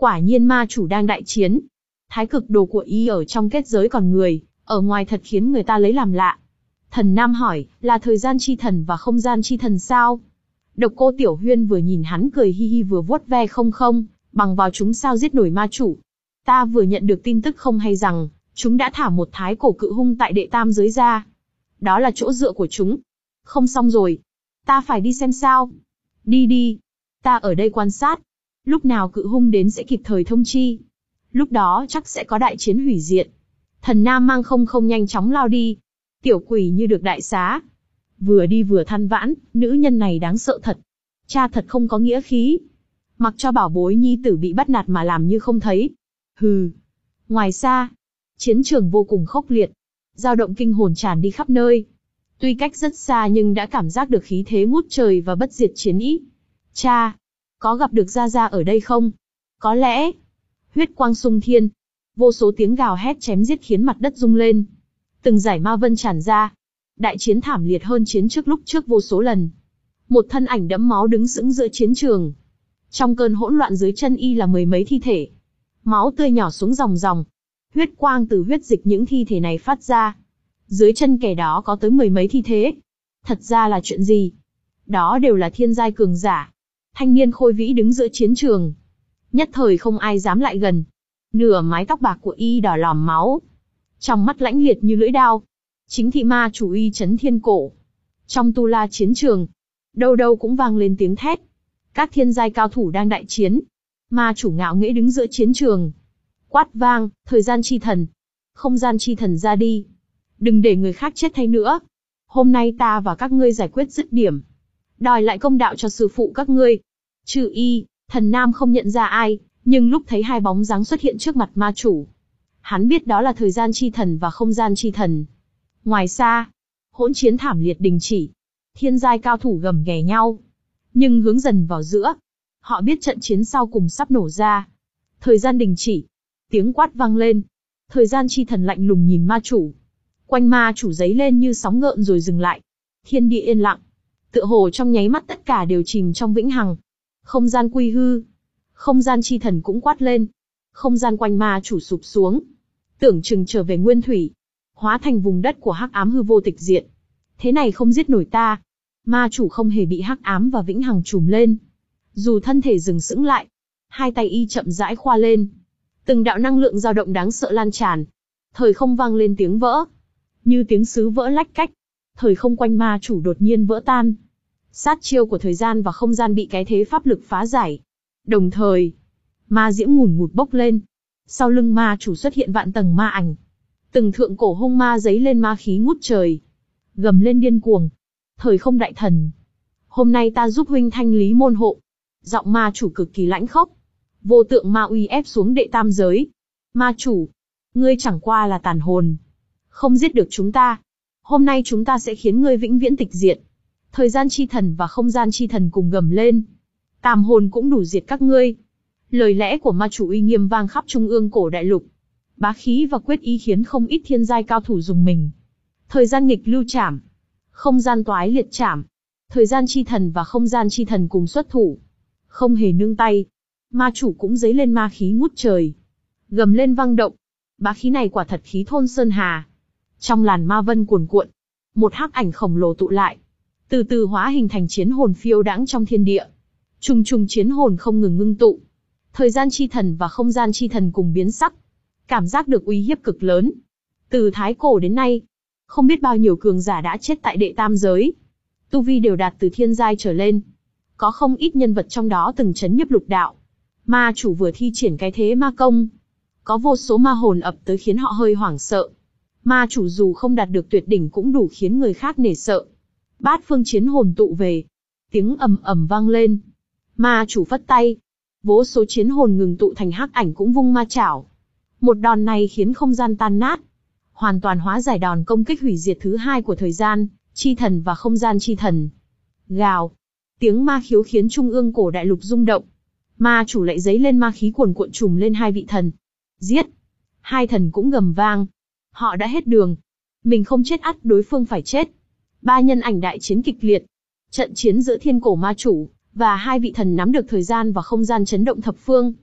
Speaker 1: Quả nhiên ma chủ đang đại chiến. Thái cực đồ của y ở trong kết giới còn người, ở ngoài thật khiến người ta lấy làm lạ. Thần Nam hỏi, là thời gian chi thần và không gian chi thần sao? Độc Cô Tiểu Huyên vừa nhìn hắn cười hi hi vừa vuốt ve không không, bằng vào chúng sao giết nổi ma chủ. Ta vừa nhận được tin tức không hay rằng, chúng đã thả một thái cổ cự hung tại đệ tam giới ra. Đó là chỗ dựa của chúng. Không xong rồi. Ta phải đi xem sao. Đi đi. Ta ở đây quan sát. Lúc nào cự hung đến sẽ kịp thời thông chi. Lúc đó chắc sẽ có đại chiến hủy diệt. Thần Nam mang không không nhanh chóng lao đi. Tiểu quỷ như được đại xá. Vừa đi vừa than vãn, nữ nhân này đáng sợ thật. Cha thật không có nghĩa khí. Mặc cho bảo bối nhi tử bị bắt nạt mà làm như không thấy. Hừ. Ngoài xa, chiến trường vô cùng khốc liệt. Dao động kinh hồn tràn đi khắp nơi. Tuy cách rất xa nhưng đã cảm giác được khí thế ngút trời và bất diệt chiến ý. Cha, có gặp được Gia Gia ở đây không? Có lẽ. Huyết quang xung thiên. Vô số tiếng gào hét chém giết khiến mặt đất rung lên. Từng dải ma vân tràn ra. Đại chiến thảm liệt hơn chiến trước lúc trước vô số lần. Một thân ảnh đẫm máu đứng sững giữa chiến trường. Trong cơn hỗn loạn dưới chân y là mười mấy thi thể. Máu tươi nhỏ xuống ròng ròng. Huyết quang từ huyết dịch những thi thể này phát ra. Dưới chân kẻ đó có tới mười mấy thi thế. Thật ra là chuyện gì? Đó đều là thiên giai cường giả. Thanh niên khôi vĩ đứng giữa chiến trường. Nhất thời không ai dám lại gần. Nửa mái tóc bạc của y đỏ lòm máu. Trong mắt lãnh liệt như lưỡi đao. Chính thị ma chủ y chấn thiên cổ. Trong tu la chiến trường, đâu đâu cũng vang lên tiếng thét. Các thiên giai cao thủ đang đại chiến. Ma chủ ngạo nghễ đứng giữa chiến trường. Quát vang, thời gian chi thần. Không gian chi thần ra đi. Đừng để người khác chết thay nữa. Hôm nay ta và các ngươi giải quyết dứt điểm. Đòi lại công đạo cho sư phụ các ngươi. Trừ y, Thần Nam không nhận ra ai, nhưng lúc thấy hai bóng dáng xuất hiện trước mặt ma chủ. Hắn biết đó là thời gian chi thần và không gian chi thần. Ngoài xa, hỗn chiến thảm liệt đình chỉ. Thiên giai cao thủ gầm ghè nhau. Nhưng hướng dần vào giữa. Họ biết trận chiến sau cùng sắp nổ ra. Thời gian đình chỉ. Tiếng quát vang lên. Thời gian chi thần lạnh lùng nhìn ma chủ. Quanh ma chủ giấy lên như sóng gợn rồi dừng lại. Thiên địa yên lặng. Tựa hồ trong nháy mắt tất cả đều chìm trong vĩnh hằng. Không gian quy hư. Không gian chi thần cũng quát lên. Không gian quanh ma chủ sụp xuống. Tưởng chừng trở về nguyên thủy. Hóa thành vùng đất của hắc ám hư vô tịch diệt. Thế này không giết nổi ta. Ma chủ không hề bị hắc ám và vĩnh hằng trùm lên. Dù thân thể dừng sững lại. Hai tay y chậm rãi khoa lên. Từng đạo năng lượng dao động đáng sợ lan tràn. Thời không vang lên tiếng vỡ. Như tiếng sứ vỡ lách cách. Thời không quanh ma chủ đột nhiên vỡ tan. Sát chiêu của thời gian và không gian bị cái thế pháp lực phá giải. Đồng thời, ma diễm ngùn ngụt bốc lên. Sau lưng ma chủ xuất hiện vạn tầng ma ảnh. Từng thượng cổ hung ma giấy lên ma khí ngút trời. Gầm lên điên cuồng. Thời không đại thần. Hôm nay ta giúp huynh thanh lý môn hộ. Giọng ma chủ cực kỳ lãnh khốc. Vô tượng ma uy ép xuống đệ tam giới. Ma chủ, ngươi chẳng qua là tàn hồn. Không giết được chúng ta. Hôm nay chúng ta sẽ khiến ngươi vĩnh viễn tịch diệt. Thời gian chi thần và không gian chi thần cùng gầm lên. Tàm hồn cũng đủ diệt các ngươi. Lời lẽ của ma chủ uy nghiêm vang khắp trung ương cổ đại lục. Bá khí và quyết ý khiến không ít thiên giai cao thủ dùng mình. Thời gian nghịch lưu trảm. Không gian toái liệt trảm. Thời gian chi thần và không gian chi thần cùng xuất thủ. Không hề nương tay. Ma chủ cũng dấy lên ma khí ngút trời. Gầm lên vang động. Bá khí này quả thật khí thôn sơn hà. Trong làn ma vân cuồn cuộn. Một hắc ảnh khổng lồ tụ lại. Từ từ hóa hình thành chiến hồn phiêu đãng trong thiên địa. Trùng trùng chiến hồn không ngừng ngưng tụ. Thời gian chi thần và không gian chi thần cùng biến sắc. Cảm giác được uy hiếp cực lớn. Từ thái cổ đến nay, không biết bao nhiêu cường giả đã chết tại đệ tam giới. Tu vi đều đạt từ thiên giai trở lên. Có không ít nhân vật trong đó từng chấn nhiếp lục đạo. Ma chủ vừa thi triển cái thế ma công. Có vô số ma hồn ập tới khiến họ hơi hoảng sợ. Ma chủ dù không đạt được tuyệt đỉnh cũng đủ khiến người khác nể sợ. Bát phương chiến hồn tụ về. Tiếng ầm ầm vang lên. Ma chủ phất tay. Vô số chiến hồn ngừng tụ thành hắc ảnh cũng vung ma chảo. Một đòn này khiến không gian tan nát. Hoàn toàn hóa giải đòn công kích hủy diệt thứ hai của thời gian, chi thần và không gian chi thần. Gào. Tiếng ma khiếu khiến trung ương cổ đại lục rung động. Ma chủ lại giấy lên ma khí cuồn cuộn trùm lên hai vị thần. Giết. Hai thần cũng gầm vang. Họ đã hết đường. Mình không chết ắt đối phương phải chết. Ba nhân ảnh đại chiến kịch liệt. Trận chiến giữa thiên cổ ma chủ và hai vị thần nắm được thời gian và không gian chấn động thập phương.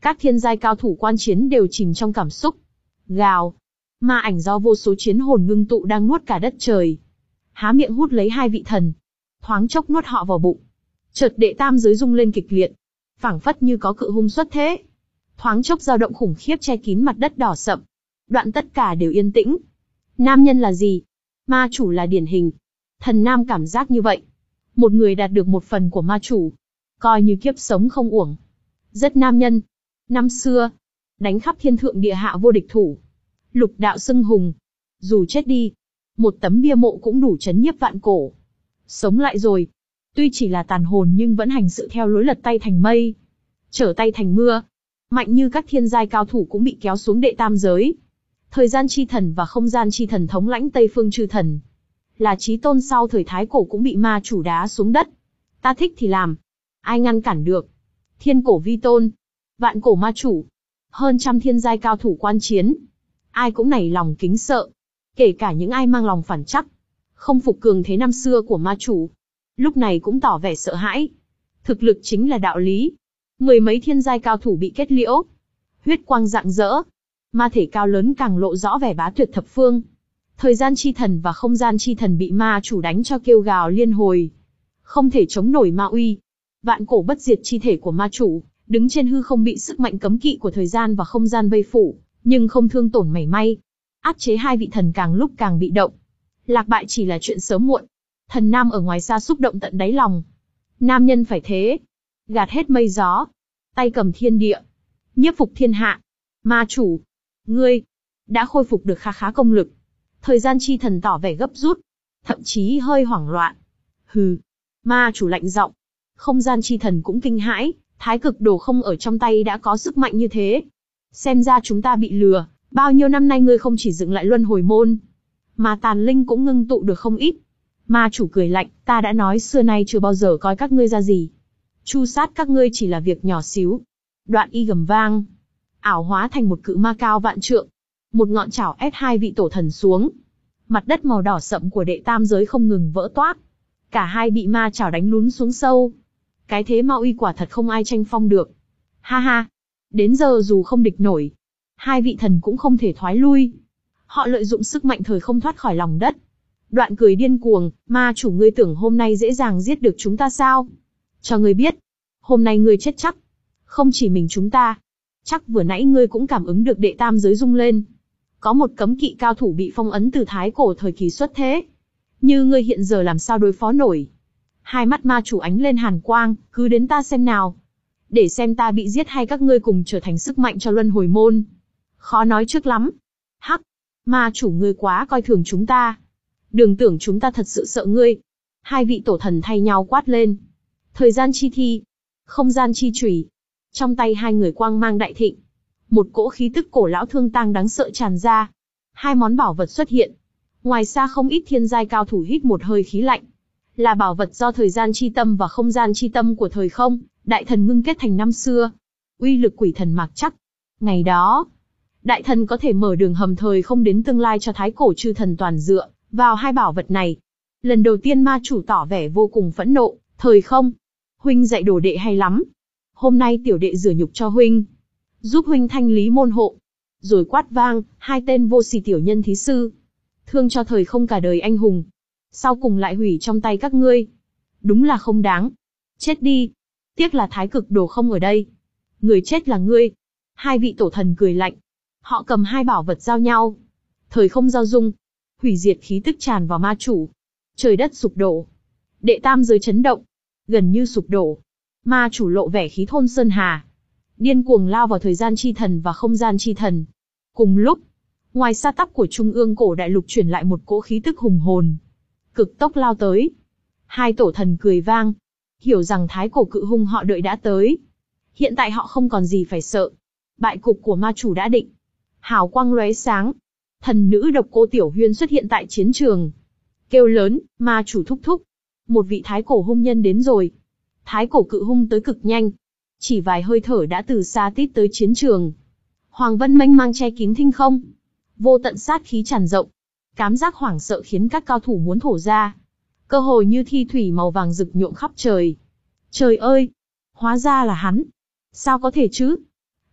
Speaker 1: Các thiên giai cao thủ quan chiến đều chìm trong cảm xúc. Gào. Ma ảnh do vô số chiến hồn ngưng tụ đang nuốt cả đất trời. Há miệng hút lấy hai vị thần. Thoáng chốc nuốt họ vào bụng. Chợt đệ tam giới rung lên kịch liệt. Phảng phất như có cự hung xuất thế. Thoáng chốc dao động khủng khiếp che kín mặt đất đỏ sậm. Đoạn tất cả đều yên tĩnh. Nam nhân là gì? Ma chủ là điển hình. Thần nam cảm giác như vậy. Một người đạt được một phần của ma chủ. Coi như kiếp sống không uổng. Rất nam nhân. Năm xưa. Đánh khắp thiên thượng địa hạ vô địch thủ. Lục đạo xưng hùng. Dù chết đi. Một tấm bia mộ cũng đủ chấn nhiếp vạn cổ. Sống lại rồi. Tuy chỉ là tàn hồn nhưng vẫn hành sự theo lối lật tay thành mây. Trở tay thành mưa. Mạnh như các thiên giai cao thủ cũng bị kéo xuống đệ tam giới. Thời gian chi thần và không gian chi thần thống lãnh Tây Phương chư thần. Là chí tôn sau thời Thái Cổ cũng bị ma chủ đá xuống đất. Ta thích thì làm. Ai ngăn cản được. Thiên cổ vi tôn. Vạn cổ ma chủ. Hơn trăm thiên giai cao thủ quan chiến. Ai cũng nảy lòng kính sợ. Kể cả những ai mang lòng phản trắc. Không phục cường thế năm xưa của ma chủ. Lúc này cũng tỏ vẻ sợ hãi. Thực lực chính là đạo lý. Mười mấy thiên giai cao thủ bị kết liễu. Huyết quang rạng rỡ. Ma thể cao lớn càng lộ rõ vẻ bá tuyệt thập phương. Thời gian chi thần và không gian chi thần bị ma chủ đánh cho kêu gào liên hồi. Không thể chống nổi ma uy. Vạn cổ bất diệt chi thể của ma chủ, đứng trên hư không bị sức mạnh cấm kỵ của thời gian và không gian vây phủ, nhưng không thương tổn mảy may. Áp chế hai vị thần càng lúc càng bị động. Lạc bại chỉ là chuyện sớm muộn. Thần nam ở ngoài xa xúc động tận đáy lòng. Nam nhân phải thế. Gạt hết mây gió. Tay cầm thiên địa. Nhiếp phục thiên hạ. Ma chủ. Ngươi. Đã khôi phục được khá khá công lực. Thời gian chi thần tỏ vẻ gấp rút. Thậm chí hơi hoảng loạn. Hừ. Ma chủ lạnh giọng. Không gian chi thần cũng kinh hãi. Thái cực đồ không ở trong tay đã có sức mạnh như thế. Xem ra chúng ta bị lừa. Bao nhiêu năm nay ngươi không chỉ dựng lại luân hồi môn, mà tàn linh cũng ngưng tụ được không ít. Ma chủ cười lạnh, ta đã nói xưa nay chưa bao giờ coi các ngươi ra gì. Chu sát các ngươi chỉ là việc nhỏ xíu. Đoạn y gầm vang. Ảo hóa thành một cự ma cao vạn trượng. Một ngọn chảo ép hai vị tổ thần xuống. Mặt đất màu đỏ sậm của đệ tam giới không ngừng vỡ toác. Cả hai bị ma chảo đánh lún xuống sâu. Cái thế ma uy quả thật không ai tranh phong được. Ha ha. Đến giờ dù không địch nổi, hai vị thần cũng không thể thoái lui. Họ lợi dụng sức mạnh thời không thoát khỏi lòng đất. Đoạn cười điên cuồng, ma chủ ngươi tưởng hôm nay dễ dàng giết được chúng ta sao? Cho ngươi biết, hôm nay ngươi chết chắc. Không chỉ mình chúng ta. Chắc vừa nãy ngươi cũng cảm ứng được đệ tam giới rung lên. Có một cấm kỵ cao thủ bị phong ấn từ thái cổ thời kỳ xuất thế. Như ngươi hiện giờ làm sao đối phó nổi? Hai mắt ma chủ ánh lên hàn quang, cứ đến ta xem nào. Để xem ta bị giết hay các ngươi cùng trở thành sức mạnh cho luân hồi môn. Khó nói trước lắm. Hắc, ma chủ ngươi quá coi thường chúng ta. Đừng tưởng chúng ta thật sự sợ ngươi. Hai vị tổ thần thay nhau quát lên. Thời gian chi thi, không gian chi chủy. Trong tay hai người quang mang đại thịnh. Một cỗ khí tức cổ lão thương tang đáng sợ tràn ra. Hai món bảo vật xuất hiện. Ngoài xa không ít thiên giai cao thủ hít một hơi khí lạnh. Là bảo vật do thời gian chi tâm và không gian chi tâm của thời không, đại thần ngưng kết thành năm xưa. Uy lực quỷ thần mạc chắc. Ngày đó, đại thần có thể mở đường hầm thời không đến tương lai cho thái cổ chư thần toàn dựa vào hai bảo vật này. Lần đầu tiên ma chủ tỏ vẻ vô cùng phẫn nộ, thời không. Huynh dạy đồ đệ hay lắm. Hôm nay tiểu đệ rửa nhục cho huynh. Giúp huynh thanh lý môn hộ. Rồi quát vang, hai tên vô sỉ tiểu nhân thí sư. Thương cho thời không cả đời anh hùng. Sau cùng lại hủy trong tay các ngươi. Đúng là không đáng. Chết đi. Tiếc là thái cực đồ không ở đây. Người chết là ngươi. Hai vị tổ thần cười lạnh. Họ cầm hai bảo vật giao nhau. Thời không giao dung. Hủy diệt khí tức tràn vào ma chủ. Trời đất sụp đổ. Đệ tam giới chấn động. Gần như sụp đổ. Ma chủ lộ vẻ khí thôn sơn hà. Điên cuồng lao vào thời gian chi thần và không gian chi thần. Cùng lúc, ngoài sa tắc của trung ương cổ đại lục truyền lại một cỗ khí tức hùng hồn. Cực tốc lao tới. Hai tổ thần cười vang. Hiểu rằng thái cổ cự hung họ đợi đã tới. Hiện tại họ không còn gì phải sợ. Bại cục của ma chủ đã định. Hào quang lóe sáng. Thần nữ độc cô Tiểu Huyên xuất hiện tại chiến trường. Kêu lớn, ma chủ thúc thúc. Một vị thái cổ hung nhân đến rồi. Thái cổ cự hung tới cực nhanh. Chỉ vài hơi thở đã từ xa tít tới chiến trường. Hoàng vân mênh mang che kín thinh không. Vô tận sát khí tràn rộng. Cám giác hoảng sợ khiến các cao thủ muốn thổ ra. Cơ hội như thi thủy màu vàng rực nhuộm khắp trời. Trời ơi! Hóa ra là hắn. Sao có thể chứ?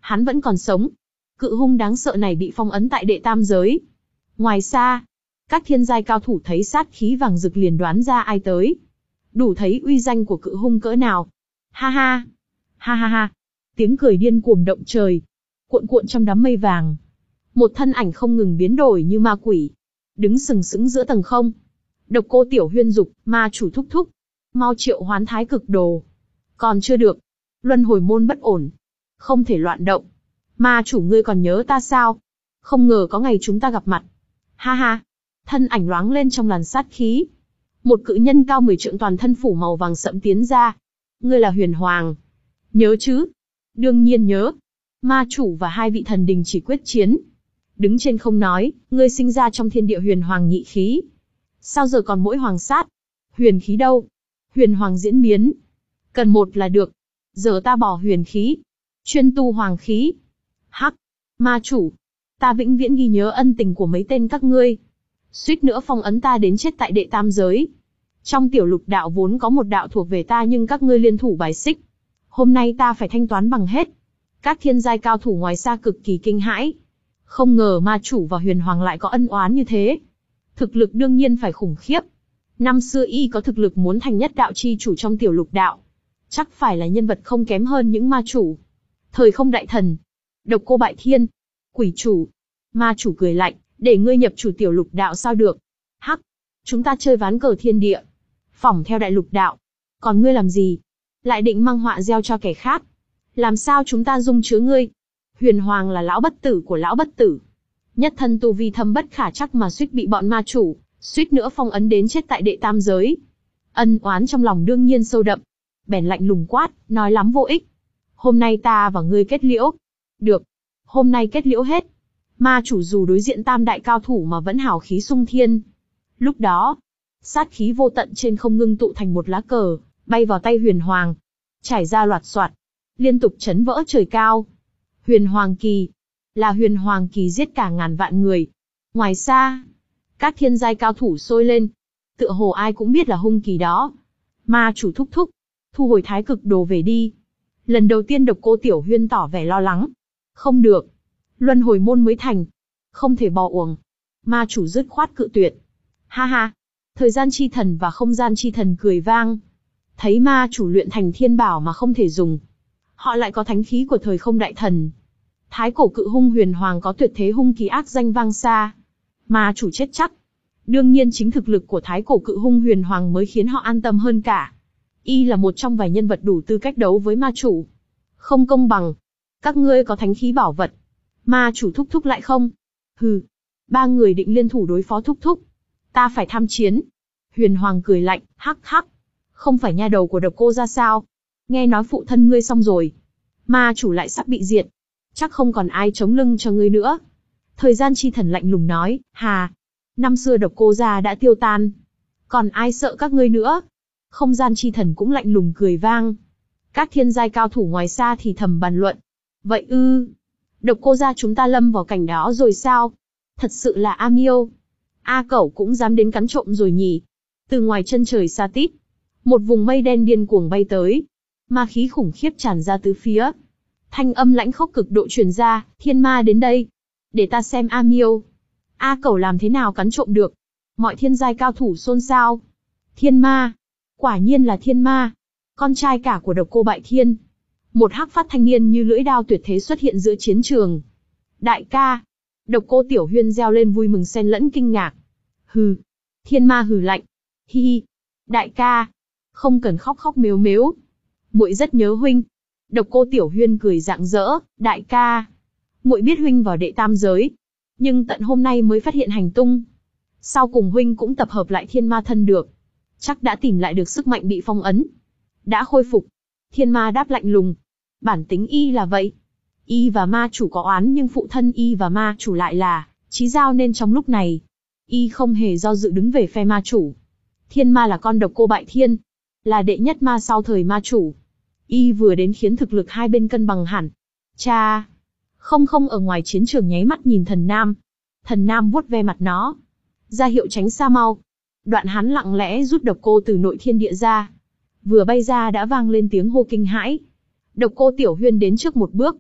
Speaker 1: Hắn vẫn còn sống. Cự hung đáng sợ này bị phong ấn tại đệ tam giới. Ngoài xa, các thiên giai cao thủ thấy sát khí vàng rực liền đoán ra ai tới. Đủ thấy uy danh của cự hung cỡ nào. Ha ha, ha ha ha. Tiếng cười điên cuồng động trời, cuộn cuộn trong đám mây vàng. Một thân ảnh không ngừng biến đổi như ma quỷ, đứng sừng sững giữa tầng không. Độc Cô Tiểu Huyên dục, ma chủ thúc thúc, mau triệu hoán thái cực đồ. Còn chưa được, luân hồi môn bất ổn, không thể loạn động. Ma chủ ngươi còn nhớ ta sao? Không ngờ có ngày chúng ta gặp mặt. Ha ha. Thân ảnh loáng lên trong làn sát khí. Một cự nhân cao mười trượng toàn thân phủ màu vàng sẫm tiến ra. Ngươi là Huyền Hoàng. Nhớ chứ? Đương nhiên nhớ. Ma chủ và hai vị thần đình chỉ quyết chiến. Đứng trên không nói, ngươi sinh ra trong thiên địa huyền hoàng nhị khí. Sao giờ còn mỗi hoàng sát? Huyền khí đâu? Huyền hoàng diễn biến. Cần một là được. Giờ ta bỏ huyền khí, chuyên tu hoàng khí. Hắc, ma chủ, ta vĩnh viễn ghi nhớ ân tình của mấy tên các ngươi. Suýt nữa phong ấn ta đến chết tại đệ tam giới. Trong tiểu lục đạo vốn có một đạo thuộc về ta nhưng các ngươi liên thủ bài xích. Hôm nay ta phải thanh toán bằng hết. Các thiên giai cao thủ ngoài xa cực kỳ kinh hãi. Không ngờ ma chủ và huyền hoàng lại có ân oán như thế. Thực lực đương nhiên phải khủng khiếp. Năm xưa y có thực lực muốn thành nhất đạo chi chủ trong tiểu lục đạo. Chắc phải là nhân vật không kém hơn những ma chủ. Thời không đại thần, Độc Cô Bại Thiên, quỷ chủ. Ma chủ cười lạnh, để ngươi nhập chủ tiểu lục đạo sao được. Hắc, chúng ta chơi ván cờ thiên địa, phỏng theo đại lục đạo. Còn ngươi làm gì? Lại định mang họa gieo cho kẻ khác. Làm sao chúng ta dung chứa ngươi? Huyền Hoàng là lão bất tử của lão bất tử. Nhất thân tu vi thâm bất khả chắc mà suýt bị bọn ma chủ, suýt nữa phong ấn đến chết tại đệ tam giới. Ân oán trong lòng đương nhiên sâu đậm. Bèn lạnh lùng quát, nói lắm vô ích. Hôm nay ta và ngươi kết liễu. Được. Hôm nay kết liễu hết. Ma chủ dù đối diện tam đại cao thủ mà vẫn hào khí sung thiên. Lúc đó, sát khí vô tận trên không ngưng tụ thành một lá cờ, bay vào tay Huyền Hoàng. Trải ra loạt soạt, liên tục chấn vỡ trời cao. Huyền Hoàng kỳ, là Huyền Hoàng kỳ giết cả ngàn vạn người. Ngoài xa, các thiên giai cao thủ sôi lên. Tựa hồ ai cũng biết là hung kỳ đó. Ma chủ thúc thúc, thu hồi thái cực đồ về đi. Lần đầu tiên Độc Cô Tiểu Huyên tỏ vẻ lo lắng. Không được. Luân hồi môn mới thành. Không thể bỏ uổng. Ma chủ dứt khoát cự tuyệt. Ha ha. Thời gian chi thần và không gian chi thần cười vang. Thấy ma chủ luyện thành thiên bảo mà không thể dùng. Họ lại có thánh khí của thời không đại thần. Thái cổ cự hung Huyền Hoàng có tuyệt thế hung kỳ ác danh vang xa. Ma chủ chết chắc. Đương nhiên chính thực lực của thái cổ cự hung Huyền Hoàng mới khiến họ an tâm hơn cả. Y là một trong vài nhân vật đủ tư cách đấu với ma chủ. Không công bằng. Các ngươi có thánh khí bảo vật. Ma chủ thúc thúc lại không? Hừ. Ba người định liên thủ đối phó thúc thúc. Ta phải tham chiến. Huyền Hoàng cười lạnh, hắc hắc. Không phải nha đầu của Độc Cô ra sao? Nghe nói phụ thân ngươi xong rồi. Ma chủ lại sắp bị diệt. Chắc không còn ai chống lưng cho ngươi nữa. Thời gian chi thần lạnh lùng nói, hà. Năm xưa Độc Cô gia đã tiêu tan. Còn ai sợ các ngươi nữa? Không gian chi thần cũng lạnh lùng cười vang. Các thiên giai cao thủ ngoài xa thì thầm bàn luận. Vậy ư, Độc Cô gia chúng ta lâm vào cảnh đó rồi sao? Thật sự là A Miêu. A Cẩu cũng dám đến cắn trộm rồi nhỉ? Từ ngoài chân trời xa tít, một vùng mây đen điên cuồng bay tới. Ma khí khủng khiếp tràn ra tứ phía. Thanh âm lãnh khốc cực độ truyền ra, thiên ma đến đây. Để ta xem A Miêu. A Cẩu làm thế nào cắn trộm được? Mọi thiên giai cao thủ xôn xao. Thiên ma. Quả nhiên là thiên ma. Con trai cả của Độc Cô Bại Thiên. Một hắc phát thanh niên như lưỡi đao tuyệt thế xuất hiện giữa chiến trường. Đại ca. Độc Cô Tiểu Huyên reo lên vui mừng xen lẫn kinh ngạc. Hừ. Thiên ma hừ lạnh. Hi hi. Đại ca. Không cần khóc khóc mếu mếu. Muội rất nhớ huynh. Độc Cô Tiểu Huyên cười rạng rỡ. Đại ca. Muội biết huynh vào đệ tam giới. Nhưng tận hôm nay mới phát hiện hành tung. Sau cùng huynh cũng tập hợp lại thiên ma thân được. Chắc đã tìm lại được sức mạnh bị phong ấn. Đã khôi phục. Thiên ma đáp lạnh lùng. Bản tính y là vậy. Y và ma chủ có oán nhưng phụ thân y và ma chủ lại là chí giao nên trong lúc này. Y không hề do dự đứng về phe ma chủ. Thiên ma là con Độc Cô Bại Thiên. Là đệ nhất ma sau thời ma chủ. Y vừa đến khiến thực lực hai bên cân bằng hẳn. Cha. Không không ở ngoài chiến trường nháy mắt nhìn thần nam. Thần nam vuốt ve mặt nó. Ra hiệu tránh xa mau. Đoạn hắn lặng lẽ rút Độc Cô từ nội thiên địa ra. Vừa bay ra đã vang lên tiếng hô kinh hãi. Độc Cô Tiểu Huyên đến trước một bước.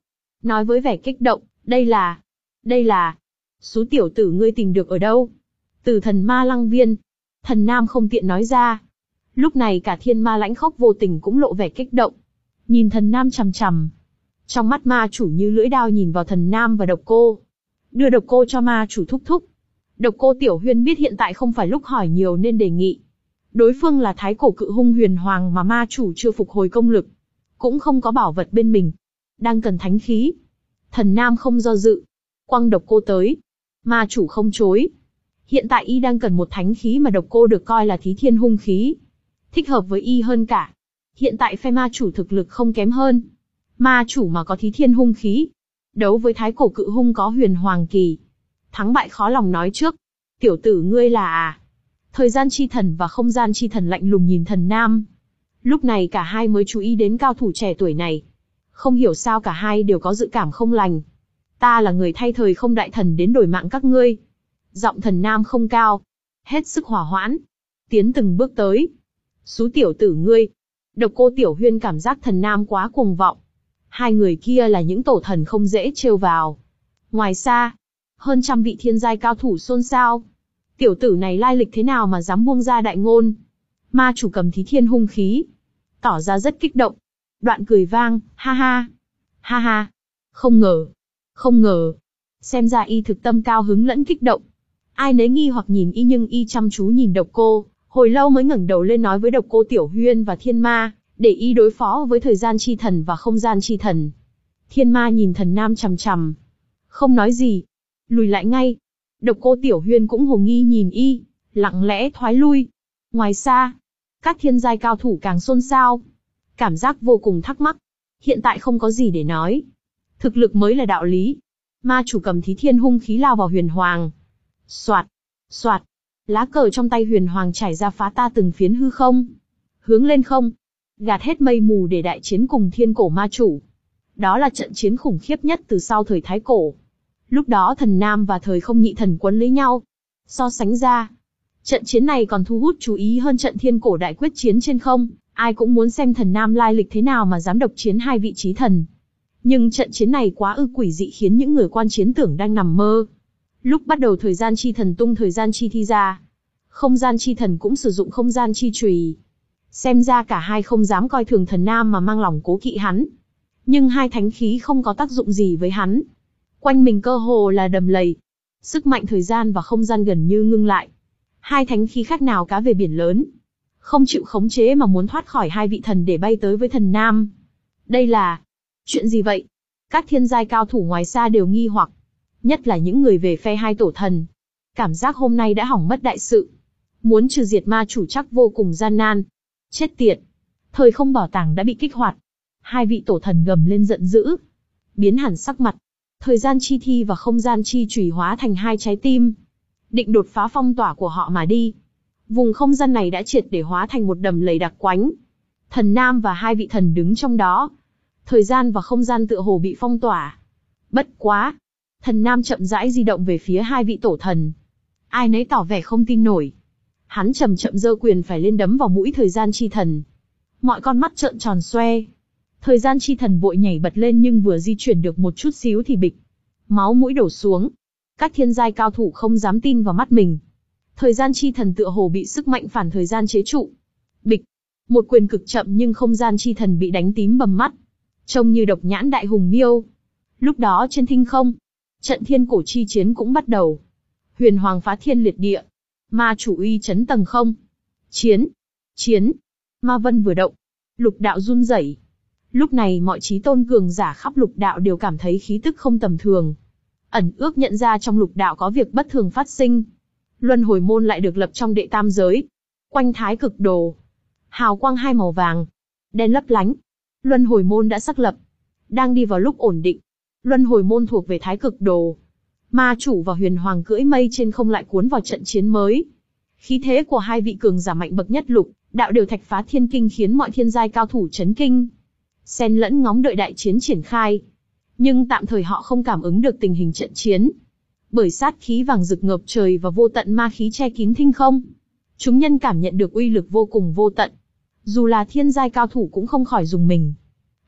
Speaker 1: nói với vẻ kích động, đây là, đây là, số tiểu tử ngươi tìm được ở đâu? Từ thần ma lăng viên. Thần Nam không tiện nói ra. Lúc này cả thiên ma lãnh khốc vô tình cũng lộ vẻ kích động. Nhìn thần Nam chằm chằm. Trong mắt ma chủ như lưỡi đao nhìn vào thần Nam và độc cô. Đưa độc cô cho ma chủ thúc thúc. Độc cô Tiểu Huyên biết hiện tại không phải lúc hỏi nhiều nên đề nghị. Đối phương là thái cổ cự hung huyền hoàng mà ma chủ chưa phục hồi công lực. Cũng không có bảo vật bên mình. Đang cần thánh khí. Thần Nam không do dự. Quăng độc cô tới. Ma chủ không chối. Hiện tại y đang cần một thánh khí mà độc cô được coi là thí thiên hung khí. Thích hợp với y hơn cả. Hiện tại phe ma chủ thực lực không kém hơn. Ma chủ mà có thí thiên hung khí. Đấu với thái cổ cự hung có huyền hoàng kỳ. Thắng bại khó lòng nói trước. Tiểu tử ngươi là à? Thời gian chi thần và không gian chi thần lạnh lùng nhìn thần Nam. Lúc này cả hai mới chú ý đến cao thủ trẻ tuổi này. Không hiểu sao cả hai đều có dự cảm không lành. Ta là người thay thời không đại thần đến đổi mạng các ngươi. Giọng thần Nam không cao. Hết sức hỏa hoãn. Tiến từng bước tới. Xú tiểu tử ngươi. Độc cô Tiểu Huyên cảm giác thần Nam quá cuồng vọng. Hai người kia là những tổ thần không dễ trêu vào. Ngoài xa, hơn trăm vị thiên giai cao thủ xôn xao. Tiểu tử này lai lịch thế nào mà dám buông ra đại ngôn. Ma chủ cầm thí thiên hung khí. Tỏ ra rất kích động. Đoạn cười vang, ha ha. Ha ha. Không ngờ. Không ngờ. Xem ra y thực tâm cao hứng lẫn kích động. Ai nấy nghi hoặc nhìn y nhưng y chăm chú nhìn độc cô. Hồi lâu mới ngẩng đầu lên nói với độc cô Tiểu Huyên và thiên ma. Để y đối phó với thời gian chi thần và không gian chi thần. Thiên ma nhìn thần Nam chằm chằm. Không nói gì. Lùi lại ngay. Độc cô Tiểu Huyên cũng hồ nghi nhìn y. Lặng lẽ thoái lui. Ngoài xa. Các thiên giai cao thủ càng xôn xao. Cảm giác vô cùng thắc mắc. Hiện tại không có gì để nói. Thực lực mới là đạo lý. Ma chủ cầm thí thiên hung khí lao vào huyền hoàng. Soạt. Soạt. Lá cờ trong tay huyền hoàng trải ra phá ta từng phiến hư không. Hướng lên không. Gạt hết mây mù để đại chiến cùng thiên cổ ma chủ. Đó là trận chiến khủng khiếp nhất từ sau thời Thái Cổ. Lúc đó thần Nam và thời không nhị thần quấn lấy nhau. So sánh ra, trận chiến này còn thu hút chú ý hơn trận thiên cổ đại quyết chiến trên không. Ai cũng muốn xem thần Nam lai lịch thế nào mà dám độc chiến hai vị trí thần. Nhưng trận chiến này quá ư quỷ dị khiến những người quan chiến tưởng đang nằm mơ. Lúc bắt đầu thời gian chi thần tung thời gian chi thi ra. Không gian chi thần cũng sử dụng không gian chi chùy. Xem ra cả hai không dám coi thường thần Nam mà mang lòng cố kỵ hắn. Nhưng hai thánh khí không có tác dụng gì với hắn. Quanh mình cơ hồ là đầm lầy. Sức mạnh thời gian và không gian gần như ngưng lại. Hai thánh khí khác nào cá về biển lớn. Không chịu khống chế mà muốn thoát khỏi hai vị thần để bay tới với thần Nam. Đây là... chuyện gì vậy? Các thiên giai cao thủ ngoài xa đều nghi hoặc. Nhất là những người về phe hai tổ thần. Cảm giác hôm nay đã hỏng mất đại sự. Muốn trừ diệt ma chủ chắc vô cùng gian nan. Chết tiệt. Thời không bảo tàng đã bị kích hoạt. Hai vị tổ thần gầm lên giận dữ. Biến hẳn sắc mặt. Thời gian chi thi và không gian chi chùy hóa thành hai trái tim. Định đột phá phong tỏa của họ mà đi. Vùng không gian này đã triệt để hóa thành một đầm lầy đặc quánh. Thần Nam và hai vị thần đứng trong đó. Thời gian và không gian tựa hồ bị phong tỏa. Bất quá. Thần Nam chậm rãi di động về phía hai vị tổ thần. Ai nấy tỏ vẻ không tin nổi. Hắn chậm chậm giơ quyền phải lên đấm vào mũi thời gian chi thần. Mọi con mắt trợn tròn xoe. Thời gian chi thần vội nhảy bật lên nhưng vừa di chuyển được một chút xíu thì bịch. Máu mũi đổ xuống. Các thiên giai cao thủ không dám tin vào mắt mình. Thời gian chi thần tựa hồ bị sức mạnh phản thời gian chế trụ. Bịch. Một quyền cực chậm nhưng không gian chi thần bị đánh tím bầm mắt. Trông như độc nhãn đại hùng miêu. Lúc đó trên thinh không, trận thiên cổ chi chiến cũng bắt đầu. Huyền hoàng phá thiên liệt địa. Ma chủ uy chấn tầng không. Chiến. Chiến. Ma vân vừa động. Lục đạo run rẩy. Lúc này mọi chí tôn cường giả khắp lục đạo đều cảm thấy khí tức không tầm thường. Ẩn ước nhận ra trong lục đạo có việc bất thường phát sinh. Luân hồi môn lại được lập trong đệ tam giới. Quanh thái cực đồ. Hào quang hai màu vàng. Đen lấp lánh. Luân hồi môn đã xác lập. Đang đi vào lúc ổn định. Luân hồi môn thuộc về thái cực đồ. Ma chủ và huyền hoàng cưỡi mây trên không lại cuốn vào trận chiến mới. Khí thế của hai vị cường giả mạnh bậc nhất lục đạo đều thạch phá thiên kinh khiến mọi thiên giai cao thủ chấn kinh. Xen lẫn ngóng đợi đại chiến triển khai. Nhưng tạm thời họ không cảm ứng được tình hình trận chiến. Bởi sát khí vàng rực ngập trời và vô tận ma khí che kín thinh không. Chúng nhân cảm nhận được uy lực vô cùng vô tận. Dù là thiên giai cao thủ cũng không khỏi dùng mình.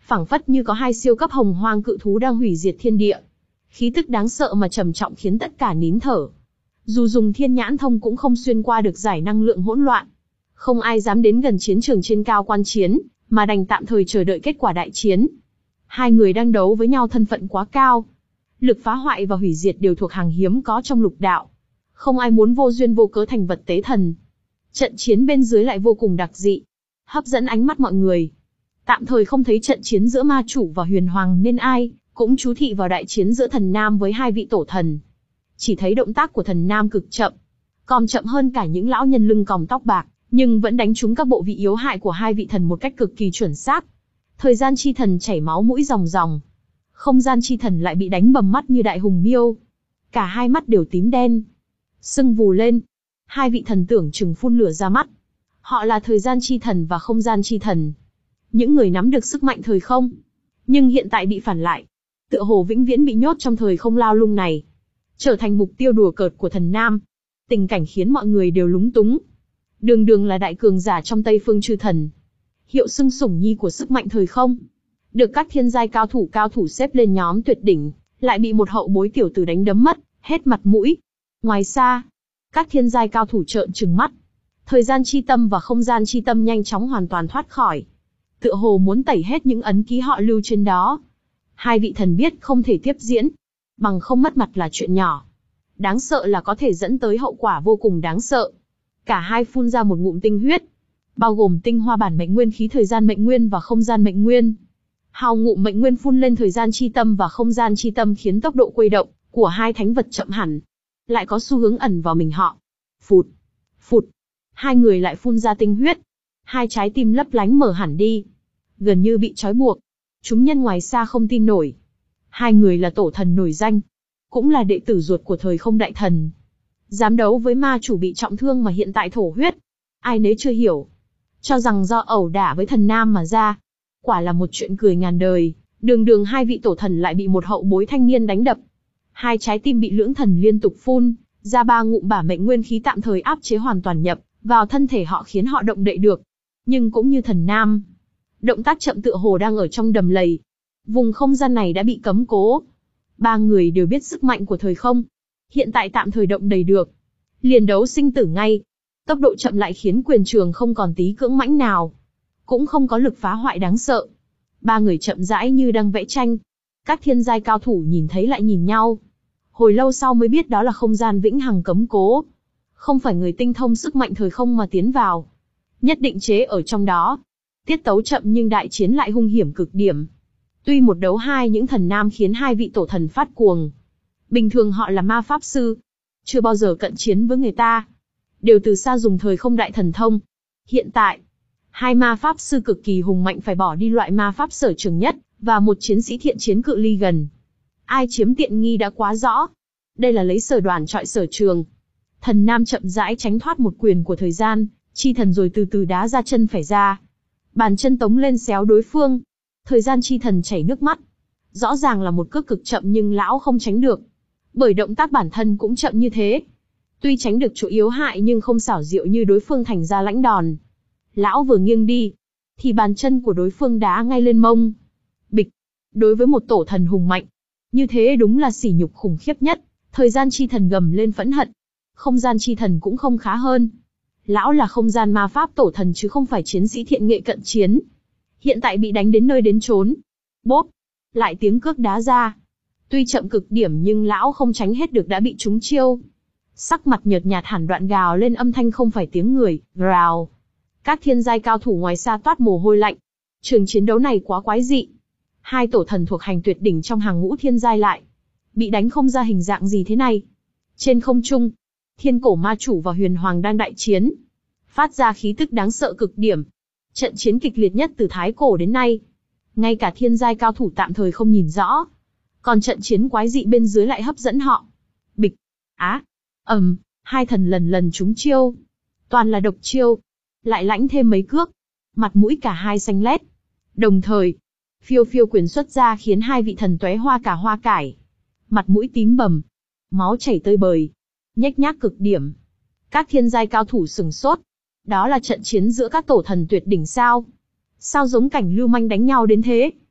Speaker 1: phảng phất như có hai siêu cấp hồng hoang cự thú đang hủy diệt thiên địa. Khí tức đáng sợ mà trầm trọng khiến tất cả nín thở. Dù dùng thiên nhãn thông cũng không xuyên qua được giải năng lượng hỗn loạn. Không ai dám đến gần chiến trường trên cao quan chiến, mà đành tạm thời chờ đợi kết quả đại chiến. Hai người đang đấu với nhau thân phận quá cao. Lực phá hoại và hủy diệt đều thuộc hàng hiếm có trong lục đạo. Không ai muốn vô duyên vô cớ thành vật tế thần. Trận chiến bên dưới lại vô cùng đặc dị, hấp dẫn ánh mắt mọi người. Tạm thời không thấy trận chiến giữa ma chủ và huyền hoàng nên ai cũng chú thị vào đại chiến giữa thần nam với hai vị tổ thần. Chỉ thấy động tác của thần nam cực chậm, còn chậm hơn cả những lão nhân lưng còng tóc bạc, nhưng vẫn đánh trúng các bộ vị yếu hại của hai vị thần một cách cực kỳ chuẩn xác. Thời gian chi thần chảy máu mũi ròng ròng, không gian chi thần lại bị đánh bầm mắt như đại hùng miêu. Cả hai mắt đều tím đen, sưng vù lên. Hai vị thần tưởng chừng phun lửa ra mắt. Họ là thời gian chi thần và không gian chi thần, những người nắm được sức mạnh thời không, nhưng hiện tại bị phản lại, tựa hồ vĩnh viễn bị nhốt trong thời không lao lung này, trở thành mục tiêu đùa cợt của thần nam. Tình cảnh khiến mọi người đều lúng túng. Đường đường là đại cường giả trong Tây Phương chư thần, hiệu xưng sủng nhi của sức mạnh thời không, được các thiên giai cao thủ cao thủ xếp lên nhóm tuyệt đỉnh, lại bị một hậu bối tiểu tử đánh đấm mất hết mặt mũi. Ngoài xa, các thiên giai cao thủ trợn trừng mắt. Thời gian chi tâm và không gian chi tâm nhanh chóng hoàn toàn thoát khỏi, tựa hồ muốn tẩy hết những ấn ký họ lưu trên đó. Hai vị thần biết không thể tiếp diễn, bằng không mất mặt là chuyện nhỏ, đáng sợ là có thể dẫn tới hậu quả vô cùng đáng sợ. Cả hai phun ra một ngụm tinh huyết, bao gồm tinh hoa bản mệnh nguyên khí thời gian mệnh nguyên và không gian mệnh nguyên. Hào ngụm mệnh nguyên phun lên thời gian chi tâm và không gian chi tâm khiến tốc độ quay động của hai thánh vật chậm hẳn, lại có xu hướng ẩn vào mình họ. Phụt, phụt, hai người lại phun ra tinh huyết. Hai trái tim lấp lánh mở hẳn đi, gần như bị trói buộc. Chúng nhân ngoài xa không tin nổi. Hai người là tổ thần nổi danh, cũng là đệ tử ruột của thời không đại thần. Dám đấu với ma chủ bị trọng thương mà hiện tại thổ huyết. Ai nấy chưa hiểu, cho rằng do ẩu đả với thần nam mà ra. Quả là một chuyện cười ngàn đời. Đường đường hai vị tổ thần lại bị một hậu bối thanh niên đánh đập. Hai trái tim bị lưỡng thần liên tục phun ra ba ngụm bả mệnh nguyên khí tạm thời áp chế hoàn toàn nhập vào thân thể họ khiến họ động đậy được. Nhưng cũng như thần nam, động tác chậm tựa hồ đang ở trong đầm lầy. Vùng không gian này đã bị cấm cố. Ba người đều biết sức mạnh của thời không, hiện tại tạm thời động đầy được, liền đấu sinh tử ngay. Tốc độ chậm lại khiến quyền trường không còn tí cưỡng mãnh nào, cũng không có lực phá hoại đáng sợ. Ba người chậm rãi như đang vẽ tranh. Các thiên giai cao thủ nhìn thấy lại nhìn nhau. Hồi lâu sau mới biết đó là không gian vĩnh hằng cấm cố. Không phải người tinh thông sức mạnh thời không mà tiến vào, nhất định chế ở trong đó. Tiết tấu chậm nhưng đại chiến lại hung hiểm cực điểm. Tuy một đấu hai những thần nam khiến hai vị tổ thần phát cuồng. Bình thường họ là ma pháp sư, chưa bao giờ cận chiến với người ta, đều từ xa dùng thời không đại thần thông. Hiện tại, hai ma pháp sư cực kỳ hùng mạnh phải bỏ đi loại ma pháp sở trường nhất, và một chiến sĩ thiện chiến cự ly gần. Ai chiếm tiện nghi đã quá rõ. Đây là lấy sở đoàn trọi sở trường. Thần nam chậm rãi tránh thoát một quyền của thời gian chi thần rồi từ từ đá ra chân phải ra. Bàn chân tống lên xéo đối phương. Thời gian chi thần chảy nước mắt. Rõ ràng là một cước cực chậm nhưng lão không tránh được, bởi động tác bản thân cũng chậm như thế. Tuy tránh được chỗ yếu hại nhưng không xảo diệu như đối phương thành ra lãnh đòn. Lão vừa nghiêng đi, thì bàn chân của đối phương đá ngay lên mông. Bịch. Đối với một tổ thần hùng mạnh, như thế đúng là sỉ nhục khủng khiếp nhất. Thời gian chi thần gầm lên phẫn hận. Không gian chi thần cũng không khá hơn. Lão là không gian ma pháp tổ thần chứ không phải chiến sĩ thiện nghệ cận chiến. Hiện tại bị đánh đến nơi đến chốn. Bốp. Lại tiếng cước đá ra. Tuy chậm cực điểm nhưng lão không tránh hết được đã bị trúng chiêu. Sắc mặt nhợt nhạt hẳn đoạn gào lên âm thanh không phải tiếng người, rào. Các thiên giai cao thủ ngoài xa toát mồ hôi lạnh. Trường chiến đấu này quá quái dị. Hai tổ thần thuộc hành tuyệt đỉnh trong hàng ngũ thiên giai lại bị đánh không ra hình dạng gì thế này. Trên không trung, thiên cổ ma chủ và huyền hoàng đang đại chiến, phát ra khí tức đáng sợ cực điểm. Trận chiến kịch liệt nhất từ thái cổ đến nay. Ngay cả thiên giai cao thủ tạm thời không nhìn rõ. Còn trận chiến quái dị bên dưới lại hấp dẫn họ. Bịch. Á. Ầm. Hai thần lần lần trúng chiêu. Toàn là độc chiêu. Lại lãnh thêm mấy cước. Mặt mũi cả hai xanh lét. Đồng thời, phiêu phiêu quyền xuất ra khiến hai vị thần tóe hoa cả hoa cải. Mặt mũi tím bầm. Máu chảy tơi bời. Nhếch nhác cực điểm. Các thiên giai cao thủ sừng sốt. Đó là trận chiến giữa các tổ thần tuyệt đỉnh sao? Sao giống cảnh lưu manh đánh nhau đến thế?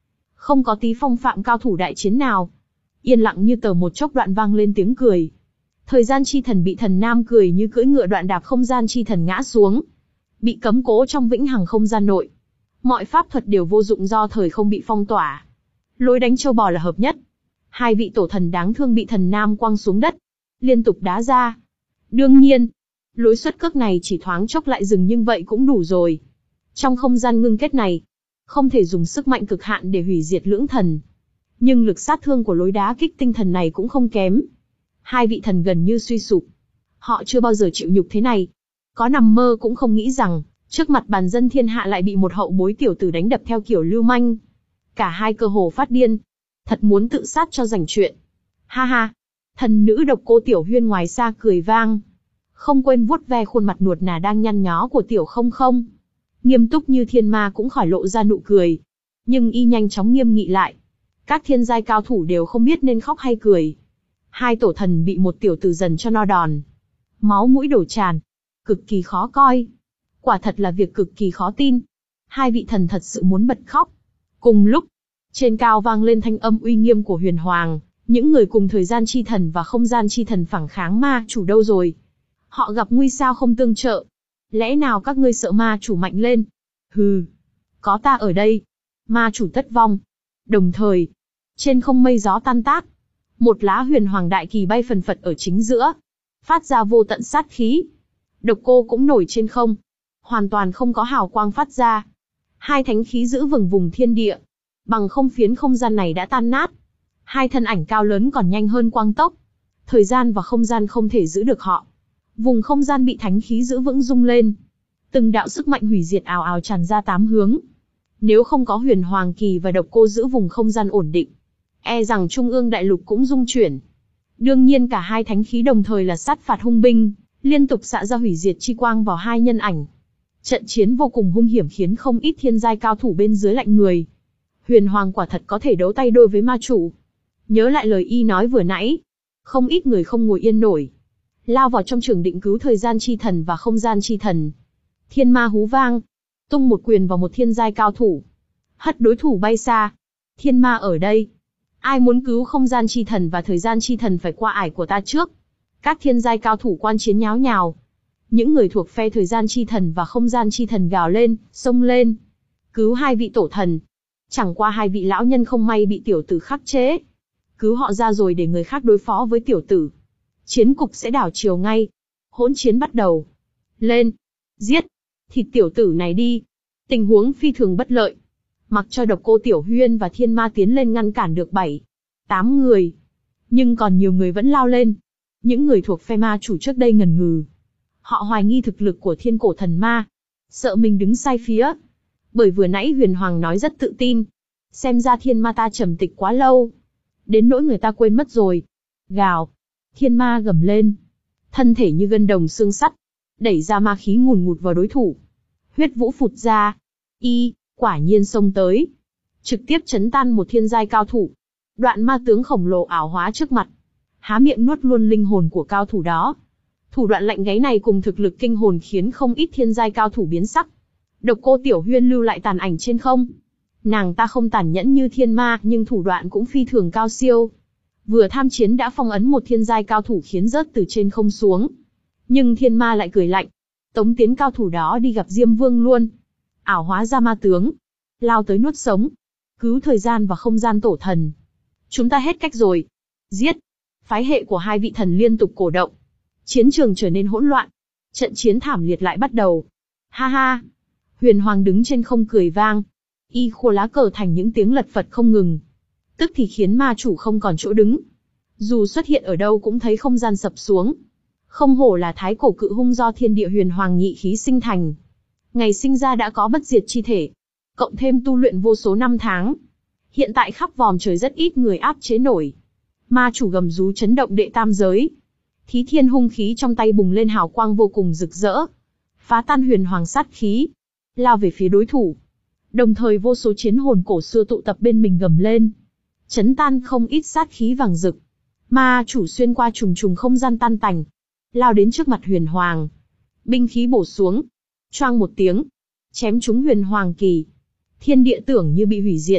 Speaker 1: không có tí phong phạm cao thủ đại chiến nào. Yên lặng như tờ, một chốc đoạn vang lên tiếng cười. Thời gian chi thần bị thần nam cười như cưỡi ngựa đoạn đạp không gian chi thần ngã xuống, bị cấm cố trong vĩnh hằng không gian nội. Mọi pháp thuật đều vô dụng do thời không bị phong tỏa. Lối đánh châu bò là hợp nhất. Hai vị tổ thần đáng thương bị thần nam quăng xuống đất, liên tục đá ra. Đương nhiên, lối xuất cước này chỉ thoáng chốc lại dừng, nhưng vậy cũng đủ rồi. Trong không gian ngưng kết này, không thể dùng sức mạnh cực hạn để hủy diệt lưỡng thần. Nhưng lực sát thương của lối đá kích tinh thần này cũng không kém. Hai vị thần gần như suy sụp. Họ chưa bao giờ chịu nhục thế này. Có nằm mơ cũng không nghĩ rằng, trước mặt bàn dân thiên hạ lại bị một hậu bối tiểu tử đánh đập theo kiểu lưu manh. Cả hai cơ hồ phát điên. Thật muốn tự sát cho rảnh chuyện. Ha ha. Thần nữ Độc Cô Tiểu Huyên ngoài xa cười vang. Không quên vuốt ve khuôn mặt nuột nà đang nhăn nhó của Tiểu Không Không. Nghiêm túc như thiên ma cũng khỏi lộ ra nụ cười. Nhưng y nhanh chóng nghiêm nghị lại. Các thiên giai cao thủ đều không biết nên khóc hay cười. Hai tổ thần bị một tiểu tử dần cho no đòn. Máu mũi đổ tràn. Cực kỳ khó coi. Quả thật là việc cực kỳ khó tin. Hai vị thần thật sự muốn bật khóc. Cùng lúc, trên cao vang lên thanh âm uy nghiêm của Huyền Hoàng. Những người cùng thời gian chi thần và không gian chi thần phản kháng ma chủ đâu rồi? Họ gặp nguy sao không tương trợ? Lẽ nào các ngươi sợ ma chủ mạnh lên? Hừ, có ta ở đây, ma chủ tất vong. Đồng thời, trên không mây gió tan tác, một lá huyền hoàng đại kỳ bay phần phật ở chính giữa, phát ra vô tận sát khí. Độc Cô cũng nổi trên không, hoàn toàn không có hào quang phát ra. Hai thánh khí giữ vững vùng thiên địa, bằng không phiến không gian này đã tan nát. Hai thân ảnh cao lớn còn nhanh hơn quang tốc, thời gian và không gian không thể giữ được họ. Vùng không gian bị thánh khí giữ vững rung lên, từng đạo sức mạnh hủy diệt ào ào tràn ra tám hướng. Nếu không có Huyền Hoàng kỳ và Độc Cô giữ vùng không gian ổn định, e rằng trung ương đại lục cũng rung chuyển. Đương nhiên cả hai thánh khí đồng thời là sát phạt hung binh, liên tục xạ ra hủy diệt chi quang vào hai nhân ảnh. Trận chiến vô cùng hung hiểm khiến không ít thiên giai cao thủ bên dưới lạnh người. Huyền Hoàng quả thật có thể đấu tay đôi với ma chủ. Nhớ lại lời y nói vừa nãy, không ít người không ngồi yên nổi, lao vào trong trường định cứu thời gian chi thần và không gian chi thần. Thiên ma hú vang, tung một quyền vào một thiên giai cao thủ, hất đối thủ bay xa. Thiên ma ở đây, ai muốn cứu không gian chi thần và thời gian chi thần phải qua ải của ta trước. Các thiên giai cao thủ quan chiến nháo nhào. Những người thuộc phe thời gian chi thần và không gian chi thần gào lên, xông lên, cứu hai vị tổ thần. Chẳng qua hai vị lão nhân không may bị tiểu tử khắc chế. Cứu họ ra rồi để người khác đối phó với tiểu tử. Chiến cục sẽ đảo chiều ngay. Hỗn chiến bắt đầu. Lên, giết, thịt tiểu tử này đi. Tình huống phi thường bất lợi. Mặc cho Độc Cô Tiểu Huyên và Thiên Ma tiến lên ngăn cản được bảy, tám người. Nhưng còn nhiều người vẫn lao lên. Những người thuộc phe ma chủ trước đây ngần ngừ. Họ hoài nghi thực lực của thiên cổ thần ma. Sợ mình đứng sai phía. Bởi vừa nãy Huyền Hoàng nói rất tự tin. Xem ra thiên ma ta trầm tịch quá lâu, đến nỗi người ta quên mất rồi. Gào. Thiên ma gầm lên. Thân thể như gân đồng xương sắt, đẩy ra ma khí ngùn ngụt vào đối thủ. Huyết vũ phụt ra. Y, quả nhiên xông tới. Trực tiếp chấn tan một thiên giai cao thủ. Đoạn ma tướng khổng lồ ảo hóa trước mặt. Há miệng nuốt luôn linh hồn của cao thủ đó. Thủ đoạn lạnh gáy này cùng thực lực kinh hồn khiến không ít thiên giai cao thủ biến sắc. Độc Cô Tiểu Huyên lưu lại tàn ảnh trên không. Nàng ta không tàn nhẫn như thiên ma, nhưng thủ đoạn cũng phi thường cao siêu. Vừa tham chiến đã phong ấn một thiên giai cao thủ khiến rớt từ trên không xuống. Nhưng thiên ma lại cười lạnh, tống tiến cao thủ đó đi gặp Diêm Vương luôn. Ảo hóa ra ma tướng, lao tới nuốt sống, cứu thời gian và không gian tổ thần. Chúng ta hết cách rồi. Giết. Phái hệ của hai vị thần liên tục cổ động. Chiến trường trở nên hỗn loạn. Trận chiến thảm liệt lại bắt đầu. Ha ha. Huyền Hoàng đứng trên không cười vang. Y khua lá cờ thành những tiếng lật phật không ngừng. Tức thì khiến ma chủ không còn chỗ đứng. Dù xuất hiện ở đâu cũng thấy không gian sập xuống. Không hổ là thái cổ cự hung do thiên địa huyền hoàng nhị khí sinh thành. Ngày sinh ra đã có bất diệt chi thể. Cộng thêm tu luyện vô số năm tháng. Hiện tại khắp vòm trời rất ít người áp chế nổi. Ma chủ gầm rú chấn động đệ tam giới. Thí thiên hung khí trong tay bùng lên hào quang vô cùng rực rỡ. Phá tan huyền hoàng sát khí. Lao về phía đối thủ. Đồng thời vô số chiến hồn cổ xưa tụ tập bên mình gầm lên. Chấn tan không ít sát khí vàng rực. Ma chủ xuyên qua trùng trùng không gian tan tành. Lao đến trước mặt huyền hoàng. Binh khí bổ xuống. Choang một tiếng. Chém trúng huyền hoàng kỳ. Thiên địa tưởng như bị hủy diệt.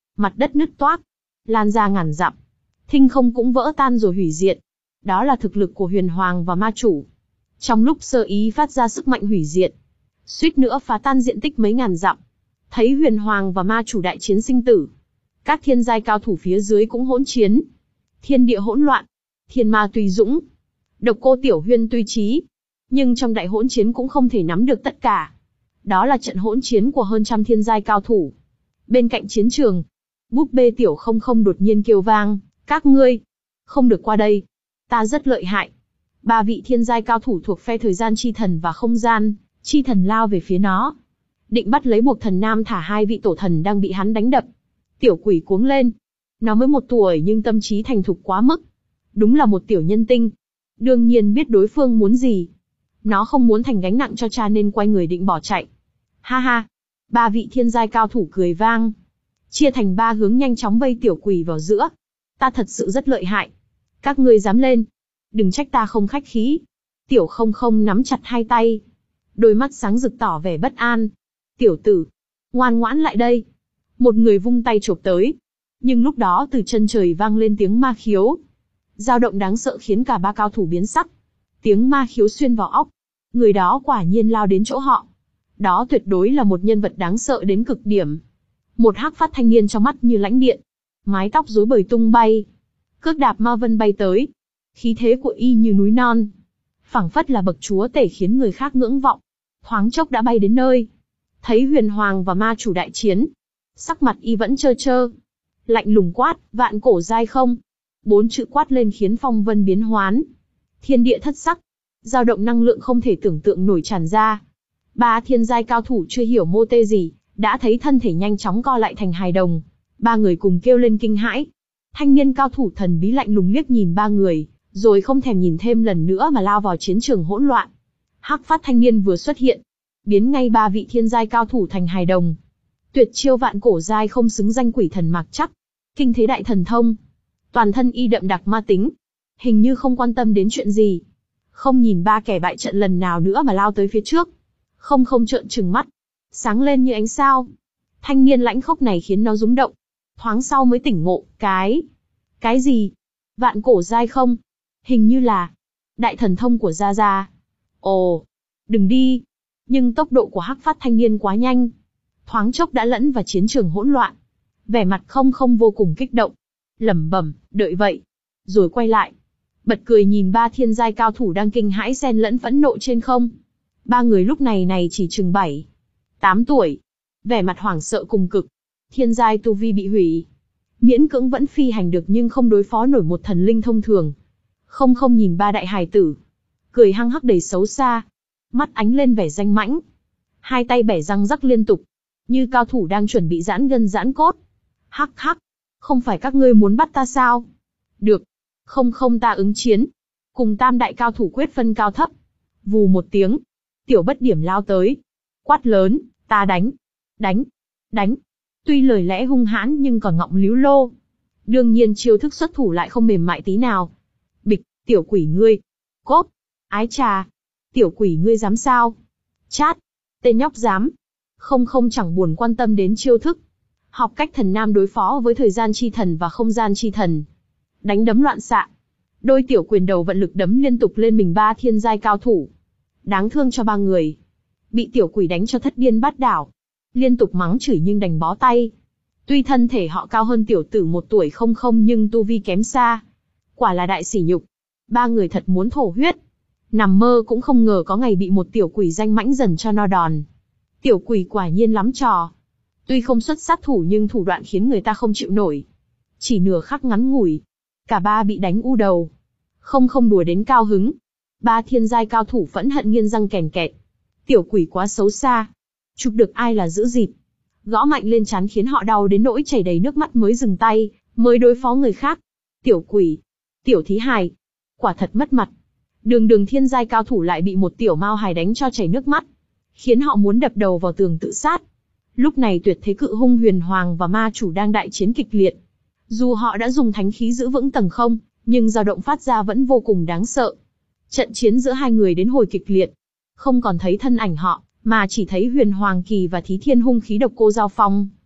Speaker 1: Mặt đất nứt toác, lan ra ngàn dặm. Thinh không cũng vỡ tan rồi hủy diệt. Đó là thực lực của huyền hoàng và ma chủ. Trong lúc sơ ý phát ra sức mạnh hủy diệt, suýt nữa phá tan diện tích mấy ngàn dặm. Thấy huyền hoàng và ma chủ đại chiến sinh tử. Các thiên giai cao thủ phía dưới cũng hỗn chiến. Thiên địa hỗn loạn, thiên ma tùy dũng. Độc cô Tiểu Huyên tuy trí, nhưng trong đại hỗn chiến cũng không thể nắm được tất cả. Đó là trận hỗn chiến của hơn trăm thiên giai cao thủ. Bên cạnh chiến trường, búp bê Tiểu Không Không đột nhiên kêu vang, các ngươi, không được qua đây. Ta rất lợi hại. Ba vị thiên giai cao thủ thuộc phe thời gian chi thần và không gian chi thần lao về phía nó. Định bắt lấy Buộc Thần Nam thả hai vị tổ thần đang bị hắn đánh đập. Tiểu quỷ cuống lên. Nó mới một tuổi nhưng tâm trí thành thục quá mức. Đúng là một tiểu nhân tinh. Đương nhiên biết đối phương muốn gì. Nó không muốn thành gánh nặng cho cha nên quay người định bỏ chạy. Ha ha. Ba vị thiên giai cao thủ cười vang. Chia thành ba hướng nhanh chóng vây tiểu quỷ vào giữa. Ta thật sự rất lợi hại. Các ngươi dám lên. Đừng trách ta không khách khí. Tiểu Không Không nắm chặt hai tay. Đôi mắt sáng rực tỏ vẻ bất an. Tiểu tử, ngoan ngoãn lại đây. Một người vung tay chộp tới. Nhưng lúc đó từ chân trời vang lên tiếng ma khiếu. Dao động đáng sợ khiến cả ba cao thủ biến sắc. Tiếng ma khiếu xuyên vào óc. Người đó quả nhiên lao đến chỗ họ. Đó tuyệt đối là một nhân vật đáng sợ đến cực điểm. Một hắc phát thanh niên trong mắt như lãnh điện. Mái tóc rối bời tung bay. Cước đạp ma vân bay tới. Khí thế của y như núi non. Phảng phất là bậc chúa tể khiến người khác ngưỡng vọng. Thoáng chốc đã bay đến nơi. Thấy huyền hoàng và ma chủ đại chiến. Sắc mặt y vẫn trơ trơ. Lạnh lùng quát, vạn cổ giai không. Bốn chữ quát lên khiến phong vân biến hoán. Thiên địa thất sắc. Dao động năng lượng không thể tưởng tượng nổi tràn ra. Ba thiên giai cao thủ chưa hiểu mô tê gì, đã thấy thân thể nhanh chóng co lại thành hài đồng. Ba người cùng kêu lên kinh hãi. Thanh niên cao thủ thần bí lạnh lùng liếc nhìn ba người, rồi không thèm nhìn thêm lần nữa mà lao vào chiến trường hỗn loạn. Hắc phát thanh niên vừa xuất hiện, biến ngay ba vị thiên giai cao thủ thành hài đồng. Tuyệt chiêu vạn cổ giai không xứng danh quỷ thần mặc chắc. Kinh thế đại thần thông. Toàn thân y đậm đặc ma tính. Hình như không quan tâm đến chuyện gì. Không nhìn ba kẻ bại trận lần nào nữa mà lao tới phía trước. Không không trợn trừng mắt. Sáng lên như ánh sao. Thanh niên lãnh khốc này khiến nó rúng động. Thoáng sau mới tỉnh ngộ, cái... Cái gì? Vạn cổ giai không? Hình như là... Đại thần thông của Gia Gia. Ồ, đừng đi. Nhưng tốc độ của hắc phát thanh niên quá nhanh. Thoáng chốc đã lẫn vào chiến trường hỗn loạn. Vẻ mặt không không vô cùng kích động. Lẩm bẩm, đợi vậy. Rồi quay lại. Bật cười nhìn ba thiên giai cao thủ đang kinh hãi xen lẫn phẫn nộ trên không. Ba người lúc này này chỉ chừng bảy, tám tuổi. Vẻ mặt hoảng sợ cùng cực. Thiên giai tu vi bị hủy. Miễn cưỡng vẫn phi hành được nhưng không đối phó nổi một thần linh thông thường. Không không nhìn ba đại hài tử. Cười hăng hắc đầy xấu xa. Mắt ánh lên vẻ danh mãnh. Hai tay bẻ răng rắc liên tục. Như cao thủ đang chuẩn bị giãn gân giãn cốt. Hắc hắc. Không phải các ngươi muốn bắt ta sao? Được. Không không ta ứng chiến. Cùng tam đại cao thủ quyết phân cao thấp. Vù một tiếng. Tiểu bất điểm lao tới. Quát lớn, ta đánh. Đánh. Đánh. Tuy lời lẽ hung hãn nhưng còn ngọng líu lô. Đương nhiên chiêu thức xuất thủ lại không mềm mại tí nào. Bịch, tiểu quỷ ngươi. Cốp. Ái trà. Tiểu quỷ ngươi dám sao? Chát. Tên nhóc dám. Không không chẳng buồn quan tâm đến chiêu thức. Học cách thần nam đối phó với thời gian chi thần và không gian chi thần. Đánh đấm loạn xạ. Đôi tiểu quyền đầu vận lực đấm liên tục lên mình ba thiên giai cao thủ. Đáng thương cho ba người. Bị tiểu quỷ đánh cho thất điên bát đảo. Liên tục mắng chửi nhưng đành bó tay. Tuy thân thể họ cao hơn tiểu tử một tuổi không không nhưng tu vi kém xa. Quả là đại sỉ nhục. Ba người thật muốn thổ huyết. Nằm mơ cũng không ngờ có ngày bị một tiểu quỷ danh mãnh dần cho no đòn. Tiểu quỷ quả nhiên lắm trò. Tuy không xuất sát thủ nhưng thủ đoạn khiến người ta không chịu nổi. Chỉ nửa khắc ngắn ngủi, cả ba bị đánh u đầu. Không không đùa đến cao hứng. Ba thiên giai cao thủ phẫn hận nghiến răng kèn kẹt. Tiểu quỷ quá xấu xa. Chụp được ai là giữ dịp. Gõ mạnh lên trán khiến họ đau đến nỗi chảy đầy nước mắt mới dừng tay, mới đối phó người khác. Tiểu quỷ. Tiểu thí hài. Quả thật mất mặt. Đường đường thiên giai cao thủ lại bị một tiểu mao hài đánh cho chảy nước mắt. Khiến họ muốn đập đầu vào tường tự sát. Lúc này tuyệt thế cự hung huyền hoàng và ma chủ đang đại chiến kịch liệt. Dù họ đã dùng thánh khí giữ vững tầng không, nhưng dao động phát ra vẫn vô cùng đáng sợ. Trận chiến giữa hai người đến hồi kịch liệt. Không còn thấy thân ảnh họ, mà chỉ thấy huyền hoàng kỳ và thí thiên hung khí độc cô giao phong.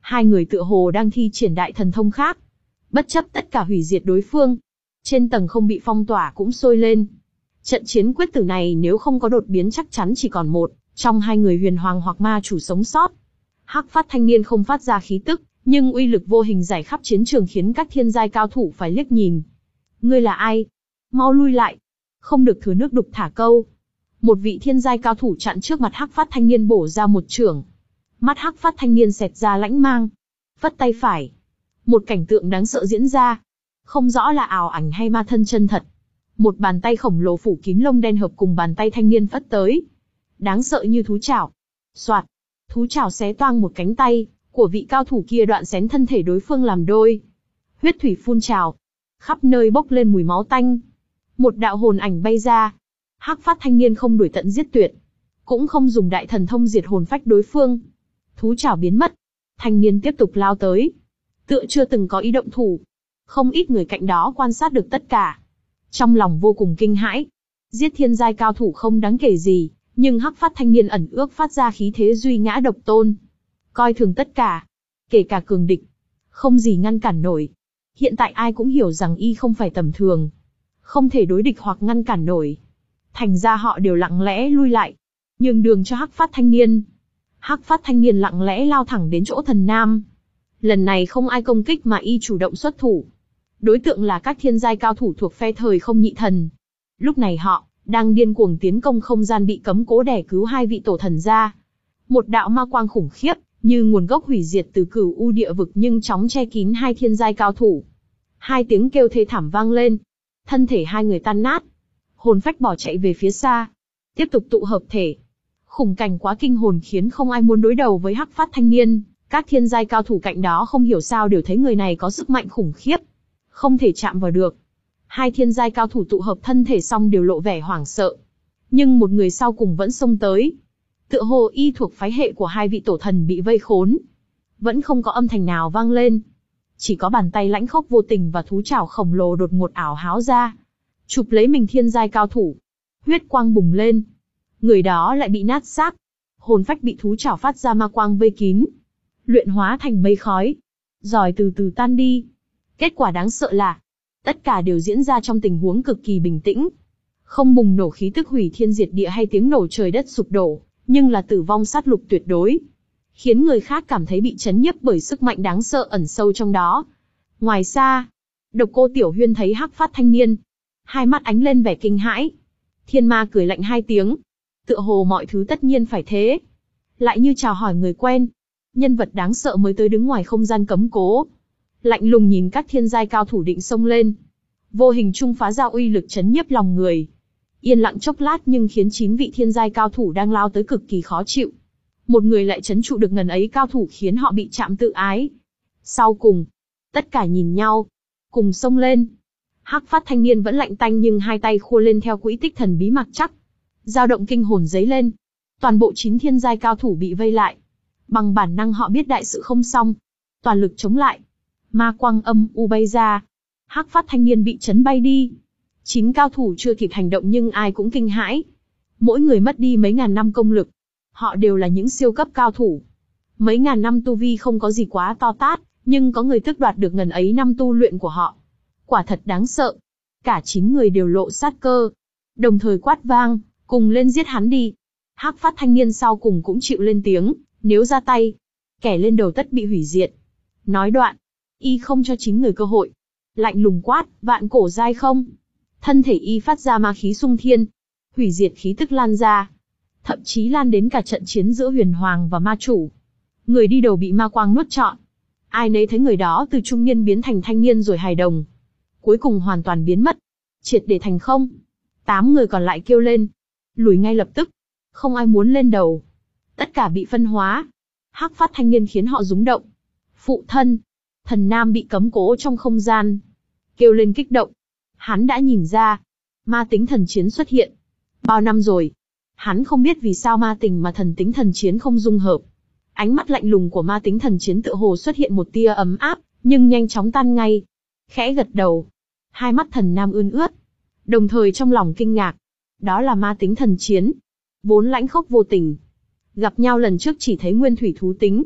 Speaker 1: Hai người tựa hồ đang thi triển đại thần thông khác, bất chấp tất cả hủy diệt đối phương. Trên tầng không bị phong tỏa cũng sôi lên. Trận chiến quyết tử này nếu không có đột biến chắc chắn chỉ còn một trong hai người huyền hoàng hoặc ma chủ sống sót. Hắc phát thanh niên không phát ra khí tức, nhưng uy lực vô hình rải khắp chiến trường khiến các thiên giai cao thủ phải liếc nhìn. Ngươi là ai? Mau lui lại. Không được thừa nước đục thả câu. Một vị thiên giai cao thủ chặn trước mặt hắc phát thanh niên bổ ra một chưởng. Mắt hắc phát thanh niên xẹt ra lãnh mang. Phất tay phải. Một cảnh tượng đáng sợ diễn ra. Không rõ là ảo ảnh hay ma thân chân thật. Một bàn tay khổng lồ phủ kín lông đen hợp cùng bàn tay thanh niên phất tới. Đáng sợ như thú chảo. Soạt. Thú chảo xé toang một cánh tay của vị cao thủ kia, đoạn xén thân thể đối phương làm đôi. Huyết thủy phun trào. Khắp nơi bốc lên mùi máu tanh. Một đạo hồn ảnh bay ra. Hắc phát thanh niên không đuổi tận giết tuyệt, cũng không dùng đại thần thông diệt hồn phách đối phương. Thú chảo biến mất. Thanh niên tiếp tục lao tới. Tựa chưa từng có ý động thủ. Không ít người cạnh đó quan sát được tất cả. Trong lòng vô cùng kinh hãi. Giết thiên giai cao thủ không đáng kể gì, nhưng hắc phát thanh niên ẩn ước phát ra khí thế duy ngã độc tôn. Coi thường tất cả. Kể cả cường địch. Không gì ngăn cản nổi. Hiện tại ai cũng hiểu rằng y không phải tầm thường. Không thể đối địch hoặc ngăn cản nổi. Thành ra họ đều lặng lẽ lui lại. Nhường đường cho hắc phát thanh niên. Hắc phát thanh niên lặng lẽ lao thẳng đến chỗ thần nam. Lần này không ai công kích mà y chủ động xuất thủ. Đối tượng là các thiên giai cao thủ thuộc phe thời không nhị thần. Lúc này họ đang điên cuồng tiến công không gian bị cấm cố để cứu hai vị tổ thần ra. Một đạo ma quang khủng khiếp, như nguồn gốc hủy diệt từ cửu u địa vực nhưng chóng che kín hai thiên giai cao thủ. Hai tiếng kêu thê thảm vang lên. Thân thể hai người tan nát. Hồn phách bỏ chạy về phía xa. Tiếp tục tụ hợp thể. Khủng cảnh quá kinh hồn khiến không ai muốn đối đầu với hắc phát thanh niên. Các thiên giai cao thủ cạnh đó không hiểu sao đều thấy người này có sức mạnh khủng khiếp. Không thể chạm vào được. Hai thiên giai cao thủ tụ hợp thân thể xong đều lộ vẻ hoảng sợ. Nhưng một người sau cùng vẫn xông tới. Tựa hồ y thuộc phái hệ của hai vị tổ thần bị vây khốn. Vẫn không có âm thanh nào vang lên. Chỉ có bàn tay lãnh khốc vô tình và thú chảo khổng lồ đột ngột ảo háo ra. Chụp lấy mình thiên giai cao thủ. Huyết quang bùng lên. Người đó lại bị nát xác. Hồn phách bị thú chảo phát ra ma quang vây kín. Luyện hóa thành mây khói. Rồi từ từ tan đi. Kết quả đáng sợ là, tất cả đều diễn ra trong tình huống cực kỳ bình tĩnh. Không bùng nổ khí tức hủy thiên diệt địa hay tiếng nổ trời đất sụp đổ, nhưng là tử vong sát lục tuyệt đối. Khiến người khác cảm thấy bị chấn nhiếp bởi sức mạnh đáng sợ ẩn sâu trong đó. Ngoài xa, Độc Cô Tiểu Huyên thấy hắc phát thanh niên. Hai mắt ánh lên vẻ kinh hãi. Thiên ma cười lạnh hai tiếng. Tựa hồ mọi thứ tất nhiên phải thế. Lại như chào hỏi người quen. Nhân vật đáng sợ mới tới đứng ngoài không gian cấm cố. Lạnh lùng nhìn các thiên giai cao thủ định xông lên. Vô hình trung phá ra uy lực chấn nhiếp lòng người. Yên lặng chốc lát nhưng khiến chín vị thiên giai cao thủ đang lao tới cực kỳ khó chịu. Một người lại trấn trụ được ngần ấy cao thủ khiến họ bị chạm tự ái. Sau cùng, tất cả nhìn nhau, cùng xông lên. Hắc phát thanh niên vẫn lạnh tanh nhưng hai tay khua lên theo quỹ tích thần bí mặc chắc. Dao động kinh hồn dấy lên. Toàn bộ chín thiên giai cao thủ bị vây lại. Bằng bản năng họ biết đại sự không xong. Toàn lực chống lại. Ma quang âm u bay ra. Hắc phát thanh niên bị chấn bay đi. Chín cao thủ chưa kịp hành động nhưng ai cũng kinh hãi. Mỗi người mất đi mấy ngàn năm công lực. Họ đều là những siêu cấp cao thủ. Mấy ngàn năm tu vi không có gì quá to tát, nhưng có người tước đoạt được ngần ấy năm tu luyện của họ. Quả thật đáng sợ. Cả chín người đều lộ sát cơ. Đồng thời quát vang, cùng lên giết hắn đi. Hắc phát thanh niên sau cùng cũng chịu lên tiếng, nếu ra tay, kẻ lên đầu tất bị hủy diệt. Nói đoạn, y không cho chín người cơ hội. Lạnh lùng quát, vạn cổ giai không. Thân thể y phát ra ma khí xung thiên. Hủy diệt khí tức lan ra. Thậm chí lan đến cả trận chiến giữa huyền hoàng và ma chủ. Người đi đầu bị ma quang nuốt trọn. Ai nấy thấy người đó từ trung niên biến thành thanh niên rồi hài đồng. Cuối cùng hoàn toàn biến mất. Triệt để thành không. Tám người còn lại kêu lên. Lùi ngay lập tức. Không ai muốn lên đầu. Tất cả bị phân hóa. Hắc phát thanh niên khiến họ rúng động. Phụ thân. Thần nam bị cấm cố trong không gian. Kêu lên kích động. Hắn đã nhìn ra. Ma tính thần chiến xuất hiện. Bao năm rồi. Hắn không biết vì sao ma tình mà thần tính thần chiến không dung hợp. Ánh mắt lạnh lùng của ma tính thần chiến tựa hồ xuất hiện một tia ấm áp, nhưng nhanh chóng tan ngay. Khẽ gật đầu. Hai mắt thần nam ươn ướt. Đồng thời trong lòng kinh ngạc. Đó là ma tính thần chiến. Vốn lãnh khốc vô tình. Gặp nhau lần trước chỉ thấy nguyên thủy thú tính.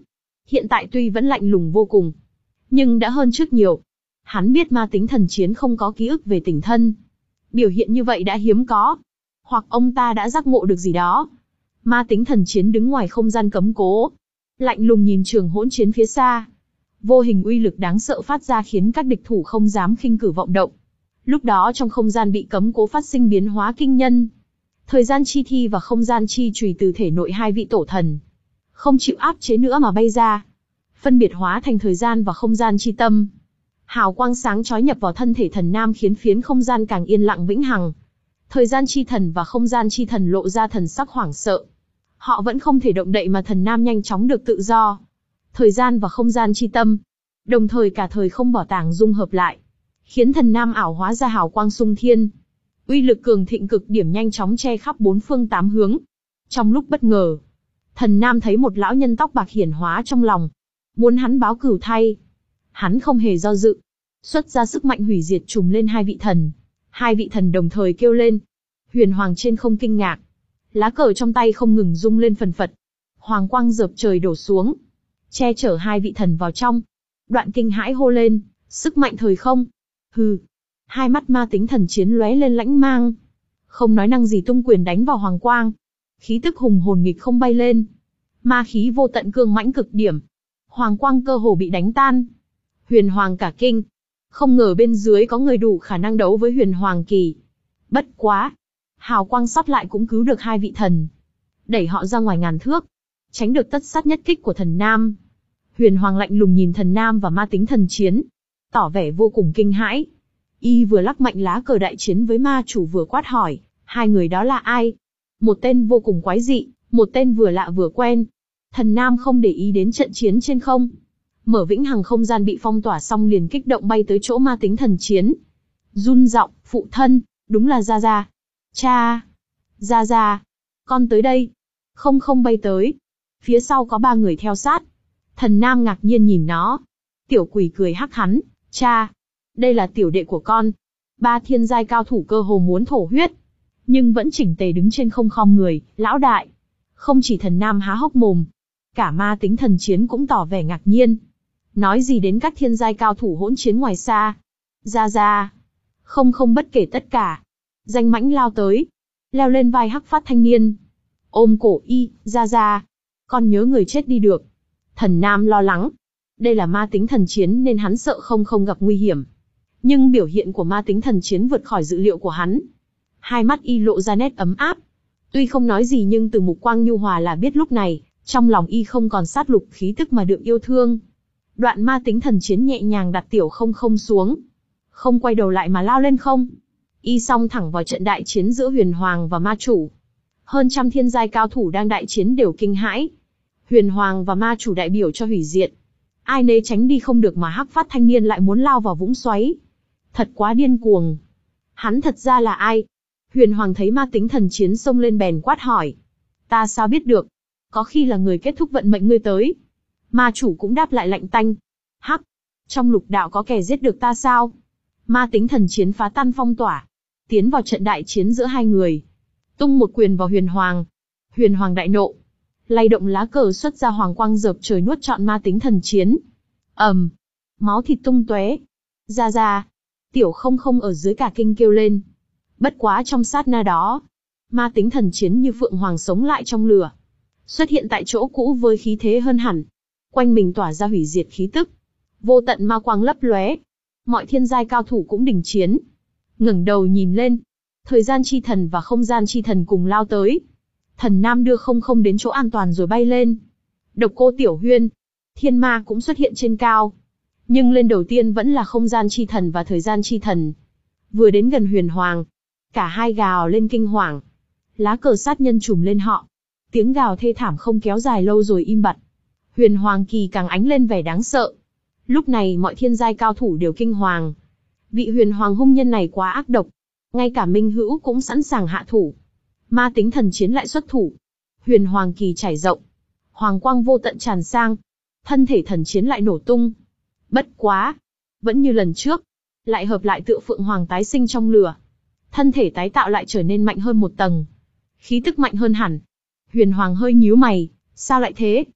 Speaker 1: Hiện tại tuy vẫn lạnh lùng vô cùng, nhưng đã hơn trước nhiều. Hắn biết ma tính thần chiến không có ký ức về tỉnh thân. Biểu hiện như vậy đã hiếm có. Hoặc ông ta đã giác ngộ được gì đó. Ma tính thần chiến đứng ngoài không gian cấm cố, lạnh lùng nhìn trường hỗn chiến phía xa. Vô hình uy lực đáng sợ phát ra khiến các địch thủ không dám khinh cử vọng động. Lúc đó trong không gian bị cấm cố phát sinh biến hóa kinh nhân. Thời gian chi thi và không gian chi chùy từ thể nội hai vị tổ thần không chịu áp chế nữa mà bay ra, phân biệt hóa thành thời gian và không gian chi tâm. Hào quang sáng chói nhập vào thân thể thần nam khiến phiến không gian càng yên lặng vĩnh hằng. Thời gian chi thần và không gian chi thần lộ ra thần sắc hoảng sợ. Họ vẫn không thể động đậy mà thần nam nhanh chóng được tự do. Thời gian và không gian chi tâm, đồng thời cả thời không bảo tàng dung hợp lại, khiến thần nam ảo hóa ra hào quang sung thiên. Uy lực cường thịnh cực điểm nhanh chóng che khắp bốn phương tám hướng. Trong lúc bất ngờ, thần nam thấy một lão nhân tóc bạc hiển hóa trong lòng, muốn hắn báo cửu thay. Hắn không hề do dự, xuất ra sức mạnh hủy diệt trùm lên hai vị thần. Hai vị thần đồng thời kêu lên. Huyền Hoàng trên không kinh ngạc, lá cờ trong tay không ngừng rung lên phần phật. Hoàng quang dợp trời đổ xuống, che chở hai vị thần vào trong. Đoạn kinh hãi hô lên, sức mạnh thời không. Hừ. Hai mắt ma tính thần chiến lóe lên lãnh mang, không nói năng gì tung quyền đánh vào hoàng quang. Khí tức hùng hồn nghịch không bay lên, ma khí vô tận cương mãnh cực điểm. Hoàng quang cơ hồ bị đánh tan. Huyền Hoàng cả kinh, không ngờ bên dưới có người đủ khả năng đấu với Huyền Hoàng kỳ. Bất quá, hào quang sót lại cũng cứu được hai vị thần, đẩy họ ra ngoài ngàn thước, tránh được tất sát nhất kích của thần nam. Huyền Hoàng lạnh lùng nhìn thần nam và ma tính thần chiến, tỏ vẻ vô cùng kinh hãi. Y vừa lắc mạnh lá cờ đại chiến với ma chủ vừa quát hỏi, hai người đó là ai? Một tên vô cùng quái dị, một tên vừa lạ vừa quen. Thần nam không để ý đến trận chiến trên không. Mở vĩnh hằng không gian bị phong tỏa xong liền kích động bay tới chỗ ma tính thần chiến. Run giọng, phụ thân, đúng là Gia Gia. Cha! Gia Gia! Con tới đây. Không không bay tới. Phía sau có ba người theo sát. Thần nam ngạc nhiên nhìn nó. Tiểu quỷ cười hắc hắn, cha! Đây là tiểu đệ của con. Ba thiên giai cao thủ cơ hồ muốn thổ huyết, nhưng vẫn chỉnh tề đứng trên không khom người, lão đại. Không chỉ thần nam há hốc mồm, cả ma tính thần chiến cũng tỏ vẻ ngạc nhiên. Nói gì đến các thiên giai cao thủ hỗn chiến ngoài xa. Ra ra. Không không bất kể tất cả. Danh mãnh lao tới, leo lên vai hắc phát thanh niên. Ôm cổ y, ra ra. Con nhớ người chết đi được. Thần nam lo lắng. Đây là ma tính thần chiến nên hắn sợ không không gặp nguy hiểm. Nhưng biểu hiện của ma tính thần chiến vượt khỏi dự liệu của hắn. Hai mắt y lộ ra nét ấm áp. Tuy không nói gì nhưng từ mục quang nhu hòa là biết lúc này, trong lòng y không còn sát lục khí tức mà được yêu thương. Đoạn ma tính thần chiến nhẹ nhàng đặt tiểu không không xuống. Không quay đầu lại mà lao lên không. Y xông thẳng vào trận đại chiến giữa Huyền Hoàng và ma chủ. Hơn trăm thiên giai cao thủ đang đại chiến đều kinh hãi. Huyền Hoàng và ma chủ đại biểu cho hủy diệt. Ai nấy tránh đi không được mà hắc phát thanh niên lại muốn lao vào vũng xoáy. Thật quá điên cuồng. Hắn thật ra là ai? Huyền Hoàng thấy ma tính thần chiến xông lên bèn quát hỏi. Ta sao biết được? Có khi là người kết thúc vận mệnh ngươi tới. Ma chủ cũng đáp lại lạnh tanh. Hắc! Trong lục đạo có kẻ giết được ta sao? Ma tính thần chiến phá tan phong tỏa, tiến vào trận đại chiến giữa hai người. Tung một quyền vào Huyền Hoàng. Huyền Hoàng đại nộ, lay động lá cờ xuất ra hoàng quang dợp trời nuốt trọn ma tính thần chiến. ầm, um, máu thịt tung tóe. Ra ra, tiểu không không ở dưới cả kinh kêu lên. Bất quá trong sát na đó, ma tính thần chiến như phượng hoàng sống lại trong lửa, xuất hiện tại chỗ cũ với khí thế hơn hẳn. Quanh mình tỏa ra hủy diệt khí tức, vô tận ma quang lấp lóe. Mọi thiên giai cao thủ cũng đình chiến, ngẩng đầu nhìn lên. Thời gian chi thần và không gian chi thần cùng lao tới. Thần nam đưa không không đến chỗ an toàn rồi bay lên. Độc cô Tiểu Huyên, thiên ma cũng xuất hiện trên cao. Nhưng lên đầu tiên vẫn là không gian chi thần và thời gian chi thần. Vừa đến gần Huyền Hoàng, cả hai gào lên kinh hoàng. Lá cờ sát nhân trùm lên họ. Tiếng gào thê thảm không kéo dài lâu rồi im bặt. Huyền Hoàng kỳ càng ánh lên vẻ đáng sợ. Lúc này mọi thiên giai cao thủ đều kinh hoàng. Vị Huyền Hoàng hung nhân này quá ác độc. Ngay cả Minh Hữu cũng sẵn sàng hạ thủ. Ma tính thần chiến lại xuất thủ. Huyền Hoàng kỳ trải rộng, hoàng quang vô tận tràn sang. Thân thể thần chiến lại nổ tung. Bất quá, vẫn như lần trước, lại hợp lại tựa phượng hoàng tái sinh trong lửa. Thân thể tái tạo lại trở nên mạnh hơn một tầng, khí tức mạnh hơn hẳn. Huyền Hoàng hơi nhíu mày, sao lại thế?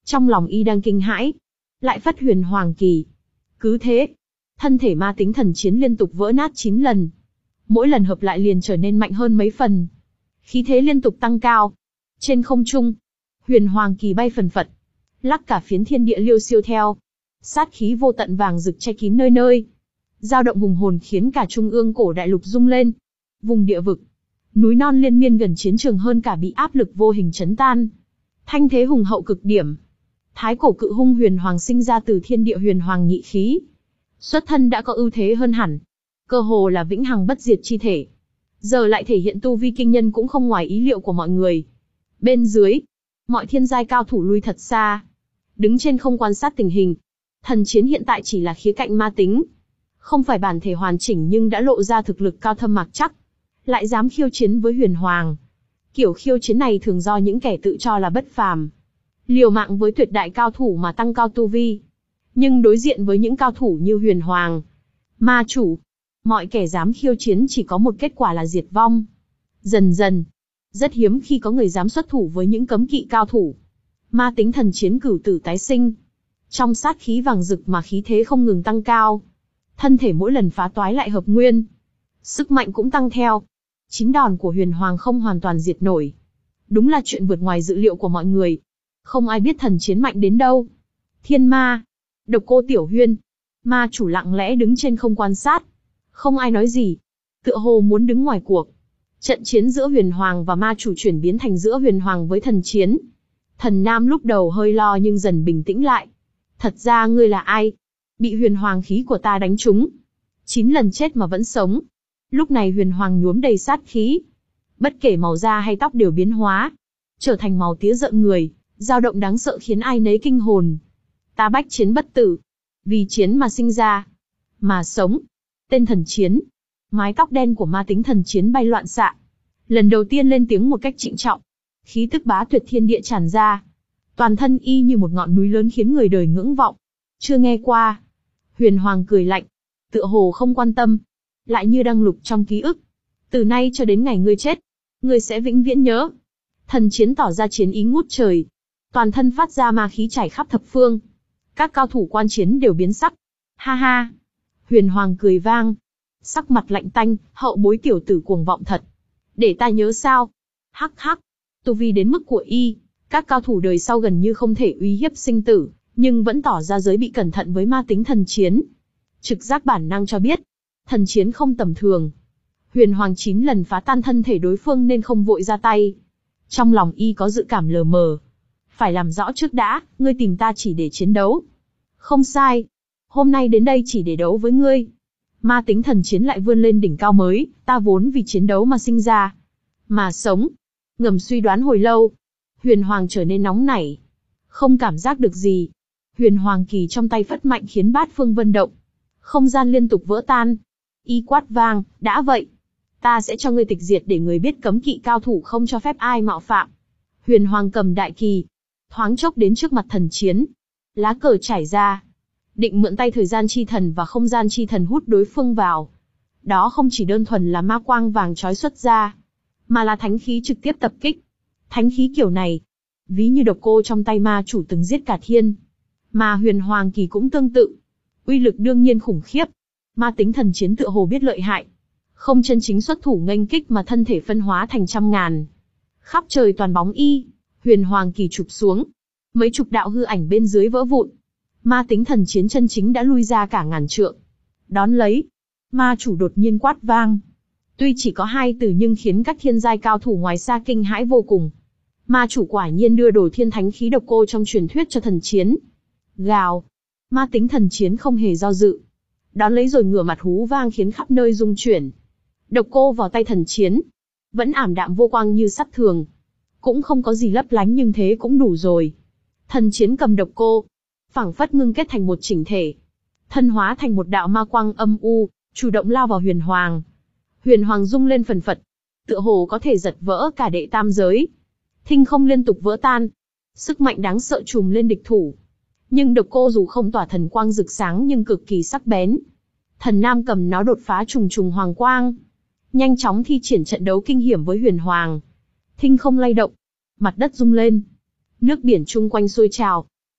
Speaker 1: Trong lòng y đang kinh hãi, lại phất huyền hoàng kỳ. Cứ thế, thân thể ma tính thần chiến liên tục vỡ nát chín lần. Mỗi lần hợp lại liền trở nên mạnh hơn mấy phần. Khí thế liên tục tăng cao. Trên không trung, huyền hoàng kỳ bay phần phật, lắc cả phiến thiên địa liêu xiêu theo. Sát khí vô tận vàng rực che kín nơi nơi, dao động hùng hồn khiến cả trung ương cổ đại lục rung lên. Vùng địa vực, núi non liên miên gần chiến trường hơn cả bị áp lực vô hình chấn tan. Thanh thế hùng hậu cực điểm. Thái cổ cự hung huyền hoàng sinh ra từ thiên địa huyền hoàng nhị khí, xuất thân đã có ưu thế hơn hẳn, cơ hồ là vĩnh hằng bất diệt chi thể. Giờ lại thể hiện tu vi kinh nhân cũng không ngoài ý liệu của mọi người. Bên dưới, mọi thiên giai cao thủ lui thật xa, đứng trên không quan sát tình hình. Thần chiến hiện tại chỉ là khía cạnh ma tính, không phải bản thể hoàn chỉnh nhưng đã lộ ra thực lực cao thâm mạc chắc, lại dám khiêu chiến với huyền hoàng. Kiểu khiêu chiến này thường do những kẻ tự cho là bất phàm, liều mạng với tuyệt đại cao thủ mà tăng cao tu vi. Nhưng đối diện với những cao thủ như huyền hoàng, ma chủ, mọi kẻ dám khiêu chiến chỉ có một kết quả là diệt vong. Dần dần, rất hiếm khi có người dám xuất thủ với những cấm kỵ cao thủ. Ma tính thần chiến cửu tử tái sinh. Trong sát khí vàng rực mà khí thế không ngừng tăng cao. Thân thể mỗi lần phá toái lại hợp nguyên, sức mạnh cũng tăng theo. Chín đòn của huyền hoàng không hoàn toàn diệt nổi. Đúng là chuyện vượt ngoài dự liệu của mọi người. Không ai biết thần chiến mạnh đến đâu. Thiên ma, Độc Cô Tiểu Huyên, ma chủ lặng lẽ đứng trên không quan sát. Không ai nói gì, tựa hồ muốn đứng ngoài cuộc. Trận chiến giữa huyền hoàng và ma chủ chuyển biến thành giữa huyền hoàng với thần chiến. Thần Nam lúc đầu hơi lo nhưng dần bình tĩnh lại. Thật ra ngươi là ai? Bị huyền hoàng khí của ta đánh trúng. Chín lần chết mà vẫn sống. Lúc này huyền hoàng nhuốm đầy sát khí. Bất kể màu da hay tóc đều biến hóa, trở thành màu tía rợn người, dao động đáng sợ khiến ai nấy kinh hồn. Ta bách chiến bất tử, vì chiến mà sinh ra, mà sống. Tên thần chiến. Mái tóc đen của ma tính thần chiến bay loạn xạ. Lần đầu tiên lên tiếng một cách trịnh trọng. Khí tức bá tuyệt thiên địa tràn ra. Toàn thân y như một ngọn núi lớn khiến người đời ngưỡng vọng. Chưa nghe qua. Huyền hoàng cười lạnh, tựa hồ không quan tâm, lại như đang lục trong ký ức. Từ nay cho đến ngày ngươi chết, ngươi sẽ vĩnh viễn nhớ. Thần chiến tỏ ra chiến ý ngút trời. Toàn thân phát ra ma khí trải khắp thập phương. Các cao thủ quan chiến đều biến sắc. Ha ha. Huyền hoàng cười vang, sắc mặt lạnh tanh, hậu bối tiểu tử cuồng vọng thật. Để ta nhớ sao? Hắc hắc. Tu vi đến mức của y, các cao thủ đời sau gần như không thể uy hiếp sinh tử, nhưng vẫn tỏ ra giới bị cẩn thận với ma tính thần chiến. Trực giác bản năng cho biết, thần chiến không tầm thường. Huyền hoàng chín lần phá tan thân thể đối phương nên không vội ra tay. Trong lòng y có dự cảm lờ mờ. Phải làm rõ trước đã, ngươi tìm ta chỉ để chiến đấu. Không sai. Hôm nay đến đây chỉ để đấu với ngươi. Ma tính thần chiến lại vươn lên đỉnh cao mới, ta vốn vì chiến đấu mà sinh ra, mà sống. Ngầm suy đoán hồi lâu, huyền hoàng trở nên nóng nảy. Không cảm giác được gì. Huyền hoàng kỳ trong tay phất mạnh khiến bát phương vân động. Không gian liên tục vỡ tan. Y quát vang, đã vậy, ta sẽ cho ngươi tịch diệt để người biết cấm kỵ cao thủ không cho phép ai mạo phạm. Huyền hoàng cầm đại kỳ, thoáng chốc đến trước mặt thần chiến. Lá cờ trải ra, định mượn tay thời gian chi thần và không gian chi thần hút đối phương vào. Đó không chỉ đơn thuần là ma quang vàng chói xuất ra, mà là thánh khí trực tiếp tập kích. Thánh khí kiểu này, ví như độc cô trong tay ma chủ từng giết cả thiên. Mà huyền hoàng kỳ cũng tương tự. Uy lực đương nhiên khủng khiếp. Ma tính thần chiến tựa hồ biết lợi hại. Không chân chính xuất thủ nghênh kích mà thân thể phân hóa thành trăm ngàn. Khắp trời toàn bóng y. Huyền hoàng kỳ chụp xuống. Mấy chục đạo hư ảnh bên dưới vỡ vụn. Ma tính thần chiến chân chính đã lui ra cả ngàn trượng. Đón lấy, ma chủ đột nhiên quát vang. Tuy chỉ có hai từ nhưng khiến các thiên giai cao thủ ngoài xa kinh hãi vô cùng. Ma chủ quả nhiên đưa đồ thiên thánh khí độc cô trong truyền thuyết cho thần chiến. Gào. Ma tính thần chiến không hề do dự. Đón lấy rồi ngửa mặt hú vang khiến khắp nơi rung chuyển. Độc cô vào tay thần chiến. Vẫn ảm đạm vô quang như sắt thường. Cũng không có gì lấp lánh nhưng thế cũng đủ rồi. Thần chiến cầm độc cô, phảng phất ngưng kết thành một chỉnh thể. Thân hóa thành một đạo ma quang âm u, chủ động lao vào huyền hoàng. Huyền hoàng rung lên phần phật, tựa hồ có thể giật vỡ cả đệ tam giới. Thinh không liên tục vỡ tan. Sức mạnh đáng sợ trùm lên địch thủ. Nhưng độc cô dù không tỏa thần quang rực sáng nhưng cực kỳ sắc bén. Thần Nam cầm nó đột phá trùng trùng hoàng quang. Nhanh chóng thi triển trận đấu kinh hiểm với huyền hoàng. Thinh không lay động. Mặt đất rung lên. Nước biển chung quanh sôi trào,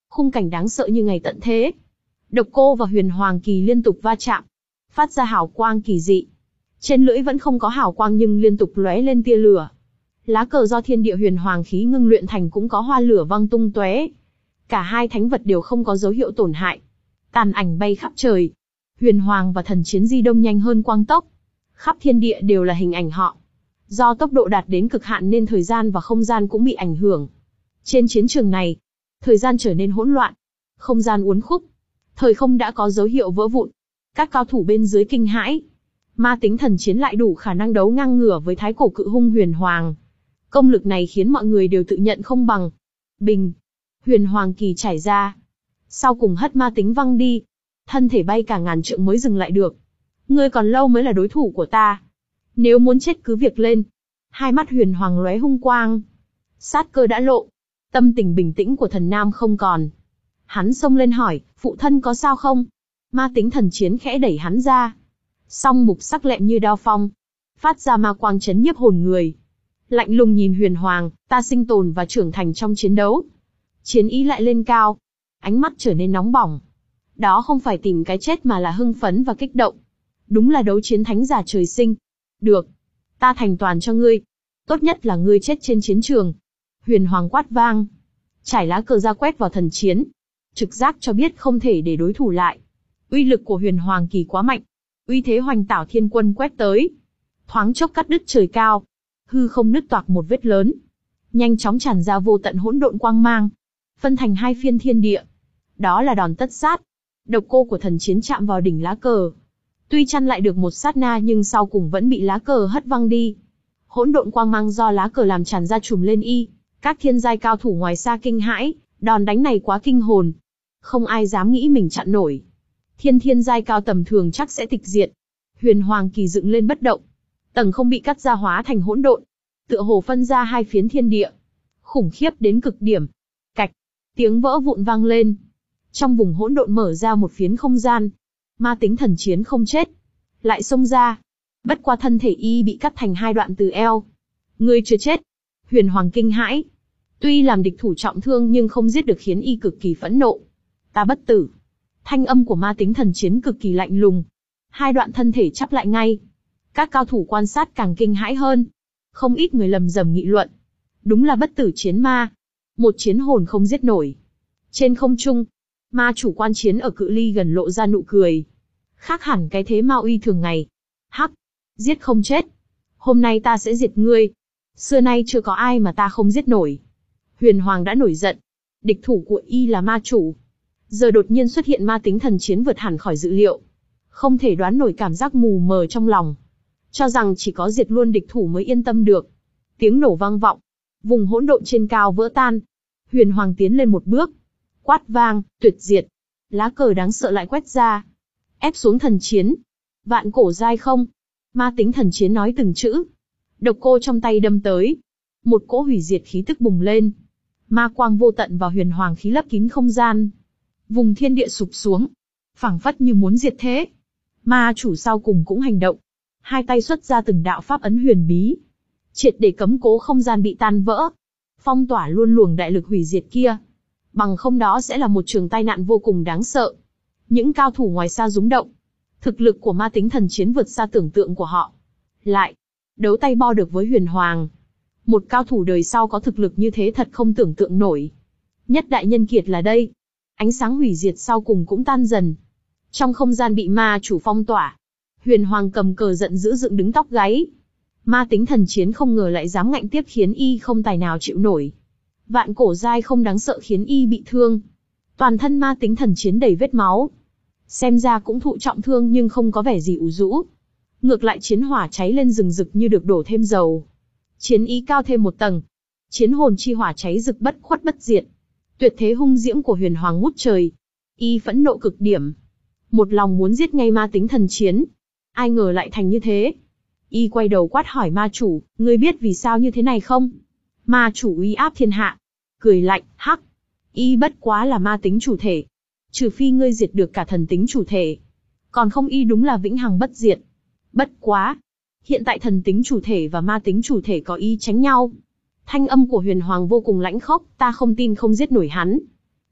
Speaker 1: Khung cảnh đáng sợ như ngày tận thế. Độc Cô và Huyền Hoàng Kỳ liên tục va chạm, phát ra hào quang kỳ dị. Trên lưỡi vẫn không có hào quang nhưng liên tục lóe lên tia lửa. Lá cờ do thiên địa huyền hoàng khí ngưng luyện thành cũng có hoa lửa văng tung tóe. Cả hai thánh vật đều không có dấu hiệu tổn hại. Tàn ảnh bay khắp trời. Huyền Hoàng và Thần Chiến di động nhanh hơn quang tốc. Khắp thiên địa đều là hình ảnh họ. Do tốc độ đạt đến cực hạn nên thời gian và không gian cũng bị ảnh hưởng. Trên chiến trường này, thời gian trở nên hỗn loạn, không gian uốn khúc, thời không đã có dấu hiệu vỡ vụn. Các cao thủ bên dưới kinh hãi. Ma tính thần chiến lại đủ khả năng đấu ngang ngửa với thái cổ cự hung Huyền Hoàng. Công lực này khiến mọi người đều tự nhận không bằng. Bình, Huyền Hoàng Kỳ chảy ra. Sau cùng hất ma tính văng đi. Thân thể bay cả ngàn trượng mới dừng lại được. Ngươi còn lâu mới là đối thủ của ta. Nếu muốn chết cứ việc lên. Hai mắt Huyền Hoàng lóe hung quang. Sát cơ đã lộ. Tâm tình bình tĩnh của thần nam không còn. Hắn xông lên hỏi, phụ thân có sao không? Ma tính thần chiến khẽ đẩy hắn ra. Song mục sắc lẹm như đao phong. Phát ra ma quang chấn nhiếp hồn người. Lạnh lùng nhìn Huyền Hoàng, ta sinh tồn và trưởng thành trong chiến đấu. Chiến ý lại lên cao. Ánh mắt trở nên nóng bỏng. Đó không phải tìm cái chết mà là hưng phấn và kích động. Đúng là đấu chiến thánh giả trời sinh. Được. Ta thành toàn cho ngươi. Tốt nhất là ngươi chết trên chiến trường. Huyền Hoàng quát vang. Trải lá cờ ra quét vào thần chiến. Trực giác cho biết không thể để đối thủ lại. Uy lực của Huyền Hoàng Kỳ quá mạnh. Uy thế hoành tảo thiên quân quét tới. Thoáng chốc cắt đứt trời cao. Hư không nứt toạc một vết lớn. Nhanh chóng tràn ra vô tận hỗn độn quang mang. Phân thành hai phiên thiên địa. Đó là đòn tất sát. Độc cô của thần chiến chạm vào đỉnh lá cờ. Tuy chăn lại được một sát na nhưng sau cùng vẫn bị lá cờ hất văng đi. Hỗn độn quang mang do lá cờ làm tràn ra trùm lên y. Các thiên giai cao thủ ngoài xa kinh hãi, đòn đánh này quá kinh hồn. Không ai dám nghĩ mình chặn nổi. Thiên thiên giai cao tầm thường chắc sẽ tịch diệt. Huyền Hoàng Kỳ dựng lên bất động. Tầng không bị cắt ra hóa thành hỗn độn. Tựa hồ phân ra hai phiến thiên địa. Khủng khiếp đến cực điểm. Cạch, tiếng vỡ vụn vang lên. Trong vùng hỗn độn mở ra một phiến không gian. Ma tính thần chiến không chết. Lại xông ra. Bất qua thân thể y bị cắt thành hai đoạn từ eo. Ngươi chưa chết. Huyền Hoàng kinh hãi. Tuy làm địch thủ trọng thương nhưng không giết được khiến y cực kỳ phẫn nộ. Ta bất tử. Thanh âm của ma tính thần chiến cực kỳ lạnh lùng. Hai đoạn thân thể chắp lại ngay. Các cao thủ quan sát càng kinh hãi hơn. Không ít người lầm rầm nghị luận. Đúng là bất tử chiến ma. Một chiến hồn không giết nổi. Trên không trung, ma chủ quan chiến ở cự ly gần lộ ra nụ cười. Khác hẳn cái thế ma uy thường ngày. Hắc, giết không chết. Hôm nay ta sẽ diệt ngươi. Xưa nay chưa có ai mà ta không giết nổi. Huyền Hoàng đã nổi giận. Địch thủ của y là ma chủ. Giờ đột nhiên xuất hiện ma tính thần chiến vượt hẳn khỏi dự liệu. Không thể đoán nổi cảm giác mù mờ trong lòng. Cho rằng chỉ có diệt luôn địch thủ mới yên tâm được. Tiếng nổ vang vọng. Vùng hỗn độn trên cao vỡ tan. Huyền Hoàng tiến lên một bước. Quát vang, tuyệt diệt. Lá cờ đáng sợ lại quét ra. Ép xuống thần chiến. Vạn cổ giai không. Ma tính thần chiến nói từng chữ. Độc cô trong tay đâm tới. Một cỗ hủy diệt khí tức bùng lên. Ma quang vô tận và Huyền Hoàng khí lấp kín không gian. Vùng thiên địa sụp xuống. Phảng phất như muốn diệt thế. Ma chủ sau cùng cũng hành động. Hai tay xuất ra từng đạo pháp ấn huyền bí. Triệt để cấm cố không gian bị tan vỡ. Phong tỏa luôn luồng đại lực hủy diệt kia. Bằng không đó sẽ là một trường tai nạn vô cùng đáng sợ. Những cao thủ ngoài xa rúng động. Thực lực của ma tính thần chiến vượt xa tưởng tượng của họ. Lại, đấu tay bo được với Huyền Hoàng. Một cao thủ đời sau có thực lực như thế thật không tưởng tượng nổi. Nhất đại nhân kiệt là đây. Ánh sáng hủy diệt sau cùng cũng tan dần. Trong không gian bị ma chủ phong tỏa. Huyền Hoàng cầm cờ giận dữ dựng đứng tóc gáy. Ma tính thần chiến không ngờ lại dám ngạnh tiếp khiến y không tài nào chịu nổi. Vạn cổ giai không đáng sợ khiến y bị thương. Toàn thân ma tính thần chiến đầy vết máu. Xem ra cũng thụ trọng thương nhưng không có vẻ gì ủ rũ. Ngược lại chiến hỏa cháy lên rừng rực như được đổ thêm dầu. Chiến ý cao thêm một tầng. Chiến hồn chi hỏa cháy rực bất khuất bất diệt. Tuyệt thế hung diễm của Huyền Hoàng ngút trời. Y phẫn nộ cực điểm. Một lòng muốn giết ngay ma tính thần chiến. Ai ngờ lại thành như thế. Y quay đầu quát hỏi ma chủ, ngươi biết vì sao như thế này không? Ma chủ uy áp thiên hạ. Cười lạnh, hắc. Y bất quá là ma tính chủ thể. Trừ phi ngươi diệt được cả thần tính chủ thể. Còn không y đúng là vĩnh hằng bất diệt. Bất quá. Hiện tại thần tính chủ thể và ma tính chủ thể có ý tránh nhau. Thanh âm của Huyền Hoàng vô cùng lãnh khốc, ta không tin không giết nổi hắn.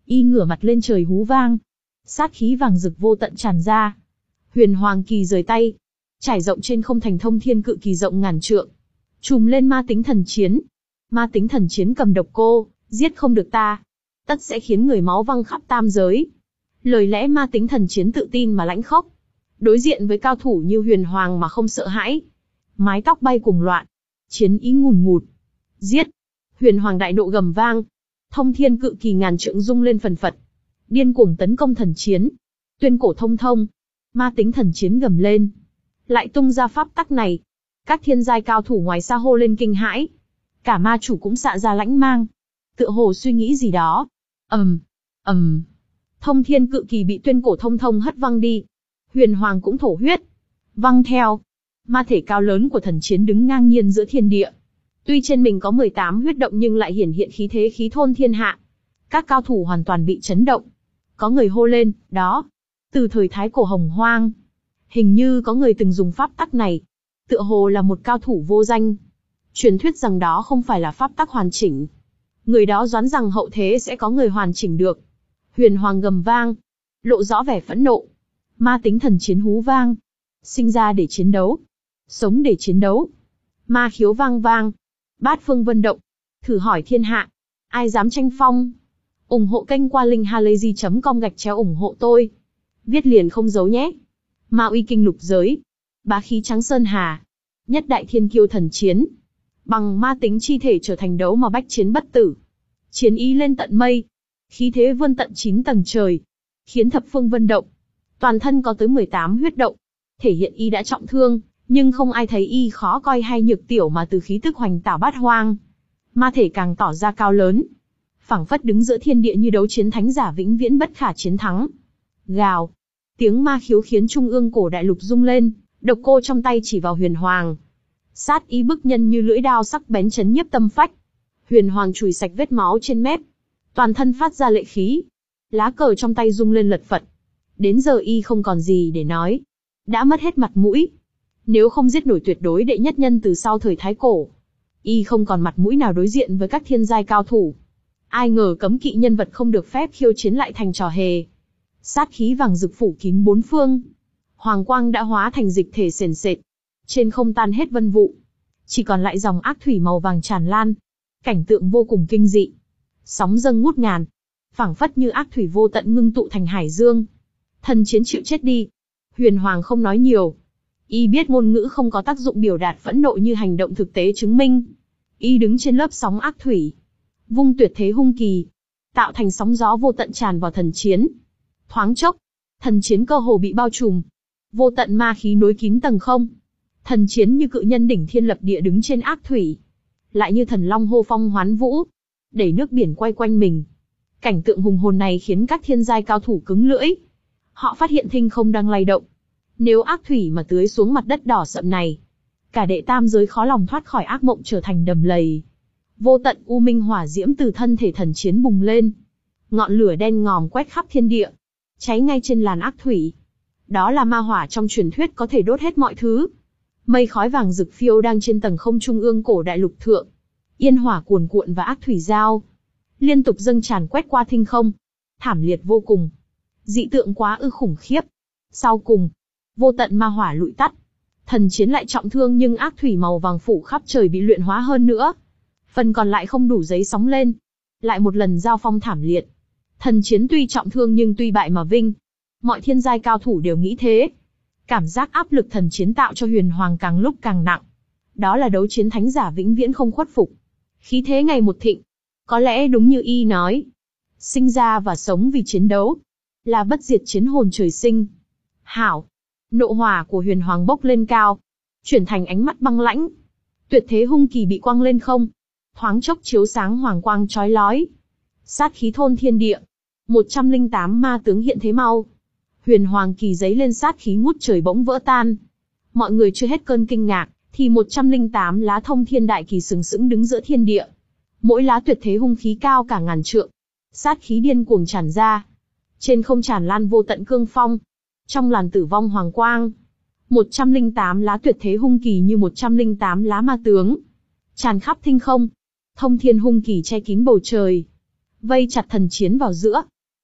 Speaker 1: Y ngửa mặt lên trời hú vang. Sát khí vàng rực vô tận tràn ra. Huyền Hoàng kỳ rời tay, trải rộng trên không thành thông thiên cự kỳ rộng ngàn trượng. Trùm lên ma tính thần chiến. Ma tính thần chiến cầm độc cô, giết không được ta, tất sẽ khiến người máu văng khắp tam giới. Lời lẽ ma tính thần chiến tự tin mà lãnh khốc. Đối diện với cao thủ như Huyền Hoàng mà không sợ hãi. Mái tóc bay cùng loạn. Chiến ý ngùn ngụt. Giết! Huyền Hoàng đại nộ gầm vang. Thông thiên cự kỳ ngàn trượng rung lên phần phật. Điên cuồng tấn công thần chiến. Tuyên cổ thông thông. Ma tính thần chiến gầm lên. Lại tung ra pháp tắc này. Các thiên giai cao thủ ngoài xa hô lên kinh hãi. Cả ma chủ cũng xạ ra lãnh mang. Tựa hồ suy nghĩ gì đó. ầm, ầm. Thông thiên cự kỳ bị tuyên cổ thông thông hất văng đi. Huyền Hoàng cũng thổ huyết. Văng theo. Ma thể cao lớn của thần chiến đứng ngang nhiên giữa thiên địa. Tuy trên mình có mười tám huyết động nhưng lại hiển hiện khí thế khí thôn thiên hạ. Các cao thủ hoàn toàn bị chấn động. Có người hô lên, đó. Từ thời thái cổ hồng hoang. Hình như có người từng dùng pháp tắc này. Tựa hồ là một cao thủ vô danh. Truyền thuyết rằng đó không phải là pháp tắc hoàn chỉnh. Người đó đoán rằng hậu thế sẽ có người hoàn chỉnh được. Huyền Hoàng gầm vang. Lộ rõ vẻ phẫn nộ. Ma tính thần chiến hú vang. Sinh ra để chiến đấu. Sống để chiến đấu. Ma khiếu vang vang. Bát phương vân động. Thử hỏi thiên hạ. Ai dám tranh phong? ủng hộ kênh qua link halayzi chấm com gạch chéo ủng hộ tôi. Viết liền không giấu nhé. Ma uy kinh lục giới. Bá khí trắng sơn hà. Nhất đại thiên kiêu thần chiến. Bằng ma tính chi thể trở thành đấu mà bách chiến bất tử. Chiến ý lên tận mây. Khí thế vươn tận chín tầng trời. Khiến thập phương vân động. Toàn thân có tới mười tám huyết động. Thể hiện y đã trọng thương, nhưng không ai thấy y khó coi hay nhược tiểu mà từ khí tức hoành tảo bát hoang. Ma thể càng tỏ ra cao lớn. Phảng phất đứng giữa thiên địa như đấu chiến thánh giả vĩnh viễn bất khả chiến thắng. Gào. Tiếng ma khiếu khiến trung ương cổ đại lục rung lên, độc cô trong tay chỉ vào Huyền Hoàng. Sát ý bức nhân như lưỡi đao sắc bén chấn nhiếp tâm phách. Huyền Hoàng chùi sạch vết máu trên mép. Toàn thân phát ra lệ khí. Lá cờ trong tay rung lên lật phật. Đến giờ y không còn gì để nói. Đã mất hết mặt mũi. Nếu không giết nổi tuyệt đối đệ nhất nhân từ sau thời Thái Cổ, y không còn mặt mũi nào đối diện với các thiên giai cao thủ. Ai ngờ cấm kỵ nhân vật không được phép khiêu chiến lại thành trò hề. Sát khí vàng rực phủ kín bốn phương. Hoàng quang đã hóa thành dịch thể sền sệt. Trên không tan hết vân vụ. Chỉ còn lại dòng ác thủy màu vàng tràn lan. Cảnh tượng vô cùng kinh dị. Sóng dâng ngút ngàn. Phảng phất như ác thủy vô tận ngưng tụ thành hải dương. Thần chiến chịu chết đi. Huyền Hoàng không nói nhiều. Y biết ngôn ngữ không có tác dụng biểu đạt phẫn nộ như hành động thực tế chứng minh. Y đứng trên lớp sóng ác thủy. Vung tuyệt thế hung kỳ. Tạo thành sóng gió vô tận tràn vào thần chiến. Thoáng chốc. Thần chiến cơ hồ bị bao trùm. Vô tận ma khí nối kín tầng không. Thần chiến như cự nhân đỉnh thiên lập địa đứng trên ác thủy. Lại như thần long hô phong hoán vũ. Đẩy nước biển quay quanh mình. Cảnh tượng hùng hồn này khiến các thiên giai cao thủ cứng lưỡi. Họ phát hiện thinh không đang lay động. Nếu ác thủy mà tưới xuống mặt đất đỏ sậm này, cả đệ tam giới khó lòng thoát khỏi ác mộng trở thành đầm lầy. Vô tận u minh hỏa diễm từ thân thể thần chiến bùng lên. Ngọn lửa đen ngòm quét khắp thiên địa. Cháy ngay trên làn ác thủy. Đó là ma hỏa trong truyền thuyết có thể đốt hết mọi thứ. Mây khói vàng rực phiêu đang trên tầng không trung ương cổ đại lục thượng. Yên hỏa cuồn cuộn và ác thủy giao liên tục dâng tràn quét qua thinh không. Thảm liệt vô cùng. Dị tượng quá ư khủng khiếp. Sau cùng, vô tận ma hỏa lụi tắt. Thần chiến lại trọng thương nhưng ác thủy màu vàng phủ khắp trời bị luyện hóa hơn nữa. Phần còn lại không đủ giấy sóng lên. Lại một lần giao phong thảm liệt. Thần chiến tuy trọng thương nhưng tuy bại mà vinh. Mọi thiên giai cao thủ đều nghĩ thế. Cảm giác áp lực thần chiến tạo cho Huyền Hoàng càng lúc càng nặng. Đó là đấu chiến thánh giả vĩnh viễn không khuất phục. Khí thế ngày một thịnh. Có lẽ đúng như y nói. Sinh ra và sống vì chiến đấu. Là bất diệt chiến hồn trời sinh. Hảo. Nộ hỏa của Huyền Hoàng bốc lên cao. Chuyển thành ánh mắt băng lãnh. Tuyệt thế hung kỳ bị quăng lên không. Thoáng chốc chiếu sáng hoàng quang chói lói. Sát khí thôn thiên địa. một trăm lẻ tám ma tướng hiện thế mau. Huyền Hoàng kỳ giấy lên sát khí ngút trời bỗng vỡ tan. Mọi người chưa hết cơn kinh ngạc, thì một trăm lẻ tám lá thông thiên đại kỳ sừng sững đứng giữa thiên địa. Mỗi lá tuyệt thế hung khí cao cả ngàn trượng. Sát khí điên cuồng tràn ra. Trên không tràn lan vô tận cương phong. Trong làn tử vong hoàng quang, một trăm lẻ tám lá tuyệt thế hung kỳ như một trăm lẻ tám lá ma tướng. Tràn khắp thinh không. Thông thiên hung kỳ che kín bầu trời. Vây chặt thần chiến vào giữa.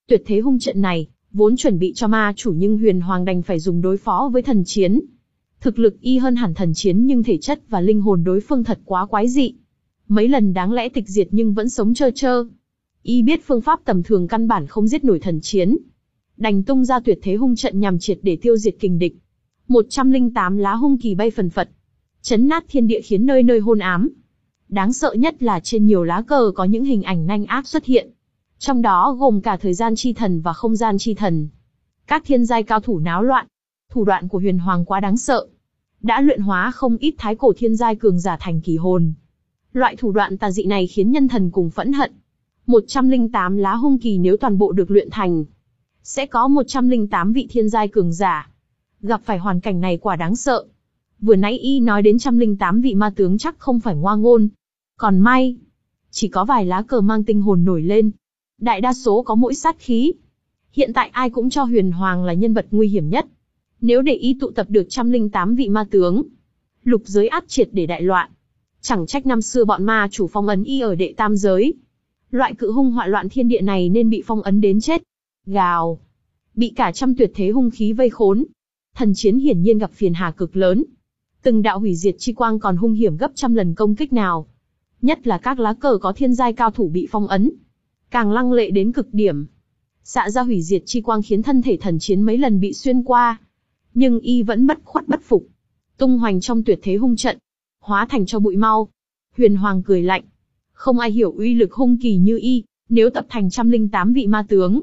Speaker 1: Tuyệt thế hung trận này, vốn chuẩn bị cho ma chủ nhưng Huyền Hoàng đành phải dùng đối phó với thần chiến. Thực lực y hơn hẳn thần chiến nhưng thể chất và linh hồn đối phương thật quá quái dị. Mấy lần đáng lẽ tịch diệt nhưng vẫn sống trơ trơ. Y biết phương pháp tầm thường căn bản không giết nổi thần chiến. Đành tung ra tuyệt thế hung trận nhằm triệt để tiêu diệt kình địch. một trăm lẻ tám lá hung kỳ bay phần phật, chấn nát thiên địa khiến nơi nơi hôn ám. Đáng sợ nhất là trên nhiều lá cờ có những hình ảnh nanh ác xuất hiện. Trong đó gồm cả thời gian chi thần và không gian chi thần. Các thiên giai cao thủ náo loạn. Thủ đoạn của Huyền Hoàng quá đáng sợ. Đã luyện hóa không ít thái cổ thiên giai cường giả thành kỳ hồn. Loại thủ đoạn tà dị này khiến nhân thần cùng phẫn hận. một trăm lẻ tám lá hung kỳ nếu toàn bộ được luyện thành, sẽ có một trăm lẻ tám vị thiên giai cường giả. Gặp phải hoàn cảnh này quả đáng sợ. Vừa nãy y nói đến một trăm lẻ tám vị ma tướng chắc không phải ngoa ngôn. Còn may, chỉ có vài lá cờ mang tinh hồn nổi lên. Đại đa số có mỗi sát khí. Hiện tại ai cũng cho Huyền Hoàng là nhân vật nguy hiểm nhất. Nếu để y tụ tập được một trăm lẻ tám vị ma tướng, lục giới ắt triệt để đại loạn. Chẳng trách năm xưa bọn ma chủ phong ấn y ở đệ tam giới. Loại cự hung họa loạn thiên địa này nên bị phong ấn đến chết. Gào. Bị cả trăm tuyệt thế hung khí vây khốn. Thần chiến hiển nhiên gặp phiền hà cực lớn. Từng đạo hủy diệt chi quang còn hung hiểm gấp trăm lần công kích nào. Nhất là các lá cờ có thiên giai cao thủ bị phong ấn. Càng lăng lệ đến cực điểm. Xạ ra hủy diệt chi quang khiến thân thể thần chiến mấy lần bị xuyên qua. Nhưng y vẫn bất khuất bất phục. Tung hoành trong tuyệt thế hung trận. Hóa thành cho bụi mau. Huyền Hoàng cười lạnh. Không ai hiểu uy lực hung kỳ như y. Nếu tập thành một trăm lẻ tám vị ma tướng,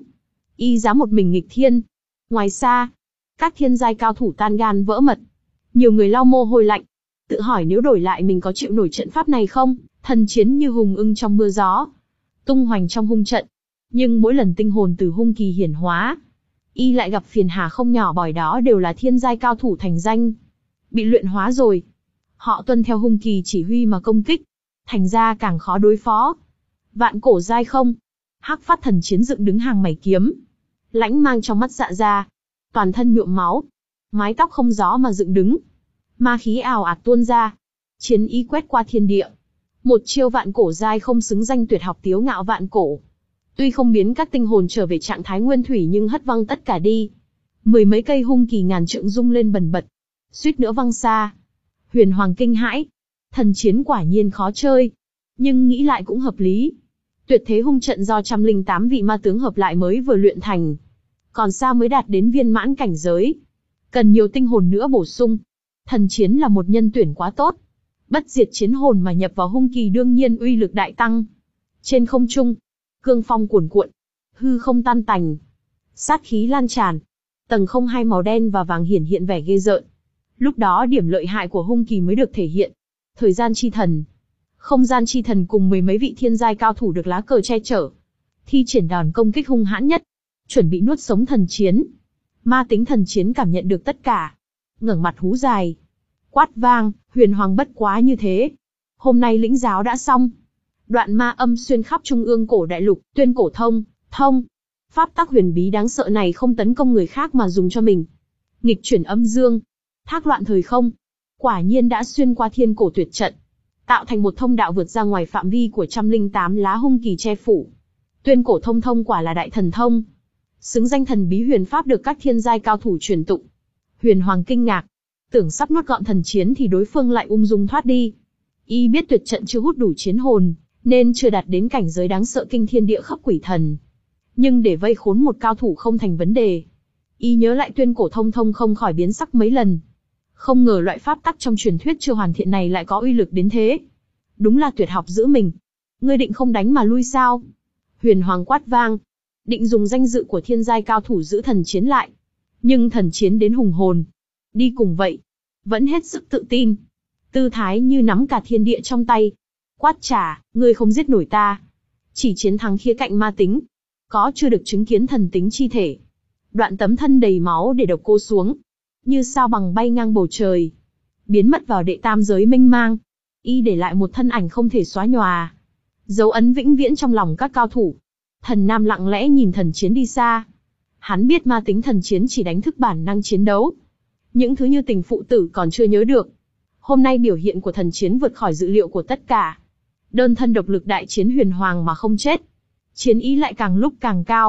Speaker 1: y dám một mình nghịch thiên. Ngoài xa, các thiên giai cao thủ tan gan vỡ mật. Nhiều người lau mồ hôi lạnh. Tự hỏi nếu đổi lại mình có chịu nổi trận pháp này không? Thần chiến như hùng ưng trong mưa gió. Tung hoành trong hung trận. Nhưng mỗi lần tinh hồn từ hung kỳ hiển hóa, y lại gặp phiền hà không nhỏ, bởi đó đều là thiên giai cao thủ thành danh. Bị luyện hóa rồi. Họ tuân theo hung kỳ chỉ huy mà công kích. Thành ra càng khó đối phó. Vạn cổ giai không. Hắc phát thần chiến dựng đứng hàng mày kiếm. Lãnh mang trong mắt dạ ra. Toàn thân nhuộm máu. Mái tóc không gió mà dựng đứng. Ma khí ào ạt tuôn ra. Chiến ý quét qua thiên địa. Một chiêu vạn cổ giai không xứng danh tuyệt học tiếu ngạo vạn cổ. Tuy không biến các tinh hồn trở về trạng thái nguyên thủy nhưng hất văng tất cả đi. Mười mấy cây hung kỳ ngàn trượng rung lên bần bật. Suýt nữa văng xa. Huyền Hoàng kinh hãi. Thần chiến quả nhiên khó chơi. Nhưng nghĩ lại cũng hợp lý. Tuyệt thế hung trận do một trăm lẻ tám vị ma tướng hợp lại mới vừa luyện thành. Còn xa mới đạt đến viên mãn cảnh giới. Cần nhiều tinh hồn nữa bổ sung. Thần chiến là một nhân tuyển quá tốt. Bất diệt chiến hồn mà nhập vào hung kỳ đương nhiên uy lực đại tăng. Trên không trung, cương phong cuồn cuộn, hư không tan tành, sát khí lan tràn. Tầng không hai màu đen và vàng hiển hiện vẻ ghê rợn. Lúc đó điểm lợi hại của hung kỳ mới được thể hiện. Thời gian chi thần, không gian chi thần cùng mười mấy vị thiên giai cao thủ được lá cờ che chở, thi triển đòn công kích hung hãn nhất, chuẩn bị nuốt sống thần chiến. Ma tính thần chiến cảm nhận được tất cả, ngẩng mặt hú dài, quát vang, Huyền Hoàng bất quá như thế. Hôm nay lĩnh giáo đã xong. Đoạn ma âm xuyên khắp trung ương cổ đại lục, tuyên cổ thông, thông. Pháp tắc huyền bí đáng sợ này không tấn công người khác mà dùng cho mình. Nghịch chuyển âm dương, thác loạn thời không. Quả nhiên đã xuyên qua thiên cổ tuyệt trận, tạo thành một thông đạo vượt ra ngoài phạm vi của một trăm lẻ tám lá hung kỳ che phủ. Tuyên cổ thông thông quả là đại thần thông. Xứng danh thần bí huyền pháp được các thiên giai cao thủ truyền tụng. Huyền Hoàng kinh ngạc, tưởng sắp nuốt gọn thần chiến thì đối phương lại ung dung thoát đi. Y biết tuyệt trận chưa hút đủ chiến hồn, nên chưa đạt đến cảnh giới đáng sợ kinh thiên địa khắp quỷ thần. Nhưng để vây khốn một cao thủ không thành vấn đề. Y nhớ lại tuyên cổ thông thông không khỏi biến sắc mấy lần. Không ngờ loại pháp tắc trong truyền thuyết chưa hoàn thiện này lại có uy lực đến thế. Đúng là tuyệt học giữ mình. Ngươi định không đánh mà lui sao? Huyền Hoàng quát vang. Định dùng danh dự của thiên giai cao thủ giữ thần chiến lại. Nhưng thần chiến đến hùng hồn. Đi cùng vậy. Vẫn hết sức tự tin. Tư thái như nắm cả thiên địa trong tay. Quát trả, ngươi không giết nổi ta. Chỉ chiến thắng khía cạnh ma tính. Có chưa được chứng kiến thần tính chi thể. Đoạn tấm thân đầy máu để độc cô xuống. Như sao bằng bay ngang bầu trời. Biến mất vào đệ tam giới mênh mang. Y để lại một thân ảnh không thể xóa nhòa. Dấu ấn vĩnh viễn trong lòng các cao thủ. Thần Nam lặng lẽ nhìn thần chiến đi xa. Hắn biết ma tính thần chiến chỉ đánh thức bản năng chiến đấu. Những thứ như tình phụ tử còn chưa nhớ được. Hôm nay biểu hiện của thần chiến vượt khỏi dự liệu của tất cả. Đơn thân độc lực đại chiến Huyền Hoàng mà không chết. Chiến ý lại càng lúc càng cao.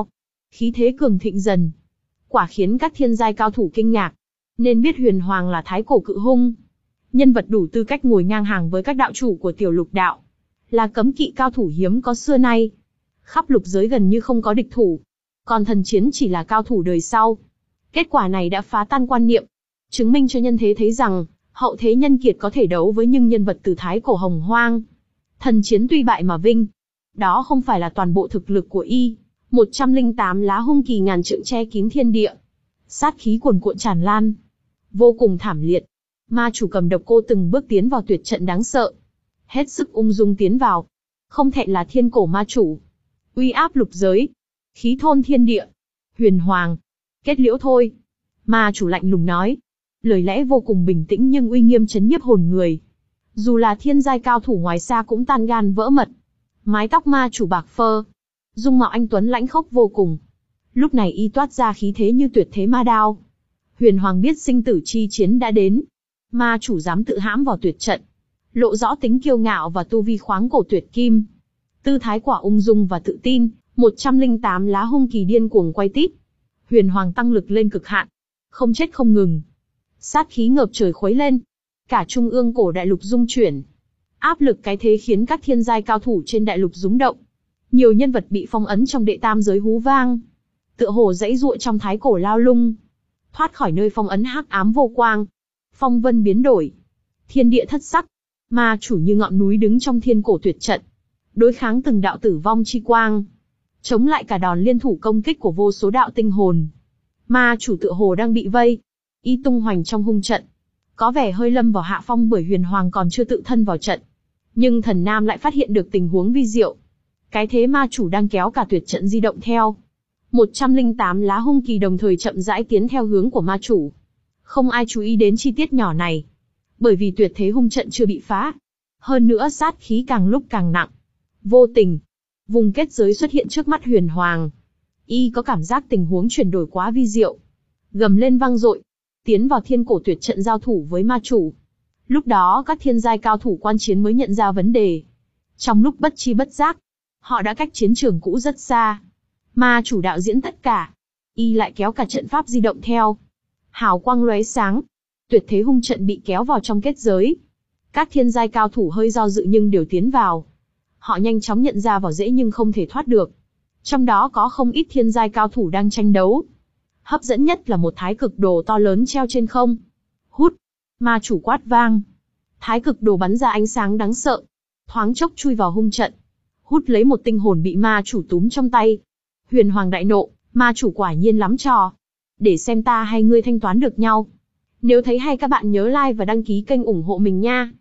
Speaker 1: khí thế cường thịnh dần. Quả khiến các thiên giai cao thủ kinh ngạc. Nên biết Huyền Hoàng là thái cổ cự hung. Nhân vật đủ tư cách ngồi ngang hàng với các đạo chủ của tiểu lục đạo. Là cấm kỵ cao thủ hiếm có xưa nay. Khắp lục giới gần như không có địch thủ. Còn thần chiến chỉ là cao thủ đời sau. Kết quả này đã phá tan quan niệm. Chứng minh cho nhân thế thấy rằng, hậu thế nhân kiệt có thể đấu với những nhân vật từ thái cổ hồng hoang. Thần chiến tuy bại mà vinh. Đó không phải là toàn bộ thực lực của y. một trăm lẻ tám lá hung kỳ ngàn trượng che kín thiên địa. Sát khí cuồn cuộn tràn lan. Vô cùng thảm liệt. Ma chủ cầm độc cô từng bước tiến vào tuyệt trận đáng sợ. Hết sức ung dung tiến vào. Không thẹn là thiên cổ ma chủ. Uy áp lục giới. Khí thôn thiên địa. Huyền Hoàng. Kết liễu thôi. Ma chủ lạnh lùng nói. Lời lẽ vô cùng bình tĩnh nhưng uy nghiêm chấn nhiếp hồn người. Dù là thiên giai cao thủ ngoài xa cũng tan gan vỡ mật. Mái tóc ma chủ bạc phơ. Dung mạo anh tuấn lãnh khốc vô cùng. Lúc này y toát ra khí thế như tuyệt thế ma đao. Huyền Hoàng biết sinh tử chi chiến đã đến. Ma chủ dám tự hãm vào tuyệt trận. Lộ rõ tính kiêu ngạo và tu vi khoáng cổ tuyệt kim. Tư thái quả ung dung và tự tin, một trăm lẻ tám lá hung kỳ điên cuồng quay tít. Huyền Hoàng tăng lực lên cực hạn. Không chết không ngừng. Sát khí ngập trời khuấy lên. Cả trung ương cổ đại lục rung chuyển. Áp lực cái thế khiến các thiên giai cao thủ trên đại lục rúng động. Nhiều nhân vật bị phong ấn trong đệ tam giới hú vang. Tựa hồ dãy giụa trong thái cổ lao lung. Thoát khỏi nơi phong ấn hắc ám vô quang. Phong vân biến đổi. Thiên địa thất sắc. Ma chủ như ngọn núi đứng trong thiên cổ tuyệt trận. Đối kháng từng đạo tử vong chi quang. Chống lại cả đòn liên thủ công kích của vô số đạo tinh hồn. Ma chủ tựa hồ đang bị vây. Y tung hoành trong hung trận. Có vẻ hơi lâm vào hạ phong bởi Huyền Hoàng còn chưa tự thân vào trận. Nhưng thần nam lại phát hiện được tình huống vi diệu. Cái thế ma chủ đang kéo cả tuyệt trận di động theo. một trăm lẻ tám lá hung kỳ đồng thời chậm rãi tiến theo hướng của ma chủ. Không ai chú ý đến chi tiết nhỏ này. Bởi vì tuyệt thế hung trận chưa bị phá. Hơn nữa sát khí càng lúc càng nặng. Vô tình. Vùng kết giới xuất hiện trước mắt Huyền Hoàng. Y có cảm giác tình huống chuyển đổi quá vi diệu. Gầm lên vang dội. Tiến vào thiên cổ tuyệt trận giao thủ với ma chủ. Lúc đó các thiên giai cao thủ quan chiến mới nhận ra vấn đề. Trong lúc bất chi bất giác, họ đã cách chiến trường cũ rất xa. Ma chủ đạo diễn tất cả. Y lại kéo cả trận pháp di động theo. Hào quang lóe sáng. Tuyệt thế hung trận bị kéo vào trong kết giới. Các thiên giai cao thủ hơi do dự nhưng đều tiến vào. Họ nhanh chóng nhận ra vào dễ nhưng không thể thoát được. Trong đó có không ít thiên giai cao thủ đang tranh đấu. Hấp dẫn nhất là một thái cực đồ to lớn treo trên không. Hút. Ma chủ quát vang. Thái cực đồ bắn ra ánh sáng đáng sợ. Thoáng chốc chui vào hung trận. Hút lấy một tinh hồn bị ma chủ túm trong tay. Huyền Hoàng đại nộ, ma chủ quả nhiên lắm trò. Để xem ta hay ngươi thanh toán được nhau. Nếu thấy hay các bạn nhớ like và đăng ký kênh ủng hộ mình nha.